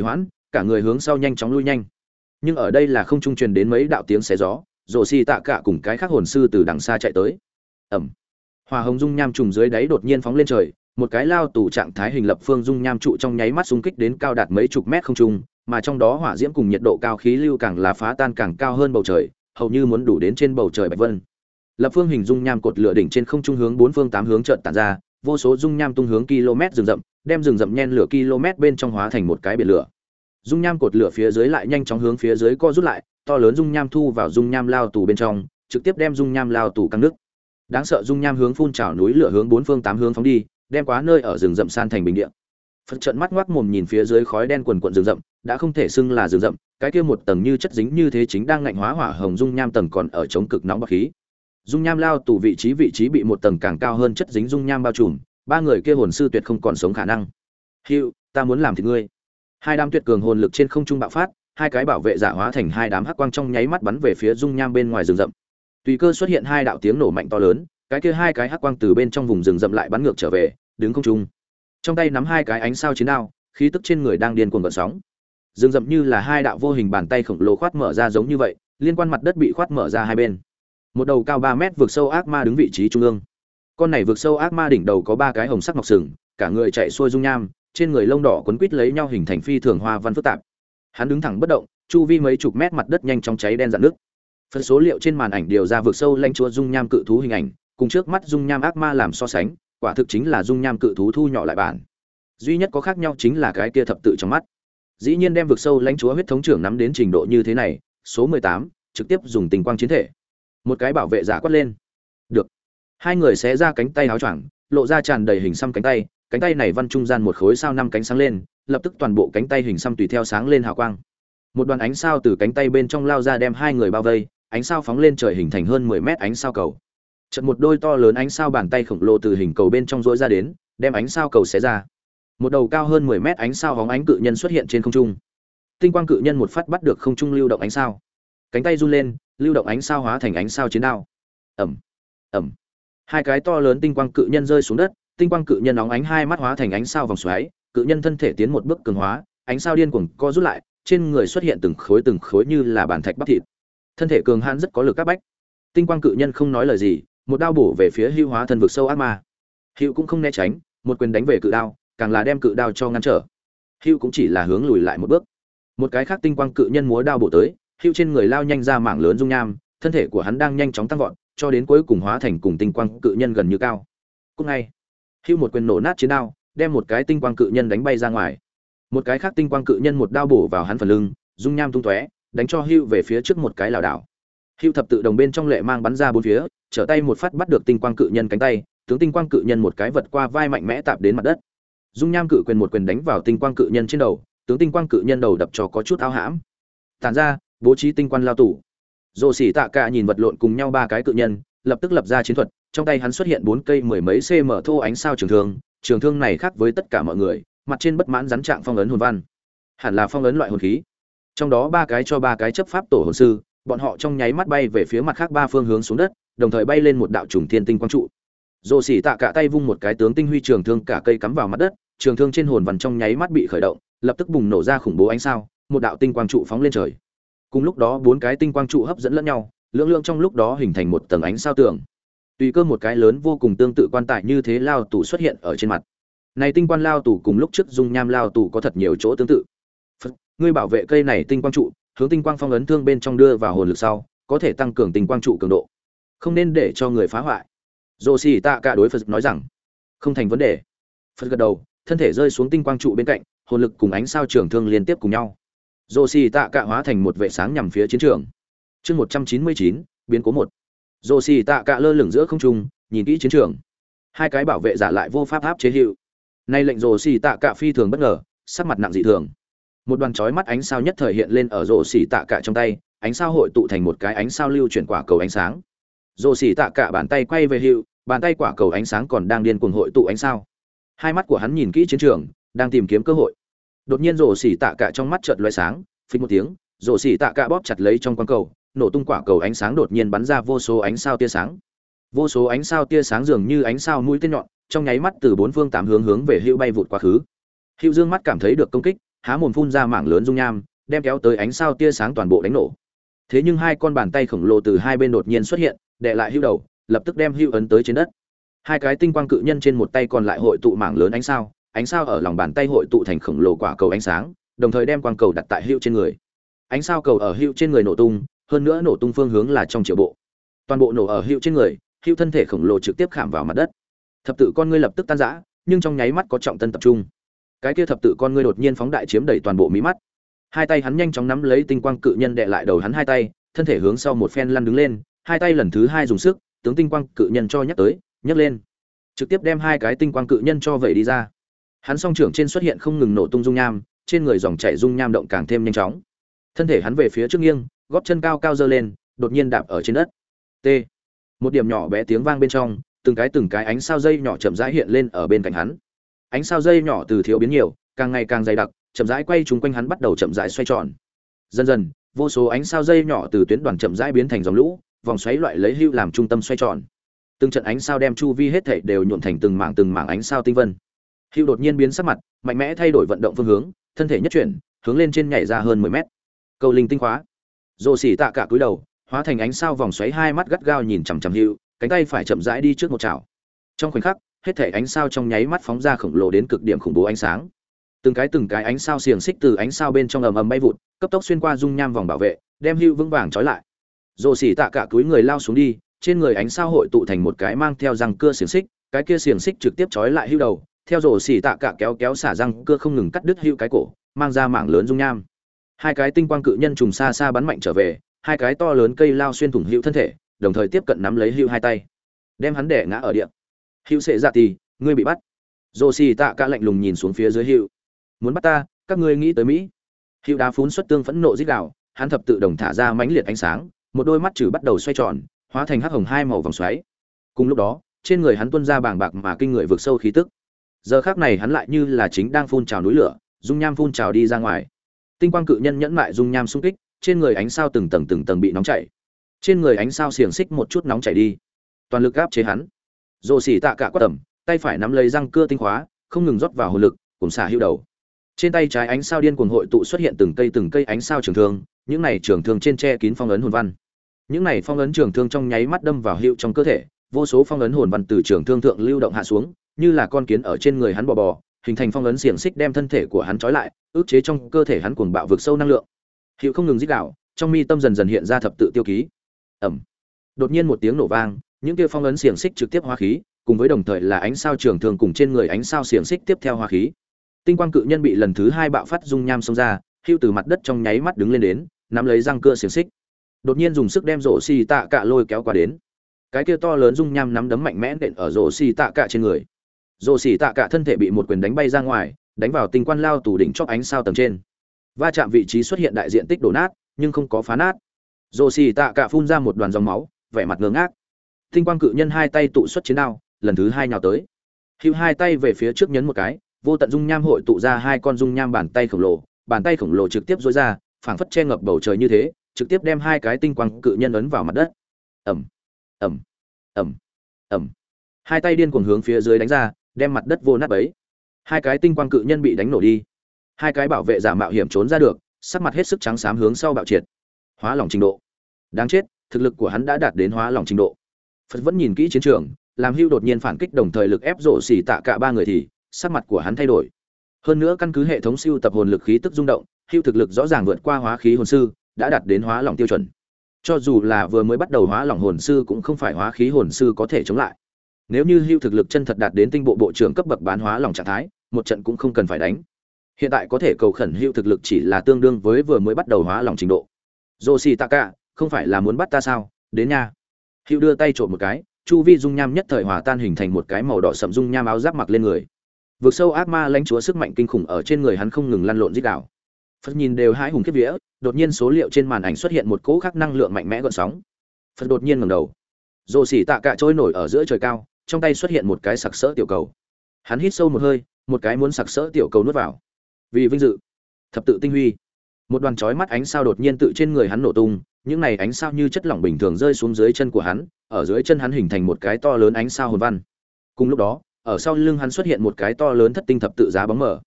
cả người hướng sau nhanh chóng lui nhanh. Nhưng ở đây là không trung truyền đến mấy đạo tiếng xé gió, rồ xì tạ cả cùng cái khác hồn sư từ đằng xa chạy tới. Ầm. Hỏa hồng dung nham trùng dưới đáy đột nhiên phóng lên trời, một cái lao tù trạng thái hình lập phương dung nham trụ trong nháy mắt xung kích đến cao đạt mấy chục mét không trung, mà trong đó hỏa diễm cùng nhiệt độ cao khí lưu càng là phá tan càng cao hơn bầu trời, hầu như muốn đủ đến trên bầu trời bạch vân. Lập phương hình dung nham cột lửa đỉnh trên không trung hướng bốn phương tám hướng chợt tản ra, vô số dung nham tung hướng km rừng rậm, đem rừng rậm nhen lửa km bên trong hóa thành một cái biển lửa. Dung nham cột lửa phía dưới lại nhanh chóng hướng phía dưới co rút lại, to lớn dung nham thu vào dung nham lao tù bên trong, trực tiếp đem dung nham lao tù căng nước. Đáng sợ dung nham hướng phun trào núi lửa hướng bốn phương tám hướng phóng đi, đem quá nơi ở rừng rậm san thành bình địa. Phật trợn mắt ngoác mồm nhìn phía dưới khói đen quần quần rừng rậm, đã không thể xưng là rừng rậm, cái kia một tầng như chất dính như thế chính đang ngạnh hóa hỏa hồng dung nham tầng còn ở chống cực nóng bạc khí. Dung nham lao tù vị trí vị trí bị một tầng càng cao hơn chất dính dung nham bao trùm, ba người kia hồn sư tuyệt không còn sống khả năng. Hữu, ta muốn làm thịt ngươi. Hai đám tuyệt cường hồn lực trên không trung bạo phát, hai cái bảo vệ giả hóa thành hai đám hắc quang trong nháy mắt bắn về phía dung nham bên ngoài rừng rậm. Tùy cơ xuất hiện hai đạo tiếng nổ mạnh to lớn, cái kia hai cái hắc quang từ bên trong vùng rừng rậm lại bắn ngược trở về, đứng không trung. Trong tay nắm hai cái ánh sao chiến đao, khí tức trên người đang điên cuồng gợn sóng. Rừng rậm như là hai đạo vô hình bàn tay khổng lồ khoát mở ra giống như vậy, liên quan mặt đất bị khoát mở ra hai bên. Một đầu cao ba mét vực sâu ác ma đứng vị trí trung ương. Con này vực sâu ác ma đỉnh đầu có ba cái hồng sắc ngọc sừng, cả người chạy xuôi dung nham, trên người lông đỏ quấn quít lấy nhau hình thành phi thường hoa văn phức tạp. Hắn đứng thẳng bất động, chu vi mấy chục mét mặt đất nhanh chóng cháy đen rạn nước. Phần số liệu trên màn ảnh điều ra vực sâu lãnh chúa dung nham cự thú hình ảnh, cùng trước mắt dung nham ác ma làm so sánh, quả thực chính là dung nham cự thú thu nhỏ lại bản. Duy nhất có khác nhau chính là cái kia thập tự trong mắt. Dĩ nhiên đem vực sâu lãnh chúa huyết thống trưởng nắm đến trình độ như thế này, số mười tám, trực tiếp dùng tình quang chiến thể. Một cái bảo vệ giả quát lên. Được. Hai người xé ra cánh tay áo choàng, lộ ra tràn đầy hình xăm cánh tay, cánh tay này văn trung gian một khối sao năm cánh sáng lên, lập tức toàn bộ cánh tay hình xăm tùy theo sáng lên hào quang. Một đoàn ánh sao từ cánh tay bên trong lao ra đem hai người bao vây, ánh sao phóng lên trời hình thành hơn mười mét ánh sao cầu. Chợt một đôi to lớn ánh sao bàn tay khổng lồ từ hình cầu bên trong rỗi ra đến, đem ánh sao cầu xé ra. Một đầu cao hơn mười mét ánh sao hóng ánh cự nhân xuất hiện trên không trung. Tinh quang cự nhân một phát bắt được không trung lưu động ánh sao. Cánh tay run lên, lưu động ánh sao hóa thành ánh sao chiến đao. Ầm, ầm. Hai cái to lớn tinh quang cự nhân rơi xuống đất, tinh quang cự nhân óng ánh hai mắt hóa thành ánh sao vòng xoáy, cự nhân thân thể tiến một bước cường hóa, ánh sao điên cuồng co rút lại, trên người xuất hiện từng khối từng khối như là bàn thạch bắp thịt. Thân thể cường hãn rất có lực các bách. Tinh quang cự nhân không nói lời gì, một đao bổ về phía Hưu hóa thân vực sâu ác ma. Hưu cũng không né tránh, một quyền đánh về cự đao, càng là đem cự đao cho ngăn trở. Hưu cũng chỉ là hướng lùi lại một bước. Một cái khác tinh quang cự nhân múa đao bổ tới, Hưu trên người lao nhanh ra mảng lớn dung nham, thân thể của hắn đang nhanh chóng tăng vọt, cho đến cuối cùng hóa thành cùng tinh quang cự nhân gần như cao. Cũng ngay, Hưu một quyền nổ nát chiến đao, đem một cái tinh quang cự nhân đánh bay ra ngoài. Một cái khác tinh quang cự nhân một đao bổ vào hắn phần lưng, dung nham tung tóe, đánh cho Hưu về phía trước một cái lảo đảo. Hưu thập tự đồng bên trong lệ mang bắn ra bốn phía, trở tay một phát bắt được tinh quang cự nhân cánh tay, tướng tinh quang cự nhân một cái vật qua vai mạnh mẽ tạp đến mặt đất. Dung nham cự quyền một quyền đánh vào tinh quang cự nhân trên đầu, tướng tinh quang cự nhân đầu đập cho có chút ao hãm. Tản ra, bố trí tinh quan lao tủ. Dỗ Sĩ Tạ Cả nhìn vật lộn cùng nhau ba cái cự nhân, lập tức lập ra chiến thuật, trong tay hắn xuất hiện bốn cây mười mấy cm thô ánh sao trường thương, trường thương này khác với tất cả mọi người, mặt trên bất mãn rắn trạng phong ấn hồn văn. Hẳn là phong ấn loại hồn khí. Trong đó ba cái cho ba cái chấp pháp tổ hồn sư, bọn họ trong nháy mắt bay về phía mặt khác ba phương hướng xuống đất, đồng thời bay lên một đạo trùng thiên tinh quang trụ. Dỗ Sĩ Tạ Cả tay vung một cái tướng tinh huy trường thương cả cây cắm vào mặt đất, trường thương trên hồn văn trong nháy mắt bị khởi động, lập tức bùng nổ ra khủng bố ánh sao, một đạo tinh quang trụ phóng lên trời. Cùng lúc đó bốn cái tinh quang trụ hấp dẫn lẫn nhau, lưỡng lượng trong lúc đó hình thành một tầng ánh sao tường. Tùy cơ một cái lớn vô cùng tương tự quan tài như thế lao tù xuất hiện ở trên mặt. Này tinh quan lao tù cùng lúc trước dung nham lao tù có thật nhiều chỗ tương tự. Phật, ngươi bảo vệ cây này tinh quang trụ, hướng tinh quang phong ấn thương bên trong đưa vào hồn lực sau, có thể tăng cường tinh quang trụ cường độ. Không nên để cho người phá hoại. Dỗ Sĩ Tạ Cả đối Phật nói rằng, không thành vấn đề. Phật gật đầu, thân thể rơi xuống tinh quang trụ bên cạnh, hồn lực cùng ánh sao trường thương liên tiếp cùng nhau. Dỗ Sĩ Tạ Cả hóa thành một vệ sáng nhằm phía chiến trường. Chương một trăm chín mươi chín, biến cố một. Dỗ Sĩ Tạ Cả lơ lửng giữa không trung, nhìn kỹ chiến trường. Hai cái bảo vệ giả lại vô pháp áp chế Hữu. Nay lệnh Dỗ Sĩ Tạ Cả phi thường bất ngờ, sắc mặt nặng dị thường. Một đoàn chói mắt ánh sao nhất thời hiện lên ở Dỗ Sĩ Tạ Cả trong tay, ánh sao hội tụ thành một cái ánh sao lưu chuyển quả cầu ánh sáng. Dỗ Sĩ Tạ Cả bàn tay quay về Hữu, bàn tay quả cầu ánh sáng còn đang điên cuồng hội tụ ánh sao. Hai mắt của hắn nhìn kỹ chiến trường, đang tìm kiếm cơ hội. Đột nhiên Dỗ Sĩ Tạ Cả trong mắt chợt lóe sáng, phình một tiếng, Dỗ Sĩ Tạ Cả bóp chặt lấy trong quang cầu, nổ tung quả cầu ánh sáng đột nhiên bắn ra vô số ánh sao tia sáng. Vô số ánh sao tia sáng dường như ánh sao mũi tên nhọn, trong nháy mắt từ bốn phương tám hướng hướng về Hữu bay vụt quá khứ. Hữu dương mắt cảm thấy được công kích, há mồm phun ra mảng lớn dung nham, đem kéo tới ánh sao tia sáng toàn bộ đánh nổ. Thế nhưng hai con bàn tay khổng lồ từ hai bên đột nhiên xuất hiện, đè lại Hưu đầu, lập tức đem Hưu ấn tới trên đất. Hai cái tinh quang cự nhân trên một tay còn lại hội tụ mảng lớn ánh sao, ánh sao ở lòng bàn tay hội tụ thành khổng lồ quả cầu ánh sáng, đồng thời đem quang cầu đặt tại Hưu trên người. Ánh sao cầu ở Hưu trên người nổ tung, hơn nữa nổ tung phương hướng là trong triệu bộ. Toàn bộ nổ ở Hưu trên người, Hưu thân thể khổng lồ trực tiếp khảm vào mặt đất. Thập tự con ngươi lập tức tan rã, nhưng trong nháy mắt có trọng tân tập trung. Cái kia thập tự con ngươi đột nhiên phóng đại chiếm đầy toàn bộ mí mắt. Hai tay hắn nhanh chóng nắm lấy tinh quang cự nhân đè lại đầu hắn hai tay, thân thể hướng sau một phen lăn đứng lên, hai tay lần thứ hai dùng sức, tướng tinh quang cự nhân cho nhắc tới, nhấc lên, trực tiếp đem hai cái tinh quang cự nhân cho vẩy đi ra. Hắn song trưởng trên xuất hiện không ngừng nổ tung dung nham, trên người dòng chảy dung nham động càng thêm nhanh chóng. Thân thể hắn về phía trước nghiêng, gót chân cao cao giơ lên, đột nhiên đạp ở trên đất. T. Một điểm nhỏ bé tiếng vang bên trong, từng cái từng cái ánh sao dây nhỏ chậm rãi hiện lên ở bên cạnh hắn. Ánh sao dây nhỏ từ thiếu biến nhiều, càng ngày càng dày đặc, chậm rãi quay chúng quanh hắn bắt đầu chậm rãi xoay tròn. Dần dần, vô số ánh sao dây nhỏ từ tuyến đoàn chậm rãi biến thành dòng lũ, vòng xoáy loại lấy Hưu làm trung tâm xoay tròn. Từng trận ánh sao đem chu vi hết thảy đều nhuộm thành từng mảng từng mảng ánh sao tinh vân. Hưu đột nhiên biến sắc mặt, mạnh mẽ thay đổi vận động phương hướng, thân thể nhất chuyển, hướng lên trên nhảy ra hơn mười mét. Câu linh tinh khóa. Rồ Xỉ Tạ cả cúi đầu, hóa thành ánh sao vòng xoáy, hai mắt gắt gao nhìn chằm chằm Hưu, cánh tay phải chậm rãi đi trước một chảo. Trong khoảnh khắc, hết thảy ánh sao trong nháy mắt phóng ra khổng lồ đến cực điểm khủng bố ánh sáng. Từng cái từng cái ánh sao xiềng xích từ ánh sao bên trong ầm ầm bay vụt, cấp tốc xuyên qua dung nham vòng bảo vệ, đem Hưu vững vàng trói lại. Rồ Xỉ Tạ cả cúi người lao xuống đi, trên người ánh sao hội tụ thành một cái mang theo răng cưa xiềng xích, cái kia xiềng xích trực tiếp trói lại Hưu đầu, theo Rồ Xỉ Tạ cả kéo kéo xả răng cưa không ngừng cắt đứt Hưu cái cổ, mang ra mảng lớn dung nham. Hai cái tinh quang cự nhân trùng xa xa bắn mạnh trở về, hai cái to lớn cây lao xuyên thủng Hưu thân thể, đồng thời tiếp cận nắm lấy Hưu hai tay, đem hắn đè ngã ở địa. Hưu sẽ dạ tì, ngươi bị bắt. Rồ Xỉ Tạ cả lạnh lùng nhìn xuống phía dưới Hưu. Muốn bắt ta, các ngươi nghĩ tới Mỹ. Hưu đá phún xuất tương phẫn nộ rít gào, hắn thập tự đồng thả ra mãnh liệt ánh sáng, một đôi mắt trừ bắt đầu xoay tròn, hóa thành hắc hồng hai màu vòng xoáy. Cùng lúc đó, trên người hắn tuôn ra bàng bạc mà kinh người vực sâu khí tức. Giờ khắc này hắn lại như là chính đang phun trào núi lửa, dung nham phun trào đi ra ngoài. Tinh quang cự nhân nhẫn mại dung nham xung kích, trên người ánh sao từng tầng từng tầng bị nóng chảy. Trên người ánh sao xiềng xích một chút nóng chảy đi, toàn lực áp chế hắn. Rồ Xỉ Tạ cả quát tầm, tay phải nắm lấy răng cưa tinh khóa, không ngừng rót vào hồn lực, cùng xả Hưu đầu. Trên tay trái ánh sao điên cuồng hội tụ xuất hiện từng cây từng cây ánh sao trường thương, những này trường thương trên che kín phong ấn hồn văn. Những này phong ấn trường thương trong nháy mắt đâm vào Hưu trong cơ thể, vô số phong ấn hồn văn từ trường thương thượng lưu động hạ xuống, như là con kiến ở trên người hắn bò bò, hình thành phong ấn xiềng xích đem thân thể của hắn trói lại, ức chế trong cơ thể hắn cuồng bạo vực sâu năng lượng. Hưu không ngừng rít gào, trong mi tâm dần dần hiện ra thập tự tiêu ký. Ầm. Đột nhiên một tiếng nổ vang, những kia phong ấn xiềng xích trực tiếp hóa khí, cùng với đồng thời là ánh sao trường thương cùng trên người ánh sao xiềng xích tiếp theo hóa khí. Tinh quang cự nhân bị lần thứ hai bạo phát dung nham xông ra, Hưu từ mặt đất trong nháy mắt đứng lên đến, nắm lấy răng cưa xiềng xích, đột nhiên dùng sức đem Rồ Xỉ Tạ cả lôi kéo qua đến. Cái kia to lớn dung nham nắm đấm mạnh mẽ nện ở Rồ Xỉ Tạ cả trên người. Rồ Xỉ Tạ cả thân thể bị một quyền đánh bay ra ngoài, đánh vào tinh quan lao tủ đỉnh chóp ánh sao tầng trên. Va chạm vị trí xuất hiện đại diện tích đổ nát, nhưng không có phá nát. Rồ Xỉ Tạ cả phun ra một đoàn dòng máu, vẻ mặt ngơ ngác. Tinh quang cự nhân hai tay tụ xuất chiến đao, lần thứ hai nhào tới. Hưu hai tay về phía trước nhấn một cái, vô tận dung nham hội tụ ra hai con dung nham bàn tay khổng lồ, bàn tay khổng lồ trực tiếp duỗi ra, phảng phất che ngập bầu trời như thế, trực tiếp đem hai cái tinh quang cự nhân ấn vào mặt đất. Ầm, ầm, ầm, ầm. Hai tay điên cuồng hướng phía dưới đánh ra, đem mặt đất vô nát bấy. Hai cái tinh quang cự nhân bị đánh nổ đi. Hai cái bảo vệ giả mạo hiểm trốn ra được, sắc mặt hết sức trắng xám hướng sau bạo triệt. Hóa lỏng trình độ. Đáng chết, thực lực của hắn đã đạt đến hóa lỏng trình độ. Phật vẫn nhìn kỹ chiến trường, làm Hưu đột nhiên phản kích đồng thời lực ép Rồ Xỉ Tạ cả ba người thì sắc mặt của hắn thay đổi. Hơn nữa căn cứ hệ thống siêu tập hồn lực khí tức rung động, Hưu thực lực rõ ràng vượt qua hóa khí hồn sư, đã đạt đến hóa lỏng tiêu chuẩn. Cho dù là vừa mới bắt đầu hóa lỏng hồn sư cũng không phải hóa khí hồn sư có thể chống lại. Nếu như Hưu thực lực chân thật đạt đến tinh bộ bộ trưởng cấp bậc bán hóa lỏng trạng thái, một trận cũng không cần phải đánh. Hiện tại có thể cầu khẩn Hưu thực lực chỉ là tương đương với vừa mới bắt đầu hóa lỏng trình độ. Rồ Xỉ Tạ cả, không phải là muốn bắt ta sao? Đến nha. Hưu đưa tay trộn một cái, chu vi dung nham nhất thời hòa tan hình thành một cái màu đỏ sẫm dung nham áo giáp mặc lên người. Vực sâu ác ma lãnh chúa sức mạnh kinh khủng ở trên người hắn không ngừng lăn lộn rít đảo. Phật nhìn đều hãi hùng khiếp vía, đột nhiên số liệu trên màn ảnh xuất hiện một cỗ khắc năng lượng mạnh mẽ gợn sóng. Phật đột nhiên ngẩng đầu. Rồ Xỉ Tạ cả trôi nổi ở giữa trời cao, trong tay xuất hiện một cái sặc sỡ tiểu cầu. Hắn hít sâu một hơi, một cái muốn sặc sỡ tiểu cầu nuốt vào. Vì vinh dự, thập tự tinh huy. Một đoàn chói mắt ánh sao đột nhiên tự trên người hắn nổ tung, những này ánh sao như chất lỏng bình thường rơi xuống dưới chân của hắn, ở dưới chân hắn hình thành một cái to lớn ánh sao hồn văn. Cùng lúc đó, ở sau lưng hắn xuất hiện một cái to lớn thất tinh thập tự giá bóng mở.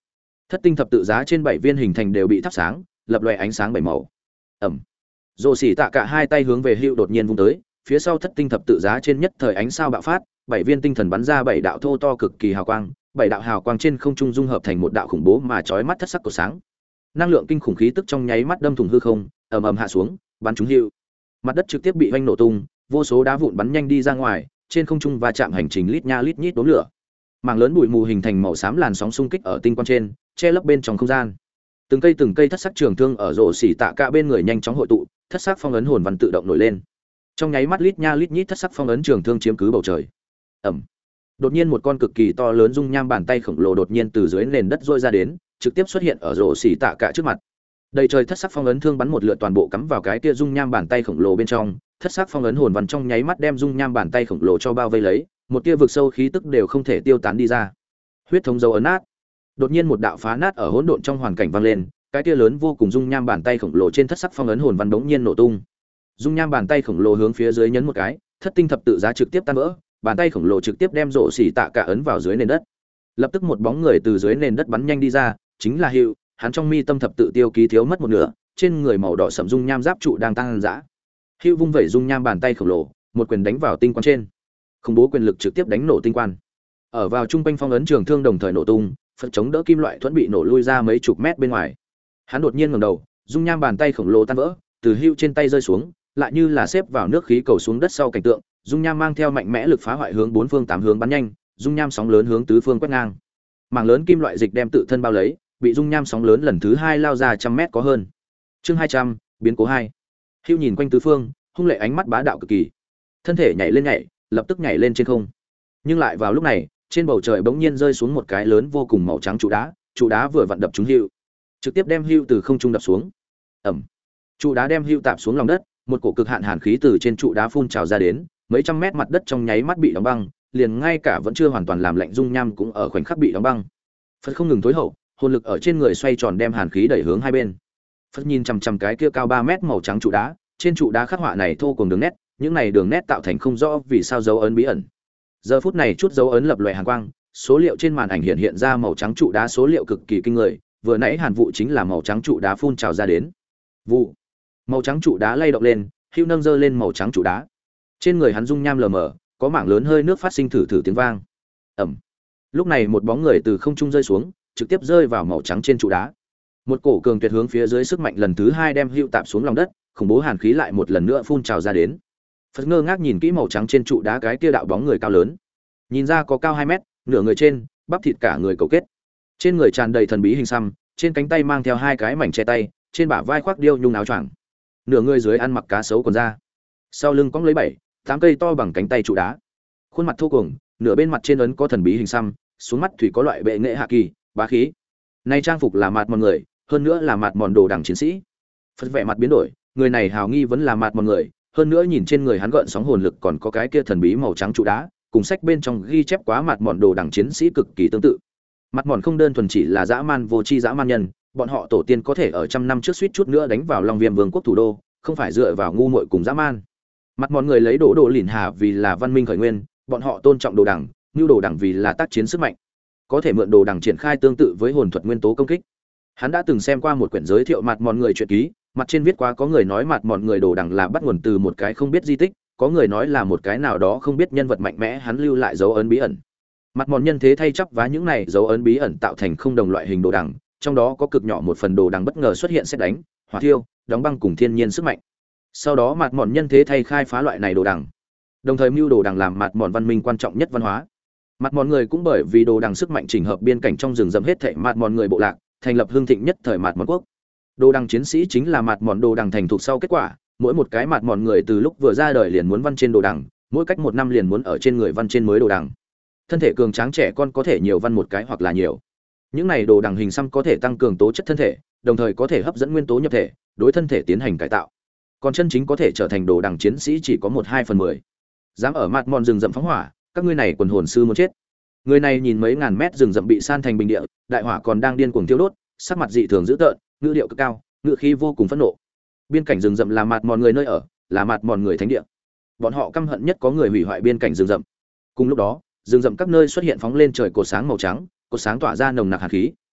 Thất tinh thập tự giá trên bảy viên hình thành đều bị thắp sáng, lập loè ánh sáng bảy màu. Ẩm. Rồ xỉ tạ cả hai tay hướng về Hưu đột nhiên vung tới, phía sau thất tinh thập tự giá trên nhất thời ánh sao bạo phát, bảy viên tinh thần bắn ra bảy đạo thô to cực kỳ hào quang, bảy đạo hào quang trên không trung dung hợp thành một đạo khủng bố mà chói mắt thất sắc của sáng. Năng lượng kinh khủng khí tức trong nháy mắt đâm thủng hư không, ầm ầm hạ xuống, bắn trúng Hưu. Mặt đất trực tiếp bị vanh nổ tung, vô số đá vụn bắn nhanh đi ra ngoài, trên không trung va chạm hành trình lít nha lít nhít đốm lửa. Mảng lớn bụi mù hình thành màu xám làn sóng xung kích ở tinh quang trên, che lấp bên trong không gian. Từng cây từng cây thất sắc trường thương ở rổ xỉ tạ cả bên người nhanh chóng hội tụ, thất sắc phong ấn hồn văn tự động nổi lên. Trong nháy mắt lít nha lít nhít thất sắc phong ấn trường thương chiếm cứ bầu trời. Ầm. Đột nhiên một con cực kỳ to lớn dung nham bàn tay khổng lồ đột nhiên từ dưới nền đất rôi ra đến, trực tiếp xuất hiện ở rổ xỉ tạ cả trước mặt. Đầy trời thất sắc phong ấn thương bắn một lượt toàn bộ cắm vào cái kia dung nham bàn tay khổng lồ bên trong, thất sắc phong ấn hồn văn trong nháy mắt đem dung nham bàn tay khổng lồ cho bao vây lấy, một tia vực sâu khí tức đều không thể tiêu tán đi ra. Huyết thống dấu ấn nát. Đột nhiên một đạo phá nát ở hỗn độn trong hoàn cảnh vang lên, cái tia lớn vô cùng dung nham bàn tay khổng lồ trên thất sắc phong ấn hồn văn bỗng nhiên nổ tung. Dung nham bàn tay khổng lồ hướng phía dưới nhấn một cái, thất tinh thập tự giá trực tiếp tan vỡ, bàn tay khổng lồ trực tiếp đem rổ xỉ tạ cả ấn vào dưới nền đất. Lập tức một bóng người từ dưới nền đất bắn nhanh đi ra, chính là Hựu, hắn trong mi tâm thập tự tiêu ký thiếu mất một nửa, trên người màu đỏ sẫm dung nham giáp trụ đang tăng dã. Hựu vung vẩy dung nham bàn tay khổng lồ, một quyền đánh vào tinh quan trên. Khủng bố quyền lực trực tiếp đánh nổ tinh quan. Ở vào trung quanh phong ấn trường thương đồng thời nổ tung, phật chống đỡ kim loại thuẫn bị nổ lui ra mấy chục mét bên ngoài. Hắn đột nhiên ngẩng đầu, dung nham bàn tay khổng lồ tan vỡ, từ Hựu trên tay rơi xuống, lại như là xếp vào nước khí cầu xuống đất sau cảnh tượng, dung nham mang theo mạnh mẽ lực phá hoại hướng bốn phương tám hướng bắn nhanh, dung nham sóng lớn hướng tứ phương quét ngang. Mảng lớn kim loại dịch đem tự thân bao lấy, bị dung nham sóng lớn lần thứ hai lao ra trăm mét có hơn. Chương hai trăm, biến cố hai. Hưu nhìn quanh tứ phương, hung lệ ánh mắt bá đạo cực kỳ. Thân thể nhảy lên nhảy, lập tức nhảy lên trên không. Nhưng lại vào lúc này, trên bầu trời bỗng nhiên rơi xuống một cái lớn vô cùng màu trắng trụ đá, trụ đá vừa vặn đập trúng Hưu, trực tiếp đem Hưu từ không trung đập xuống. Ầm. Trụ đá đem Hưu tạp xuống lòng đất, một cổ cực hạn hàn khí từ trên trụ đá phun trào ra đến, mấy trăm mét mặt đất trong nháy mắt bị đóng băng, liền ngay cả vẫn chưa hoàn toàn làm lạnh dung nham cũng ở khoảnh khắc bị đóng băng. Phật không ngừng tối hậu, hồn lực ở trên người xoay tròn đem hàn khí đẩy hướng hai bên. Phật nhìn chằm chằm cái kia cao ba mét màu trắng trụ đá, trên trụ đá khắc họa này thô cùng đường nét, những này đường nét tạo thành không rõ vì sao dấu ấn bí ẩn. Giờ phút này chút dấu ấn lập loè hàn quang, số liệu trên màn ảnh hiện hiện ra màu trắng trụ đá số liệu cực kỳ kinh người, vừa nãy hàn vụ chính là màu trắng trụ đá phun trào ra đến. Vụ. Màu trắng trụ đá lay động lên, Hưu nâng giơ lên màu trắng trụ đá. Trên người hắn dung nham lờ mờ, có mảng lớn hơi nước phát sinh thử thử tiếng vang. Ầm. Lúc này một bóng người từ không trung rơi xuống, trực tiếp rơi vào màu trắng trên trụ đá. Một cổ cường tuyệt hướng phía dưới sức mạnh lần thứ hai đem Hưu tạm xuống lòng đất, khủng bố hàn khí lại một lần nữa phun trào ra đến. Phật ngơ ngác nhìn kỹ màu trắng trên trụ đá cái kia đạo bóng người cao lớn. Nhìn ra có cao hai mét, nửa người trên, bắp thịt cả người cầu kết. Trên người tràn đầy thần bí hình xăm, trên cánh tay mang theo hai cái mảnh che tay, trên bả vai khoác điêu nhung áo choàng. Nửa người dưới ăn mặc cá sấu quần da. Sau lưng cõng lấy bảy, tám cây to bằng cánh tay trụ đá. Khuôn mặt thô cuồng, nửa bên mặt trên ấn có thần bí hình xăm, xuống mắt thủy có loại bệ nghệ hạ kỳ, bá khí. Này trang phục là mạt mòn người, hơn nữa là mạt mòn đồ đằng chiến sĩ. Phật vẻ mặt biến đổi, người này hào nghi vẫn là mạt mòn người, hơn nữa nhìn trên người hắn gợn sóng hồn lực còn có cái kia thần bí màu trắng trụ đá, cùng sách bên trong ghi chép quá mạt mòn đồ đằng chiến sĩ cực kỳ tương tự. Mạt mòn không đơn thuần chỉ là dã man vô tri dã man nhân, bọn họ tổ tiên có thể ở trăm năm trước suýt chút nữa đánh vào Long Viêm Vương quốc thủ đô, không phải dựa vào ngu muội cùng dã man. Mặt mọi người lấy đồ đồ lìn hà vì là văn minh khởi nguyên, bọn họ tôn trọng đồ đằng, như đồ đằng vì là tác chiến sức mạnh, có thể mượn đồ đằng triển khai tương tự với hồn thuật nguyên tố công kích. Hắn đã từng xem qua một quyển giới thiệu mặt mọi người truyện ký, mặt trên viết quá có người nói mặt mọi người đồ đằng là bắt nguồn từ một cái không biết di tích, có người nói là một cái nào đó không biết nhân vật mạnh mẽ hắn lưu lại dấu ấn bí ẩn. Mặt mòn nhân thế thay chắp vá những này dấu ấn bí ẩn tạo thành không đồng loại hình đồ đằng, trong đó có cực nhỏ một phần đồ đằng bất ngờ xuất hiện xét đánh, hỏa thiêu, đóng băng cùng thiên nhiên sức mạnh. Sau đó mặt mòn nhân thế thay khai phá loại này đồ đằng, đồng thời mưu đồ đằng làm mặt mòn văn minh quan trọng nhất văn hóa. Mặt mòn người cũng bởi vì đồ đằng sức mạnh chỉnh hợp biên cảnh trong rừng rậm hết thảy mặt mòn người bộ lạc, thành lập hưng thịnh nhất thời mặt mòn quốc. Đồ đằng chiến sĩ chính là mặt mòn đồ đằng thành thục sau kết quả, mỗi một cái mặt mòn người từ lúc vừa ra đời liền muốn văn trên đồ đằng, mỗi cách một năm liền muốn ở trên người văn trên mới đồ đằng. Thân thể cường tráng trẻ con có thể nhiều văn một cái hoặc là nhiều. Những này đồ đằng hình xăm có thể tăng cường tố chất thân thể, đồng thời có thể hấp dẫn nguyên tố nhập thể, đối thân thể tiến hành cải tạo. Còn chân chính có thể trở thành đồ đằng chiến sĩ chỉ có một hai phần mười. Dám ở mặt mòn rừng rậm phóng hỏa, các ngươi này quần hồn sư muốn chết. Người này nhìn mấy ngàn mét rừng rậm bị san thành bình địa, đại hỏa còn đang điên cuồng thiêu đốt, sắc mặt dị thường dữ tợn, ngữ điệu cực cao, ngữ khí vô cùng phẫn nộ. Biên cảnh rừng rậm là mặt mòn người nơi ở, là mặt mòn người thánh địa. Bọn họ căm hận nhất có người hủy hoại biên cảnh rừng rậm. Cùng lúc đó, rừng rậm các nơi xuất hiện phóng lên trời cột sáng màu trắng, cột sáng tỏa ra nồng nặc hàn khí,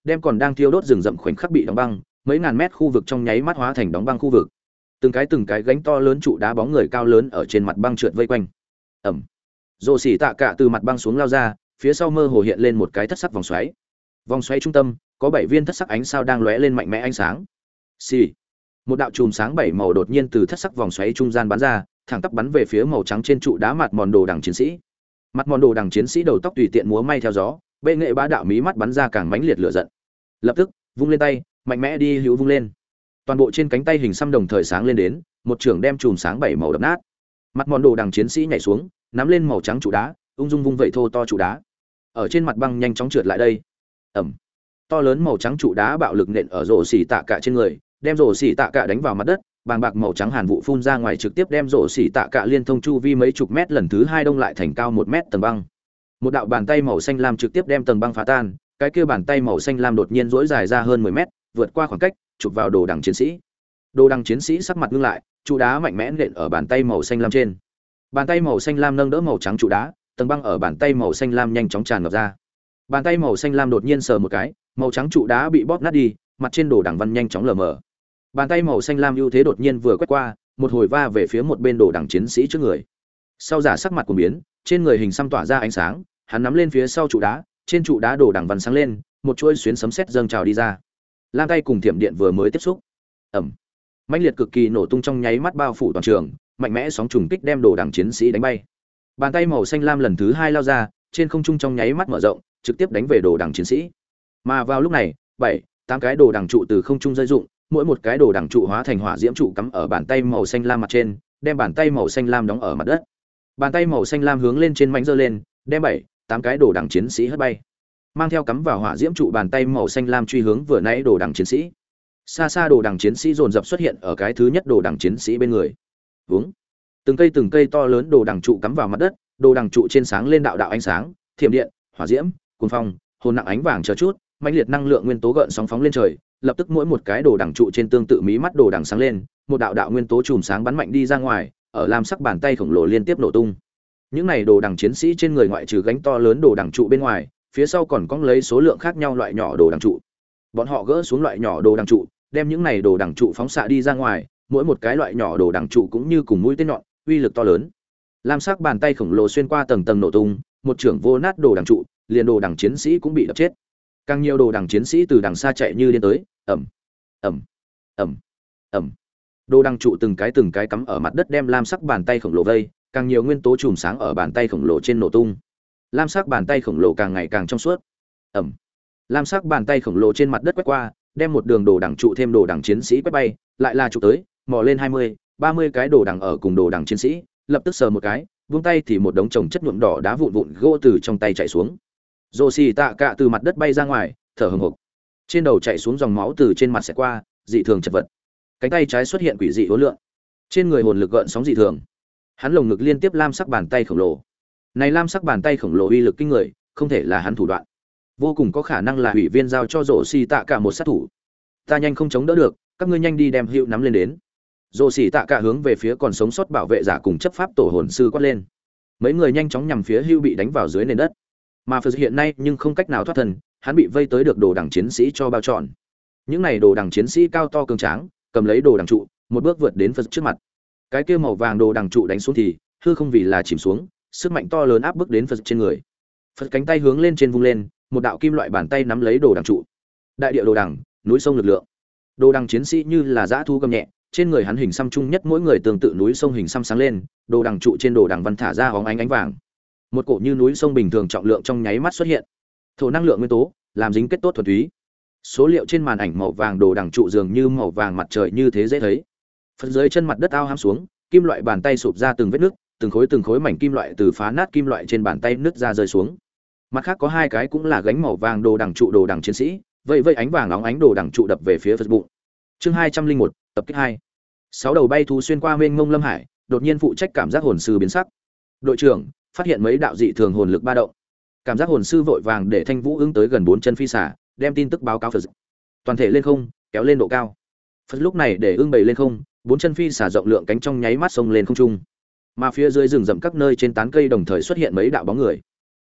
đem còn đang thiêu đốt rừng rậm khoảnh khắc bị đóng băng, mấy ngàn mét khu vực trong nháy mắt hóa thành đóng băng khu vực. Từng cái từng cái gánh to lớn trụ đá bóng người cao lớn ở trên mặt băng trượt vây quanh. Ầm. Rồ xỉ tạ cả từ mặt băng xuống lao ra, phía sau mơ hồ hiện lên một cái thất sắc vòng xoáy. Vòng xoáy trung tâm có bảy viên thất sắc ánh sao đang lóe lên mạnh mẽ ánh sáng. Xì. Một đạo chùm sáng bảy màu đột nhiên từ thất sắc vòng xoáy trung gian bắn ra, thẳng tắp bắn về phía màu trắng trên trụ đá mặt mòn đồ đằng chiến sĩ. Mặt mòn đồ đằng chiến sĩ đầu tóc tùy tiện múa may theo gió, bệ nghệ bá đạo mí mắt bắn ra càng mãnh liệt lửa giận. Lập tức, vung lên tay, mạnh mẽ đi hữu vung lên. Toàn bộ trên cánh tay hình xăm đồng thời sáng lên đến, một trường đem chùm sáng bảy màu đập nát. Mặt mòn đồ đằng chiến sĩ nhảy xuống, nắm lên màu trắng trụ đá, ung dung vung vẩy thô to trụ đá. Ở trên mặt băng nhanh chóng trượt lại đây. Ầm. To lớn màu trắng trụ đá bạo lực nện ở rổ xỉ tạ cả trên người, đem rổ xỉ tạ cả đánh vào mặt đất, bàng bạc màu trắng hàn vụ phun ra ngoài trực tiếp đem rổ xỉ tạ cả liên thông chu vi mấy chục mét lần thứ hai đông lại thành cao một mét tầng băng. Một đạo bàn tay màu xanh lam trực tiếp đem tầng băng phá tan, cái kia bàn tay màu xanh lam đột nhiên duỗi dài ra hơn mười mét, vượt qua khoảng cách, chụp vào đồ đằng chiến sĩ. Đồ đằng chiến sĩ sắc mặt ngưng lại, trụ đá mạnh mẽ nện ở bàn tay màu xanh lam trên. Bàn tay màu xanh lam nâng đỡ màu trắng trụ đá, tầng băng ở bàn tay màu xanh lam nhanh chóng tràn ngập ra. Bàn tay màu xanh lam đột nhiên sờ một cái, màu trắng trụ đá bị bóp nát đi, mặt trên đồ đằng văn nhanh chóng lờ mờ. Bàn tay màu xanh lam ưu thế đột nhiên vừa quét qua, một hồi va về phía một bên đồ đằng chiến sĩ trước người. Sau giả sắc mặt của biến, trên người hình xăm tỏa ra ánh sáng, hắn nắm lên phía sau trụ đá, trên trụ đá đồ đằng văn sáng lên, một chuôi xuyến sấm sét dâng trào đi ra. Lam tay cùng thiểm điện vừa mới tiếp xúc, ầm, mãnh liệt cực kỳ nổ tung trong nháy mắt bao phủ toàn trường, mạnh mẽ sóng trùng kích đem đồ đằng chiến sĩ đánh bay. Bàn tay màu xanh lam lần thứ hai lao ra, trên không trung trong nháy mắt mở rộng, trực tiếp đánh về đồ đằng chiến sĩ. Mà vào lúc này, bảy, tám cái đồ đằng trụ từ không trung rơi rụng, mỗi một cái đồ đằng trụ hóa thành hỏa diễm trụ cắm ở bàn tay màu xanh lam mặt trên, đem bàn tay màu xanh lam đóng ở mặt đất. Bàn tay màu xanh lam hướng lên trên mãnh giơ lên, đem bảy, tám cái đồ đằng chiến sĩ hất bay. Mang theo cắm vào hỏa diễm trụ bàn tay màu xanh lam truy hướng vừa nãy đồ đằng chiến sĩ. Xa xa đồ đằng chiến sĩ dồn dập xuất hiện ở cái thứ nhất đồ đằng chiến sĩ bên người. Vúng. Từng cây từng cây to lớn đồ đằng trụ cắm vào mặt đất, đồ đằng trụ trên sáng lên đạo đạo ánh sáng, thiểm điện, hỏa diễm, cuồng phong, hồn nặng ánh vàng chờ chút, mãnh liệt năng lượng nguyên tố gợn sóng phóng lên trời, lập tức mỗi một cái đồ đằng trụ trên tương tự mí mắt đồ đằng sáng lên, một đạo đạo nguyên tố chùm sáng bắn mạnh đi ra ngoài, ở lam sắc bàn tay khổng lồ liên tiếp nổ tung. Những này đồ đằng chiến sĩ trên người ngoại trừ gánh to lớn đồ đằng trụ bên ngoài, phía sau còn cong lấy số lượng khác nhau loại nhỏ đồ đằng trụ. Bọn họ gỡ xuống loại nhỏ đồ đằng trụ, đem những này đồ đằng trụ phóng xạ đi ra ngoài, mỗi một cái loại nhỏ đồ đằng trụ cũng như cùng mũi tên nhọn, uy lực to lớn. Lam sắc bàn tay khổng lồ xuyên qua tầng tầng nổ tung, một trưởng vô nát đồ đằng trụ, liền đồ đằng chiến sĩ cũng bị đập chết. Càng nhiều đồ đằng chiến sĩ từ đằng xa chạy như điên tới, ầm, ầm, ầm, ầm. Đồ đằng trụ từng cái từng cái cắm ở mặt đất đem lam sắc bàn tay khổng lồ vây, càng nhiều nguyên tố chùm sáng ở bàn tay khổng lồ trên nổ tung. Lam sắc bàn tay khổng lồ càng ngày càng trong suốt. Ầm. Lam sắc bàn tay khổng lồ trên mặt đất quét qua, đem một đường đồ đằng trụ thêm đồ đằng chiến sĩ quét bay, lại là trụ tới, mò lên hai mươi, ba mươi cái đồ đằng ở cùng đồ đằng chiến sĩ, lập tức sờ một cái, vung tay thì một đống chồng chất nhuộm đỏ đá vụn vụn gỗ từ trong tay chảy xuống. Rồ xì tạ cạ từ mặt đất bay ra ngoài, thở hổn hộc. Trên đầu chảy xuống dòng máu từ trên mặt xẹt qua, dị thường chật vật. Cánh tay trái xuất hiện quỷ dị hỗn lượng. Trên người hồn lực gợn sóng dị thường. Hắn lồng ngực liên tiếp lam sắc bàn tay khổng lồ. Này lam sắc bàn tay khổng lồ uy lực kinh người, không thể là hắn thủ đoạn. Vô cùng có khả năng là hủy viên giao cho rồ xì tạ cạ một sát thủ. Ta nhanh không chống đỡ được, các ngươi nhanh đi đem hữu nắm lên đến. Rồ xì tạ cạ hướng về phía còn sống sót bảo vệ giả cùng chấp pháp tổ hồn sư quát lên. Mấy người nhanh chóng nhằm phía hữu bị đánh vào dưới nền đất. Mà Phật hiện nay nhưng không cách nào thoát thân, hắn bị vây tới được đồ đằng chiến sĩ cho bao trọn. Những này đồ đằng chiến sĩ cao to cường tráng, cầm lấy đồ đằng trụ, một bước vượt đến Phật trước mặt. Cái kia màu vàng đồ đằng trụ đánh xuống thì hư không vì là chìm xuống, sức mạnh to lớn áp bức đến Phật trên người. Phật cánh tay hướng lên trên vung lên, một đạo kim loại bàn tay nắm lấy đồ đằng trụ. Đại địa đồ đằng, núi sông lực lượng. Đồ đằng chiến sĩ như là dã thu gầm nhẹ, trên người hắn hình xăm chung nhất mỗi người tương tự núi sông hình xăm sáng lên, đồ đằng trụ trên đồ đằng văn thả ra hóng ánh ánh vàng. Một cổ như núi sông bình thường trọng lượng trong nháy mắt xuất hiện. Thổ năng lượng nguyên tố, làm dính kết tốt thuần túy. Số liệu trên màn ảnh màu vàng đồ đằng trụ dường như màu vàng mặt trời như thế dễ thấy. Phần dưới chân mặt đất ao hám xuống, kim loại bàn tay sụp ra từng vết nứt, từng khối từng khối mảnh kim loại từ phá nát kim loại trên bàn tay nứt ra rơi xuống. Mặt khác có hai cái cũng là gánh màu vàng đồ đằng trụ đồ đằng chiến sĩ, vậy vậy ánh vàng óng ánh đồ đằng trụ đập về phía Phật bụng. Chương hai trăm linh một, tập kích hai. Sáu đầu bay thú xuyên qua mênh mông lâm hải, đột nhiên phụ trách cảm giác hồn sư biến sắc. Đội trưởng phát hiện mấy đạo dị thường hồn lực ba động. Cảm giác hồn sư vội vàng để Thanh Vũ ứng tới gần bốn chân phi xả, đem tin tức báo cáo Phật. Toàn thể lên không, kéo lên độ cao. Phật lúc này để ưng bầy lên không, bốn chân phi xả rộng lượng cánh trong nháy mắt xông lên không trung. Mà phía dưới rừng rậm các nơi trên tán cây đồng thời xuất hiện mấy đạo bóng người.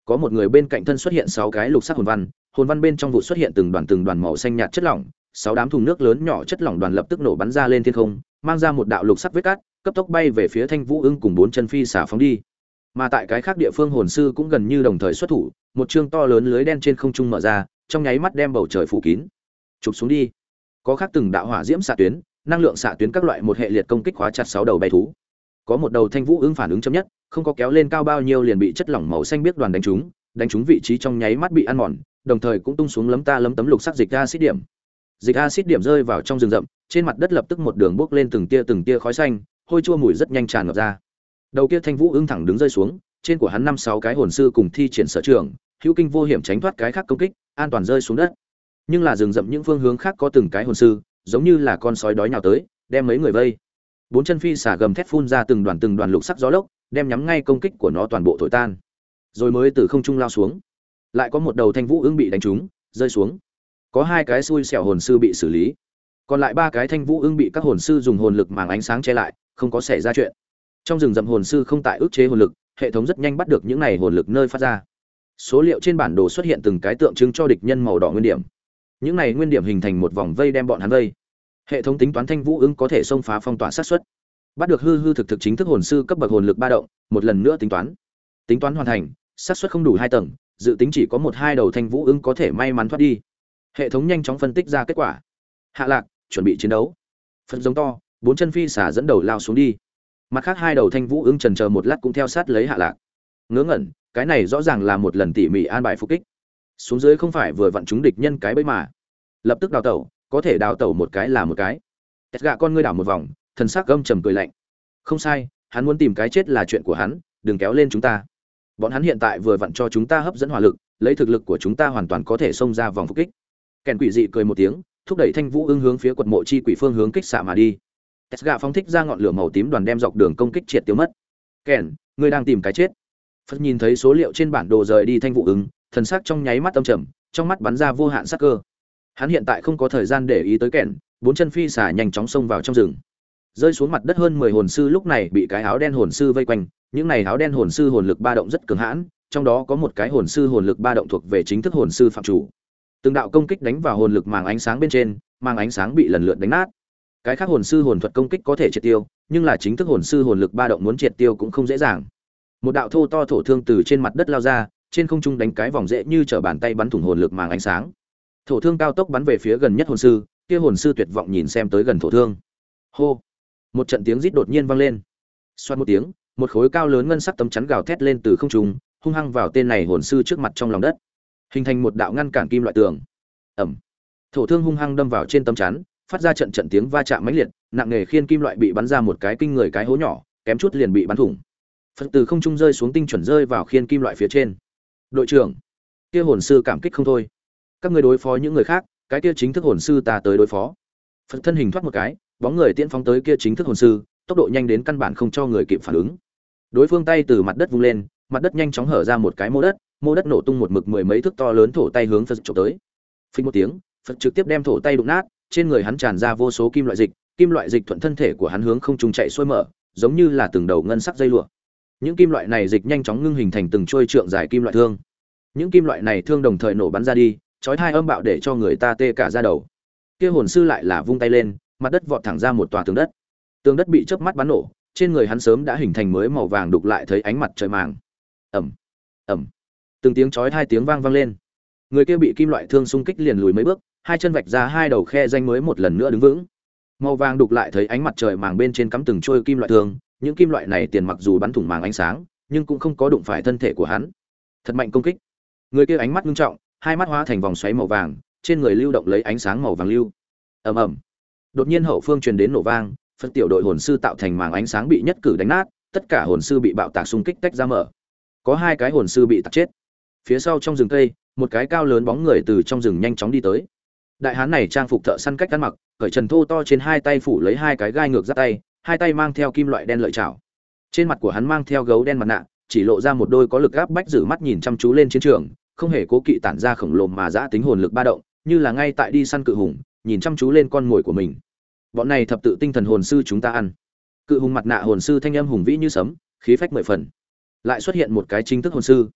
Có một người bên cạnh thân xuất hiện sáu cái lục sắc hồn văn, hồn văn bên trong vụ xuất hiện từng đoàn từng đoàn màu xanh nhạt chất lỏng, sáu đám thùng nước lớn nhỏ chất lỏng đoàn lập tức nổ bắn ra lên thiên không, mang ra một đạo lục sắc vết cát, cấp tốc bay về phía Thanh Vũ Ưng cùng bốn chân phi xả phóng đi. Mà tại cái khác địa phương hồn sư cũng gần như đồng thời xuất thủ, một chương to lớn lưới đen trên không trung mở ra, trong nháy mắt đem bầu trời phủ kín. Chụp xuống đi. Có khác từng đạo hỏa diễm xạ tuyến, năng lượng xạ tuyến các loại một hệ liệt công kích khóa chặt sáu đầu bay thú. Có một đầu Thanh Vũ Ưng phản ứng chậm nhất, không có kéo lên cao bao nhiêu liền bị chất lỏng màu xanh biếc đoàn đánh trúng, đánh trúng vị trí trong nháy mắt bị ăn mòn, đồng thời cũng tung xuống lấm ta lấm tấm lục sắc dịch acid điểm. Dịch acid điểm rơi vào trong rừng rậm, trên mặt đất lập tức một đường bốc lên từng tia từng tia khói xanh, hôi chua mùi rất nhanh tràn ngập ra. Đầu kia Thanh Vũ Ưng thẳng đứng rơi xuống, trên của hắn năm sáu cái hồn sư cùng thi triển sở trường, hữu kinh vô hiểm tránh thoát cái khác công kích, an toàn rơi xuống đất. Nhưng là rừng rậm những phương hướng khác có từng cái hồn sư, giống như là con sói đói nhào tới, đem mấy người vây. Bốn chân phi xả gầm thét phun ra từng đoàn từng đoàn lục sắc gió lốc, đem nhắm ngay công kích của nó toàn bộ thổi tan. Rồi mới từ không trung lao xuống. Lại có một đầu Thanh Vũ Ưng bị đánh trúng, rơi xuống. Có hai cái xui xẻo hồn sư bị xử lý. Còn lại ba cái Thanh Vũ Ưng bị các hồn sư dùng hồn lực màng ánh sáng che lại, không có xảy ra chuyện. Trong rừng rậm hồn sư không tại ức chế hồn lực, hệ thống rất nhanh bắt được những này hồn lực nơi phát ra. Số liệu trên bản đồ xuất hiện từng cái tượng trưng cho địch nhân màu đỏ nguyên điểm. Những này nguyên điểm hình thành một vòng vây đem bọn hắn vây. Hệ thống tính toán Thanh Vũ Ưng có thể xông phá phong tỏa sát suất. Bắt được hư hư thực thực chính thức hồn sư cấp bậc hồn lực ba động, một lần nữa tính toán. Tính toán hoàn thành, sát suất không đủ hai tầng, dự tính chỉ có một hai đầu Thanh Vũ Ưng có thể may mắn thoát đi. Hệ thống nhanh chóng phân tích ra kết quả. Hạ lạc, chuẩn bị chiến đấu. Phật giống to, bốn chân phi xả dẫn đầu lao xuống đi. Mặt khác hai đầu Thanh Vũ Ưng chần chờ một lát cũng theo sát lấy Hạ lạc. Ngớ ngẩn, cái này rõ ràng là một lần tỉ mỉ an bài phục kích. Xuống dưới không phải vừa vặn chúng địch nhân cái bẫy mà. Lập tức đào tẩu, có thể đào tẩu một cái là một cái. Tẹt gạ con ngươi đảo một vòng, thần sắc gâm trầm cười lạnh. Không sai, hắn muốn tìm cái chết là chuyện của hắn, đừng kéo lên chúng ta. Bọn hắn hiện tại vừa vặn cho chúng ta hấp dẫn hỏa lực, lấy thực lực của chúng ta hoàn toàn có thể xông ra vòng phục kích. Kèn quỷ dị cười một tiếng, thúc đẩy Thanh Vũ Ưng hướng phía quật mộ chi quỷ phương hướng kích xạ mà đi. Tesga phóng thích ra ngọn lửa màu tím đoàn đem dọc đường công kích triệt tiêu mất. Kèn, ngươi đang tìm cái chết. Phật nhìn thấy số liệu trên bản đồ rời đi Thanh Vũ Ưng, thần sắc trong nháy mắt âm trầm, trong mắt bắn ra vô hạn sát cơ. Hắn hiện tại không có thời gian để ý tới Kèn, bốn chân phi xả nhanh chóng xông vào trong rừng. Rơi xuống mặt đất hơn mười hồn sư lúc này bị cái áo đen hồn sư vây quanh, những này áo đen hồn sư hồn lực ba động rất cường hãn, trong đó có một cái hồn sư hồn lực ba động thuộc về chính thức hồn sư phạm chủ. Từng đạo công kích đánh vào hồn lực màng ánh sáng bên trên, màng ánh sáng bị lần lượt đánh nát. Cái khác hồn sư hồn thuật công kích có thể triệt tiêu, nhưng là chính thức hồn sư hồn lực ba động muốn triệt tiêu cũng không dễ dàng. Một đạo thô to thổ thương từ trên mặt đất lao ra, trên không trung đánh cái vòng dễ như trở bàn tay bắn thủng hồn lực màng ánh sáng. Thổ thương cao tốc bắn về phía gần nhất hồn sư, kia hồn sư tuyệt vọng nhìn xem tới gần thổ thương. Hô! Một trận tiếng rít đột nhiên vang lên. Xoát một tiếng, một khối cao lớn ngân sắc tấm chắn gào thét lên từ không trung, hung hăng vào tên này hồn sư trước mặt trong lòng đất, hình thành một đạo ngăn cản kim loại tường. Ầm. Thổ thương hung hăng đâm vào trên tấm chắn, phát ra trận trận tiếng va chạm mãnh liệt, nặng nề khiên kim loại bị bắn ra một cái kinh người cái hố nhỏ, kém chút liền bị bắn thủng. Phật từ không trung rơi xuống tinh chuẩn rơi vào khiên kim loại phía trên. Đội trưởng, kia hồn sư cảm kích không thôi. Các ngươi đối phó những người khác, cái kia chính thức hồn sư ta tới đối phó. Phật thân hình thoát một cái, bóng người tiễn phóng tới kia chính thức hồn sư, tốc độ nhanh đến căn bản không cho người kịp phản ứng. Đối phương tay từ mặt đất vung lên, mặt đất nhanh chóng hở ra một cái mô đất, mô đất nổ tung một mực mười mấy thước to lớn thổ tay hướng Phật chụp tới. Phình một tiếng, Phật trực tiếp đem thổ tay đụng nát, trên người hắn tràn ra vô số kim loại dịch, kim loại dịch thuận thân thể của hắn hướng không trung chạy xuôi mở, giống như là từng đầu ngân sắc dây lụa. Những kim loại này dịch nhanh chóng ngưng hình thành từng chuôi trượng dài kim loại thương. Những kim loại này thương đồng thời nổ bắn ra đi, chói tai âm bạo để cho người ta tê cả da đầu. Kia hồn sư lại là vung tay lên, mặt đất vọt thẳng ra một tòa tường đất. Tường đất bị chớp mắt bắn nổ, trên người hắn sớm đã hình thành mới màu vàng đục lại thấy ánh mặt trời màng. Ầm, ầm. Từng tiếng chói tai tiếng vang vang lên. Người kia bị kim loại thương xung kích liền lùi mấy bước, hai chân vạch ra hai đầu khe danh mới một lần nữa đứng vững. Màu vàng đục lại thấy ánh mặt trời màng bên trên cắm từng trôi kim loại thương, những kim loại này tiền mặc dù bắn thủng màng ánh sáng, nhưng cũng không có đụng phải thân thể của hắn. Thật mạnh công kích. Người kia ánh mắt nghiêm trọng, hai mắt hóa thành vòng xoáy màu vàng, trên người lưu động lấy ánh sáng màu vàng lưu. Ầm ầm. Đột nhiên hậu phương truyền đến nổ vang, phân tiểu đội hồn sư tạo thành màng ánh sáng bị nhất cử đánh nát, tất cả hồn sư bị bạo tạc xung kích tách ra mở. Có hai cái hồn sư bị tạc chết. Phía sau trong rừng cây, một cái cao lớn bóng người từ trong rừng nhanh chóng đi tới. Đại hán này trang phục thợ săn cách ăn mặc, cởi trần thô to trên hai tay phủ lấy hai cái gai ngược giáp tay, hai tay mang theo kim loại đen lợi chảo. Trên mặt của hắn mang theo gấu đen mặt nạ, chỉ lộ ra một đôi có lực áp bách giữ mắt nhìn chăm chú lên chiến trường, không hề cố kỵ tản ra khổng lồ mà dã tính hồn lực ba động, như là ngay tại đi săn cự hùng, nhìn chăm chú lên con mồi của mình. Bọn này thập tự tinh thần hồn sư chúng ta ăn. Cự hùng mặt nạ hồn sư thanh âm hùng vĩ như sấm, khí phách mười phần. Lại xuất hiện một cái chính thức hồn sư.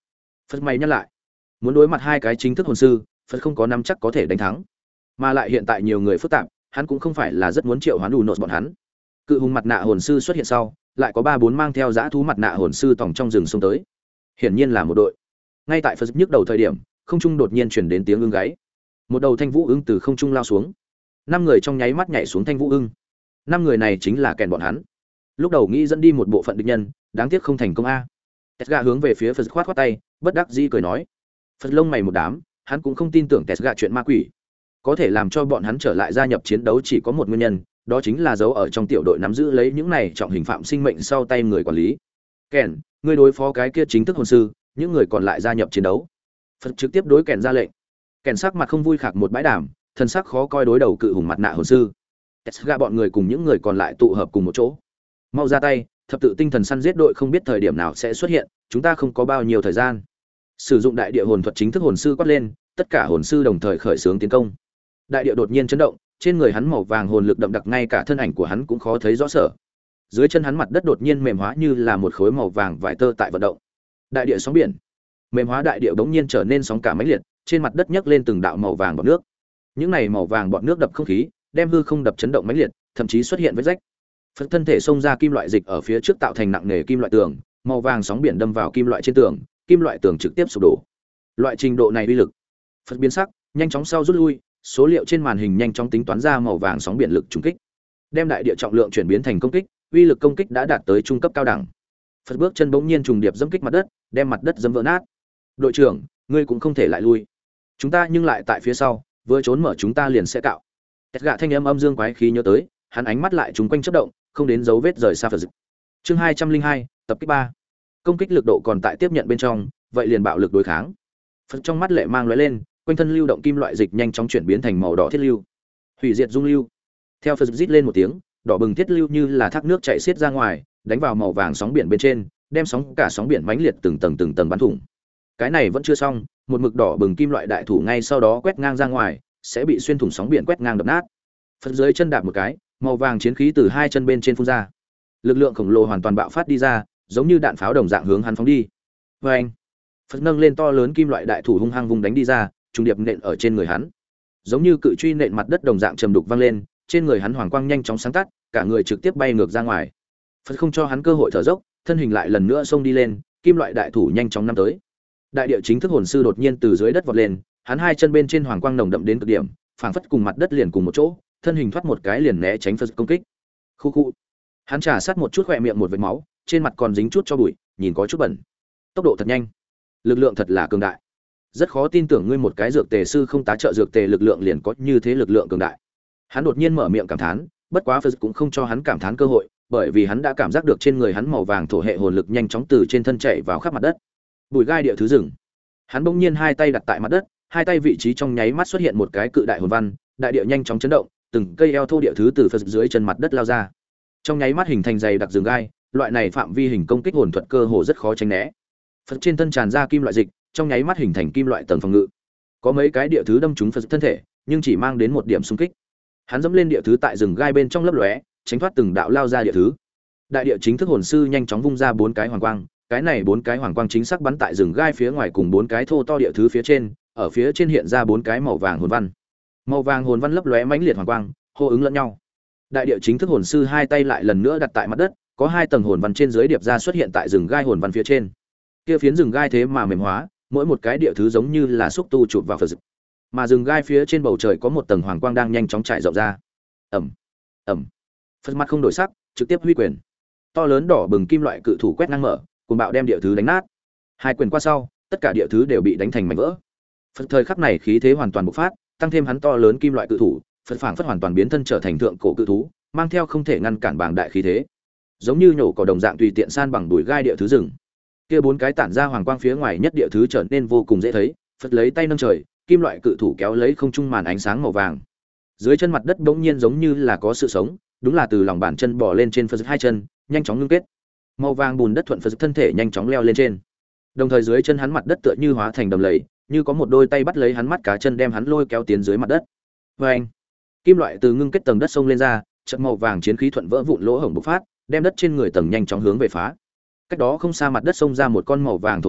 Phật mày nhắc lại, muốn đối mặt hai cái chính thức hồn sư, Phật không có nắm chắc có thể đánh thắng, mà lại hiện tại nhiều người phức tạp, hắn cũng không phải là rất muốn triệu hoán đủ nốt bọn hắn. Cự hùng mặt nạ hồn sư xuất hiện sau, lại có ba bốn mang theo dã thú mặt nạ hồn sư tòng trong rừng xông tới, hiển nhiên là một đội. Ngay tại Phật nhức đầu thời điểm, không trung đột nhiên truyền đến tiếng ưng gáy, một đầu thanh vũ ưng từ không trung lao xuống, năm người trong nháy mắt nhảy xuống thanh vũ ưng. Năm người này chính là kèn bọn hắn. Lúc đầu nghĩ dẫn đi một bộ phận địch nhân, đáng tiếc không thành công a. Tesga hướng về phía Phật khoát khoát tay, bất đắc dĩ cười nói. Phật lông mày một đám, hắn cũng không tin tưởng Tesga chuyện ma quỷ. Có thể làm cho bọn hắn trở lại gia nhập chiến đấu chỉ có một nguyên nhân, đó chính là giấu ở trong tiểu đội nắm giữ lấy những này trọng hình phạm sinh mệnh sau tay người quản lý. Kèn, ngươi đối phó cái kia chính thức hồn sư, những người còn lại gia nhập chiến đấu. Phật trực tiếp đối Kèn ra lệnh. Kèn sắc mặt không vui khạc một bãi đảm, thân sắc khó coi đối đầu cự hùng mặt nạ hồn sư. Tesga bọn người cùng những người còn lại tụ hợp cùng một chỗ. Mau ra tay, thập tự tinh thần săn giết đội không biết thời điểm nào sẽ xuất hiện, chúng ta không có bao nhiêu thời gian. Sử dụng đại địa hồn thuật chính thức hồn sư quát lên, tất cả hồn sư đồng thời khởi xướng tiến công. Đại địa đột nhiên chấn động, trên người hắn màu vàng hồn lực đậm đặc, ngay cả thân ảnh của hắn cũng khó thấy rõ sở. Dưới chân hắn mặt đất đột nhiên mềm hóa như là một khối màu vàng vải tơ tại vận động. Đại địa sóng biển, mềm hóa đại địa bỗng nhiên trở nên sóng cả mãnh liệt, trên mặt đất nhấc lên từng đạo màu vàng bọt nước. Những này màu vàng bọt nước đập không khí, đem hư không đập chấn động mãnh liệt, thậm chí xuất hiện vết rách. Phật thân thể xông ra kim loại dịch ở phía trước tạo thành nặng nề kim loại tường, màu vàng sóng biển đâm vào kim loại trên tường, kim loại tường trực tiếp sụp đổ. Loại trình độ này uy lực. Phật biến sắc, nhanh chóng sau rút lui, số liệu trên màn hình nhanh chóng tính toán ra màu vàng sóng biển lực trùng kích, đem đại địa trọng lượng chuyển biến thành công kích, uy lực công kích đã đạt tới trung cấp cao đẳng. Phật bước chân bỗng nhiên trùng điệp dẫm kích mặt đất, đem mặt đất dẫm vỡ nát. Đội trưởng, ngươi cũng không thể lại lui. Chúng ta nhưng lại tại phía sau, vừa trốn mở chúng ta liền sẽ cạo. Tét gạ thanh âm âm dương quái khí nhớ tới, hắn ánh mắt lại trùng quanh chớp động, không đến dấu vết rời xa Phật. Chương hai trăm linh hai, tập kích ba. Công kích lực độ còn tại tiếp nhận bên trong, vậy liền bạo lực đối kháng. Phật trong mắt lệ mang lóe lên, quanh thân lưu động kim loại dịch nhanh chóng chuyển biến thành màu đỏ thiết lưu. Hủy diệt dung lưu. Theo Phật rít lên một tiếng, đỏ bừng thiết lưu như là thác nước chảy xiết ra ngoài, đánh vào màu vàng sóng biển bên trên, đem sóng cả sóng biển mãnh liệt từng tầng từng tầng bắn thủng. Cái này vẫn chưa xong, một mực đỏ bừng kim loại đại thủ ngay sau đó quét ngang ra ngoài, sẽ bị xuyên thủng sóng biển quét ngang đập nát. Phật dưới chân đạp một cái, màu vàng chiến khí từ hai chân bên trên phun ra. Lực lượng khổng lồ hoàn toàn bạo phát đi ra, giống như đạn pháo đồng dạng hướng hắn phóng đi. Và anh, Phật nâng lên to lớn kim loại đại thủ hung hăng vùng đánh đi ra, trùng điệp nện ở trên người hắn. Giống như cự truy nện mặt đất đồng dạng trầm đục vang lên, trên người hắn hoàng quang nhanh chóng sáng tắt, cả người trực tiếp bay ngược ra ngoài. Phật không cho hắn cơ hội thở dốc, thân hình lại lần nữa xông đi lên, kim loại đại thủ nhanh chóng năm tới. Đại địa chính thức hồn sư đột nhiên từ dưới đất vọt lên, hắn hai chân bên trên hoàng quang nồng đậm đến cực điểm, phảng phất cùng mặt đất liền cùng một chỗ, thân hình thoát một cái liền né tránh Phật công kích. Khu khu. Hắn trà sát một chút khỏe miệng một vệt máu, trên mặt còn dính chút cho bụi, nhìn có chút bẩn. Tốc độ thật nhanh, lực lượng thật là cường đại. Rất khó tin tưởng ngươi một cái dược tề sư không tá trợ dược tề lực lượng liền có như thế lực lượng cường đại. Hắn đột nhiên mở miệng cảm thán, bất quá Phật cũng không cho hắn cảm thán cơ hội, bởi vì hắn đã cảm giác được trên người hắn màu vàng thổ hệ hồn lực nhanh chóng từ trên thân chảy vào khắp mặt đất. Bùi gai địa thứ rừng. Hắn bỗng nhiên hai tay đặt tại mặt đất, hai tay vị trí trong nháy mắt xuất hiện một cái cự đại hồn văn, đại địa nhanh chóng chấn động, từng cây eo thô địa thứ từ Phật dưới chân mặt đất lao ra. Trong nháy mắt hình thành dày đặc rừng gai, loại này phạm vi hình công kích hồn thuật cơ hồ rất khó tránh né. Phật trên thân tràn ra kim loại dịch, trong nháy mắt hình thành kim loại tầng phòng ngự. Có mấy cái địa thứ đâm trúng Phật thân thể, nhưng chỉ mang đến một điểm xung kích. Hắn dẫm lên địa thứ tại rừng gai bên trong lấp lóe, tránh thoát từng đạo lao ra địa thứ. Đại địa chính thức hồn sư nhanh chóng vung ra bốn cái hoàng quang, cái này bốn cái hoàng quang chính xác bắn tại rừng gai phía ngoài cùng bốn cái thô to địa thứ phía trên, ở phía trên hiện ra bốn cái màu vàng hồn văn. Màu vàng hồn văn lấp lóe mãnh liệt hoàng quang, hô ứng lẫn nhau. Đại địa chính thức hồn sư hai tay lại lần nữa đặt tại mặt đất, có hai tầng hồn văn trên dưới điệp ra xuất hiện tại rừng gai hồn văn phía trên. Kia phiến rừng gai thế mà mềm hóa, mỗi một cái địa thứ giống như là xúc tu chụp vào Phật. Mà rừng gai phía trên bầu trời có một tầng hoàng quang đang nhanh chóng trải rộng ra. Ầm, ầm. Phật mặt không đổi sắc, trực tiếp huy quyền. To lớn đỏ bừng kim loại cự thủ quét ngang mở, cùng bạo đem địa thứ đánh nát. Hai quyền qua sau, tất cả địa thứ đều bị đánh thành mảnh vỡ. Phật thời khắc này khí thế hoàn toàn bộc phát, tăng thêm hắn to lớn kim loại cự thủ, Phật phảng phất hoàn toàn biến thân trở thành thượng cổ cự thú, mang theo không thể ngăn cản bàng đại khí thế, giống như nhổ cỏ đồng dạng tùy tiện san bằng bụi gai địa thứ rừng. Kia bốn cái tản ra hoàng quang phía ngoài nhất địa thứ trở nên vô cùng dễ thấy, Phật lấy tay nâng trời, kim loại cự thủ kéo lấy không trung màn ánh sáng màu vàng. Dưới chân mặt đất bỗng nhiên giống như là có sự sống, đúng là từ lòng bàn chân bò lên trên Phật hai chân, nhanh chóng ngưng kết. Màu vàng bùn đất thuận Phật thân thể nhanh chóng leo lên trên. Đồng thời dưới chân hắn mặt đất tựa như hóa thành đầm lầy, như có một đôi tay bắt lấy hắn mắt cá chân đem hắn lôi kéo tiến dưới mặt đất. Oeng! Kim loại từ ngưng kết tầng đất sông lên ra, trận màu vàng chiến khí thuận vỡ vụn lỗ hổng bộc phát, đem đất trên người tầng nhanh chóng hướng về phá. Cách đó không xa mặt đất sông ra một con màu vàng thổ tay,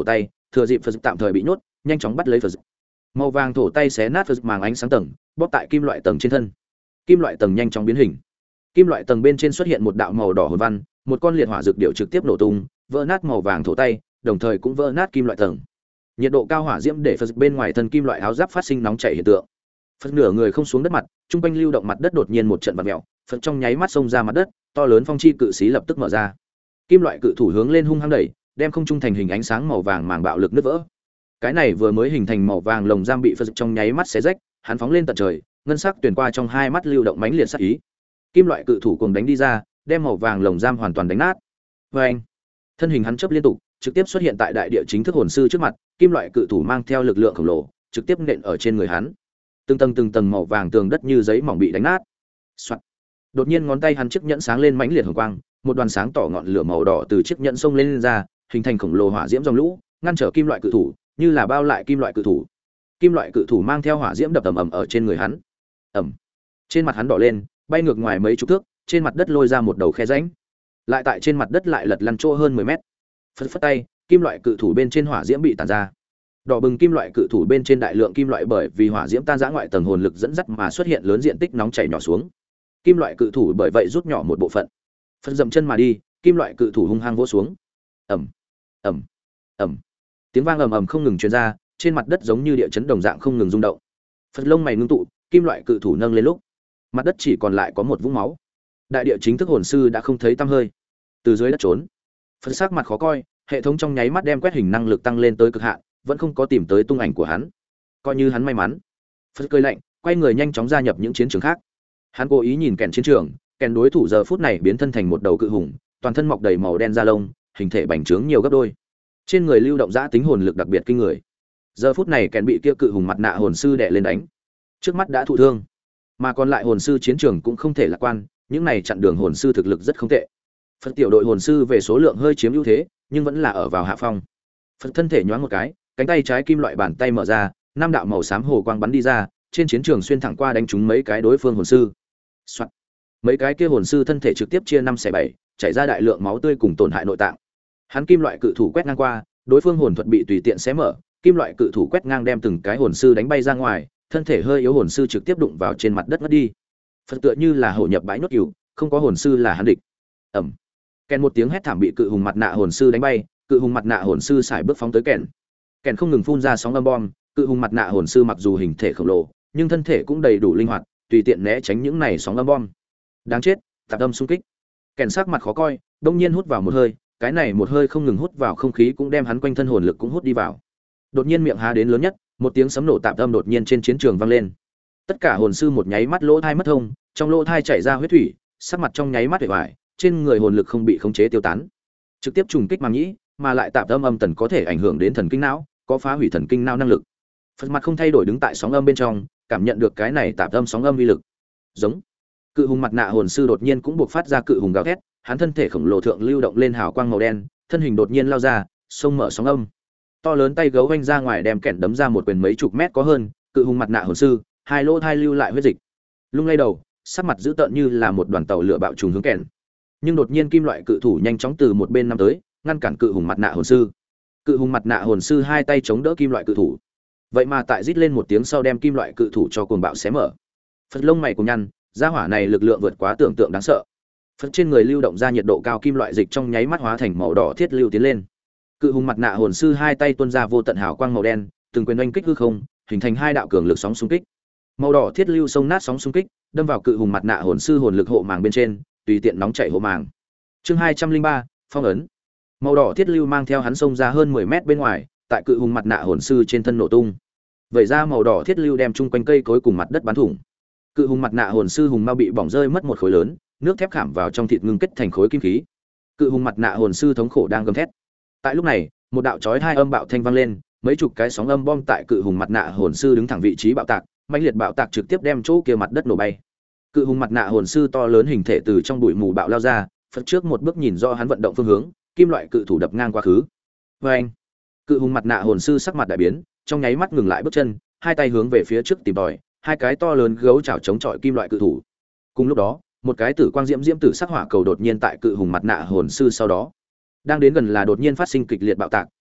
thừa dịp Phật tạm thời bị nhốt, nhanh chóng bắt lấy Phật. Màu vàng thổ tay xé nát Phật màng ánh sáng tầng, bóp tại kim loại tầng trên thân. Kim loại tầng nhanh chóng biến hình. Kim loại tầng bên trên xuất hiện một đạo màu đỏ hồn văn, một con liệt hỏa dược điệu trực tiếp nổ tung, vỡ nát màu vàng thổ tay, đồng thời cũng vỡ nát kim loại tầng. Nhiệt độ cao hỏa diễm để Phật bên ngoài thân kim loại áo giáp phát sinh nóng chảy hiện tượng. Phật nửa người không xuống đất mặt, trung quanh lưu động mặt đất đột nhiên một trận vặn vẹo, Phật trong nháy mắt xông ra mặt đất, to lớn phong chi cự xí lập tức mở ra. Kim loại cự thủ hướng lên hung hăng đẩy, đem không trung thành hình ánh sáng màu vàng màng bạo lực nứt vỡ. Cái này vừa mới hình thành màu vàng lồng giam bị Phật trong nháy mắt xé rách, hắn phóng lên tận trời, ngân sắc truyền qua trong hai mắt lưu động mãnh liệt sát ý. Kim loại cự thủ cùng đánh đi ra, đem màu vàng lồng giam hoàn toàn đánh nát. Oeng! Thân hình hắn chớp liên tục, trực tiếp xuất hiện tại đại địa chính thức hồn sư trước mặt, kim loại cự thủ mang theo lực lượng khổng lồ, trực tiếp nện ở trên người hắn. Từng tầng từng tầng màu vàng tường đất như giấy mỏng bị đánh nát. Soạt. Đột nhiên ngón tay hắn chiếc nhẫn sáng lên mãnh liệt hồng quang, một đoàn sáng tỏ ngọn lửa màu đỏ từ chiếc nhẫn xông lên, lên ra, hình thành khổng lồ hỏa diễm dòng lũ, ngăn trở kim loại cự thủ, như là bao lại kim loại cự thủ. Kim loại cự thủ mang theo hỏa diễm đập ầm ầm ở trên người hắn. Ầm. Trên mặt hắn đỏ lên, bay ngược ngoài mấy chục thước, trên mặt đất lôi ra một đầu khe rãnh. Lại tại trên mặt đất lại lật lăn trô hơn mười mét. Phất phất tay, kim loại cự thủ bên trên hỏa diễm bị tàn ra. Đỏ bừng kim loại cự thủ bên trên đại lượng kim loại bởi vì hỏa diễm tan rã ngoại tầng hồn lực dẫn dắt mà xuất hiện lớn diện tích nóng chảy nhỏ xuống. Kim loại cự thủ bởi vậy rút nhỏ một bộ phận. Phật dậm chân mà đi, kim loại cự thủ hung hăng vỗ xuống. Ầm, ầm, ầm. Tiếng vang ầm ầm không ngừng truyền ra, trên mặt đất giống như địa chấn đồng dạng không ngừng rung động. Phật lông mày ngưng tụ, kim loại cự thủ nâng lên lúc, mặt đất chỉ còn lại có một vũng máu. Đại địa chính thức hồn sư đã không thấy tăm hơi. Từ dưới đất trốn, Phật sắc mặt khó coi, hệ thống trong nháy mắt đem quét hình năng lực tăng lên tới cực hạn, vẫn không có tìm tới tung ảnh của hắn. Coi như hắn may mắn. Phật cười lạnh, quay người nhanh chóng gia nhập những chiến trường khác. Hắn cố ý nhìn kèn chiến trường, kèn đối thủ giờ phút này biến thân thành một đầu cự hùng, toàn thân mọc đầy màu đen da lông, hình thể bành trướng nhiều gấp đôi. Trên người lưu động dã tính hồn lực đặc biệt kinh người. Giờ phút này kèn bị kia cự hùng mặt nạ hồn sư đè lên đánh, trước mắt đã thụ thương, mà còn lại hồn sư chiến trường cũng không thể lạc quan, những này chặn đường hồn sư thực lực rất không tệ. Phật tiểu đội hồn sư về số lượng hơi chiếm ưu thế, nhưng vẫn là ở vào hạ phong. Phật thân thể nhoáng một cái, cánh tay trái kim loại bàn tay mở ra, năm đạo màu xám hồ quang bắn đi ra, trên chiến trường xuyên thẳng qua đánh trúng mấy cái đối phương hồn sư. Soạt. Mấy cái kia hồn sư thân thể trực tiếp chia năm xẻ bảy, chảy ra đại lượng máu tươi cùng tổn hại nội tạng. Hắn kim loại cự thủ quét ngang qua, đối phương hồn thuật bị tùy tiện xé mở, kim loại cự thủ quét ngang đem từng cái hồn sư đánh bay ra ngoài, thân thể hơi yếu hồn sư trực tiếp đụng vào trên mặt đất ngất đi. Phật tựa như là hổ nhập bãi nhốt cừu, không có hồn sư là hắn địch. Ầm. Kèn một tiếng hét thảm bị cự hùng mặt nạ hồn sư đánh bay, cự hùng mặt nạ hồn sư xài bước phóng tới kèn. Kèn không ngừng phun ra sóng âm bom, cự hùng mặt nạ hồn sư mặc dù hình thể khổng lồ, nhưng thân thể cũng đầy đủ linh hoạt, tùy tiện né tránh những này sóng âm bom. Đáng chết, tạp âm xung kích. Kèn sắc mặt khó coi, đông nhiên hút vào một hơi, cái này một hơi không ngừng hút vào không khí cũng đem hắn quanh thân hồn lực cũng hút đi vào. Đột nhiên miệng há đến lớn nhất, một tiếng sấm nổ tạp âm đột nhiên trên chiến trường vang lên. Tất cả hồn sư một nháy mắt lỗ thai mất thông, trong lỗ thai chảy ra huyết thủy, sắc mặt trong nháy mắt hể bại, trên người hồn lực không bị khống chế tiêu tán, trực tiếp trùng kích màng nhĩ, mà lại tạp âm âm tần có thể ảnh hưởng đến thần kinh não, có phá hủy thần kinh não năng lực. Phật mặt không thay đổi đứng tại sóng âm bên trong, cảm nhận được cái này tạp âm sóng âm uy lực. Giống. Cự hùng mặt nạ hồn sư đột nhiên cũng buộc phát ra cự hùng gào thét, hắn thân thể khổng lồ thượng lưu động lên hào quang màu đen, thân hình đột nhiên lao ra, xông mở sóng âm. To lớn tay gấu vênh ra ngoài đem kẹn đấm ra một quyền mấy chục mét có hơn, cự hùng mặt nạ hồn sư, hai lỗ thai lưu lại huyết dịch. Lung lay đầu, sắc mặt dữ tợn như là một đoàn tàu lửa bạo trùng hướng kẹn. Nhưng đột nhiên kim loại cự thủ nhanh chóng từ một bên năm tới, ngăn cản cự hùng mặt nạ hồn sư. Cự hùng mặt nạ hồn sư hai tay chống đỡ kim loại cự thủ. Vậy mà tại rít lên một tiếng sau đem kim loại cự thủ cho cuồng bạo xé mở. Phật lông mày cùng nhăn, gia hỏa này lực lượng vượt quá tưởng tượng đáng sợ. Phật trên người lưu động ra nhiệt độ cao kim loại dịch trong nháy mắt hóa thành màu đỏ thiết lưu tiến lên. Cự hùng mặt nạ hồn sư hai tay tuôn ra vô tận hào quang màu đen, từng quyền oanh kích hư không, hình thành hai đạo cường lực sóng xung kích. Màu đỏ thiết lưu xông nát sóng xung kích, đâm vào cự hùng mặt nạ hồn sư hồn lực hộ màng bên trên, tùy tiện nóng chảy hộ màng. Chương hai trăm linh ba, phong ấn. Màu đỏ thiết lưu mang theo hắn xông ra hơn mười mét bên ngoài, tại cự hùng mặt nạ hồn sư trên thân nổ tung. Vậy ra màu đỏ thiết lưu đem chung quanh cây cối cùng mặt đất bắn thủng. Cự hùng mặt nạ hồn sư hùng mau bị bỏng rơi mất một khối lớn, nước thép khảm vào trong thịt ngưng kết thành khối kim khí. Cự hùng mặt nạ hồn sư thống khổ đang gầm thét. Tại lúc này, một đạo chói hai âm bạo thanh vang lên, mấy chục cái sóng âm bom tại cự hùng mặt nạ hồn sư đứng thẳng vị trí bạo tạc, mãnh liệt bạo tạc trực tiếp đem chỗ kia mặt đất nổ bay. Cự hùng mặt nạ hồn sư to lớn hình thể từ trong bụi mù bạo lao ra, phật trước một bước nhìn do hắn vận động phương hướng, kim loại cự thủ đập ngang quá khứ. Oeng! Cự hùng mặt nạ hồn sư sắc mặt đại biến, trong nháy mắt ngừng lại bước chân, hai tay hướng về phía trước tìm tòi, hai cái to lớn gấu chảo chống chọi kim loại cự thủ. Cùng lúc đó, một cái tử quang diễm diễm tử sắc hỏa cầu đột nhiên tại cự hùng mặt nạ hồn sư sau đó, đang đến gần là đột nhiên phát sinh kịch liệt bạo tạc,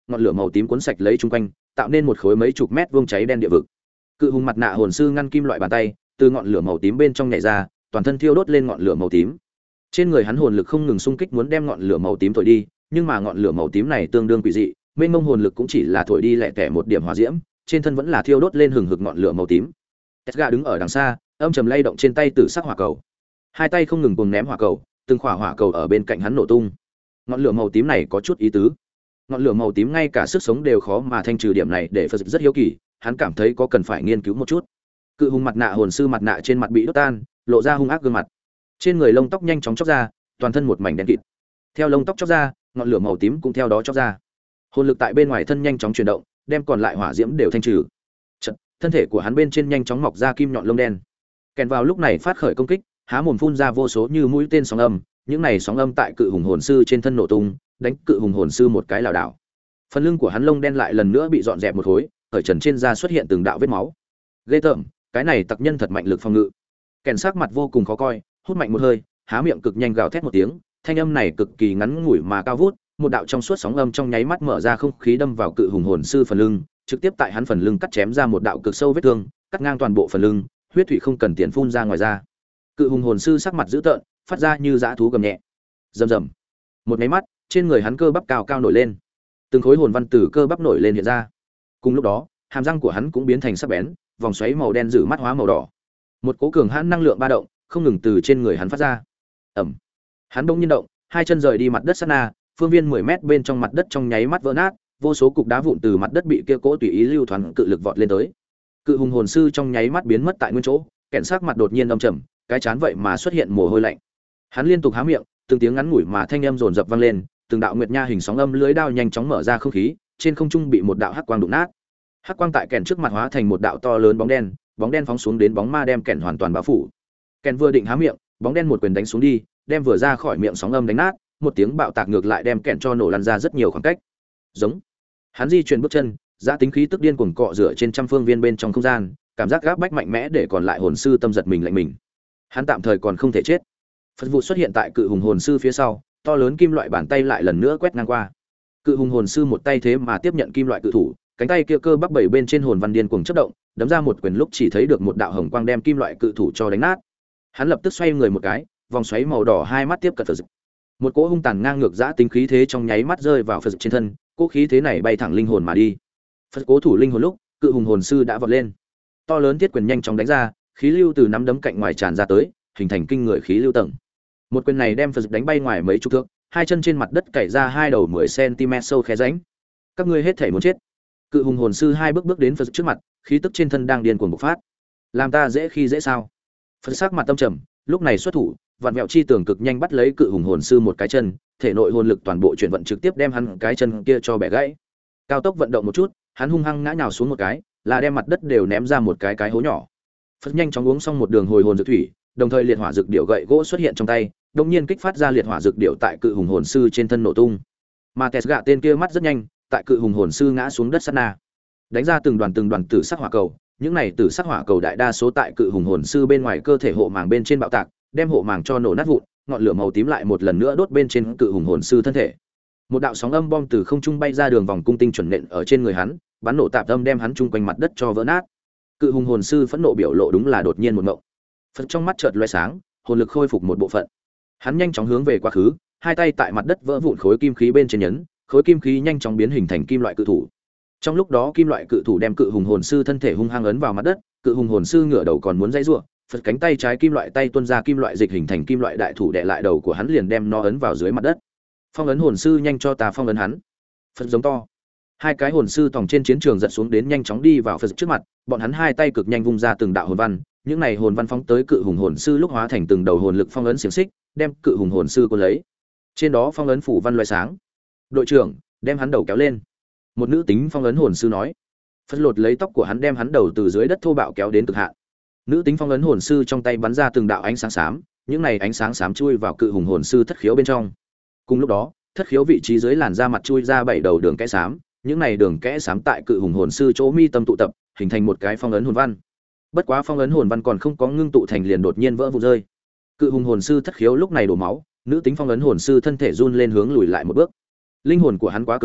ngọn lửa màu tím cuốn sạch lấy chung quanh, tạo nên một khối mấy chục mét vuông cháy đen địa vực. Cự hùng mặt nạ hồn sư ngăn kim loại bàn tay, từ ngọn lửa màu tím bên trong nhảy ra, toàn thân thiêu đốt lên ngọn lửa màu tím. Trên người hắn hồn lực không ngừng xung kích muốn đem ngọn lửa màu tím thổi đi, nhưng mà ngọn lửa màu tím này tương đương quỷ dị, mênh mông hồn lực cũng chỉ là thổi đi lẻ tẻ một điểm hỏa diễm, trên thân vẫn là thiêu đốt lên hừng hực ngọn lửa màu tím. Tesga đứng ở đằng xa, âm trầm lay động trên tay tử sắc hỏa cầu. Hai tay không ngừng cùng ném hỏa cầu, từng quả hỏa cầu ở bên cạnh hắn nổ tung. Ngọn lửa màu tím này có chút ý tứ. Ngọn lửa màu tím ngay cả sức sống đều khó mà thanh trừ điểm này để Phật rất hiếu kỳ, hắn cảm thấy có cần phải nghiên cứu một chút. Cự hùng mặt nạ hồn sư mặt nạ trên mặt bị đốt tan, lộ ra hung ác gương mặt. Trên người lông tóc nhanh chóng chóc ra, toàn thân một mảnh đen kịt. Theo lông tóc chóc ra, ngọn lửa màu tím cũng theo đó chóc ra. Hồn lực tại bên ngoài thân nhanh chóng chuyển động, đem còn lại hỏa diễm đều thanh trừ. Chợt, thân thể của hắn bên trên nhanh chóng mọc ra kim nhọn lông đen. Kèn vào lúc này phát khởi công kích, há mồm phun ra vô số như mũi tên sóng âm, những này sóng âm tại cự hùng hồn sư trên thân nổ tung, đánh cự hùng hồn sư một cái lảo đảo. Phần lưng của hắn lông đen lại lần nữa bị dọn dẹp một khối, ở trần trên da xuất hiện từng đạo vết máu. Ghê tởm, cái này tặc nhân thật mạnh lực phòng ngự. Kèn sắc mặt vô cùng khó coi, hút mạnh một hơi, há miệng cực nhanh gào thét một tiếng, thanh âm này cực kỳ ngắn ngủi mà cao vút, một đạo trong suốt sóng âm trong nháy mắt mở ra không khí đâm vào cự hùng hồn sư phần lưng, trực tiếp tại hắn phần lưng cắt chém ra một đạo cực sâu vết thương, cắt ngang toàn bộ phần lưng, huyết thủy không cần tiền phun ra ngoài ra. Cự hùng hồn sư sắc mặt dữ tợn, phát ra như dã thú gầm nhẹ. Rầm rầm. Một cái mắt, trên người hắn cơ bắp cao cao nổi lên. Từng khối hồn văn tử cơ bắp nổi lên hiện ra. Cùng lúc đó, hàm răng của hắn cũng biến thành sắc bén, vòng xoáy màu đen giữ mắt hóa màu đỏ. Một cỗ cường hãn năng lượng ba động, không ngừng từ trên người hắn phát ra. Ầm. Hắn bỗng nhiên động, hai chân rời đi mặt đất sát na, phương viên mười mét bên trong mặt đất trong nháy mắt vỡ nát, vô số cục đá vụn từ mặt đất bị kia cỗ tùy ý lưu thoáng cự lực vọt lên tới. Cự hùng hồn sư trong nháy mắt biến mất tại nguyên chỗ, kẹn sắc mặt đột nhiên âm trầm, cái chán vậy mà xuất hiện mồ hôi lạnh. Hắn liên tục há miệng, từng tiếng ngắn ngủi mà thanh âm dồn dập vang lên, từng đạo nguyệt nha hình sóng âm lưới đao nhanh chóng mở ra không khí, trên không trung bị một đạo hắc quang đụng nát. Hắc quang tại kẹn trước mặt hóa thành một đạo to lớn bóng đen, bóng đen phóng xuống đến bóng ma đem kẹn hoàn toàn bao phủ. Kẹn vừa định há miệng, bóng đen một quyền đánh xuống đi, đem vừa ra khỏi miệng sóng âm đánh nát, một tiếng bạo tạc ngược lại đem kẹn cho nổ lăn ra rất nhiều khoảng cách. Giống. Hắn di chuyển bước chân, giá tính khí tức điên cuồng cọ rửa trên trăm phương viên bên trong không gian, cảm giác gáp bách mạnh mẽ để còn lại hồn sư tâm giật mình lạnh mình. Hắn tạm thời còn không thể chết. Phật vụ xuất hiện tại cự hùng hồn sư phía sau, to lớn kim loại bàn tay lại lần nữa quét ngang qua. Cự hùng hồn sư một tay thế mà tiếp nhận kim loại cự thủ, cánh tay kia cơ bắp bảy bên trên hồn văn điên cuồng chớp động, đấm ra một quyền lúc chỉ thấy được một đạo hồng quang đem kim loại cự thủ cho đánh nát. Hắn lập tức xoay người một cái, vòng xoáy màu đỏ hai mắt tiếp cận Phật. Một cỗ hung tàn ngang ngược dã tính khí thế trong nháy mắt rơi vào Phật trên thân, cỗ khí thế này bay thẳng linh hồn mà đi. Phật cố thủ linh hồn lúc, cự hùng hồn sư đã vọt lên. To lớn thiết quyền nhanh chóng đánh ra, khí lưu từ nắm đấm cạnh ngoài tràn ra tới, hình thành kinh người khí lưu tầng. Một quyền này đem Phật đánh bay ngoài mấy chục thước, hai chân trên mặt đất cày ra hai đầu mười xăng-ti-mét sâu khe rãnh. Các ngươi hết thảy muốn chết. Cự hùng hồn sư hai bước bước đến Phật trước mặt, khí tức trên thân đang điên cuồng bộc phát. Làm ta dễ khi dễ sao? Phật sắc mặt tâm trầm, lúc này xuất thủ, vạn mẹo chi tường cực nhanh bắt lấy cự hùng hồn sư một cái chân, thể nội hồn lực toàn bộ chuyển vận trực tiếp đem hắn cái chân kia cho bẻ gãy. Cao tốc vận động một chút, hắn hung hăng ngã nhào xuống một cái, là đem mặt đất đều ném ra một cái cái hố nhỏ. Phật nhanh chóng uống xong một đường hồi hồn dược thủy, đồng thời liệt hỏa dược điệu gậy gỗ xuất hiện trong tay, đột nhiên kích phát ra liệt hỏa dược điệu tại cự hùng hồn sư trên thân nổ tung. Mà Tesga tên kia mắt rất nhanh, tại cự hùng hồn sư ngã xuống đất sát na, đánh ra từng đoàn từng đoàn tử sắc hỏa cầu, những này tử sắc hỏa cầu đại đa số tại cự hùng hồn sư bên ngoài cơ thể hộ màng bên trên bạo tạc, đem hộ màng cho nổ nát vụn, ngọn lửa màu tím lại một lần nữa đốt bên trên cự hùng hồn sư thân thể. Một đạo sóng âm bom từ không trung bay ra đường vòng cung tinh chuẩn nện ở trên người hắn, bắn nổ tạp âm đem hắn chung quanh mặt đất cho vỡ nát. Cự hùng hồn sư phẫn nộ biểu lộ đúng là đột nhiên một ngộng. Phật trong mắt chợt lóe sáng, hồn lực khôi phục một bộ phận. Hắn nhanh chóng hướng về quá khứ, hai tay tại mặt đất vỡ vụn khối kim khí bên trên nhấn, khối kim khí nhanh chóng biến hình thành kim loại cự thủ. Trong lúc đó kim loại cự thủ đem cự hùng hồn sư thân thể hung hăng ấn vào mặt đất, cự hùng hồn sư ngửa đầu còn muốn giãy giụa, Phật cánh tay trái kim loại tay tuôn ra kim loại dịch hình thành kim loại đại thủ đè lại đầu của hắn liền đem nó ấn vào dưới mặt đất. Phong ấn hồn sư nhanh cho ta phong ấn hắn. Phật giống to. Hai cái hồn sư tòng trên chiến trường giật xuống đến nhanh chóng đi vào Phật trước mặt, bọn hắn hai tay cực nhanh vung ra từng đạo hồn văn, những này hồn văn phóng tới cự hùng hồn sư lúc hóa thành từng đầu hồn lực phong ấn xiềng xích, đem cự hùng hồn sư cuốn lấy. Trên đó phong ấn phủ văn loại sáng. Đội trưởng, đem hắn đầu kéo lên. Một nữ tính phong ấn hồn sư nói. Phật lột lấy tóc của hắn đem hắn đầu từ dưới đất thô bạo kéo đến cực hạn. Nữ tính phong ấn hồn sư trong tay bắn ra từng đạo ánh sáng xám, những này ánh sáng xám chui vào cự hùng hồn sư thất khiếu bên trong. Cùng lúc đó, thất khiếu vị trí dưới làn da mặt chui ra bảy đầu đường kẽ xám, những này đường kẽ xám tại cự hùng hồn sư chỗ mi tâm tụ tập, hình thành một cái phong ấn hồn văn. Bất quá phong ấn hồn văn còn không có ngưng tụ thành liền đột nhiên vỡ vụn rơi. Cự hùng hồn sư thất khiếu lúc này đổ máu, nữ tính phong ấn hồn sư thân thể run lên hướng lùi lại một bước. Linh hồn của hắn quá cường đại,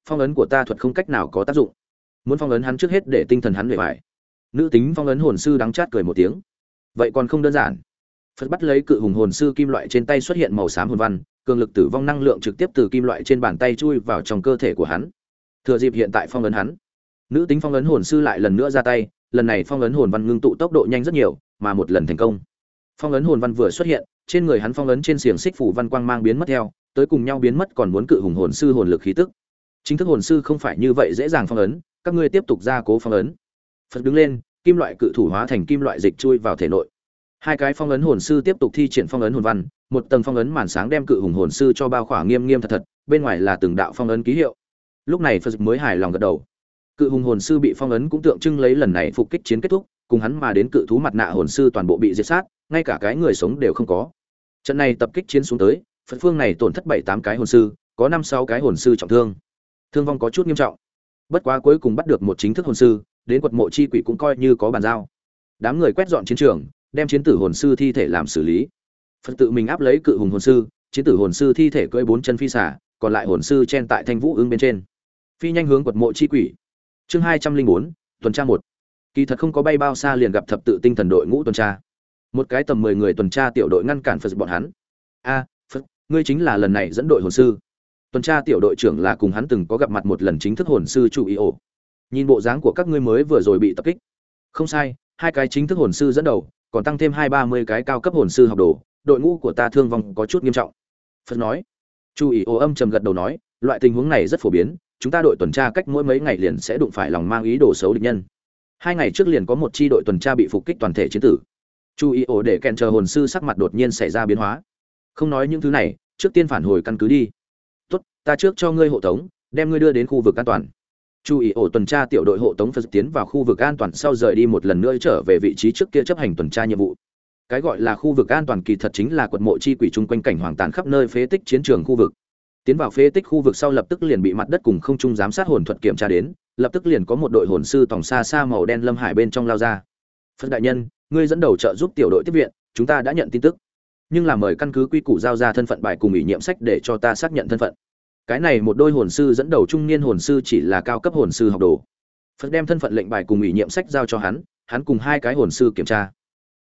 phong ấn của ta thuật không cách nào có tác dụng, muốn phong ấn hắn trước hết để tinh thần hắn bề ngoài. Nữ tính phong ấn hồn sư đắng chát cười một tiếng. Vậy còn không đơn giản. Phật bắt lấy cự hùng hồn sư kim loại trên tay xuất hiện màu xám hồn văn, cường lực tử vong năng lượng trực tiếp từ kim loại trên bàn tay chui vào trong cơ thể của hắn. Thừa dịp hiện tại phong ấn hắn. Nữ tính phong ấn hồn sư lại lần nữa ra tay, lần này phong ấn hồn văn ngưng tụ tốc độ nhanh rất nhiều, mà một lần thành công. Phong ấn hồn văn vừa xuất hiện, trên người hắn phong ấn trên xiềng xích phủ văn quang mang biến mất theo, tới cùng nhau biến mất còn muốn cự hùng hồn sư hồn lực khí tức. Chính thức hồn sư không phải như vậy dễ dàng phong ấn, các ngươi tiếp tục ra cố phong ấn. Phật đứng lên, kim loại cự thủ hóa thành kim loại dịch chui vào thể nội. Hai cái phong ấn hồn sư tiếp tục thi triển phong ấn hồn văn, một tầng phong ấn màn sáng đem cự hùng hồn sư cho bao khỏa nghiêm nghiêm thật thật, bên ngoài là từng đạo phong ấn ký hiệu. Lúc này Phật mới hài lòng gật đầu. Cự hùng hồn sư bị phong ấn cũng tượng trưng lấy lần này phục kích chiến kết thúc, cùng hắn mà đến cự thú mặt nạ hồn sư toàn bộ bị diệt sát, ngay cả cái người sống đều không có. Trận này tập kích chiến xuống tới, Phật phương này tổn thất bảy tám cái hồn sư, có năm sáu cái hồn sư trọng thương. Thương vong có chút nghiêm trọng. Bất quá cuối cùng bắt được một chính thức hồn sư, đến quật mộ chi quỷ cũng coi như có bàn giao. Đám người quét dọn chiến trường, đem chiến tử hồn sư thi thể làm xử lý. Phật tự mình áp lấy cự hùng hồn sư, chiến tử hồn sư thi thể cưỡi bốn chân phi xả, còn lại hồn sư chen tại thanh vũ ưng bên trên. Phi nhanh hướng quật mộ chi quỷ. Chương hai trăm linh bốn, tuần tra một. Kỳ thật không có bay bao xa liền gặp thập tự tinh thần đội ngũ tuần tra. Một cái tầm mười người tuần tra tiểu đội ngăn cản Phật bọn hắn. A, Phật, ngươi chính là lần này dẫn đội hồn sư. Tuần tra tiểu đội trưởng là cùng hắn từng có gặp mặt một lần chính thức hồn sư chủ ý ổ. Nhìn bộ dáng của các ngươi mới vừa rồi bị tập kích. Không sai, hai cái chính thức hồn sư dẫn đầu, còn tăng thêm hai ba mươi cái cao cấp hồn sư học đồ, đội ngũ của ta thương vong có chút nghiêm trọng. Phật nói. Chu ý ổ âm trầm gật đầu nói, loại tình huống này rất phổ biến, chúng ta đội tuần tra cách mỗi mấy ngày liền sẽ đụng phải lòng mang ý đồ xấu địch nhân. Hai ngày trước liền có một chi đội tuần tra bị phục kích toàn thể chiến tử. Chu ý ổ để kèn chờ hồn sư sắc mặt đột nhiên xảy ra biến hóa. Không nói những thứ này, trước tiên phản hồi căn cứ đi. Tốt, ta trước cho ngươi hộ tống, đem ngươi đưa đến khu vực an toàn. Chu ý ổ tuần tra tiểu đội hộ tống Phật tiến vào khu vực an toàn sau rời đi một lần nữa trở về vị trí trước kia chấp hành tuần tra nhiệm vụ. Cái gọi là khu vực an toàn kỳ thật chính là quật mộ chi quỷ chung quanh cảnh hoàng tàn khắp nơi phế tích chiến trường khu vực. Tiến vào phế tích khu vực sau lập tức liền bị mặt đất cùng không trung giám sát hồn thuật kiểm tra đến, lập tức liền có một đội hồn sư tòng xa xa màu đen lâm hải bên trong lao ra. Phật đại nhân, ngươi dẫn đầu trợ giúp tiểu đội tiếp viện, chúng ta đã nhận tin tức, nhưng là mời căn cứ quy củ giao ra thân phận bài cùng ủy nhiệm sách để cho ta xác nhận thân phận. Cái này một đôi hồn sư dẫn đầu trung niên hồn sư chỉ là cao cấp hồn sư học đồ. Phật đem thân phận lệnh bài cùng ủy nhiệm sách giao cho hắn, hắn cùng hai cái hồn sư kiểm tra.